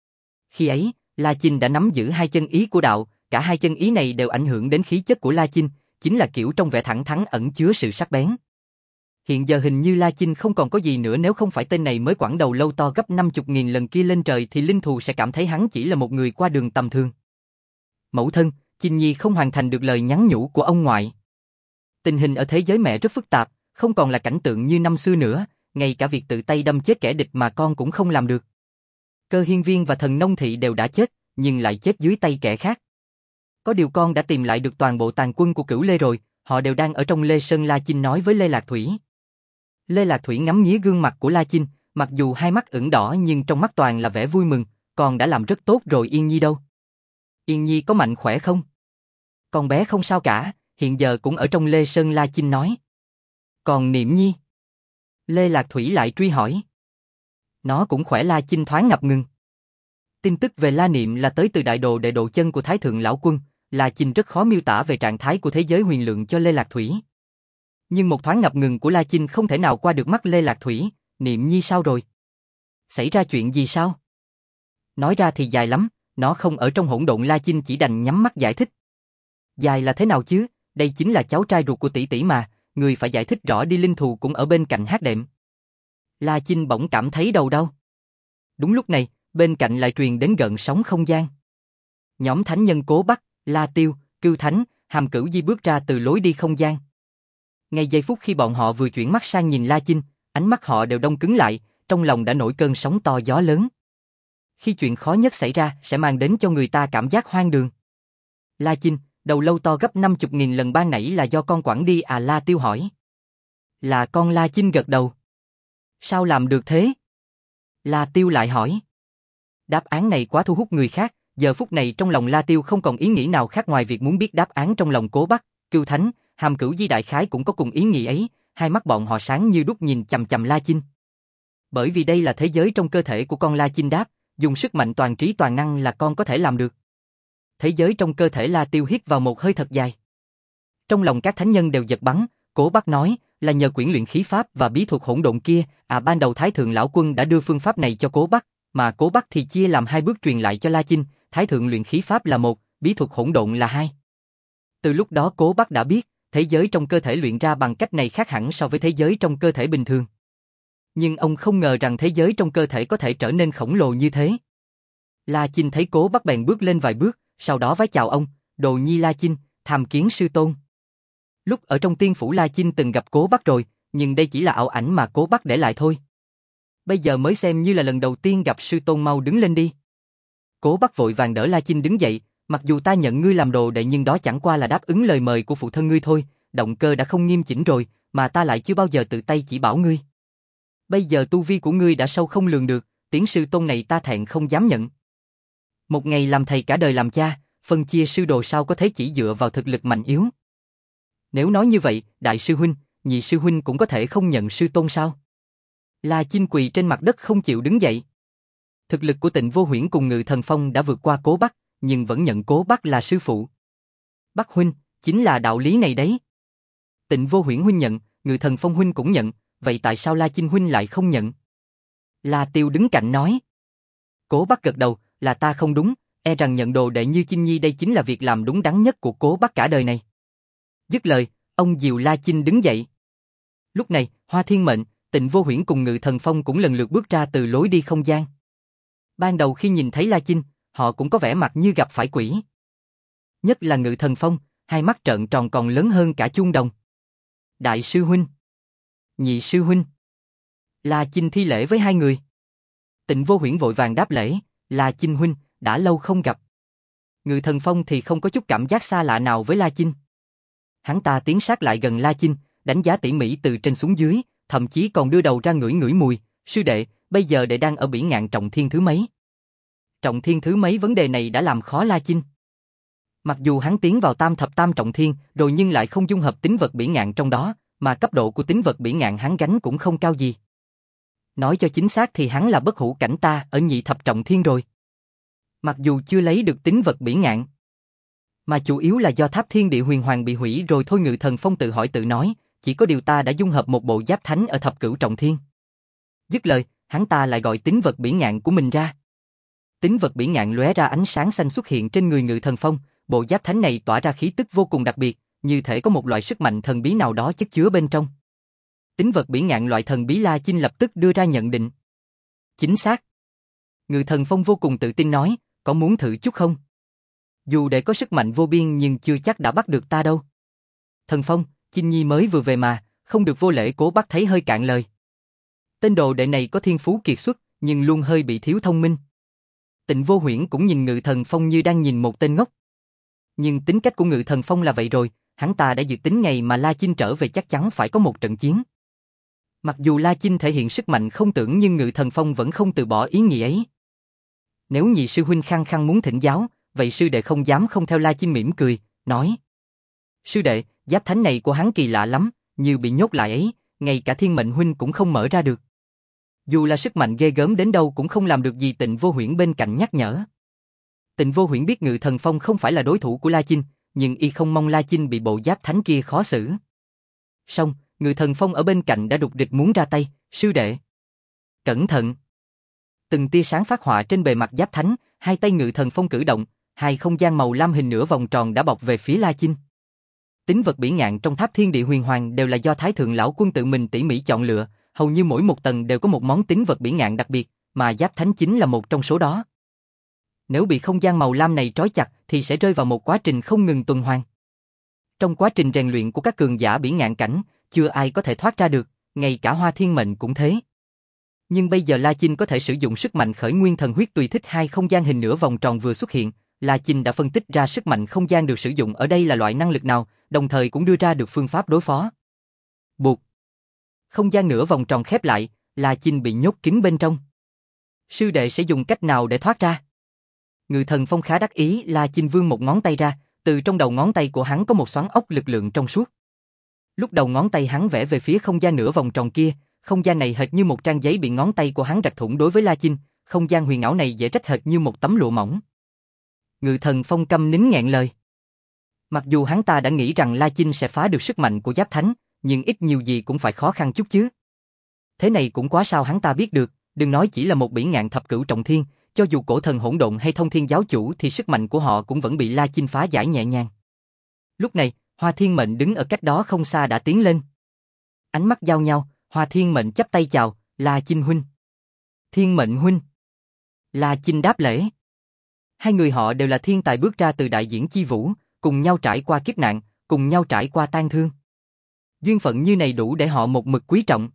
Khi ấy, La Chinh đã nắm giữ hai chân ý của đạo, cả hai chân ý này đều ảnh hưởng đến khí chất của La Chinh, chính là kiểu trong vẻ thẳng thắn ẩn chứa sự sắc bén. Hiện giờ hình như La Chinh không còn có gì nữa, nếu không phải tên này mới quẳng đầu lâu to gấp 50.000 lần kia lên trời thì Linh Thù sẽ cảm thấy hắn chỉ là một người qua đường tầm thường. Mẫu thân, Chinh Nhi không hoàn thành được lời nhắn nhủ của ông ngoại. Tình hình ở thế giới mẹ rất phức tạp, không còn là cảnh tượng như năm xưa nữa, ngay cả việc tự tay đâm chết kẻ địch mà con cũng không làm được. Cơ Hiên Viên và Thần Nông Thị đều đã chết, nhưng lại chết dưới tay kẻ khác. Có điều con đã tìm lại được toàn bộ tàn quân của Cửu Lê rồi, họ đều đang ở trong Lê Sơn. La Chinh nói với Lê Lạc Thủy. Lê Lạc Thủy ngắm nghía gương mặt của La Chinh, mặc dù hai mắt ửng đỏ nhưng trong mắt toàn là vẻ vui mừng, con đã làm rất tốt rồi. Yên Nhi đâu? Yên Nhi có mạnh khỏe không? Con bé không sao cả, hiện giờ cũng ở trong Lê Sơn. La Chinh nói. Còn Niệm Nhi? Lê Lạc Thủy lại truy hỏi. Nó cũng khỏe. La Chinh thoáng ngập ngừng. Tin tức về La Niệm là tới từ đại đồ đệ độ chân của Thái Thượng Lão Quân. La Chinh rất khó miêu tả về trạng thái của thế giới huyền lượng cho Lê Lạc Thủy. Nhưng một thoáng ngập ngừng của La Chinh không thể nào qua được mắt Lê Lạc Thủy. Niệm Nhi sao rồi? Xảy ra chuyện gì sao? Nói ra thì dài lắm, nó không ở trong hỗn độn. La Chinh chỉ đành nhắm mắt giải thích. Dài là thế nào chứ, đây chính là cháu trai ruột của tỷ tỷ mà, người phải giải thích rõ đi. Linh thù cũng ở bên cạnh hát đệm. La Chinh bỗng cảm thấy đầu đau. Đúng lúc này, bên cạnh lại truyền đến gợn sóng không gian. Nhóm thánh nhân Cố Bắc, La Tiêu, Cưu Thánh, Hàm Cửu Di bước ra từ lối đi không gian. Ngay giây phút khi bọn họ vừa chuyển mắt sang nhìn La Chinh, ánh mắt họ đều đông cứng lại, trong lòng đã nổi cơn sóng to gió lớn. Khi chuyện khó nhất xảy ra sẽ mang đến cho người ta cảm giác hoang đường. La Chinh, đầu lâu to gấp 50.000 lần ban nãy là do con quẳng đi à? La Tiêu hỏi. Là con. La Chinh gật đầu. Sao làm được thế? La Tiêu lại hỏi. Đáp án này quá thu hút người khác, giờ phút này trong lòng La Tiêu không còn ý nghĩ nào khác ngoài việc muốn biết đáp án. Trong lòng Cố Bắc, Cưu Thánh, Hàm Cửu Di đại khái cũng có cùng ý nghĩ ấy, hai mắt bọn họ sáng như đuốc nhìn chằm chằm La Chinh. Bởi vì đây là thế giới trong cơ thể của con. La Chinh đáp, dùng sức mạnh toàn trí toàn năng là con có thể làm được. Thế giới trong cơ thể. La Tiêu hít vào một hơi thật dài. Trong lòng các thánh nhân đều giật bắn. Cố Bắc nói, là nhờ quyển luyện khí pháp và bí thuật hỗn độn kia, ban đầu Thái Thượng Lão Quân đã đưa phương pháp này cho Cố Bắc, mà Cố Bắc thì chia làm hai bước truyền lại cho La Chinh, Thái Thượng luyện khí pháp là một, bí thuật hỗn độn là hai. Từ lúc đó Cố Bắc đã biết, thế giới trong cơ thể luyện ra bằng cách này khác hẳn so với thế giới trong cơ thể bình thường. Nhưng ông không ngờ rằng thế giới trong cơ thể có thể trở nên khổng lồ như thế. La Chinh thấy Cố Bắc bèn bước lên vài bước, sau đó vái chào ông, Đồ Nhi La Chinh, tham kiến sư tôn. Lúc ở trong tiên phủ La Chinh từng gặp Cố Bắc rồi, nhưng đây chỉ là ảo ảnh mà Cố Bắc để lại thôi. Bây giờ mới xem như là lần đầu tiên gặp sư tôn. Mau đứng lên đi. Cố Bắc vội vàng đỡ La Chinh đứng dậy, mặc dù ta nhận ngươi làm đồ đệ nhưng đó chẳng qua là đáp ứng lời mời của phụ thân ngươi thôi, động cơ đã không nghiêm chỉnh rồi, mà ta lại chưa bao giờ tự tay chỉ bảo ngươi. Bây giờ tu vi của ngươi đã sâu không lường được, tiếng sư tôn này ta thẹn không dám nhận. Một ngày làm thầy cả đời làm cha, phân chia sư đồ sao có thể chỉ dựa vào thực lực mạnh yếu. Nếu nói như vậy, đại sư huynh, nhị sư huynh cũng có thể không nhận sư tôn sao? La Chinh quỳ trên mặt đất không chịu đứng dậy. Thực lực của Tịnh Vô Huyễn cùng Ngự Thần Phong đã vượt qua Cố Bắc, nhưng vẫn nhận Cố Bắc là sư phụ. Bắc huynh, chính là đạo lý này đấy. Tịnh Vô Huyễn huynh nhận, Ngự Thần Phong huynh cũng nhận, vậy tại sao La Chinh huynh lại không nhận? La Tiêu đứng cạnh nói. Cố Bắc gật đầu, là ta không đúng, e rằng nhận đồ đệ như Chinh Nhi đây chính là việc làm đúng đắn nhất của Cố Bắc cả đời này. Dứt lời, ông dìu La Chinh đứng dậy. Lúc này, Hoa Thiên Mệnh, Tịnh Vô Huyễn cùng Ngự Thần Phong cũng lần lượt bước ra từ lối đi không gian. Ban đầu khi nhìn thấy La Chinh, họ cũng có vẻ mặt như gặp phải quỷ. Nhất là Ngự Thần Phong, hai mắt trợn tròn còn lớn hơn cả chuông đồng. Đại sư huynh, nhị sư huynh. La Chinh thi lễ với hai người. Tịnh Vô Huyễn vội vàng đáp lễ, La Chinh huynh, đã lâu không gặp. Ngự Thần Phong thì không có chút cảm giác xa lạ nào với La Chinh. Hắn ta tiến sát lại gần La Chinh, đánh giá tỉ mỉ từ trên xuống dưới, thậm chí còn đưa đầu ra ngửi ngửi mùi. Sư đệ, bây giờ đệ đang ở Bỉ Ngạn Trọng Thiên thứ mấy? Trọng Thiên thứ mấy? Vấn đề này đã làm khó La Chinh. Mặc dù hắn tiến vào Tam Thập Tam Trọng Thiên rồi nhưng lại không dung hợp tính vật Bỉ Ngạn trong đó, mà cấp độ của tính vật Bỉ Ngạn hắn gánh cũng không cao gì. Nói cho chính xác thì hắn là bất hủ cảnh ta ở Nhị Thập Trọng Thiên rồi. Mặc dù chưa lấy được tính vật Bỉ Ngạn, mà chủ yếu là do Tháp Thiên Địa Huyền Hoàng bị hủy rồi thôi. Ngự Thần Phong tự hỏi tự nói, chỉ có điều ta đã dung hợp một bộ giáp thánh ở Thập Cửu Trọng Thiên. Dứt lời, hắn ta lại gọi tính vật Bỉ Ngạn của mình ra. Tính vật Bỉ Ngạn lóe ra ánh sáng xanh xuất hiện trên người Ngự Thần Phong, bộ giáp thánh này tỏa ra khí tức vô cùng đặc biệt, như thể có một loại sức mạnh thần bí nào đó chất chứa bên trong. Tính vật Bỉ Ngạn loại thần bí. La Chinh lập tức đưa ra nhận định. Chính xác. Ngự Thần Phong vô cùng tự tin nói, có muốn thử chút không? Dù để có sức mạnh vô biên nhưng chưa chắc đã bắt được ta đâu. Thần Phong, Chinh Nhi mới vừa về mà, không được vô lễ. Cố Bắc thấy hơi cạn lời. Tên đồ đệ này có thiên phú kiệt xuất, nhưng luôn hơi bị thiếu thông minh. Tịnh Vô Huyễn cũng nhìn Ngự Thần Phong như đang nhìn một tên ngốc. Nhưng tính cách của Ngự Thần Phong là vậy rồi, hắn ta đã dự tính ngày mà La Chinh trở về chắc chắn phải có một trận chiến. Mặc dù La Chinh thể hiện sức mạnh không tưởng nhưng Ngự Thần Phong vẫn không từ bỏ ý nghĩ ấy. Nếu nhị sư huynh khăng khăng muốn thỉnh giáo, vậy sư đệ không dám không theo. La Chinh mỉm cười, nói. Sư đệ, giáp thánh này của hắn kỳ lạ lắm, như bị nhốt lại ấy, ngay cả Thiên Mệnh huynh cũng không mở ra được. Dù là sức mạnh ghê gớm đến đâu cũng không làm được gì. Tịnh Vô Huyễn bên cạnh nhắc nhở. Tịnh Vô Huyễn biết Ngự Thần Phong không phải là đối thủ của La Chinh, nhưng y không mong La Chinh bị bộ giáp thánh kia khó xử. Song, Ngự Thần Phong ở bên cạnh đã đục địch muốn ra tay, sư đệ. Cẩn thận. Từng tia sáng phát họa trên bề mặt giáp thánh, hai tay Ngự Thần Phong cử động, hai không gian màu lam hình nửa vòng tròn đã bọc về phía La Chinh. Tín vật bỉ ngạn trong tháp thiên địa huyền hoàng đều là do Thái Thượng Lão Quân tự mình tỉ mỉ chọn lựa, hầu như mỗi một tầng đều có một món tín vật bỉ ngạn đặc biệt, mà giáp thánh chính là một trong số đó. Nếu bị không gian màu lam này trói chặt thì sẽ rơi vào một quá trình không ngừng tuần hoàn. Trong quá trình rèn luyện của các cường giả bỉ ngạn cảnh, chưa ai có thể thoát ra được, ngay cả Hoa Thiên Mệnh cũng thế. Nhưng bây giờ La Chinh có thể sử dụng sức mạnh khởi nguyên thần huyết tùy thích. Hai không gian hình nửa vòng tròn vừa xuất hiện, La Chinh đã phân tích ra sức mạnh không gian được sử dụng ở đây là loại năng lực nào, đồng thời cũng đưa ra được phương pháp đối phó. Buộc. Không gian nửa vòng tròn khép lại, La Chinh bị nhốt kín bên trong. Sư đệ sẽ dùng cách nào để thoát ra? Ngự Thần Phong khá đắc ý. La Chinh vươn một ngón tay ra, từ trong đầu ngón tay của hắn có một xoắn ốc lực lượng trong suốt. Lúc đầu ngón tay hắn vẽ về phía không gian nửa vòng tròn kia, không gian này hệt như một trang giấy bị ngón tay của hắn rạch thủng. Đối với La Chinh, không gian huyền ảo này dễ trách hệt như một tấm lụa mỏng. Ngự Thần Phong câm nín nghẹn lời. Mặc dù hắn ta đã nghĩ rằng La Chinh sẽ phá được sức mạnh của giáp thánh, nhưng ít nhiều gì cũng phải khó khăn chút chứ. Thế này cũng quá sao hắn ta biết được, đừng nói chỉ là một bỉ ngạn thập cửu trọng thiên, cho dù cổ thần hỗn độn hay thông thiên giáo chủ thì sức mạnh của họ cũng vẫn bị La Chinh phá giải nhẹ nhàng. Lúc này, Hoa Thiên Mệnh đứng ở cách đó không xa đã tiến lên. Ánh mắt giao nhau, Hoa Thiên Mệnh chắp tay chào, La Chinh huynh. Thiên Mệnh huynh. La Chinh đáp lễ. Hai người họ đều là thiên tài bước ra từ đại diễn chi vũ, cùng nhau trải qua kiếp nạn, cùng nhau trải qua tang thương. Duyên phận như này đủ để họ một mực quý trọng.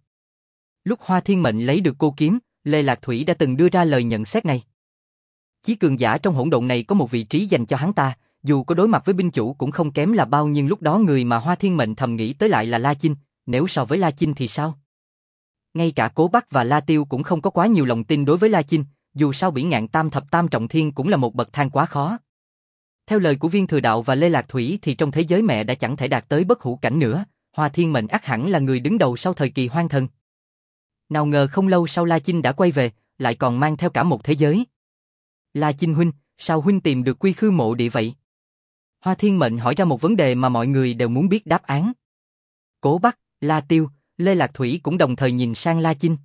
Lúc Hoa Thiên Mệnh lấy được cô kiếm, Lê Lạc Thủy đã từng đưa ra lời nhận xét này. Chí cường giả trong hỗn độn này có một vị trí dành cho hắn ta, dù có đối mặt với binh chủ cũng không kém là bao, nhưng lúc đó người mà Hoa Thiên Mệnh thầm nghĩ tới lại là La Chinh, nếu so với La Chinh thì sao? Ngay cả Cố Bắc và La Tiêu cũng không có quá nhiều lòng tin đối với La Chinh, dù sao bỉ ngạn tam thập tam trọng thiên cũng là một bậc thang quá khó. Theo lời của Viên Thừa Đạo và Lê Lạc Thủy thì trong thế giới mẹ đã chẳng thể đạt tới bất hủ cảnh nữa, Hoa Thiên Mệnh ắt hẳn là người đứng đầu sau thời kỳ hoang thần. Nào ngờ không lâu sau La Chinh đã quay về, lại còn mang theo cả một thế giới. La Chinh huynh, sao huynh tìm được Quy Khư mộ địa vậy? Hoa Thiên Mệnh hỏi ra một vấn đề mà mọi người đều muốn biết đáp án. Cố Bắc, La Tiêu, Lê Lạc Thủy cũng đồng thời nhìn sang La Chinh.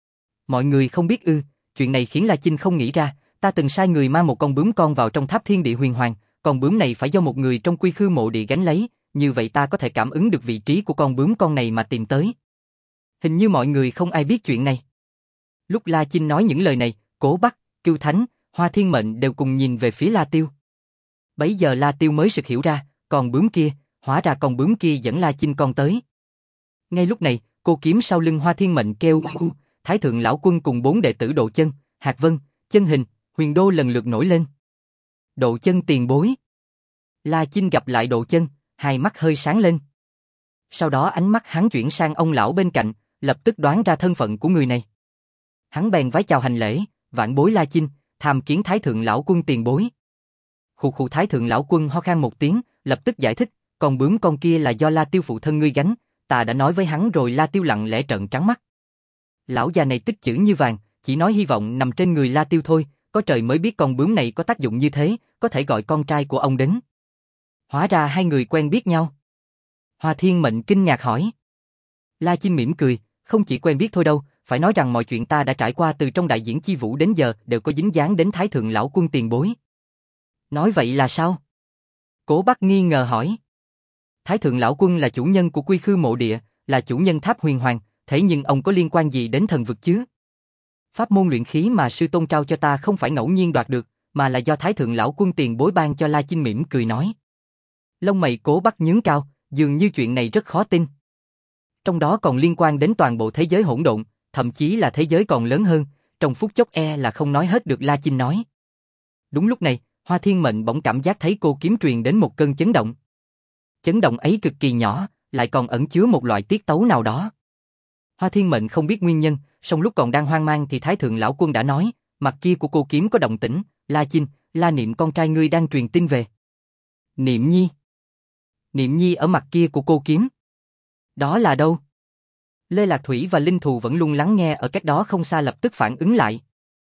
Mọi người không biết ư? Chuyện này khiến La Chinh không nghĩ ra. Ta từng sai người mang một con bướm con vào trong tháp thiên địa huyền hoàng, con bướm này phải do một người trong Quy Khư mộ địa gánh lấy, như vậy ta có thể cảm ứng được vị trí của con bướm con này mà tìm tới. Hình như mọi người không ai biết chuyện này. Lúc La Chinh nói những lời này, Cố Bắc, Cưu Thánh, Hoa Thiên Mệnh đều cùng nhìn về phía La Tiêu. Bấy giờ La Tiêu mới sực hiểu ra, con bướm kia, hóa ra con bướm kia dẫn La Chinh con tới. Ngay lúc này, cô kiếm sau lưng Hoa Thiên Mệnh kêu, Thái Thượng Lão Quân cùng 4 đệ tử Độ Chân, Hạc Vân, Chân Hình, Huyền Đô lần lượt nổi lên. Độ Chân tiền bối. La Chinh gặp lại Độ Chân, hai mắt hơi sáng lên. Sau đó ánh mắt hắn chuyển sang ông lão bên cạnh, lập tức đoán ra thân phận của người này. Hắn bèn vái chào hành lễ, vãn bối La Chinh, tham kiến Thái Thượng Lão Quân tiền bối. Khụ Thái Thượng Lão Quân ho khan một tiếng, lập tức giải thích, con bướm con kia là do La Tiêu phụ thân ngươi gánh, ta đã nói với hắn rồi. La Tiêu lặng lẽ trợn trắng mắt. Lão già này tích chữ như vàng, chỉ nói hy vọng nằm trên người La Tiêu thôi, có trời mới biết con bướm này có tác dụng như thế, có thể gọi con trai của ông đến. Hóa ra hai người quen biết nhau. Hoa Thiên Mệnh kinh ngạc hỏi. La Chinh mỉm cười, không chỉ quen biết thôi đâu, phải nói rằng mọi chuyện ta đã trải qua từ trong đại diễn chi vũ đến giờ đều có dính dáng đến Thái Thượng Lão Quân tiền bối. Nói vậy là sao? Cố Bắc nghi ngờ hỏi. Thái Thượng Lão Quân là chủ nhân của Quy Khư mộ địa, là chủ nhân tháp huyền hoàng, thế nhưng ông có liên quan gì đến thần vực chứ? Pháp môn luyện khí mà sư tôn trao cho ta không phải ngẫu nhiên đoạt được, mà là do Thái Thượng Lão Quân tiền bối ban cho. La Chinh mỉm cười nói. Lông mày Cố Bắc nhướng cao, dường như chuyện này rất khó tin. Trong đó còn liên quan đến toàn bộ thế giới hỗn độn, thậm chí là thế giới còn lớn hơn, trong phút chốc là không nói hết được. La Chinh nói. Đúng lúc này, Hoa Thiên Mệnh bỗng cảm giác thấy cô kiếm truyền đến một cơn chấn động. Chấn động ấy cực kỳ nhỏ, lại còn ẩn chứa một loại tiết tấu nào đó. Hoa Thiên Mệnh không biết nguyên nhân, song lúc còn đang hoang mang thì Thái Thượng Lão Quân đã nói, mặt kia của cô kiếm có động tĩnh, La Chinh, La Niệm con trai ngươi đang truyền tin về. Niệm Nhi. Niệm Nhi ở mặt kia của cô kiếm. Đó là đâu? Lê Lạc Thủy và Linh Thù vẫn luôn lắng nghe ở cách đó không xa lập tức phản ứng lại.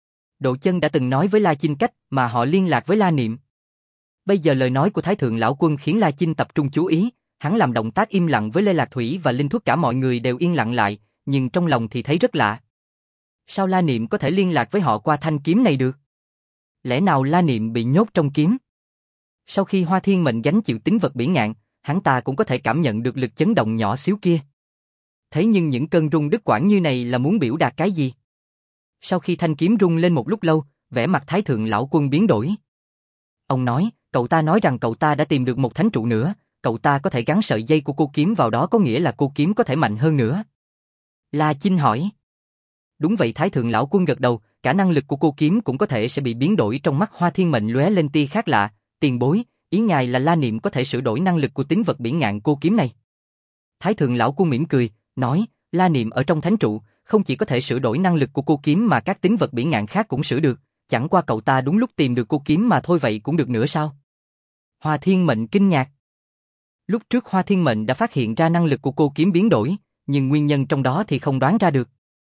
Độ Chân đã từng nói với La Chinh cách mà họ liên lạc với La Niệm. Bây giờ lời nói của Thái Thượng Lão Quân khiến La Chinh tập trung chú ý, hắn làm động tác im lặng với Lê Lạc Thủy và Linh Thuốc, cả mọi người đều yên lặng lại, nhưng trong lòng thì thấy rất lạ. Sao La Niệm có thể liên lạc với họ qua thanh kiếm này được? Lẽ nào La Niệm bị nhốt trong kiếm? Sau khi Hoa Thiên Mệnh gánh chịu tính vật bỉ ngạn, hắn ta cũng có thể cảm nhận được lực chấn động nhỏ xíu kia. Thế nhưng những cơn rung đứt quãng như này là muốn biểu đạt cái gì? Sau khi thanh kiếm rung lên một lúc lâu, vẻ mặt Thái Thượng Lão Quân biến đổi. Ông nói, cậu ta nói rằng cậu ta đã tìm được một thánh trụ nữa, cậu ta có thể gắn sợi dây của cô kiếm vào đó, có nghĩa là cô kiếm có thể mạnh hơn nữa. La Chinh hỏi. Đúng vậy, Thái Thượng Lão Quân gật đầu, cả năng lực của cô kiếm cũng có thể sẽ bị biến đổi. Trong mắt Hoa Thiên Mệnh lóe lên tia khác lạ. Tiền bối, ý ngài là La Niệm có thể sửa đổi năng lực của tính vật bỉ ngạn cô kiếm này? Thái Thượng Lão Quân mỉm cười, nói, La Niệm ở trong thánh trụ, không chỉ có thể sửa đổi năng lực của cô kiếm mà các tính vật bỉ ngạn khác cũng sửa được, chẳng qua cậu ta đúng lúc tìm được cô kiếm mà thôi, vậy cũng được nữa sao? Hoa Thiên Mệnh kinh ngạc. Lúc trước Hoa Thiên Mệnh đã phát hiện ra năng lực của cô kiếm biến đổi, nhưng nguyên nhân trong đó thì không đoán ra được.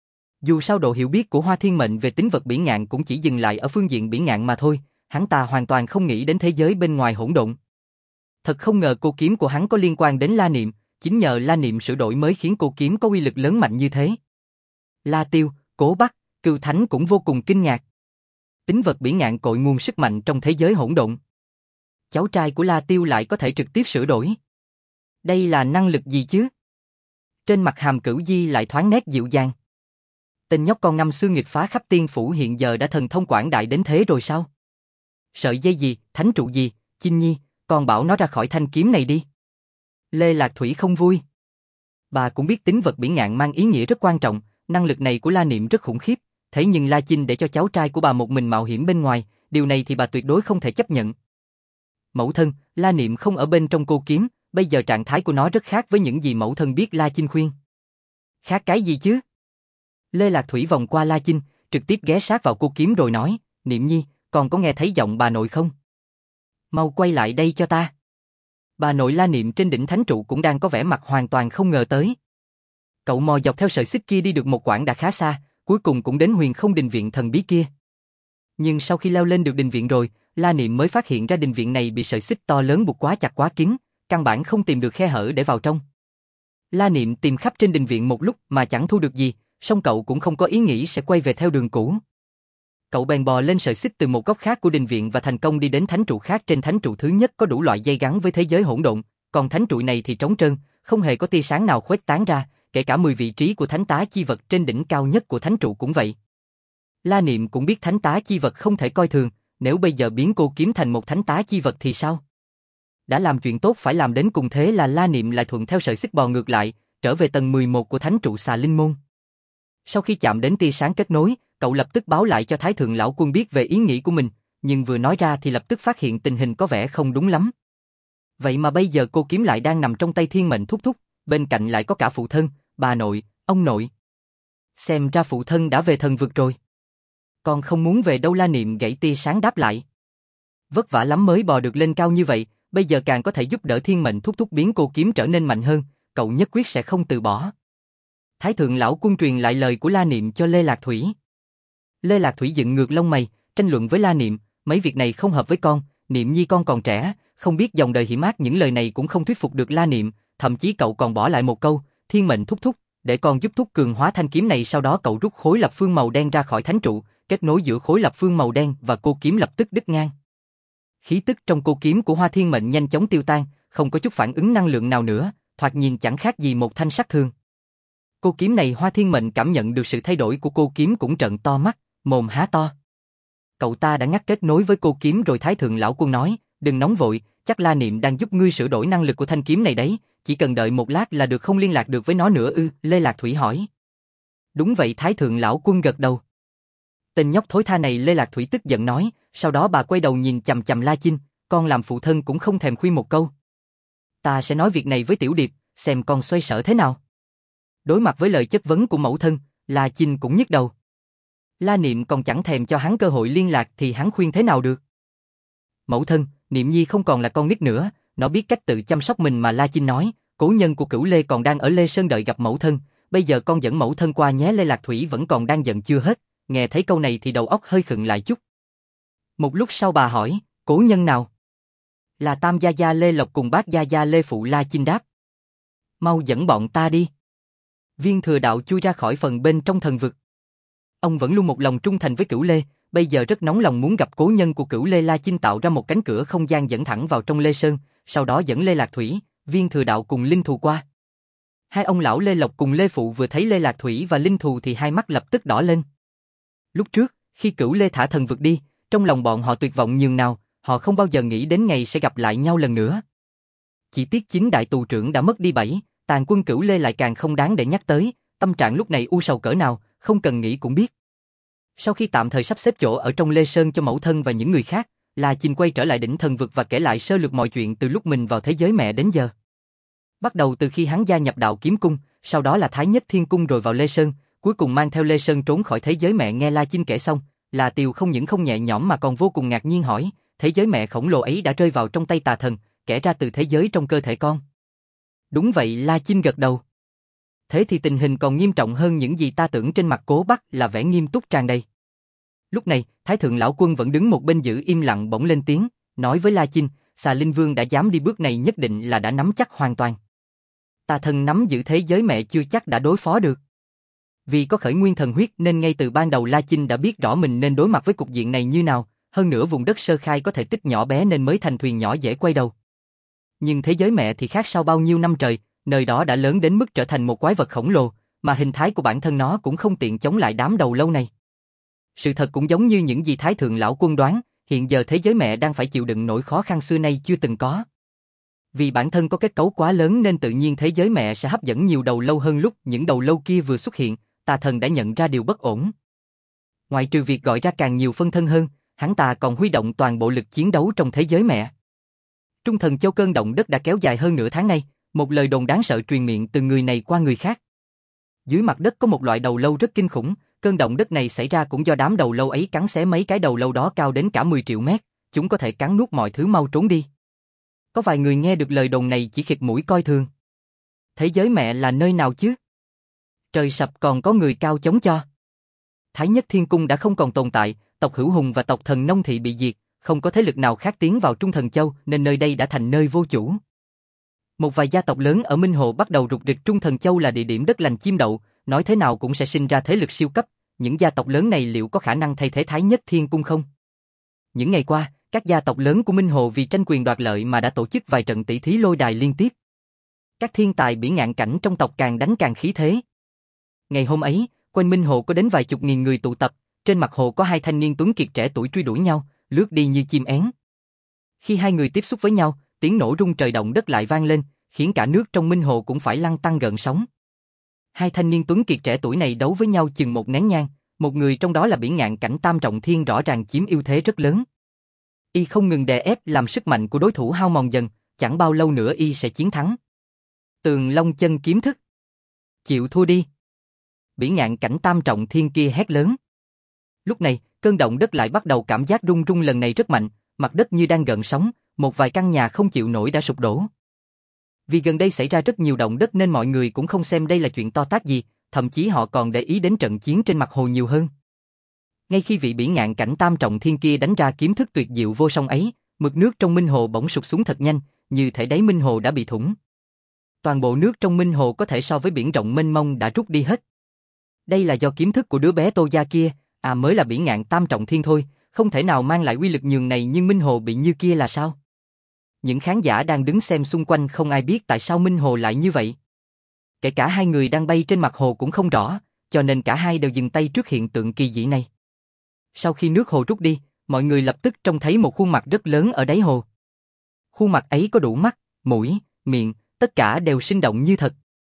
Dù sao độ hiểu biết của Hoa Thiên Mệnh về tính vật bỉ ngạn cũng chỉ dừng lại ở phương diện bỉ ngạn mà thôi, hắn ta hoàn toàn không nghĩ đến thế giới bên ngoài hỗn độn. Thật không ngờ cô kiếm của hắn có liên quan đến La Niệm, chính nhờ La Niệm sửa đổi mới khiến cô kiếm có uy lực lớn mạnh như thế. La Tiêu, Cố Bắc, Cừu Thánh cũng vô cùng kinh ngạc. Tính vật bỉ ngạn cội nguồn sức mạnh trong thế giới hỗn độn. Cháu trai của La Tiêu lại có thể trực tiếp sửa đổi. Đây là năng lực gì chứ? Trên mặt Hàm Cửu Di lại thoáng nét dịu dàng. Tên nhóc con năm xưa nghịch phá khắp tiên phủ hiện giờ đã thần thông quảng đại đến thế rồi sao? Sợi dây gì, thánh trụ gì, Chinh Nhi, con bảo nó ra khỏi thanh kiếm này đi. Lê Lạc Thủy không vui. Bà cũng biết tính vật bỉ ngạn mang ý nghĩa rất quan trọng, năng lực này của La Niệm rất khủng khiếp, thế nhưng La Chinh để cho cháu trai của bà một mình mạo hiểm bên ngoài, điều này thì bà tuyệt đối không thể chấp nhận. Mẫu thân, La Niệm không ở bên trong cô kiếm, bây giờ trạng thái của nó rất khác với những gì mẫu thân biết, La Chinh khuyên. Khác cái gì chứ? Lê Lạc Thủy vòng qua La Chinh, trực tiếp ghé sát vào cô kiếm rồi nói, Niệm Nhi, con có nghe thấy giọng bà nội không? Mau quay lại đây cho ta. Bà nội La Niệm trên đỉnh thánh trụ cũng đang có vẻ mặt hoàn toàn không ngờ tới. Cậu mò dọc theo sợi xích kia đi được một quãng đã khá xa, cuối cùng cũng đến Huyền Không Đình viện thần bí kia. Nhưng sau khi leo lên được đình viện rồi, La Niệm mới phát hiện ra đình viện này bị sợi xích to lớn buộc quá chặt quá kín, căn bản không tìm được khe hở để vào trong. La Niệm tìm khắp trên đình viện một lúc mà chẳng thu được gì, song cậu cũng không có ý nghĩ sẽ quay về theo đường cũ. Cậu bèn bò lên sợi xích từ một góc khác của đình viện và thành công đi đến thánh trụ khác. Trên thánh trụ thứ nhất có đủ loại dây gắn với thế giới hỗn độn, còn thánh trụ này thì trống trơn, không hề có tia sáng nào khuếch tán ra, kể cả 10 vị trí của thánh tá chi vật trên đỉnh cao nhất của thánh trụ cũng vậy. La Niệm cũng biết thánh tá chi vật không thể coi thường, nếu bây giờ biến cô kiếm thành một thánh tá chi vật thì sao? Đã làm chuyện tốt phải làm đến cùng, thế là La Niệm lại thuận theo sợi xích bò ngược lại, trở về tầng 11 của thánh trụ Xà Linh Môn. Sau khi chạm đến tia sáng kết nối, cậu lập tức báo lại cho Thái Thượng Lão Quân biết về ý nghĩ của mình, nhưng vừa nói ra thì lập tức phát hiện tình hình có vẻ không đúng lắm. Vậy mà bây giờ cô kiếm lại đang nằm trong tay Thiên Mệnh thúc thúc, bên cạnh lại có cả phụ thân, bà nội, ông nội. Xem ra phụ thân đã về thần vực rồi. Con không muốn về đâu, La Niệm gãy tia sáng đáp lại. Vất vả lắm mới bò được lên cao như vậy, bây giờ càng có thể giúp đỡ Thiên Mệnh thúc thúc biến cô kiếm trở nên mạnh hơn, cậu nhất quyết sẽ không từ bỏ. Thái Thượng Lão Quân truyền lại lời của La Niệm cho Lê Lạc Thủy. Lê Lạc Thủy dựng ngược lông mày, tranh luận với La Niệm, mấy việc này không hợp với con, Niệm Nhi con còn trẻ, không biết dòng đời hiểm ác. Những lời này cũng không thuyết phục được La Niệm, thậm chí cậu còn bỏ lại một câu, Thiên Mệnh thúc thúc, để con giúp thúc cường hóa thanh kiếm này. Sau đó cậu rút khối lập phương màu đen ra khỏi thánh trụ, kết nối giữa khối lập phương màu đen và cô kiếm lập tức đứt ngang. Khí tức trong cô kiếm của Hoa Thiên Mệnh nhanh chóng tiêu tan, không có chút phản ứng năng lượng nào nữa, thoạt nhìn chẳng khác gì một thanh sắt thường. Cô kiếm này, Hoa Thiên Mệnh cảm nhận được sự thay đổi của cô kiếm cũng trợn to mắt, mồm há to. Cậu ta đã ngắt kết nối với cô kiếm rồi. Thái Thượng Lão Quân nói, đừng nóng vội, chắc La Niệm đang giúp ngươi sửa đổi năng lực của thanh kiếm này đấy, chỉ cần đợi một lát là được. Không liên lạc được với nó nữa ư? Lê Lạc Thủy hỏi. Đúng vậy, Thái Thượng Lão Quân gật đầu. Tên nhóc thối tha này, Lê Lạc Thủy tức giận nói, Sau đó bà quay đầu nhìn chằm chằm La Chinh, con làm phụ thân cũng không thèm khuyên một câu. Ta sẽ nói việc này với Tiểu Điệp, xem con xoay sở thế nào. Đối mặt với lời chất vấn của mẫu thân, La Chinh cũng nhức đầu. La Niệm còn chẳng thèm cho hắn cơ hội liên lạc thì hắn khuyên thế nào được. Mẫu thân, Niệm Nhi không còn là con nít nữa, nó biết cách tự chăm sóc mình mà. La Chinh nói, cố nhân của Cửu Lê còn đang ở Lê Sơn đợi gặp mẫu thân, bây giờ con dẫn mẫu thân qua nhé. Lê Lạc Thủy vẫn còn đang giận chưa hết, nghe thấy câu này thì đầu óc hơi khựng lại chút. Một lúc sau bà hỏi, cố nhân nào? Là Tam Gia Gia Lê Lộc cùng Bác Gia Gia Lê Phụ. La Chinh đáp. Mau dẫn bọn ta đi. Viên Thừa Đạo chui ra khỏi phần bên trong thần vực. Ông vẫn luôn một lòng trung thành với Cửu Lê, bây giờ rất nóng lòng muốn gặp cố nhân của Cửu Lê. La Chinh tạo ra một cánh cửa không gian dẫn thẳng vào trong Lê Sơn, sau đó dẫn Lê Lạc Thủy, Viên Thừa Đạo cùng Linh Thù qua. Hai ông lão Lê Lộc cùng Lê Phụ vừa thấy Lê Lạc Thủy và Linh Thù thì hai mắt lập tức đỏ lên. Lúc trước, khi Cửu Lê thả thần vực đi, trong lòng bọn họ tuyệt vọng nhường nào, họ không bao giờ nghĩ đến ngày sẽ gặp lại nhau lần nữa. Chỉ tiếc chính đại tù trưởng đã mất đi 7, tàn quân Cửu Lê lại càng không đáng để nhắc tới, tâm trạng lúc này u sầu cỡ nào, không cần nghĩ cũng biết. Sau khi tạm thời sắp xếp chỗ ở trong Lê Sơn cho mẫu thân và những người khác, La Chinh quay trở lại đỉnh thần vực và kể lại sơ lược mọi chuyện từ lúc mình vào thế giới mẹ đến giờ. Bắt đầu từ khi hắn gia nhập Đạo Kiếm Cung, sau đó là Thái Nhất Thiên Cung rồi vào Lê Sơn, cuối cùng mang theo Lê Sơn trốn khỏi thế giới mẹ. Nghe La Chinh kể xong, La Tiều không những không nhẹ nhõm mà còn vô cùng ngạc nhiên hỏi, thế giới mẹ khổng lồ ấy đã rơi vào trong tay tà thần, kẻ ra từ thế giới trong cơ thể con. Đúng vậy, La Chinh gật đầu. Thế thì tình hình còn nghiêm trọng hơn những gì ta tưởng. Trên mặt Cố Bắc là vẻ nghiêm túc tràn đầy. Lúc này, Thái Thượng Lão Quân vẫn đứng một bên giữ im lặng bỗng lên tiếng, nói với La Chinh, Xà Linh Vương đã dám đi bước này nhất định là đã nắm chắc hoàn toàn. Tà thần nắm giữ thế giới mẹ chưa chắc đã đối phó được. Vì có khởi nguyên thần huyết nên ngay từ ban đầu La Chinh đã biết rõ mình nên đối mặt với cục diện này như nào, hơn nữa vùng đất sơ khai có thể tích nhỏ bé nên mới thành thuyền nhỏ dễ quay đầu. Nhưng thế giới mẹ thì khác. Sau bao nhiêu năm trời, nơi đó đã lớn đến mức trở thành một quái vật khổng lồ, mà hình thái của bản thân nó cũng không tiện chống lại đám đầu lâu này. Sự thật cũng giống như những gì Thái Thượng Lão Quân đoán, hiện giờ thế giới mẹ đang phải chịu đựng nỗi khó khăn xưa nay chưa từng có. Vì bản thân có kết cấu quá lớn nên tự nhiên thế giới mẹ sẽ hấp dẫn nhiều đầu lâu hơn. Lúc những đầu lâu kia vừa xuất hiện, tà thần đã nhận ra điều bất ổn. Ngoại trừ việc gọi ra càng nhiều phân thân hơn, hắn ta còn huy động toàn bộ lực chiến đấu trong thế giới mẹ. Trung Thần Châu cơn động đất đã kéo dài hơn nửa tháng nay, một lời đồn đáng sợ truyền miệng từ người này qua người khác. Dưới mặt đất có một loại đầu lâu rất kinh khủng, cơn động đất này xảy ra cũng do đám đầu lâu ấy cắn xé mấy cái đầu lâu đó cao đến cả 10 triệu mét, chúng có thể cắn nuốt mọi thứ. Mau trốn đi. Có vài người nghe được lời đồn này chỉ khịt mũi coi thường. Thế giới mẹ là nơi nào chứ? Trời sập còn có người cao chống cho. Thái Nhất Thiên Cung đã không còn tồn tại, tộc Hữu Hùng và tộc Thần Nông Thị bị diệt, không có thế lực nào khác tiến vào Trung Thần Châu nên nơi đây đã thành nơi vô chủ. Một vài gia tộc lớn ở Minh Hồ bắt đầu rục rịch. Trung Thần Châu là địa điểm đất lành chim đậu, nói thế nào cũng sẽ sinh ra thế lực siêu cấp. Những gia tộc lớn này liệu có khả năng thay thế Thái Nhất Thiên Cung không? Những ngày qua, các gia tộc lớn của Minh Hồ vì tranh quyền đoạt lợi mà đã tổ chức vài trận tỷ thí lôi đài liên tiếp. Các thiên tài bỉ ngạn cảnh trong tộc càng đánh càng khí thế. Ngày hôm ấy, quanh Minh Hồ có đến vài chục nghìn người tụ tập, trên mặt hồ có hai thanh niên tuấn kiệt trẻ tuổi truy đuổi nhau, lướt đi như chim én. Khi hai người tiếp xúc với nhau, tiếng nổ rung trời động đất lại vang lên, khiến cả nước trong Minh Hồ cũng phải lăn tăn gợn sóng. Hai thanh niên tuấn kiệt trẻ tuổi này đấu với nhau chừng một nén nhang, một người trong đó là bỉ ngạn cảnh Tam Trọng Thiên rõ ràng chiếm ưu thế rất lớn. Y không ngừng đè ép làm sức mạnh của đối thủ hao mòn dần, chẳng bao lâu nữa y sẽ chiến thắng. Tường Long Chân Kiếm Thức. Chịu thua đi. Bỉ ngạn cảnh Tam Trọng Thiên kia hét lớn. Lúc này, cơn động đất lại bắt đầu cảm giác rung rung lần này rất mạnh, mặt đất như đang gợn sóng, một vài căn nhà không chịu nổi đã sụp đổ. Vì gần đây xảy ra rất nhiều động đất nên mọi người cũng không xem đây là chuyện to tát gì, thậm chí họ còn để ý đến trận chiến trên mặt hồ nhiều hơn. Ngay khi vị bỉ ngạn cảnh Tam Trọng Thiên kia đánh ra kiếm thức tuyệt diệu vô song ấy, mực nước trong Minh Hồ bỗng sụt xuống thật nhanh, như thể đáy Minh Hồ đã bị thủng. Toàn bộ nước trong Minh Hồ có thể so với biển rộng mênh mông đã rút đi hết. Đây là do kiếm thức của đứa bé Tô Gia kia, mới là bỉ ngạn Tam Trọng Thiên thôi, không thể nào mang lại uy lực nhường này, nhưng Minh Hồ bị như kia là sao? Những khán giả đang đứng xem xung quanh không ai biết tại sao Minh Hồ lại như vậy. Kể cả hai người đang bay trên mặt hồ cũng không rõ, cho nên cả hai đều dừng tay trước hiện tượng kỳ dị này. Sau khi nước hồ rút đi, mọi người lập tức trông thấy một khuôn mặt rất lớn ở đáy hồ. Khuôn mặt ấy có đủ mắt, mũi, miệng, tất cả đều sinh động như thật.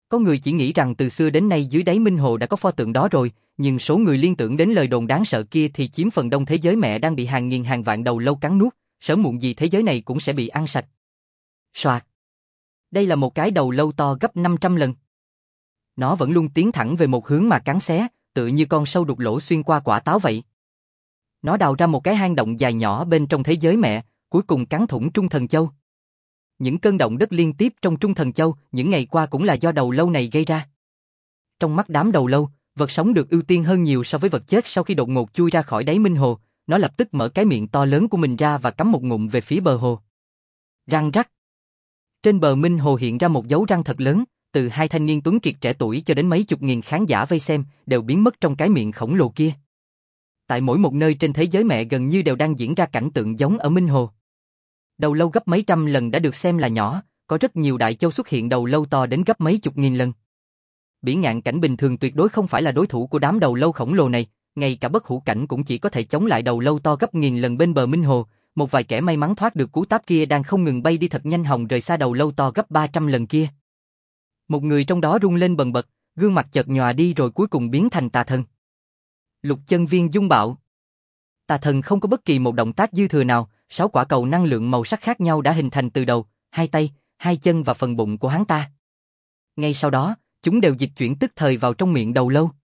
Có người chỉ nghĩ rằng từ xưa đến nay dưới đáy Minh Hồ đã có pho tượng đó rồi, nhưng số người liên tưởng đến lời đồn đáng sợ kia thì chiếm phần đông thế giới mẹ đang bị hàng nghìn hàng vạn đầu lâu cắn nuốt, sớm muộn gì thế giới này cũng sẽ bị ăn sạch. Soạt. Đây là một cái đầu lâu to gấp 500 lần. Nó vẫn luôn tiến thẳng về một hướng mà cắn xé, tựa như con sâu đục lỗ xuyên qua quả táo vậy. Nó đào ra một cái hang động dài nhỏ bên trong thế giới mẹ, cuối cùng cắn thủng Trung Thần Châu. Những cơn động đất liên tiếp trong Trung Thần Châu những ngày qua cũng là do đầu lâu này gây ra. Trong mắt đám đầu lâu, vật sống được ưu tiên hơn nhiều so với vật chết. Sau khi đột ngột chui ra khỏi đáy Minh Hồ, nó lập tức mở cái miệng to lớn của mình ra và cắm một ngụm về phía bờ hồ. Răng rắc. Trên bờ Minh Hồ hiện ra một dấu răng thật lớn, từ hai thanh niên tuấn kiệt trẻ tuổi cho đến mấy chục nghìn khán giả vây xem đều biến mất trong cái miệng khổng lồ kia. Tại mỗi một nơi trên thế giới mẹ gần như đều đang diễn ra cảnh tượng giống ở Minh Hồ. Đầu lâu gấp mấy trăm lần đã được xem là nhỏ, có rất nhiều đại châu xuất hiện đầu lâu to đến gấp mấy chục nghìn lần. Bỉ Ngạn Cảnh bình thường tuyệt đối không phải là đối thủ của đám đầu lâu khổng lồ này, ngay cả Bất Hủ Cảnh cũng chỉ có thể chống lại đầu lâu to gấp nghìn lần bên bờ Minh Hồ. Một vài kẻ may mắn thoát được cú táp kia đang không ngừng bay đi thật nhanh hòng rời xa đầu lâu to gấp 300 lần kia. Một người trong đó rung lên bần bật, gương mặt chợt nhòa đi rồi cuối cùng biến thành tà thần. Lục chân viên dung bạo. Tà thần không có bất kỳ một động tác dư thừa nào, 6 quả cầu năng lượng màu sắc khác nhau đã hình thành từ đầu, hai tay, hai chân và phần bụng của hắn ta. Ngay sau đó, chúng đều dịch chuyển tức thời vào trong miệng đầu lâu.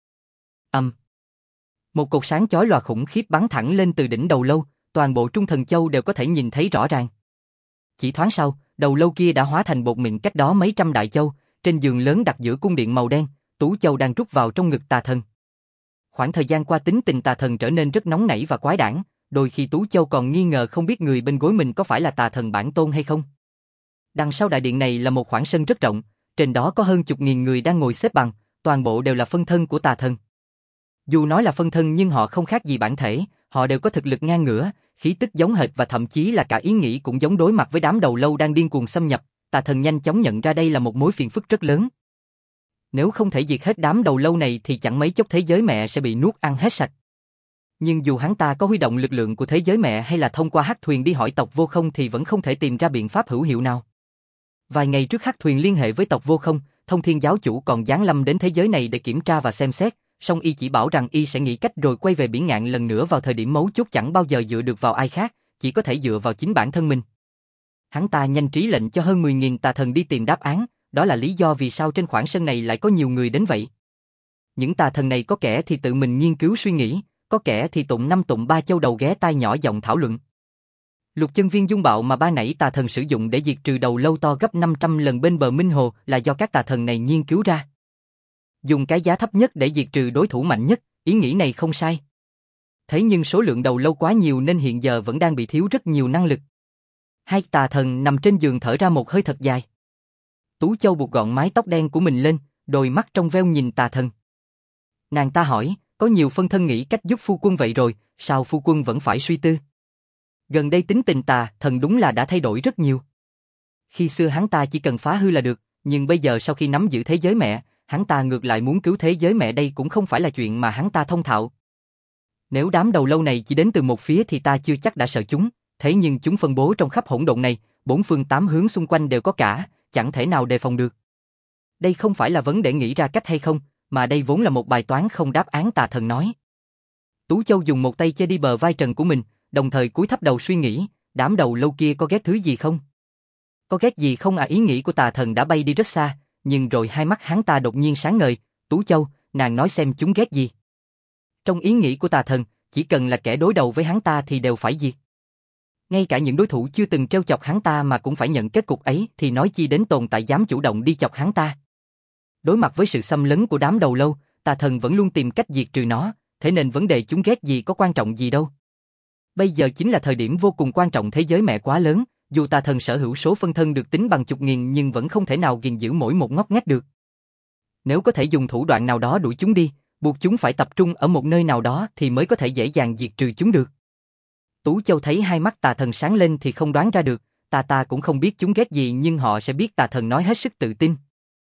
Một cột sáng chói lòa khủng khiếp bắn thẳng lên từ đỉnh đầu lâu, toàn bộ Trung Thần Châu đều có thể nhìn thấy rõ ràng. Chỉ thoáng sau, đầu lâu kia đã hóa thành bột mịn cách đó mấy trăm đại châu, trên giường lớn đặt giữa cung điện màu đen, Tú Châu đang rút vào trong ngực tà thần. Khoảng thời gian qua tính tình tà thần trở nên rất nóng nảy và quái đản, đôi khi Tú Châu còn nghi ngờ không biết người bên gối mình có phải là tà thần bản tôn hay không. Đằng sau đại điện này là một khoảng sân rất rộng, trên đó có hơn chục nghìn người đang ngồi xếp bằng, toàn bộ đều là phân thân của tà thần. Dù nói là phân thân nhưng họ không khác gì bản thể, họ đều có thực lực ngang ngửa, khí tức giống hệt và thậm chí là cả ý nghĩ cũng giống đối mặt với đám đầu lâu đang điên cuồng xâm nhập. Tà thần nhanh chóng nhận ra đây là một mối phiền phức rất lớn. Nếu không thể diệt hết đám đầu lâu này thì chẳng mấy chốc thế giới mẹ sẽ bị nuốt ăn hết sạch. Nhưng dù hắn ta có huy động lực lượng của thế giới mẹ hay là thông qua hắc thuyền đi hỏi tộc Vô Không thì vẫn không thể tìm ra biện pháp hữu hiệu nào. Vài ngày trước hắc thuyền liên hệ với tộc Vô Không, Thông Thiên giáo chủ còn giáng lâm đến thế giới này để kiểm tra và xem xét, song y chỉ bảo rằng y sẽ nghĩ cách rồi quay về Biển Ngạn lần nữa vào thời điểm mấu chốt, chẳng bao giờ dựa được vào ai khác, chỉ có thể dựa vào chính bản thân mình. Hắn ta nhanh trí lệnh cho hơn 10.000 tà thần đi tìm đáp án, đó là lý do vì sao trên khoảng sân này lại có nhiều người đến vậy. Những tà thần này có kẻ thì tự mình nghiên cứu suy nghĩ, có kẻ thì tụng năm tụng ba châu đầu ghé tai nhỏ giọng thảo luận. Lục chân viên dung bạo mà ba nãy tà thần sử dụng để diệt trừ đầu lâu to gấp 500 lần bên bờ Minh Hồ là do các tà thần này nghiên cứu ra. Dùng cái giá thấp nhất để diệt trừ đối thủ mạnh nhất, ý nghĩ này không sai. Thế nhưng số lượng đầu lâu quá nhiều nên hiện giờ vẫn đang bị thiếu rất nhiều năng lực. Hai tà thần nằm trên giường thở ra một hơi thật dài. Tú Châu buộc gọn mái tóc đen của mình lên, đôi mắt trong veo nhìn tà thần. Nàng ta hỏi, có nhiều phân thân nghĩ cách giúp phu quân vậy rồi, sao phu quân vẫn phải suy tư? Gần đây tính tình tà thần đúng là đã thay đổi rất nhiều. Khi xưa hắn ta chỉ cần phá hư là được, nhưng bây giờ sau khi nắm giữ thế giới mẹ, hắn ta ngược lại muốn cứu thế giới mẹ, đây cũng không phải là chuyện mà hắn ta thông thạo. Nếu đám đầu lâu này chỉ đến từ một phía thì ta chưa chắc đã sợ chúng, thế nhưng chúng phân bố trong khắp hỗn độn này, 4 phương 8 hướng xung quanh đều có cả, chẳng thể nào đề phòng được. Đây không phải là vấn đề nghĩ ra cách hay không, mà đây vốn là một bài toán không đáp án, tà thần nói. Tú Châu dùng một tay che đi bờ vai trần của mình, đồng thời cúi thấp đầu suy nghĩ, đám đầu lâu kia có ghét thứ gì không? Có ghét gì không à? Ý nghĩ của tà thần đã bay đi rất xa, nhưng rồi hai mắt hắn ta đột nhiên sáng ngời. Tú Châu, nàng nói xem chúng ghét gì? Trong ý nghĩ của tà thần, chỉ cần là kẻ đối đầu với hắn ta thì đều phải diệt. Ngay cả những đối thủ chưa từng trêu chọc hắn ta mà cũng phải nhận kết cục ấy thì nói chi đến tồn tại dám chủ động đi chọc hắn ta. Đối mặt với sự xâm lấn của đám đầu lâu, tà thần vẫn luôn tìm cách diệt trừ nó, thế nên vấn đề chúng ghét gì có quan trọng gì đâu. Bây giờ chính là thời điểm vô cùng quan trọng, thế giới mẹ quá lớn, dù tà thần sở hữu số phân thân được tính bằng chục nghìn nhưng vẫn không thể nào gìn giữ mỗi một ngóc ngách được. Nếu có thể dùng thủ đoạn nào đó đuổi chúng đi, buộc chúng phải tập trung ở một nơi nào đó thì mới có thể dễ dàng diệt trừ chúng được. Tú Châu thấy hai mắt tà thần sáng lên thì không đoán ra được, ta cũng không biết chúng ghét gì nhưng họ sẽ biết, tà thần nói hết sức tự tin.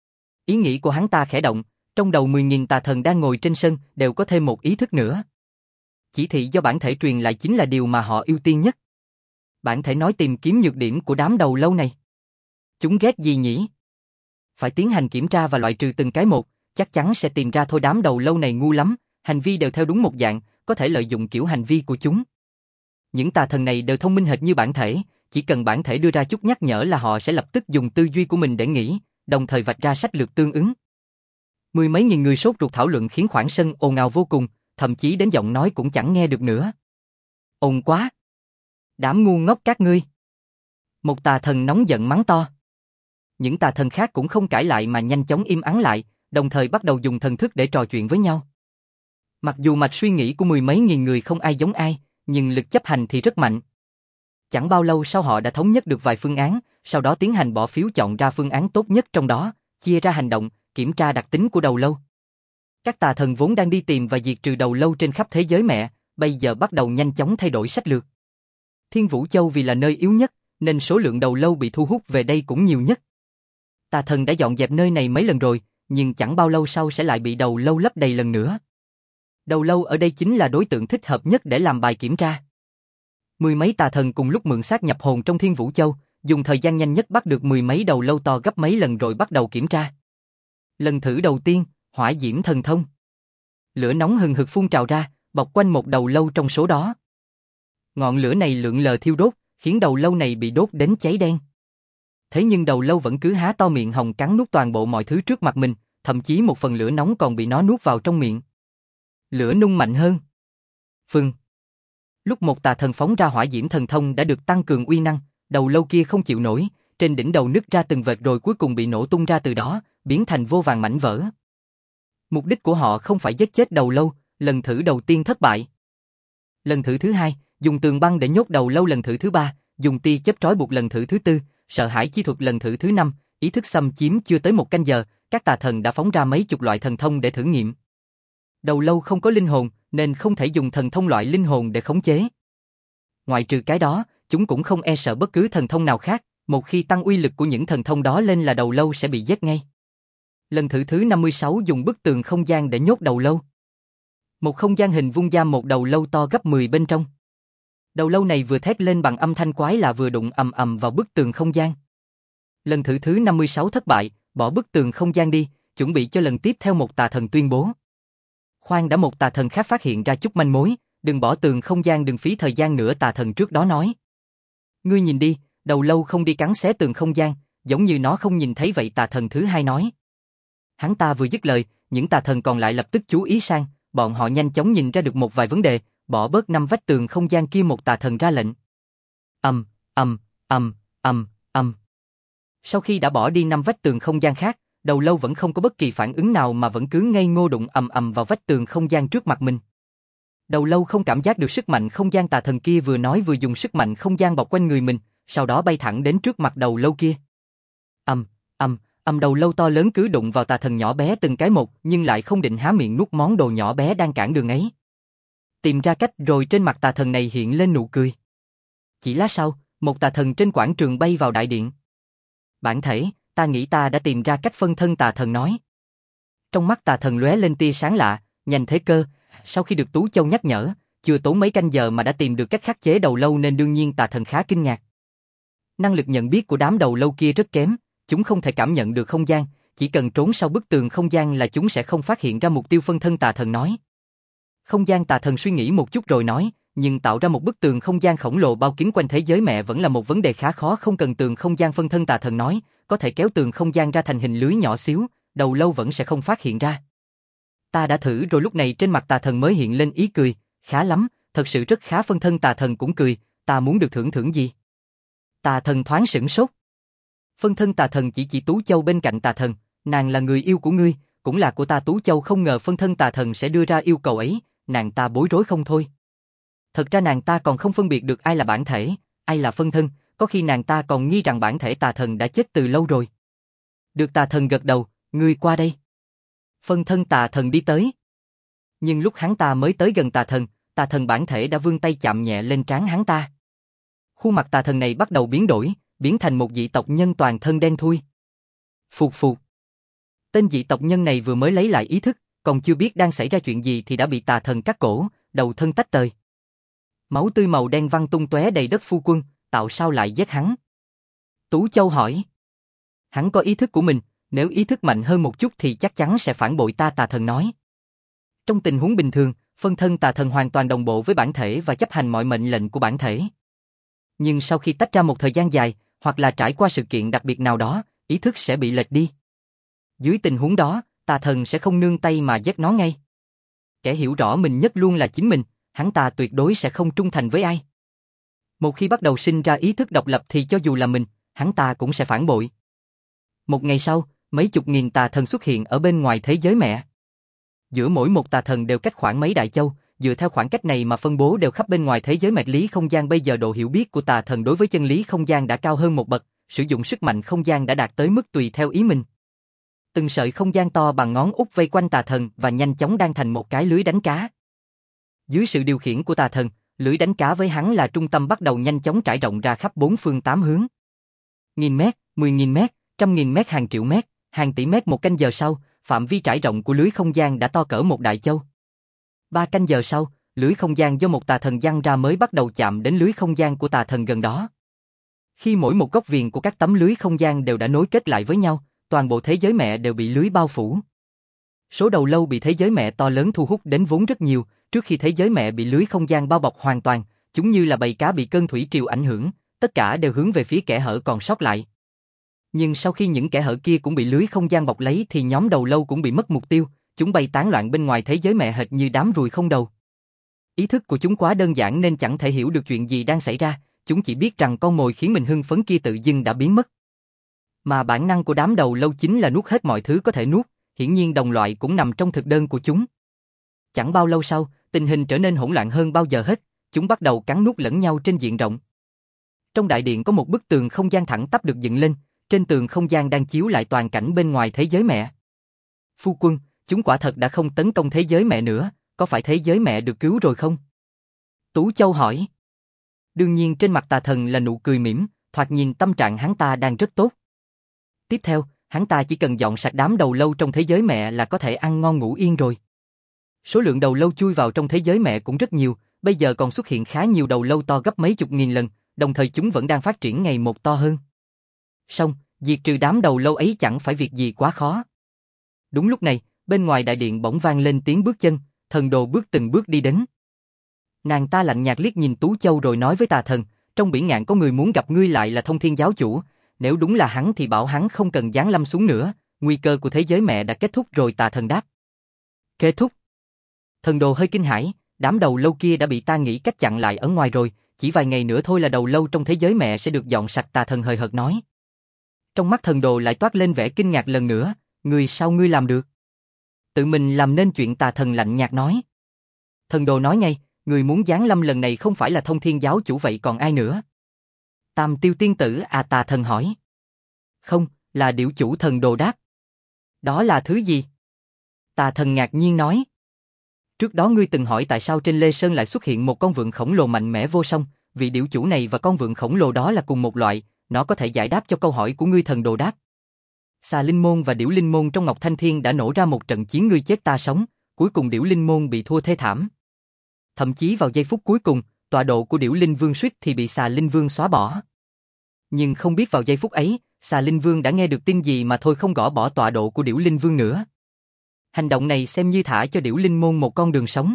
Ý nghĩ của hắn ta khẽ động, trong đầu 10.000 tà thần đang ngồi trên sân đều có thêm một ý thức nữa. Chỉ thị do bản thể truyền lại chính là điều mà họ ưu tiên nhất. Bản thể nói tìm kiếm nhược điểm của đám đầu lâu này. Chúng ghét gì nhỉ? Phải tiến hành kiểm tra và loại trừ từng cái một, chắc chắn sẽ tìm ra thôi đám đầu lâu này ngu lắm, hành vi đều theo đúng một dạng, có thể lợi dụng kiểu hành vi của chúng. Những tà thần này đều thông minh hệt như bản thể, chỉ cần bản thể đưa ra chút nhắc nhở là họ sẽ lập tức dùng tư duy của mình để nghĩ, đồng thời vạch ra sách lược tương ứng. Mười mấy nghìn người sốt ruột thảo luận khiến khoảng sân ồn ào vô cùng, thậm chí đến giọng nói cũng chẳng nghe được nữa. Ồn quá! Đám ngu ngốc các ngươi! Một tà thần nóng giận mắng to. Những tà thần khác cũng không cãi lại mà nhanh chóng im ắng lại, đồng thời bắt đầu dùng thần thức để trò chuyện với nhau. Mặc dù mạch suy nghĩ của mười mấy nghìn người không ai giống ai, nhưng lực chấp hành thì rất mạnh. Chẳng bao lâu sau họ đã thống nhất được vài phương án, sau đó tiến hành bỏ phiếu chọn ra phương án tốt nhất trong đó, chia ra hành động, kiểm tra đặc tính của đầu lâu. Các tà thần vốn đang đi tìm và diệt trừ đầu lâu trên khắp thế giới mẹ, bây giờ bắt đầu nhanh chóng thay đổi sách lược. Thiên Vũ Châu vì là nơi yếu nhất, nên số lượng đầu lâu bị thu hút về đây cũng nhiều nhất. Tà thần đã dọn dẹp nơi này mấy lần rồi, nhưng chẳng bao lâu sau sẽ lại bị đầu lâu lấp đầy lần nữa. Đầu lâu ở đây chính là đối tượng thích hợp nhất để làm bài kiểm tra. Mười mấy tà thần cùng lúc mượn xác nhập hồn trong Thiên Vũ Châu, dùng thời gian nhanh nhất bắt được mười mấy đầu lâu to gấp mấy lần rồi bắt đầu kiểm tra. Lần thử đầu tiên, hỏa diễm thần thông. Lửa nóng hừng hực phun trào ra, bọc quanh một đầu lâu trong số đó. Ngọn lửa này lượn lờ thiêu đốt, khiến đầu lâu này bị đốt đến cháy đen. Thế nhưng đầu lâu vẫn cứ há to miệng hồng cắn nuốt toàn bộ mọi thứ trước mặt mình, thậm chí một phần lửa nóng còn bị nó nuốt vào trong miệng. Lửa nung mạnh hơn. Phừng. Lúc một tà thần phóng ra hỏa diễm thần thông đã được tăng cường uy năng, đầu lâu kia không chịu nổi, trên đỉnh đầu nứt ra từng vệt rồi cuối cùng bị nổ tung ra từ đó, biến thành vô vàn mảnh vỡ. Mục đích của họ không phải giết chết đầu lâu, lần thử đầu tiên thất bại. Lần thử thứ hai, dùng tường băng để nhốt đầu lâu lần thử thứ ba, dùng tia chớp trói buộc lần thử thứ tư, sợ hãi chi thuật lần thử thứ năm, ý thức xâm chiếm chưa tới một canh giờ, các tà thần đã phóng ra mấy chục loại thần thông để thử nghiệm. Đầu lâu không có linh hồn, nên không thể dùng thần thông loại linh hồn để khống chế. Ngoại trừ cái đó, chúng cũng không e sợ bất cứ thần thông nào khác, một khi tăng uy lực của những thần thông đó lên là đầu lâu sẽ bị giết ngay. Lần thử thứ 56 dùng bức tường không gian để nhốt đầu lâu. Một không gian hình vuông giam một đầu lâu to gấp 10 bên trong. Đầu lâu này vừa thét lên bằng âm thanh quái lạ vừa đụng ầm ầm vào bức tường không gian. Lần thử thứ 56 thất bại, bỏ bức tường không gian đi, chuẩn bị cho lần tiếp theo một tà thần tuyên bố. Khoan đã, một tà thần khác phát hiện ra chút manh mối, đừng bỏ tường không gian, đừng phí thời gian nữa, tà thần trước đó nói. Ngươi nhìn đi, đầu lâu không đi cắn xé tường không gian, giống như nó không nhìn thấy vậy, tà thần thứ hai nói. Hắn ta vừa dứt lời, những tà thần còn lại lập tức chú ý sang, bọn họ nhanh chóng nhìn ra được một vài vấn đề, bỏ bớt 5 vách tường không gian kia, một tà thần ra lệnh. Ầm, ầm, ầm, ầm, ầm. Sau khi đã bỏ đi 5 vách tường không gian khác, đầu lâu vẫn không có bất kỳ phản ứng nào mà vẫn cứ ngây ngô đụng ầm ầm vào vách tường không gian trước mặt mình. Đầu lâu không cảm giác được sức mạnh không gian, tà thần kia vừa nói vừa dùng sức mạnh không gian bọc quanh người mình, sau đó bay thẳng đến trước mặt đầu lâu kia. Ầm, ầm, ầm, đầu lâu to lớn cứ đụng vào tà thần nhỏ bé từng cái một, nhưng lại không định há miệng nuốt món đồ nhỏ bé đang cản đường ấy. Tìm ra cách rồi, trên mặt tà thần này hiện lên nụ cười. Chỉ lát sau, một tà thần trên quảng trường bay vào đại điện. Bản thể, ta nghĩ ta đã tìm ra cách phân thân, tà thần nói. Trong mắt tà thần lóe lên tia sáng lạ, nhanh thế cơ, sau khi được Tú Châu nhắc nhở, chưa tốn mấy canh giờ mà đã tìm được cách khắc chế đầu lâu nên đương nhiên tà thần khá kinh ngạc. Năng lực nhận biết của đám đầu lâu kia rất kém, chúng không thể cảm nhận được không gian, chỉ cần trốn sau bức tường không gian là chúng sẽ không phát hiện ra mục tiêu phân thân, tà thần nói. Không gian, tà thần suy nghĩ một chút rồi nói, nhưng tạo ra một bức tường không gian khổng lồ bao kín quanh thế giới mẹ vẫn là một vấn đề khá khó, không cần tường không gian phân thân, tà thần nói, có thể kéo tường không gian ra thành hình lưới nhỏ xíu, đầu lâu vẫn sẽ không phát hiện ra. Ta đã thử rồi. Lúc này trên mặt tà thần mới hiện lên ý cười, khá lắm, thật sự rất khá, phân thân, tà thần cũng cười, ta muốn được thưởng gì? Tà thần thoáng sửng sốt. Phân thân, tà thần chỉ Tú Châu bên cạnh tà thần, nàng là người yêu của ngươi, cũng là của ta. Tú Châu không ngờ phân thân tà thần sẽ đưa ra yêu cầu ấy, nàng ta bối rối không thôi. Thật ra nàng ta còn không phân biệt được ai là bản thể, ai là phân thân, có khi nàng ta còn nghi rằng bản thể tà thần đã chết từ lâu rồi. Được, tà thần gật đầu, ngươi qua đây. Phân thân tà thần đi tới. Nhưng lúc hắn ta mới tới gần tà thần bản thể đã vươn tay chạm nhẹ lên trán hắn ta. Khuôn mặt tà thần này bắt đầu biến đổi, biến thành một dị tộc nhân toàn thân đen thui. Phụt phụt. Tên dị tộc nhân này vừa mới lấy lại ý thức, còn chưa biết đang xảy ra chuyện gì thì đã bị tà thần cắt cổ, đầu thân tách tời. Máu tươi màu đen văng tung tóe đầy đất. Phu quân, tạo sao lại giết hắn? Tú Châu hỏi. Hắn có ý thức của mình, Nếu ý thức mạnh hơn một chút thì chắc chắn sẽ phản bội ta, tà thần nói. Trong tình huống bình thường, phân thân tà thần hoàn toàn đồng bộ với bản thể và chấp hành mọi mệnh lệnh của bản thể. Nhưng sau khi tách ra một thời gian dài, hoặc là trải qua sự kiện đặc biệt nào đó, ý thức sẽ bị lệch đi. Dưới tình huống đó, tà thần sẽ không nương tay mà giết nó ngay. Kẻ hiểu rõ mình nhất luôn là chính mình, hắn ta tuyệt đối sẽ không trung thành với ai. Một khi bắt đầu sinh ra ý thức độc lập thì cho dù là mình, hắn ta cũng sẽ phản bội. Một ngày sau, mấy chục nghìn tà thần xuất hiện ở bên ngoài thế giới mẹ. Giữa mỗi một tà thần đều cách khoảng mấy đại châu, dựa theo khoảng cách này mà phân bố đều khắp bên ngoài thế giới mạch lý không gian. Bây giờ độ hiểu biết của tà thần đối với chân lý không gian đã cao hơn một bậc, sử dụng sức mạnh không gian đã đạt tới mức tùy theo ý mình. Từng sợi không gian to bằng ngón út vây quanh tà thần và nhanh chóng đan thành một cái lưới đánh cá. Dưới sự điều khiển của tà thần, lưới đánh cá với hắn là trung tâm bắt đầu nhanh chóng trải rộng ra khắp bốn phương tám hướng. 1000 mét, 10.000 mét, 100.000 mét, hàng triệu mét, hàng tỷ mét. Một canh giờ sau, phạm vi trải rộng của lưới không gian đã to cỡ một đại châu. 3 canh giờ sau, lưới không gian do một tà thần giăng ra mới bắt đầu chạm đến lưới không gian của tà thần gần đó. Khi mỗi một góc viền của các tấm lưới không gian đều đã nối kết lại với nhau, toàn bộ thế giới mẹ đều bị lưới bao phủ. Số đầu lâu bị thế giới mẹ to lớn thu hút đến vốn rất nhiều. Trước khi thế giới mẹ bị lưới không gian bao bọc hoàn toàn, chúng như là bầy cá bị cơn thủy triều ảnh hưởng, tất cả đều hướng về phía kẽ hở còn sót lại. Nhưng sau khi những kẽ hở kia cũng bị lưới không gian bọc lấy thì nhóm đầu lâu cũng bị mất mục tiêu, chúng bay tán loạn bên ngoài thế giới mẹ hệt như đám ruồi không đầu. Ý thức của chúng quá đơn giản nên chẳng thể hiểu được chuyện gì đang xảy ra, chúng chỉ biết rằng con mồi khiến mình hưng phấn kia tự dưng đã biến mất. Mà bản năng của đám đầu lâu chính là nuốt hết mọi thứ có thể nuốt, hiển nhiên đồng loại cũng nằm trong thực đơn của chúng. Chẳng bao lâu sau, tình hình trở nên hỗn loạn hơn bao giờ hết, chúng bắt đầu cắn nuốt lẫn nhau trên diện rộng. Trong đại điện có một bức tường không gian thẳng tắp được dựng lên, trên tường không gian đang chiếu lại toàn cảnh bên ngoài thế giới mẹ. Phu quân, chúng quả thật đã không tấn công thế giới mẹ nữa, có phải thế giới mẹ được cứu rồi không? Tú Châu hỏi. Đương nhiên trên mặt tà thần là nụ cười mỉm, thoạt nhìn tâm trạng hắn ta đang rất tốt. Tiếp theo, hắn ta chỉ cần dọn sạch đám đầu lâu trong thế giới mẹ là có thể ăn ngon ngủ yên rồi. Số lượng đầu lâu chui vào trong thế giới mẹ cũng rất nhiều, bây giờ còn xuất hiện khá nhiều đầu lâu to gấp mấy chục nghìn lần, đồng thời chúng vẫn đang phát triển ngày một to hơn. Xong, diệt trừ đám đầu lâu ấy chẳng phải việc gì quá khó. Đúng lúc này, bên ngoài đại điện bỗng vang lên tiếng bước chân, thần đồ bước từng bước đi đến. Nàng ta lạnh nhạt liếc nhìn Tú Châu rồi nói với tà thần, trong biển ngạn có người muốn gặp ngươi, lại là Thông Thiên giáo chủ, nếu đúng là hắn thì bảo hắn không cần giáng lâm xuống nữa, nguy cơ của thế giới mẹ đã kết thúc rồi. Tà thần đáp. Kết thúc? Thần đồ hơi kinh hãi, đám đầu lâu kia đã bị ta nghĩ cách chặn lại ở ngoài rồi, chỉ vài ngày nữa thôi là đầu lâu trong thế giới mẹ sẽ được dọn sạch. Tà thần hời hợt nói. Trong mắt thần đồ lại toát lên vẻ kinh ngạc lần nữa, sao ngươi làm được? Tự mình làm nên chuyện. Tà thần lạnh nhạt nói. Thần đồ nói ngay, người muốn giáng lâm lần này không phải là Thông Thiên giáo chủ vậy còn ai nữa? Tam Tiêu tiên tử à? Tà thần hỏi. Không, là điểu chủ. Thần đồ đáp. Đó là thứ gì? Tà thần ngạc nhiên nói. Trước đó ngươi từng hỏi tại sao trên Lê Sơn lại xuất hiện một con vượn khổng lồ mạnh mẽ vô song, vị điểu chủ này và con vượn khổng lồ đó là cùng một loại, nó có thể giải đáp cho câu hỏi của ngươi. Thần đồ đáp. Xà Linh Môn và Điểu Linh Môn trong Ngọc Thanh Thiên đã nổ ra một trận chiến ngươi chết ta sống, cuối cùng Điểu Linh Môn bị thua thê thảm. Thậm chí vào giây phút cuối cùng, tọa độ của Điểu Linh Vương suýt thì bị Xà Linh Vương xóa bỏ. Nhưng không biết vào giây phút ấy, Xà Linh Vương đã nghe được tin gì mà thôi không gõ bỏ tọa độ của Điểu Linh Vương nữa. Hành động này xem như thả cho Điểu Linh Môn một con đường sống.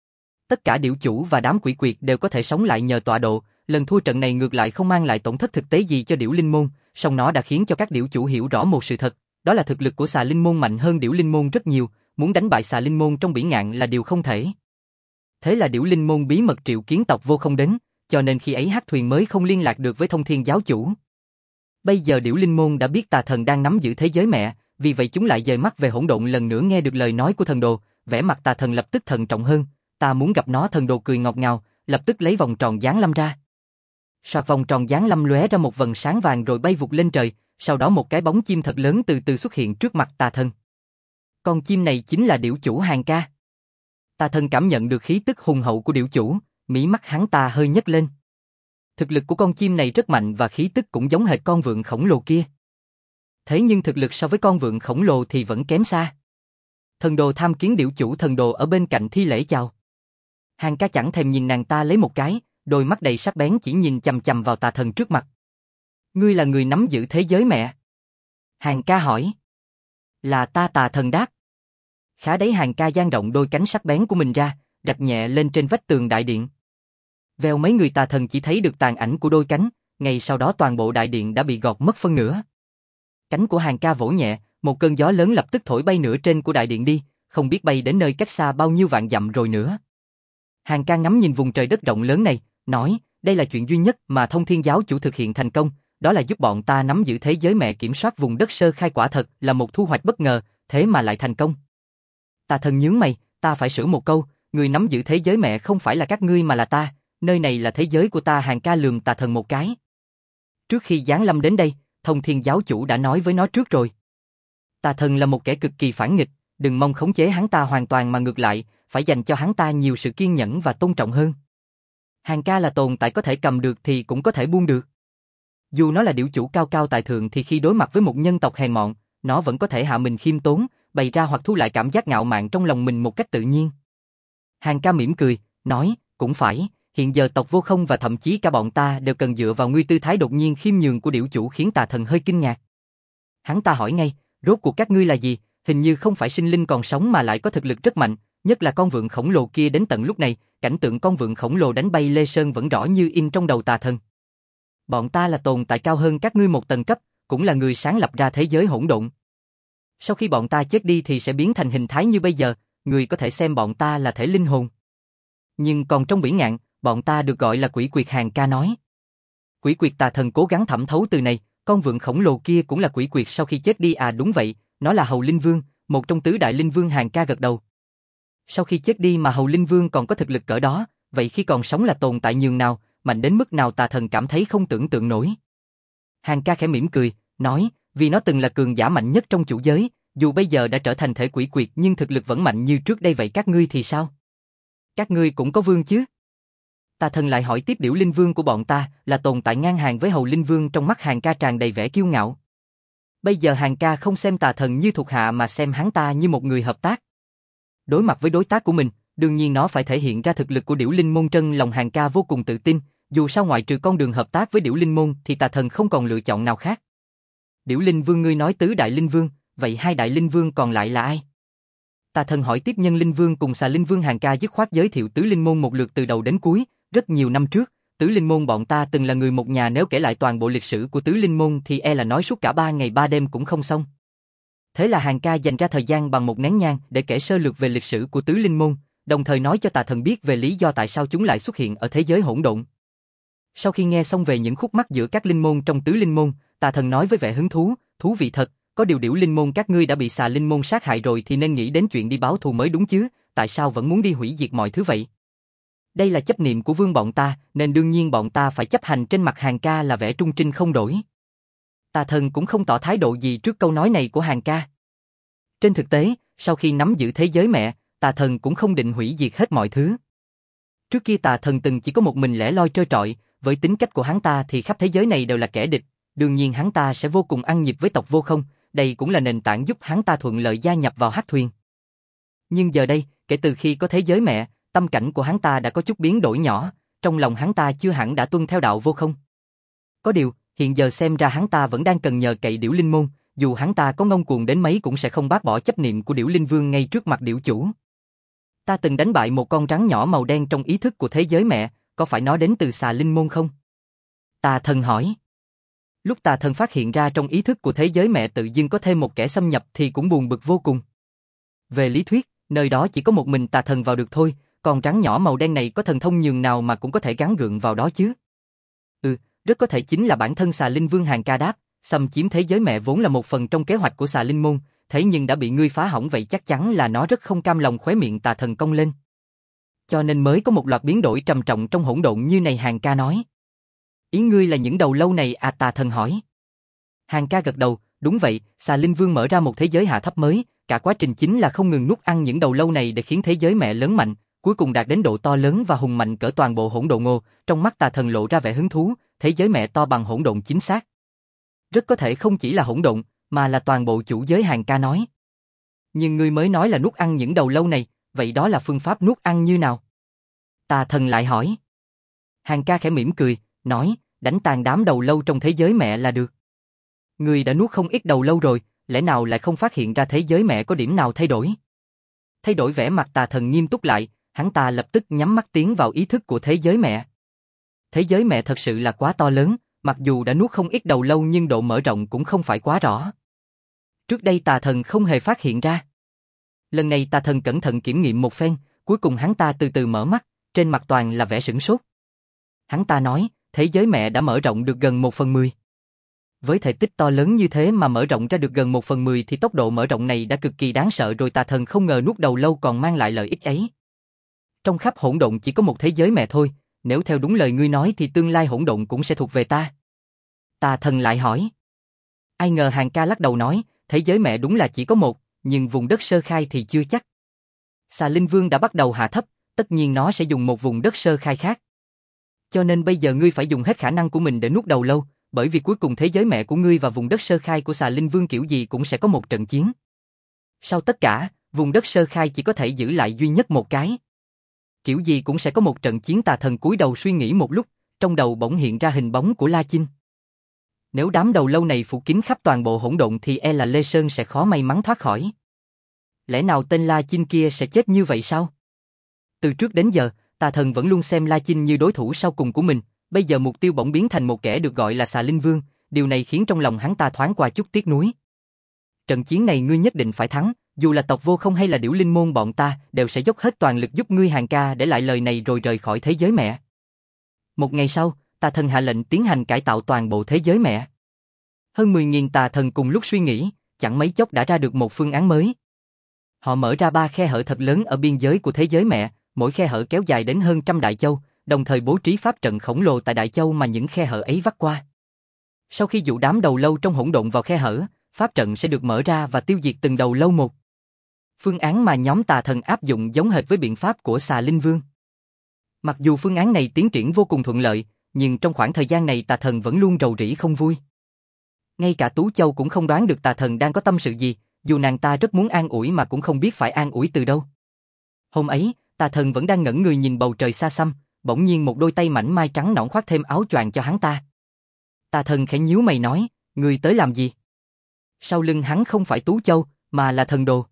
Tất cả điểu chủ và đám quỷ quyệt đều có thể sống lại nhờ tọa độ, lần thua trận này ngược lại không mang lại tổn thất thực tế gì cho Điểu Linh Môn, song nó đã khiến cho các điểu chủ hiểu rõ một sự thật, đó là thực lực của Xà Linh Môn mạnh hơn Điểu Linh Môn rất nhiều, muốn đánh bại Xà Linh Môn trong biển ngạn là điều không thể. Thế là Điểu Linh Môn bí mật triệu kiến tộc Vô Không đến, cho nên khi ấy Hắc Thuyền mới không liên lạc được với Thông Thiên giáo chủ. Bây giờ Điểu Linh Môn đã biết tà thần đang nắm giữ thế giới mẹ, vì vậy chúng lại dời mắt về hỗn độn. Lần nữa nghe được lời nói của thần đồ, vẻ mặt tà thần lập tức thận trọng hơn. Ta muốn gặp nó. Thần đồ cười ngọt ngào, lập tức lấy vòng tròn giáng lâm ra. Soạt, vòng tròn giáng lâm lóe ra một vầng sáng vàng rồi bay vụt lên trời, sau đó một cái bóng chim thật lớn từ từ xuất hiện trước mặt tà thần. Con chim này chính là điểu chủ Hàng Ca. Tà thần cảm nhận được khí tức hùng hậu của điểu chủ, mí mắt hắn ta hơi nhấc lên. Thực lực của con chim này rất mạnh và khí tức cũng giống hệt con vượn khổng lồ kia. Thế nhưng thực lực so với con vượn khổng lồ thì vẫn kém xa. Thần đồ tham kiến điểu chủ. Thần đồ ở bên cạnh thi lễ chào. Hàng Ca chẳng thèm nhìn nàng ta lấy một cái, đôi mắt đầy sắc bén chỉ nhìn chằm chằm vào tà thần trước mặt. Ngươi là người nắm giữ thế giới mẹ? Hàng Ca hỏi. Là ta, Tà Thần đáp. Khá đấy, Hàng ca dang rộng đôi cánh sắc bén của mình ra, đập nhẹ lên trên vách tường đại điện. Vèo, mấy người Tà Thần chỉ thấy được tàn ảnh của đôi cánh, ngay sau đó toàn bộ đại điện đã bị gọt mất phân nửa. Cánh của Hàng ca vỗ nhẹ, một cơn gió lớn lập tức thổi bay nửa trên của đại điện đi, không biết bay đến nơi cách xa bao nhiêu vạn dặm rồi nữa. Hàng ca ngắm nhìn vùng trời đất rộng lớn này, nói, đây là chuyện duy nhất mà Thông Thiên giáo chủ thực hiện thành công, đó là giúp bọn ta nắm giữ thế giới mẹ, kiểm soát vùng đất sơ khai, quả thật là một thu hoạch bất ngờ, thế mà lại thành công. Tà Thần nhướng mày, ta phải sửa một câu, người nắm giữ thế giới mẹ không phải là các ngươi mà là ta, nơi này là thế giới của ta. Hàng ca lườm Tà Thần một cái. Trước khi giáng lâm đến đây, Thông Thiên giáo chủ đã nói với nó trước rồi. Tà Thần là một kẻ cực kỳ phản nghịch, đừng mong khống chế hắn ta hoàn toàn mà ngược lại, phải dành cho hắn ta nhiều sự kiên nhẫn và tôn trọng hơn. Hàng ca là tồn tại có thể cầm được thì cũng có thể buông được. Dù nó là điểu chủ cao cao tại thượng thì khi đối mặt với một nhân tộc hèn mọn, nó vẫn có thể hạ mình khiêm tốn, bày ra hoặc thu lại cảm giác ngạo mạn trong lòng mình một cách tự nhiên. Hàng ca mỉm cười, nói, cũng phải, hiện giờ tộc Vô Không và thậm chí cả bọn ta đều cần dựa vào ngươi. Tư thái đột nhiên khiêm nhường của điểu chủ khiến Tà Thần hơi kinh ngạc. Hắn ta hỏi ngay, rốt cuộc các ngươi là gì, hình như không phải sinh linh còn sống mà lại có thực lực rất mạnh, nhất là con vượn khổng lồ kia. Đến tận lúc này, cảnh tượng con vượn khổng lồ đánh bay Lê Sơn vẫn rõ như in trong đầu Tà Thần. Bọn ta là tồn tại cao hơn các ngươi một tầng cấp, cũng là người sáng lập ra thế giới hỗn độn. Sau khi bọn ta chết đi thì sẽ biến thành hình thái như bây giờ, người có thể xem bọn ta là thể linh hồn. Nhưng còn trong bỉ ngạn, bọn ta được gọi là quỷ quyệt. Hàng ca nói. Quỷ quyệt? Tà Thần cố gắng thẩm thấu từ này, con vượn khổng lồ kia cũng là quỷ quyệt sau khi chết đi à? Đúng vậy, nó là Hầu Linh Vương, một trong tứ đại linh vương. Hàng ca gật đầu. Sau khi chết đi mà Hầu Linh Vương còn có thực lực cỡ đó, vậy khi còn sống là tồn tại nhường nào, mạnh đến mức nào? Tà Thần cảm thấy không tưởng tượng nổi. Hàng ca khẽ mỉm cười, nói, vì nó từng là cường giả mạnh nhất trong chủ giới, dù bây giờ đã trở thành thể quỷ quyệt nhưng thực lực vẫn mạnh như trước đây. Vậy các ngươi thì sao? Các ngươi cũng có vương chứ? Tà Thần lại hỏi tiếp. Điểu Linh Vương của bọn ta là tồn tại ngang hàng với Hầu Linh Vương. Trong mắt Hàng ca tràn đầy vẻ kiêu ngạo. Bây giờ Hàng ca không xem Tà Thần như thuộc hạ mà xem hắn ta như một người hợp tác. Đối mặt với đối tác của mình, đương nhiên nó phải thể hiện ra thực lực của Điểu Linh Môn. Trong lòng Hàng ca vô cùng tự tin, dù sao ngoại trừ con đường hợp tác với Điểu Linh Môn thì Tà Thần không còn lựa chọn nào khác. Điểu Linh Vương? Ngươi nói tứ đại linh vương, vậy hai đại linh vương còn lại là ai? Tà Thần hỏi tiếp. Nhân Linh Vương cùng Xà Linh Vương. Hàng ca dứt khoát giới thiệu tứ linh môn một lượt từ đầu đến cuối. Rất nhiều năm trước, tứ linh môn bọn ta từng là người một nhà, nếu kể lại toàn bộ lịch sử của tứ linh môn thì e là nói suốt cả 3 ngày 3 đêm cũng không xong. Thế là Hàng ca dành ra thời gian bằng một nén nhang để kể sơ lược về lịch sử của tứ linh môn, đồng thời nói cho Tà Thần biết về lý do tại sao chúng lại xuất hiện ở thế giới hỗn độn. Sau khi nghe xong về những khúc mắc giữa các linh môn trong tứ linh môn, Tà Thần nói với vẻ hứng thú, thú vị thật, có điều Điểu Linh Môn các ngươi đã bị Xà Linh Môn sát hại rồi thì nên nghĩ đến chuyện đi báo thù mới đúng chứ, tại sao vẫn muốn đi hủy diệt mọi thứ vậy? Đây là chấp niệm của vương bọn ta, nên đương nhiên bọn ta phải chấp hành. Trên mặt Hàng ca là vẻ trung trinh không đổi. Tà Thần cũng không tỏ thái độ gì trước câu nói này của Hàng ca. Trên thực tế, sau khi nắm giữ thế giới mẹ, Tà Thần cũng không định hủy diệt hết mọi thứ. Trước kia Tà Thần từng chỉ có một mình lẻ loi trơ trọi, với tính cách của hắn ta thì khắp thế giới này đều là kẻ địch, đương nhiên hắn ta sẽ vô cùng ăn nhịp với tộc Vô Không, đây cũng là nền tảng giúp hắn ta thuận lợi gia nhập vào Hắc Thuyền. Nhưng giờ đây, kể từ khi có thế giới mẹ, tâm cảnh của hắn ta đã có chút biến đổi nhỏ, trong lòng hắn ta chưa hẳn đã tuân theo đạo Vô Không. Có điều, hiện giờ xem ra hắn ta vẫn đang cần nhờ cậy Điểu Linh Môn, dù hắn ta có ngông cuồng đến mấy cũng sẽ không bác bỏ chấp niệm của Điểu Linh Vương ngay trước mặt điểu chủ. Ta từng đánh bại một con rắn nhỏ màu đen trong ý thức của thế giới mẹ, có phải nó đến từ Xà Linh Môn không? Tà Thần hỏi. Lúc Tà Thần phát hiện ra trong ý thức của thế giới mẹ tự dưng có thêm một kẻ xâm nhập thì cũng buồn bực vô cùng. Về lý thuyết, nơi đó chỉ có một mình Tà Thần vào được thôi, còn rắn nhỏ màu đen này có thần thông nhường nào mà cũng có thể gắng gượng vào đó chứ? Rất có thể chính là bản thân Xà Linh Vương. Hàng ca đáp, xâm chiếm thế giới mẹ vốn là một phần trong kế hoạch của Xà Linh Môn, thế nhưng đã bị ngươi phá hỏng, vậy chắc chắn là nó rất không cam lòng. Khóe miệng Tà Thần cong lên. Cho nên mới có một loạt biến đổi trầm trọng trong hỗn độn như này. Hàng ca nói. Ý ngươi là những đầu lâu này à? Tà Thần hỏi. Hàng ca gật đầu, đúng vậy, Xà Linh Vương mở ra một thế giới hạ thấp mới, cả quá trình chính là không ngừng nuốt ăn những đầu lâu này để khiến thế giới mẹ lớn mạnh, cuối cùng đạt đến độ to lớn và hùng mạnh cỡ toàn bộ hỗn độn. Trong mắt Tà Thần lộ ra vẻ hứng thú, thế giới mẹ to bằng hỗn độn chính xác. Rất có thể không chỉ là hỗn độn, mà là toàn bộ chủ giới. Hàng ca nói. Nhưng ngươi mới nói là nuốt ăn những đầu lâu này, vậy đó là phương pháp nuốt ăn như nào? Tà Thần lại hỏi. Hàng ca khẽ mỉm cười, nói, đánh tàn đám đầu lâu trong thế giới mẹ là được. Ngươi đã nuốt không ít đầu lâu rồi, lẽ nào lại không phát hiện ra thế giới mẹ có điểm nào thay đổi? Thay đổi vẻ mặt tà thần nghiêm túc lại, hắn ta lập tức nhắm mắt tiến vào ý thức của thế giới mẹ. Thế giới mẹ thật sự là quá to lớn, mặc dù đã nuốt không ít đầu lâu nhưng độ mở rộng cũng không phải quá rõ. Trước đây tà thần không hề phát hiện ra. Lần này tà thần cẩn thận kiểm nghiệm một phen, cuối cùng hắn ta từ từ mở mắt, trên mặt toàn là vẻ sửng sốt. Hắn ta nói, thế giới mẹ đã mở rộng được gần 1/10. Với thể tích to lớn như thế mà mở rộng ra được gần 1/10 thì tốc độ mở rộng này đã cực kỳ đáng sợ rồi, tà thần không ngờ nuốt đầu lâu còn mang lại lợi ích ấy. Trong khắp hỗn độn chỉ có một thế giới mẹ thôi, nếu theo đúng lời ngươi nói thì tương lai hỗn độn cũng sẽ thuộc về ta. Tà thần lại hỏi. Ai ngờ Hàng Ca lắc đầu nói, thế giới mẹ đúng là chỉ có một, nhưng vùng đất sơ khai thì chưa chắc. Xà Linh Vương đã bắt đầu hạ thấp, tất nhiên nó sẽ dùng một vùng đất sơ khai khác. Cho nên bây giờ ngươi phải dùng hết khả năng của mình để nuốt đầu lâu, bởi vì cuối cùng thế giới mẹ của ngươi và vùng đất sơ khai của Xà Linh Vương kiểu gì cũng sẽ có một trận chiến. Sau tất cả, vùng đất sơ khai chỉ có thể giữ lại duy nhất một cái. Kiểu gì cũng sẽ có một trận chiến. Tà thần cúi đầu suy nghĩ một lúc, trong đầu bỗng hiện ra hình bóng của La Chinh. Nếu đám đầu lâu này phủ kín khắp toàn bộ hỗn độn thì e là Lê Sơn sẽ khó may mắn thoát khỏi. Lẽ nào tên La Chinh kia sẽ chết như vậy sao? Từ trước đến giờ, tà thần vẫn luôn xem La Chinh như đối thủ sau cùng của mình, bây giờ mục tiêu bỗng biến thành một kẻ được gọi là Xà Linh Vương, điều này khiến trong lòng hắn ta thoáng qua chút tiếc nuối. Trận chiến này ngươi nhất định phải thắng, dù là tộc Vô Không hay là Điểu Linh môn bọn ta đều sẽ dốc hết toàn lực giúp ngươi. Hàng Ca để lại lời này rồi rời khỏi thế giới mẹ. Một ngày sau, tà thần hạ lệnh tiến hành cải tạo toàn bộ thế giới mẹ. Hơn 10.000 tà thần cùng lúc suy nghĩ, chẳng mấy chốc đã ra được một phương án mới. Họ mở ra 3 khe hở thật lớn ở biên giới của thế giới mẹ, mỗi khe hở kéo dài đến hơn 100 đại châu, đồng thời bố trí pháp trận khổng lồ tại đại châu mà những khe hở ấy vắt qua. Sau khi dụ đám đầu lâu trong hỗn độn vào khe hở, pháp trận sẽ được mở ra và tiêu diệt từng đầu lâu một. Phương án mà nhóm tà thần áp dụng giống hệt với biện pháp của Xà Linh Vương. Mặc dù phương án này tiến triển vô cùng thuận lợi, nhưng trong khoảng thời gian này tà thần vẫn luôn rầu rĩ không vui. Ngay cả Tú Châu cũng không đoán được tà thần đang có tâm sự gì, dù nàng ta rất muốn an ủi mà cũng không biết phải an ủi từ đâu. Hôm ấy, tà thần vẫn đang ngẩn người nhìn bầu trời xa xăm, bỗng nhiên một đôi tay mảnh mai trắng nõn khoác thêm áo choàng cho hắn ta. Tà thần khẽ nhíu mày nói, ngươi tới làm gì? Sau lưng hắn không phải Tú Châu, mà là thần đồ.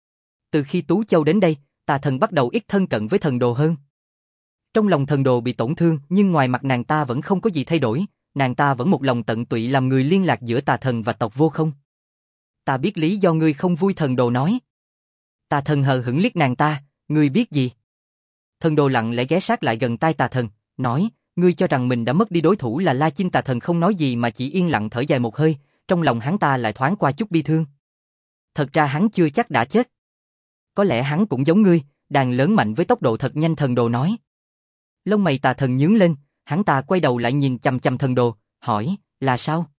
Từ khi Tú Châu đến đây, tà thần bắt đầu ít thân cận với thần đồ hơn. Trong lòng thần đồ bị tổn thương, nhưng ngoài mặt nàng ta vẫn không có gì thay đổi, nàng ta vẫn một lòng tận tụy làm người liên lạc giữa tà thần và tộc Vô Không. Ta biết lý do ngươi không vui, thần đồ nói. Tà thần hờ hững liếc nàng ta, ngươi biết gì? Thần đồ lặng lẽ ghé sát lại gần tai tà thần, nói, ngươi cho rằng mình đã mất đi đối thủ là La Chinh. Tà thần không nói gì mà chỉ yên lặng thở dài một hơi, trong lòng hắn ta lại thoáng qua chút bi thương. Thật ra hắn chưa chắc đã chết. Có lẽ hắn cũng giống ngươi, đang lớn mạnh với tốc độ thật nhanh, thần đồ nói. Lông mày tà thần nhướng lên, hắn ta quay đầu lại nhìn chằm chằm thần đồ, hỏi, là sao?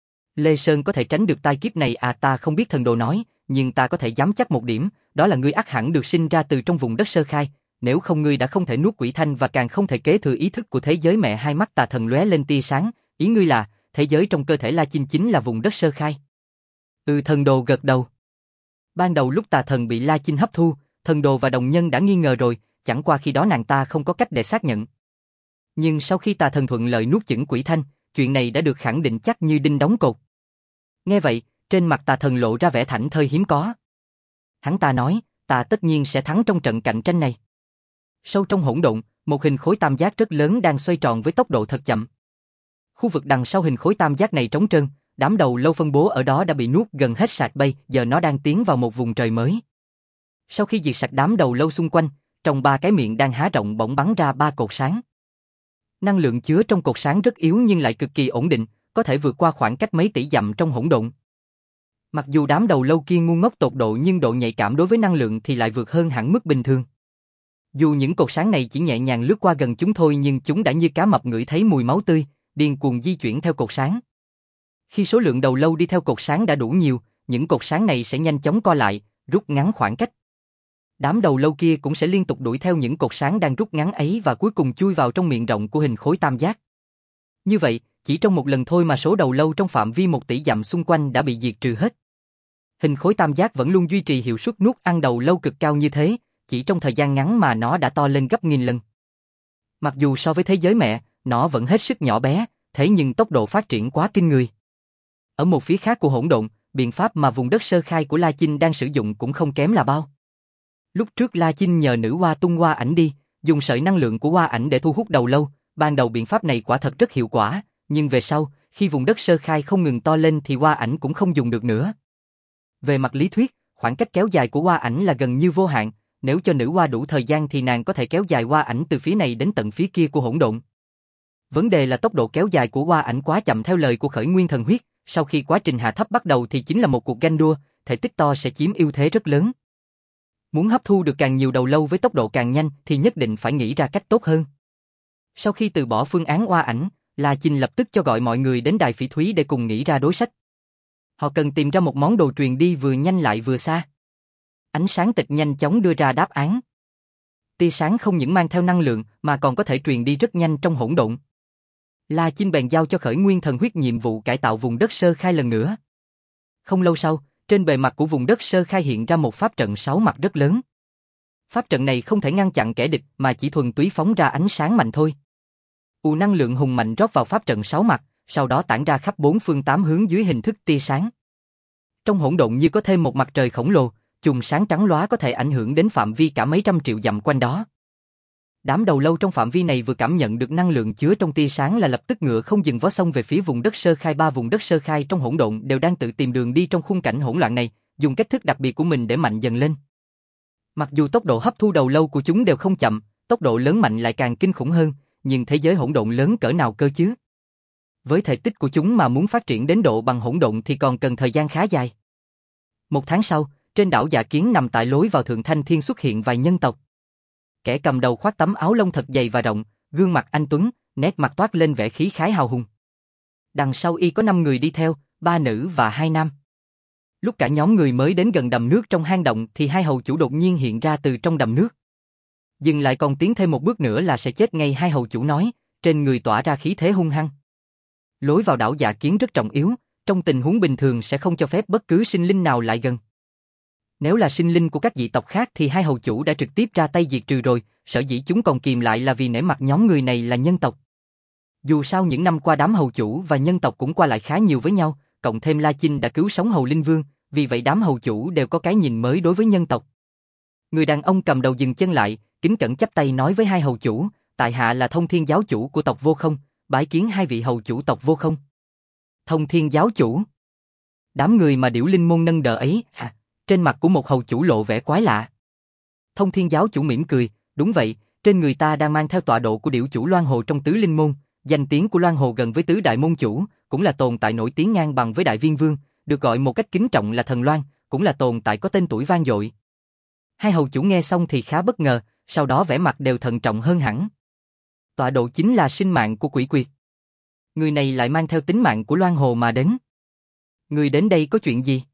Lê Sơn có thể tránh được tai kiếp này à? Ta không biết, thần đồ nói, nhưng ta có thể dám chắc một điểm, đó là ngươi ắt hẳn được sinh ra từ trong vùng đất sơ khai, nếu không ngươi đã không thể nuốt quỷ thanh và càng không thể kế thừa ý thức của thế giới mẹ. Hai mắt tà thần lóe lên tia sáng, ý ngươi là, thế giới trong cơ thể La Chinh chính là vùng đất sơ khai? Thần đồ gật đầu. Ban đầu lúc tà thần bị La Chinh hấp thu, thần đồ và đồng nhân đã nghi ngờ rồi, chẳng qua khi đó nàng ta không có cách để xác nhận. Nhưng sau khi tà thần thuận lợi nuốt chửng quỷ thanh, chuyện này đã được khẳng định chắc như đinh đóng cột. Nghe vậy, trên mặt tà thần lộ ra vẻ thảnh thơi hiếm có. Hắn ta nói, ta tất nhiên sẽ thắng trong trận cạnh tranh này. Sâu trong hỗn độn, một hình khối tam giác rất lớn đang xoay tròn với tốc độ thật chậm. Khu vực đằng sau hình khối tam giác này trống trơn, đám đầu lâu phân bố ở đó đã bị nuốt gần hết sạch bay, giờ nó đang tiến vào một vùng trời mới. Sau khi diệt sạch đám đầu lâu xung quanh, trong 3 cái miệng đang há rộng bỗng bắn ra 3 cột sáng. Năng lượng chứa trong cột sáng rất yếu nhưng lại cực kỳ ổn định, có thể vượt qua khoảng cách mấy tỷ dặm trong hỗn độn. Mặc dù đám đầu lâu kia ngu ngốc tột độ nhưng độ nhạy cảm đối với năng lượng thì lại vượt hơn hẳn mức bình thường. Dù những cột sáng này chỉ nhẹ nhàng lướt qua gần chúng thôi nhưng chúng đã như cá mập ngửi thấy mùi máu tươi, điên cuồng di chuyển theo cột sáng. Khi số lượng đầu lâu đi theo cột sáng đã đủ nhiều, những cột sáng này sẽ nhanh chóng co lại, rút ngắn khoảng cách. Đám đầu lâu kia cũng sẽ liên tục đuổi theo những cột sáng đang rút ngắn ấy và cuối cùng chui vào trong miệng rộng của hình khối tam giác. Như vậy, chỉ trong một lần thôi mà số đầu lâu trong phạm vi 1 tỷ dặm xung quanh đã bị diệt trừ hết. Hình khối tam giác vẫn luôn duy trì hiệu suất nuốt ăn đầu lâu cực cao như thế, chỉ trong thời gian ngắn mà nó đã to lên gấp nghìn lần. Mặc dù so với thế giới mẹ, nó vẫn hết sức nhỏ bé, thế nhưng tốc độ phát triển quá kinh người. Ở một phía khác của hỗn độn, biện pháp mà vùng đất sơ khai của La Chinh đang sử dụng cũng không kém là bao. Lúc trước La Chinh nhờ nữ hoa tung hoa ảnh đi, dùng sợi năng lượng của hoa ảnh để thu hút đầu lâu, ban đầu biện pháp này quả thật rất hiệu quả, nhưng về sau, khi vùng đất sơ khai không ngừng to lên thì hoa ảnh cũng không dùng được nữa. Về mặt lý thuyết, khoảng cách kéo dài của hoa ảnh là gần như vô hạn, nếu cho nữ hoa đủ thời gian thì nàng có thể kéo dài hoa ảnh từ phía này đến tận phía kia của hỗn độn. Vấn đề là tốc độ kéo dài của hoa ảnh quá chậm theo lời của Khởi Nguyên Thần Huyết, sau khi quá trình hạ thấp bắt đầu thì chính là một cuộc ganh đua, thể tích to sẽ chiếm ưu thế rất lớn. Muốn hấp thu được càng nhiều đầu lâu với tốc độ càng nhanh thì nhất định phải nghĩ ra cách tốt hơn. Sau khi từ bỏ phương án hoa ảnh, La Chinh lập tức cho gọi mọi người đến đài phỉ thúy để cùng nghĩ ra đối sách. Họ cần tìm ra một món đồ truyền đi vừa nhanh lại vừa xa. Ánh sáng tịch nhanh chóng đưa ra đáp án. Tia sáng không những mang theo năng lượng mà còn có thể truyền đi rất nhanh trong hỗn độn. La Chinh bèn giao cho Khởi Nguyên Thần Huyết nhiệm vụ cải tạo vùng đất sơ khai lần nữa. Không lâu sau, trên bề mặt của vùng đất sơ khai hiện ra một pháp trận 6 mặt rất lớn. Pháp trận này không thể ngăn chặn kẻ địch mà chỉ thuần túy phóng ra ánh sáng mạnh thôi. Năng lượng hùng mạnh rót vào pháp trận 6 mặt, sau đó tản ra khắp 4 phương 8 hướng dưới hình thức tia sáng. Trong hỗn độn như có thêm một mặt trời khổng lồ, chùm sáng trắng lóa có thể ảnh hưởng đến phạm vi cả mấy trăm triệu dặm quanh đó. Đám đầu lâu trong phạm vi này vừa cảm nhận được năng lượng chứa trong tia sáng là lập tức ngựa không dừng vó xông về phía vùng đất sơ khai. 3 vùng đất sơ khai trong hỗn độn đều đang tự tìm đường đi trong khung cảnh hỗn loạn này, dùng cách thức đặc biệt của mình để mạnh dần lên. Mặc dù tốc độ hấp thu đầu lâu của chúng đều không chậm, tốc độ lớn mạnh lại càng kinh khủng hơn, nhưng thế giới hỗn độn lớn cỡ nào cơ chứ? Với thể tích của chúng mà muốn phát triển đến độ bằng hỗn độn thì còn cần thời gian khá dài. 1 tháng sau, trên đảo Dạ Kiến nằm tại lối vào Thượng Thanh Thiên xuất hiện vài nhân tộc. Kẻ cầm đầu khoác tấm áo lông thật dày và rộng, gương mặt anh tuấn, nét mặt toát lên vẻ khí khái hào hùng. Đằng sau y có 5 người đi theo, 3 nữ và 2 nam. Lúc cả nhóm người mới đến gần đầm nước trong hang động thì 2 hầu chủ đột nhiên hiện ra từ trong đầm nước. Dừng lại còn tiến thêm một bước nữa là sẽ chết ngay, 2 hầu chủ nói, trên người tỏa ra khí thế hung hăng. Lối vào đảo Dạ Kiến rất trọng yếu, trong tình huống bình thường sẽ không cho phép bất cứ sinh linh nào lại gần. Nếu là sinh linh của các dị tộc khác thì 2 hầu chủ đã trực tiếp ra tay diệt trừ rồi, sở dĩ chúng còn kìm lại là vì nể mặt nhóm người này là nhân tộc. Dù sao những năm qua đám hầu chủ và nhân tộc cũng qua lại khá nhiều với nhau, cộng thêm La Chinh đã cứu sống Hầu Linh Vương, vì vậy đám hầu chủ đều có cái nhìn mới đối với nhân tộc. Người đàn ông cầm đầu dừng chân lại, kính cẩn chắp tay nói với 2 hầu chủ, tại hạ là Thông Thiên giáo chủ của tộc Vô Không, bái kiến 2 vị hầu chủ tộc Vô Không. Thông Thiên giáo chủ? Đám người mà Điểu Linh môn nâng đỡ ấy, trên mặt của một hầu chủ lộ vẻ quái lạ. Thông Thiên giáo chủ mỉm cười, đúng vậy, trên người ta đang mang theo tọa độ của điểu chủ Loan Hồ trong tứ linh môn, danh tiếng của Loan Hồ gần với tứ đại môn chủ, cũng là tồn tại nổi tiếng ngang bằng với Đại Viên Vương, được gọi một cách kính trọng là Thần Loan, cũng là tồn tại có tên tuổi vang dội. 2 hầu chủ nghe xong thì khá bất ngờ, sau đó vẻ mặt đều thận trọng hơn hẳn. Tọa độ chính là sinh mạng của quỷ quyệt. Người này lại mang theo tính mạng của Loan Hồ mà đến. Người đến đây có chuyện gì?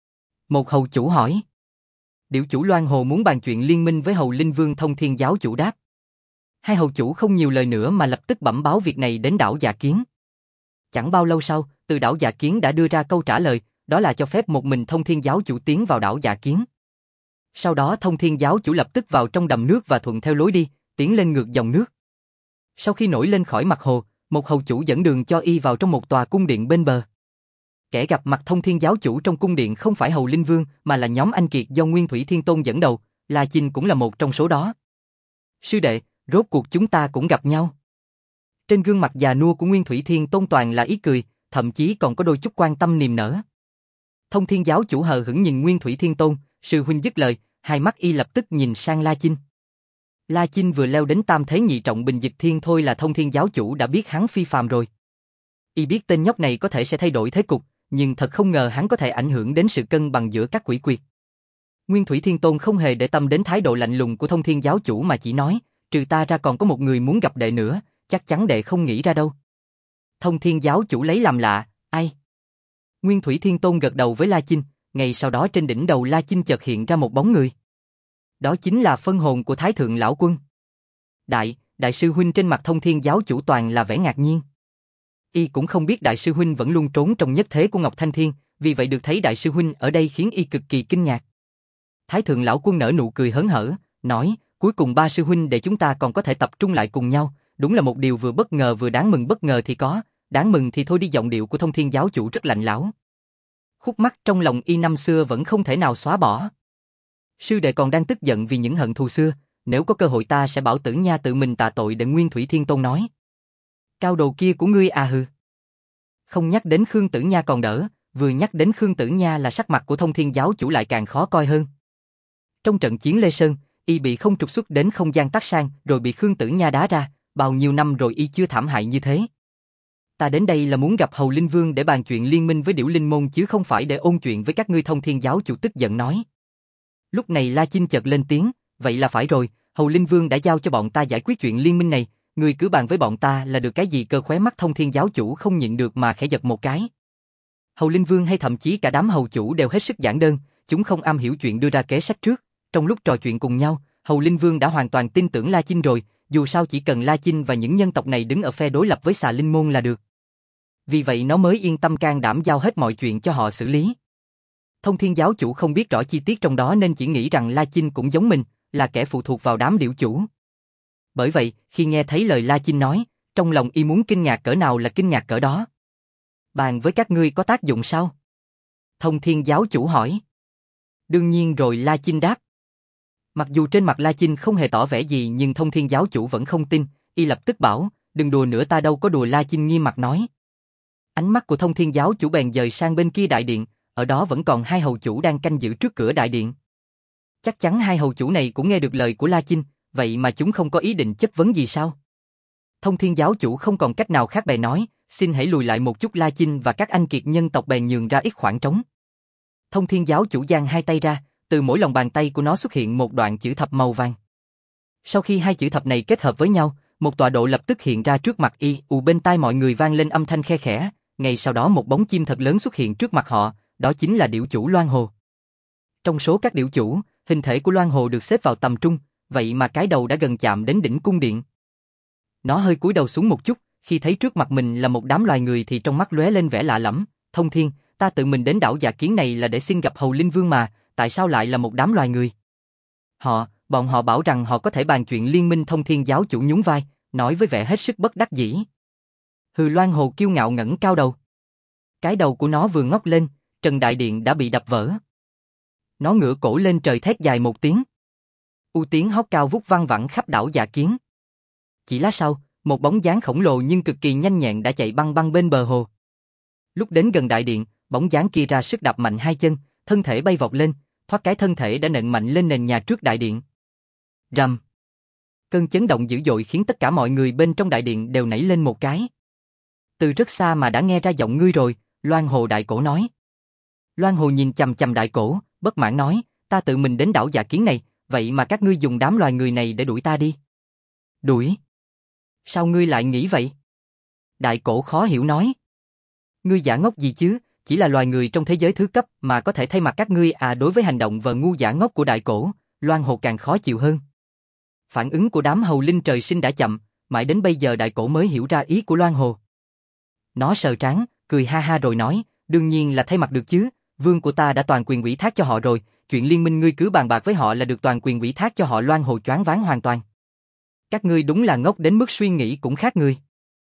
Một hầu chủ hỏi. Điểu chủ Loan Hồ muốn bàn chuyện liên minh với Hầu Linh Vương. Thông Thiên giáo chủ đáp. 2 hầu chủ không nhiều lời nữa mà lập tức bẩm báo việc này đến đảo Dạ Kiến. Chẳng bao lâu sau, từ đảo Dạ Kiến đã đưa ra câu trả lời, đó là cho phép một mình Thông Thiên giáo chủ tiến vào đảo Dạ Kiến. Sau đó Thông Thiên giáo chủ lập tức vào trong đầm nước và thuận theo lối đi, tiến lên ngược dòng nước. Sau khi nổi lên khỏi mặt hồ, một hầu chủ dẫn đường cho y vào trong một tòa cung điện bên bờ. Kẻ gặp mặt Thông Thiên giáo chủ trong cung điện không phải Hầu Linh Vương mà là nhóm anh kiệt do Nguyên Thủy Thiên Tôn dẫn đầu, La Chinh cũng là một trong số đó. Sư đệ, rốt cuộc chúng ta cũng gặp nhau. Trên gương mặt già nua của Nguyên Thủy Thiên Tôn toàn là ý cười, thậm chí còn có đôi chút quan tâm niềm nở. Thông Thiên giáo chủ hờ hững nhìn Nguyên Thủy Thiên Tôn, sư huynh dứt lời, hai mắt y lập tức nhìn sang La Chinh. La Chinh vừa leo đến tam thế nhị trọng bình dịch thiên thôi là Thông Thiên giáo chủ đã biết hắn phi phàm rồi. Y biết tên nhóc này có thể sẽ thay đổi thế cục, nhưng thật không ngờ hắn có thể ảnh hưởng đến sự cân bằng giữa các quỷ quyệt. Nguyên Thủy Thiên Tôn không hề để tâm đến thái độ lạnh lùng của Thông Thiên giáo chủ mà chỉ nói, trừ ta ra còn có một người muốn gặp đệ nữa, chắc chắn đệ không nghĩ ra đâu. Thông Thiên giáo chủ lấy làm lạ, ai? Nguyên Thủy Thiên Tôn gật đầu với La Chinh, ngay sau đó trên đỉnh đầu La Chinh chợt hiện ra một bóng người. Đó chính là phân hồn của Thái Thượng Lão Quân. Đại sư huynh. Trên mặt Thông Thiên giáo chủ toàn là vẻ ngạc nhiên. Y cũng không biết đại sư huynh vẫn luôn trốn trong nhất thế của Ngọc Thanh Thiên, vì vậy được thấy đại sư huynh ở đây khiến y cực kỳ kinh ngạc. Thái Thượng Lão Quân nở nụ cười hớn hở, nói, cuối cùng 3 sư huynh để chúng ta còn có thể tập trung lại cùng nhau, đúng là một điều vừa bất ngờ vừa đáng mừng. Bất ngờ thì có, đáng mừng thì thôi đi. Giọng điệu của Thông Thiên giáo chủ rất lạnh lẽo. Khúc mắc trong lòng y năm xưa vẫn không thể nào xóa bỏ. Sư đệ còn đang tức giận vì những hận thù xưa, nếu có cơ hội ta sẽ bảo Tử Nha tự mình tạ tội để Nguyên Thủy Thiên Tôn nói. Cao đồ kia của ngươi à hừ. Không nhắc đến Khương Tử Nha còn đỡ, vừa nhắc đến Khương Tử Nha là sắc mặt của Thông Thiên giáo chủ lại càng khó coi hơn. Trong trận chiến Lê Sơn, y bị không trục xuất đến không gian tắc sang rồi bị Khương Tử Nha đá ra, bao nhiêu năm rồi y chưa thảm hại như thế. Ta đến đây là muốn gặp Hầu Linh Vương để bàn chuyện liên minh với Điểu Linh Môn chứ không phải để ôn chuyện với các ngươi. Thông Thiên giáo chủ tức giận nói. Lúc này La Chinh chợt lên tiếng, vậy là phải rồi, Hầu Linh Vương đã giao cho bọn ta giải quyết chuyện liên minh này, ngươi cứ bàn với bọn ta là được cái gì? Cơ khóe mắt Thông Thiên giáo chủ không nhịn được mà khẽ giật một cái. Hầu Linh Vương hay thậm chí cả đám hầu chủ đều hết sức giản đơn, chúng không am hiểu chuyện đưa ra kế sách trước. Trong lúc trò chuyện cùng nhau, Hầu Linh Vương đã hoàn toàn tin tưởng La Chinh rồi, dù sao chỉ cần La Chinh và những nhân tộc này đứng ở phe đối lập với Xà Linh Môn là được. Vì vậy nó mới yên tâm can đảm giao hết mọi chuyện cho họ xử lý. Thông Thiên giáo chủ không biết rõ chi tiết trong đó nên chỉ nghĩ rằng La Chinh cũng giống mình, là kẻ phụ thuộc vào đám điểu chủ. Bởi vậy, khi nghe thấy lời La Chinh nói, trong lòng y muốn kinh ngạc cỡ nào là kinh ngạc cỡ đó. Bàn với các ngươi có tác dụng sao? Thông Thiên giáo chủ hỏi. Đương nhiên rồi, La Chinh đáp. Mặc dù trên mặt La Chinh không hề tỏ vẻ gì nhưng Thông Thiên giáo chủ vẫn không tin, y lập tức bảo, đừng đùa nữa, ta đâu có đùa. La Chinh nghiêm mặt nói. Ánh mắt của Thông Thiên giáo chủ bèn dời sang bên kia đại điện, ở đó vẫn còn hai hầu chủ đang canh giữ trước cửa đại điện. Chắc chắn hai hầu chủ này cũng nghe được lời của La Chinh, vậy mà chúng không có ý định chất vấn gì sao? Thông Thiên giáo chủ không còn cách nào khác bèn nói, xin hãy lùi lại một chút. La Chinh và các anh kiệt nhân tộc bèn nhường ra ít khoảng trống. Thông Thiên giáo chủ giang hai tay ra, từ mỗi lòng bàn tay của nó xuất hiện một đoạn chữ thập màu vàng. Sau khi hai chữ thập này kết hợp với nhau, một tọa độ lập tức hiện ra trước mặt y. Bên tai mọi người vang lên âm thanh khe khẽ. Ngay sau đó một bóng chim thật lớn xuất hiện trước mặt họ, đó chính là điểu chủ Loan Hồ. Trong số các điểu chủ, hình thể của Loan Hồ được xếp vào tầm trung, vậy mà cái đầu đã gần chạm đến đỉnh cung điện. Nó hơi cúi đầu xuống một chút, khi thấy trước mặt mình là một đám loài người thì trong mắt lóe lên vẻ lạ lẫm. Thông Thiên, ta tự mình đến đảo Dạ Kiến này là để xin gặp Hầu Linh Vương mà, tại sao lại là một đám loài người? Bọn họ bảo rằng họ có thể bàn chuyện liên minh. Thông Thiên giáo chủ nhún vai, nói với vẻ hết sức bất đắc dĩ. Hừ. Loan Hồ kiêu ngạo ngẩng cao đầu. Cái đầu của nó vừa ngóc lên, trần đại điện đã bị đập vỡ. Nó ngửa cổ lên trời thét dài một tiếng. Tiếng hót cao vút vang vẳng khắp đảo Dạ Kiến. Chỉ lát sau, một bóng dáng khổng lồ nhưng cực kỳ nhanh nhẹn đã chạy băng băng bên bờ hồ. Lúc đến gần đại điện, bóng dáng kia ra sức đạp mạnh hai chân, thân thể bay vọt lên, thoát cái thân thể đã nện mạnh lên nền nhà trước đại điện. Rầm. Cơn chấn động dữ dội khiến tất cả mọi người bên trong đại điện đều nảy lên một cái. Từ rất xa mà đã nghe ra giọng ngươi rồi, Loan Hồ đại cổ nói. Loan Hồ nhìn chằm chằm đại cổ, bất mãn nói, ta tự mình đến đảo Dạ Kiến này, vậy mà các ngươi dùng đám loài người này để đuổi ta đi. Đuổi? Sao ngươi lại nghĩ vậy? Đại cổ khó hiểu nói. Ngươi giả ngốc gì chứ, chỉ là loài người trong thế giới thứ cấp mà có thể thay mặt các ngươi à? Đối với hành động vờ ngu giả ngốc của đại cổ, Loan Hồ càng khó chịu hơn. Phản ứng của đám hầu linh trời sinh đã chậm, mãi đến bây giờ đại cổ mới hiểu ra ý của Loan Hồ. Nó sờ trán, cười ha ha rồi nói, đương nhiên là thay mặt được chứ, vương của ta đã toàn quyền ủy thác cho họ rồi, chuyện liên minh ngươi cứ bàn bạc với họ là được, toàn quyền ủy thác cho họ. Loan Hồ choáng váng hoàn toàn. Các ngươi đúng là ngốc đến mức suy nghĩ cũng khác người.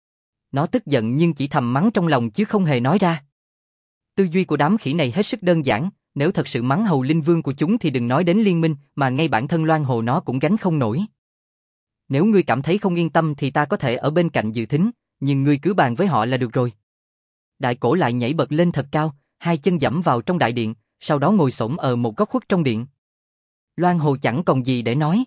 Nó tức giận nhưng chỉ thầm mắng trong lòng chứ không hề nói ra. Tư duy của đám khỉ này hết sức đơn giản, nếu thật sự mắng Hầu Linh Vương của chúng thì đừng nói đến liên minh, mà ngay bản thân Loan Hồ nó cũng gánh không nổi. Nếu ngươi cảm thấy không yên tâm thì ta có thể ở bên cạnh dự thính, nhưng ngươi cứ bàn với họ là được rồi. Đại cổ lại nhảy bật lên thật cao, hai chân giẫm vào trong đại điện, sau đó ngồi xổm ở một góc khuất trong điện. Loan Hồ chẳng còn gì để nói.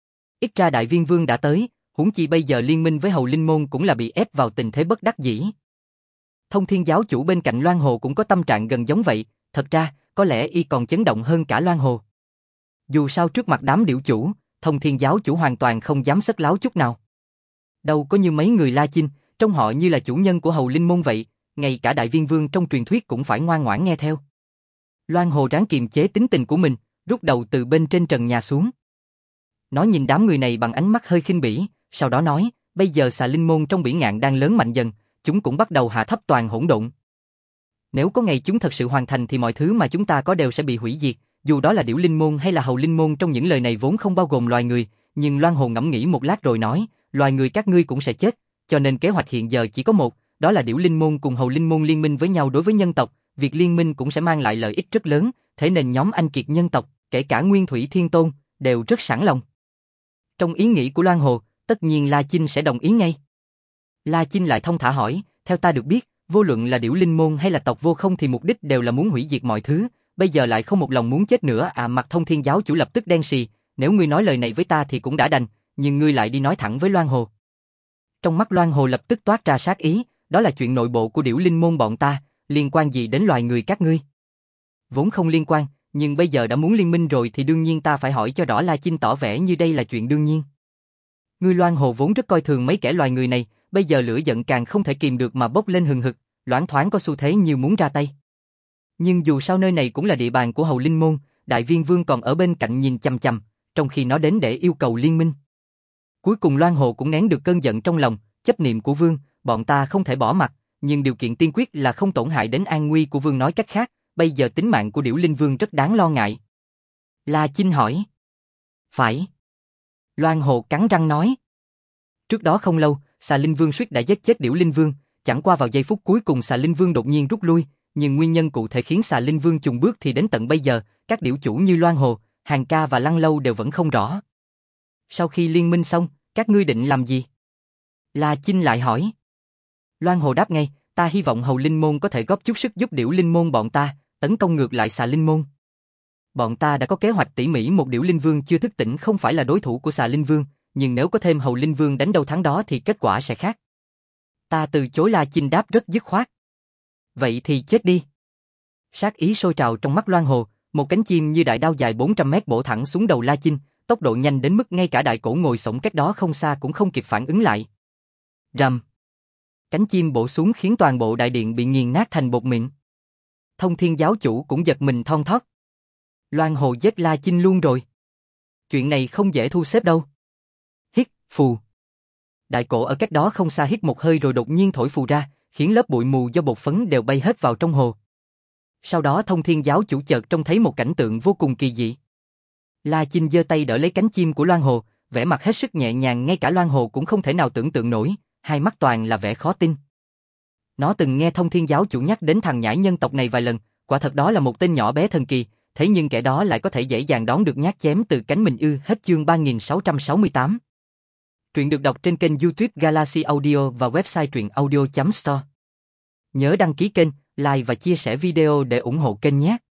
Ít ra Đại Viên Vương đã tới, huống chi bây giờ liên minh với Hầu Linh Môn cũng là bị ép vào tình thế bất đắc dĩ. Thông Thiên giáo chủ bên cạnh Loan Hồ cũng có tâm trạng gần giống vậy, thật ra, có lẽ y còn chấn động hơn cả Loan Hồ. Dù sao trước mặt đám điểu chủ, Thông Thiên giáo chủ hoàn toàn không dám sất láo chút nào. Đâu có như mấy người La Chinh, trông họ như là chủ nhân của Hầu Linh Môn vậy, ngay cả Đại Viên Vương trong truyền thuyết cũng phải ngoan ngoãn nghe theo. Loan Hồ ráng kiềm chế tính tình của mình, rút đầu từ bên trên trần nhà xuống. Nó nhìn đám người này bằng ánh mắt hơi khinh bỉ, sau đó nói, bây giờ Xà Linh Môn trong Bỉ Ngạn đang lớn mạnh dần, chúng cũng bắt đầu hạ thấp toàn hỗn độn. Nếu có ngày chúng thật sự hoàn thành thì mọi thứ mà chúng ta có đều sẽ bị hủy diệt, dù đó là Điểu Linh Môn hay là Hầu Linh Môn. Trong những lời này vốn không bao gồm loài người, nhưng Loan Hồ ngẫm nghĩ một lát rồi nói, loài người các ngươi cũng sẽ chết, cho nên kế hoạch hiện giờ chỉ có một, đó là Điểu Linh Môn cùng Hầu Linh Môn liên minh với nhau đối với nhân tộc, việc liên minh cũng sẽ mang lại lợi ích rất lớn, thế nên nhóm anh kiệt nhân tộc, kể cả Nguyên Thủy Thiên Tôn, đều rất sẵn lòng. Trong ý nghĩ của Loan Hồ, tất nhiên La Chinh sẽ đồng ý ngay. La Chinh lại thông thả hỏi, theo ta được biết, vô luận là Điểu Linh Môn hay là tộc Vô Không thì mục đích đều là muốn hủy diệt mọi thứ, bây giờ lại không một lòng muốn chết nữa à. Mặt Thông Thiên giáo chủ lập tức đen xì, nếu ngươi nói lời này với ta thì cũng đã đành, nhưng ngươi lại đi nói thẳng với Loan Hồ. Trong mắt Loan Hồ lập tức toát ra sát ý, đó là chuyện nội bộ của Điểu Linh Môn bọn ta, liên quan gì đến loài người các ngươi? Vốn không liên quan, nhưng bây giờ đã muốn liên minh rồi thì đương nhiên ta phải hỏi cho rõ. La Chinh tỏ vẻ như đây là chuyện đương nhiên. Ngươi Loan Hồ vốn rất coi thường mấy kẻ loài người này, bây giờ lửa giận càng không thể kìm được mà bốc lên hừng hực, loáng thoáng có xu thế như muốn ra tay. Nhưng dù sao nơi này cũng là địa bàn của Hầu Linh Môn, Đại Viên Vương còn ở bên cạnh nhìn chằm chằm, trong khi nó đến để yêu cầu liên minh. Cuối cùng Loan Hồ cũng nén được cơn giận trong lòng, chấp niệm của Vương, bọn ta không thể bỏ mặc, nhưng điều kiện tiên quyết là không tổn hại đến an nguy của Vương. Nói cách khác, bây giờ tính mạng của Điểu Linh Vương rất đáng lo ngại. La Chinh hỏi. Phải. Loan Hồ cắn răng nói. Trước đó không lâu, Xà Linh Vương suýt đã giết chết Điểu Linh Vương, chẳng qua vào giây phút cuối cùng Xà Linh Vương đột nhiên rút lui, nhưng nguyên nhân cụ thể khiến Xà Linh Vương chùn bước thì đến tận bây giờ, các điểu chủ như Loan Hồ, Hàng Ca và Lăng Lâu đều vẫn không rõ. Sau khi liên minh xong, các ngươi định làm gì? La Chinh lại hỏi. Loan Hồ đáp ngay, ta hy vọng Hầu Linh Môn có thể góp chút sức giúp Điểu Linh Môn bọn ta, tấn công ngược lại Xà Linh Môn. Bọn ta đã có kế hoạch tỉ mỉ, một Điểu Linh Vương chưa thức tỉnh không phải là đối thủ của Xà Linh Vương, nhưng nếu có thêm Hầu Linh Vương đánh đâu thắng đó thì kết quả sẽ khác. Ta từ chối. La Chinh đáp rất dứt khoát. Vậy thì chết đi. Sát ý sôi trào trong mắt Loan Hồ, một cánh chim như đại đao dài 400 mét bổ thẳng xuống đầu La Chinh, tốc độ nhanh đến mức ngay cả đại cổ ngồi xổm cách đó không xa cũng không kịp phản ứng lại. Rầm. Cánh chim bổ xuống khiến toàn bộ đại điện bị nghiền nát thành bột mịn. Thông Thiên giáo chủ cũng giật mình thon thót. Loan Hồ giết La Chinh luôn rồi. Chuyện này không dễ thu xếp đâu. Hít, phù. Đại cổ ở cách đó không xa hít một hơi rồi đột nhiên thổi phù ra, khiến lớp bụi mù do bột phấn đều bay hết vào trong hồ. Sau đó Thông Thiên giáo chủ chợt trông thấy một cảnh tượng vô cùng kỳ dị. La Chinh giơ tay đỡ lấy cánh chim của Loan Hồ, vẻ mặt hết sức nhẹ nhàng, ngay cả Loan Hồ cũng không thể nào tưởng tượng nổi, hai mắt toàn là vẻ khó tin. Nó từng nghe Thông Thiên giáo chủ nhắc đến thằng nhãi nhân tộc này vài lần, quả thật đó là một tên nhỏ bé thần kỳ, thế nhưng kẻ đó lại có thể dễ dàng đón được nhát chém từ cánh mình ư. Hết chương 3668. Truyện được đọc trên kênh YouTube Galaxy Audio và website truyệnaudio.store. Nhớ đăng ký kênh, like và chia sẻ video để ủng hộ kênh nhé.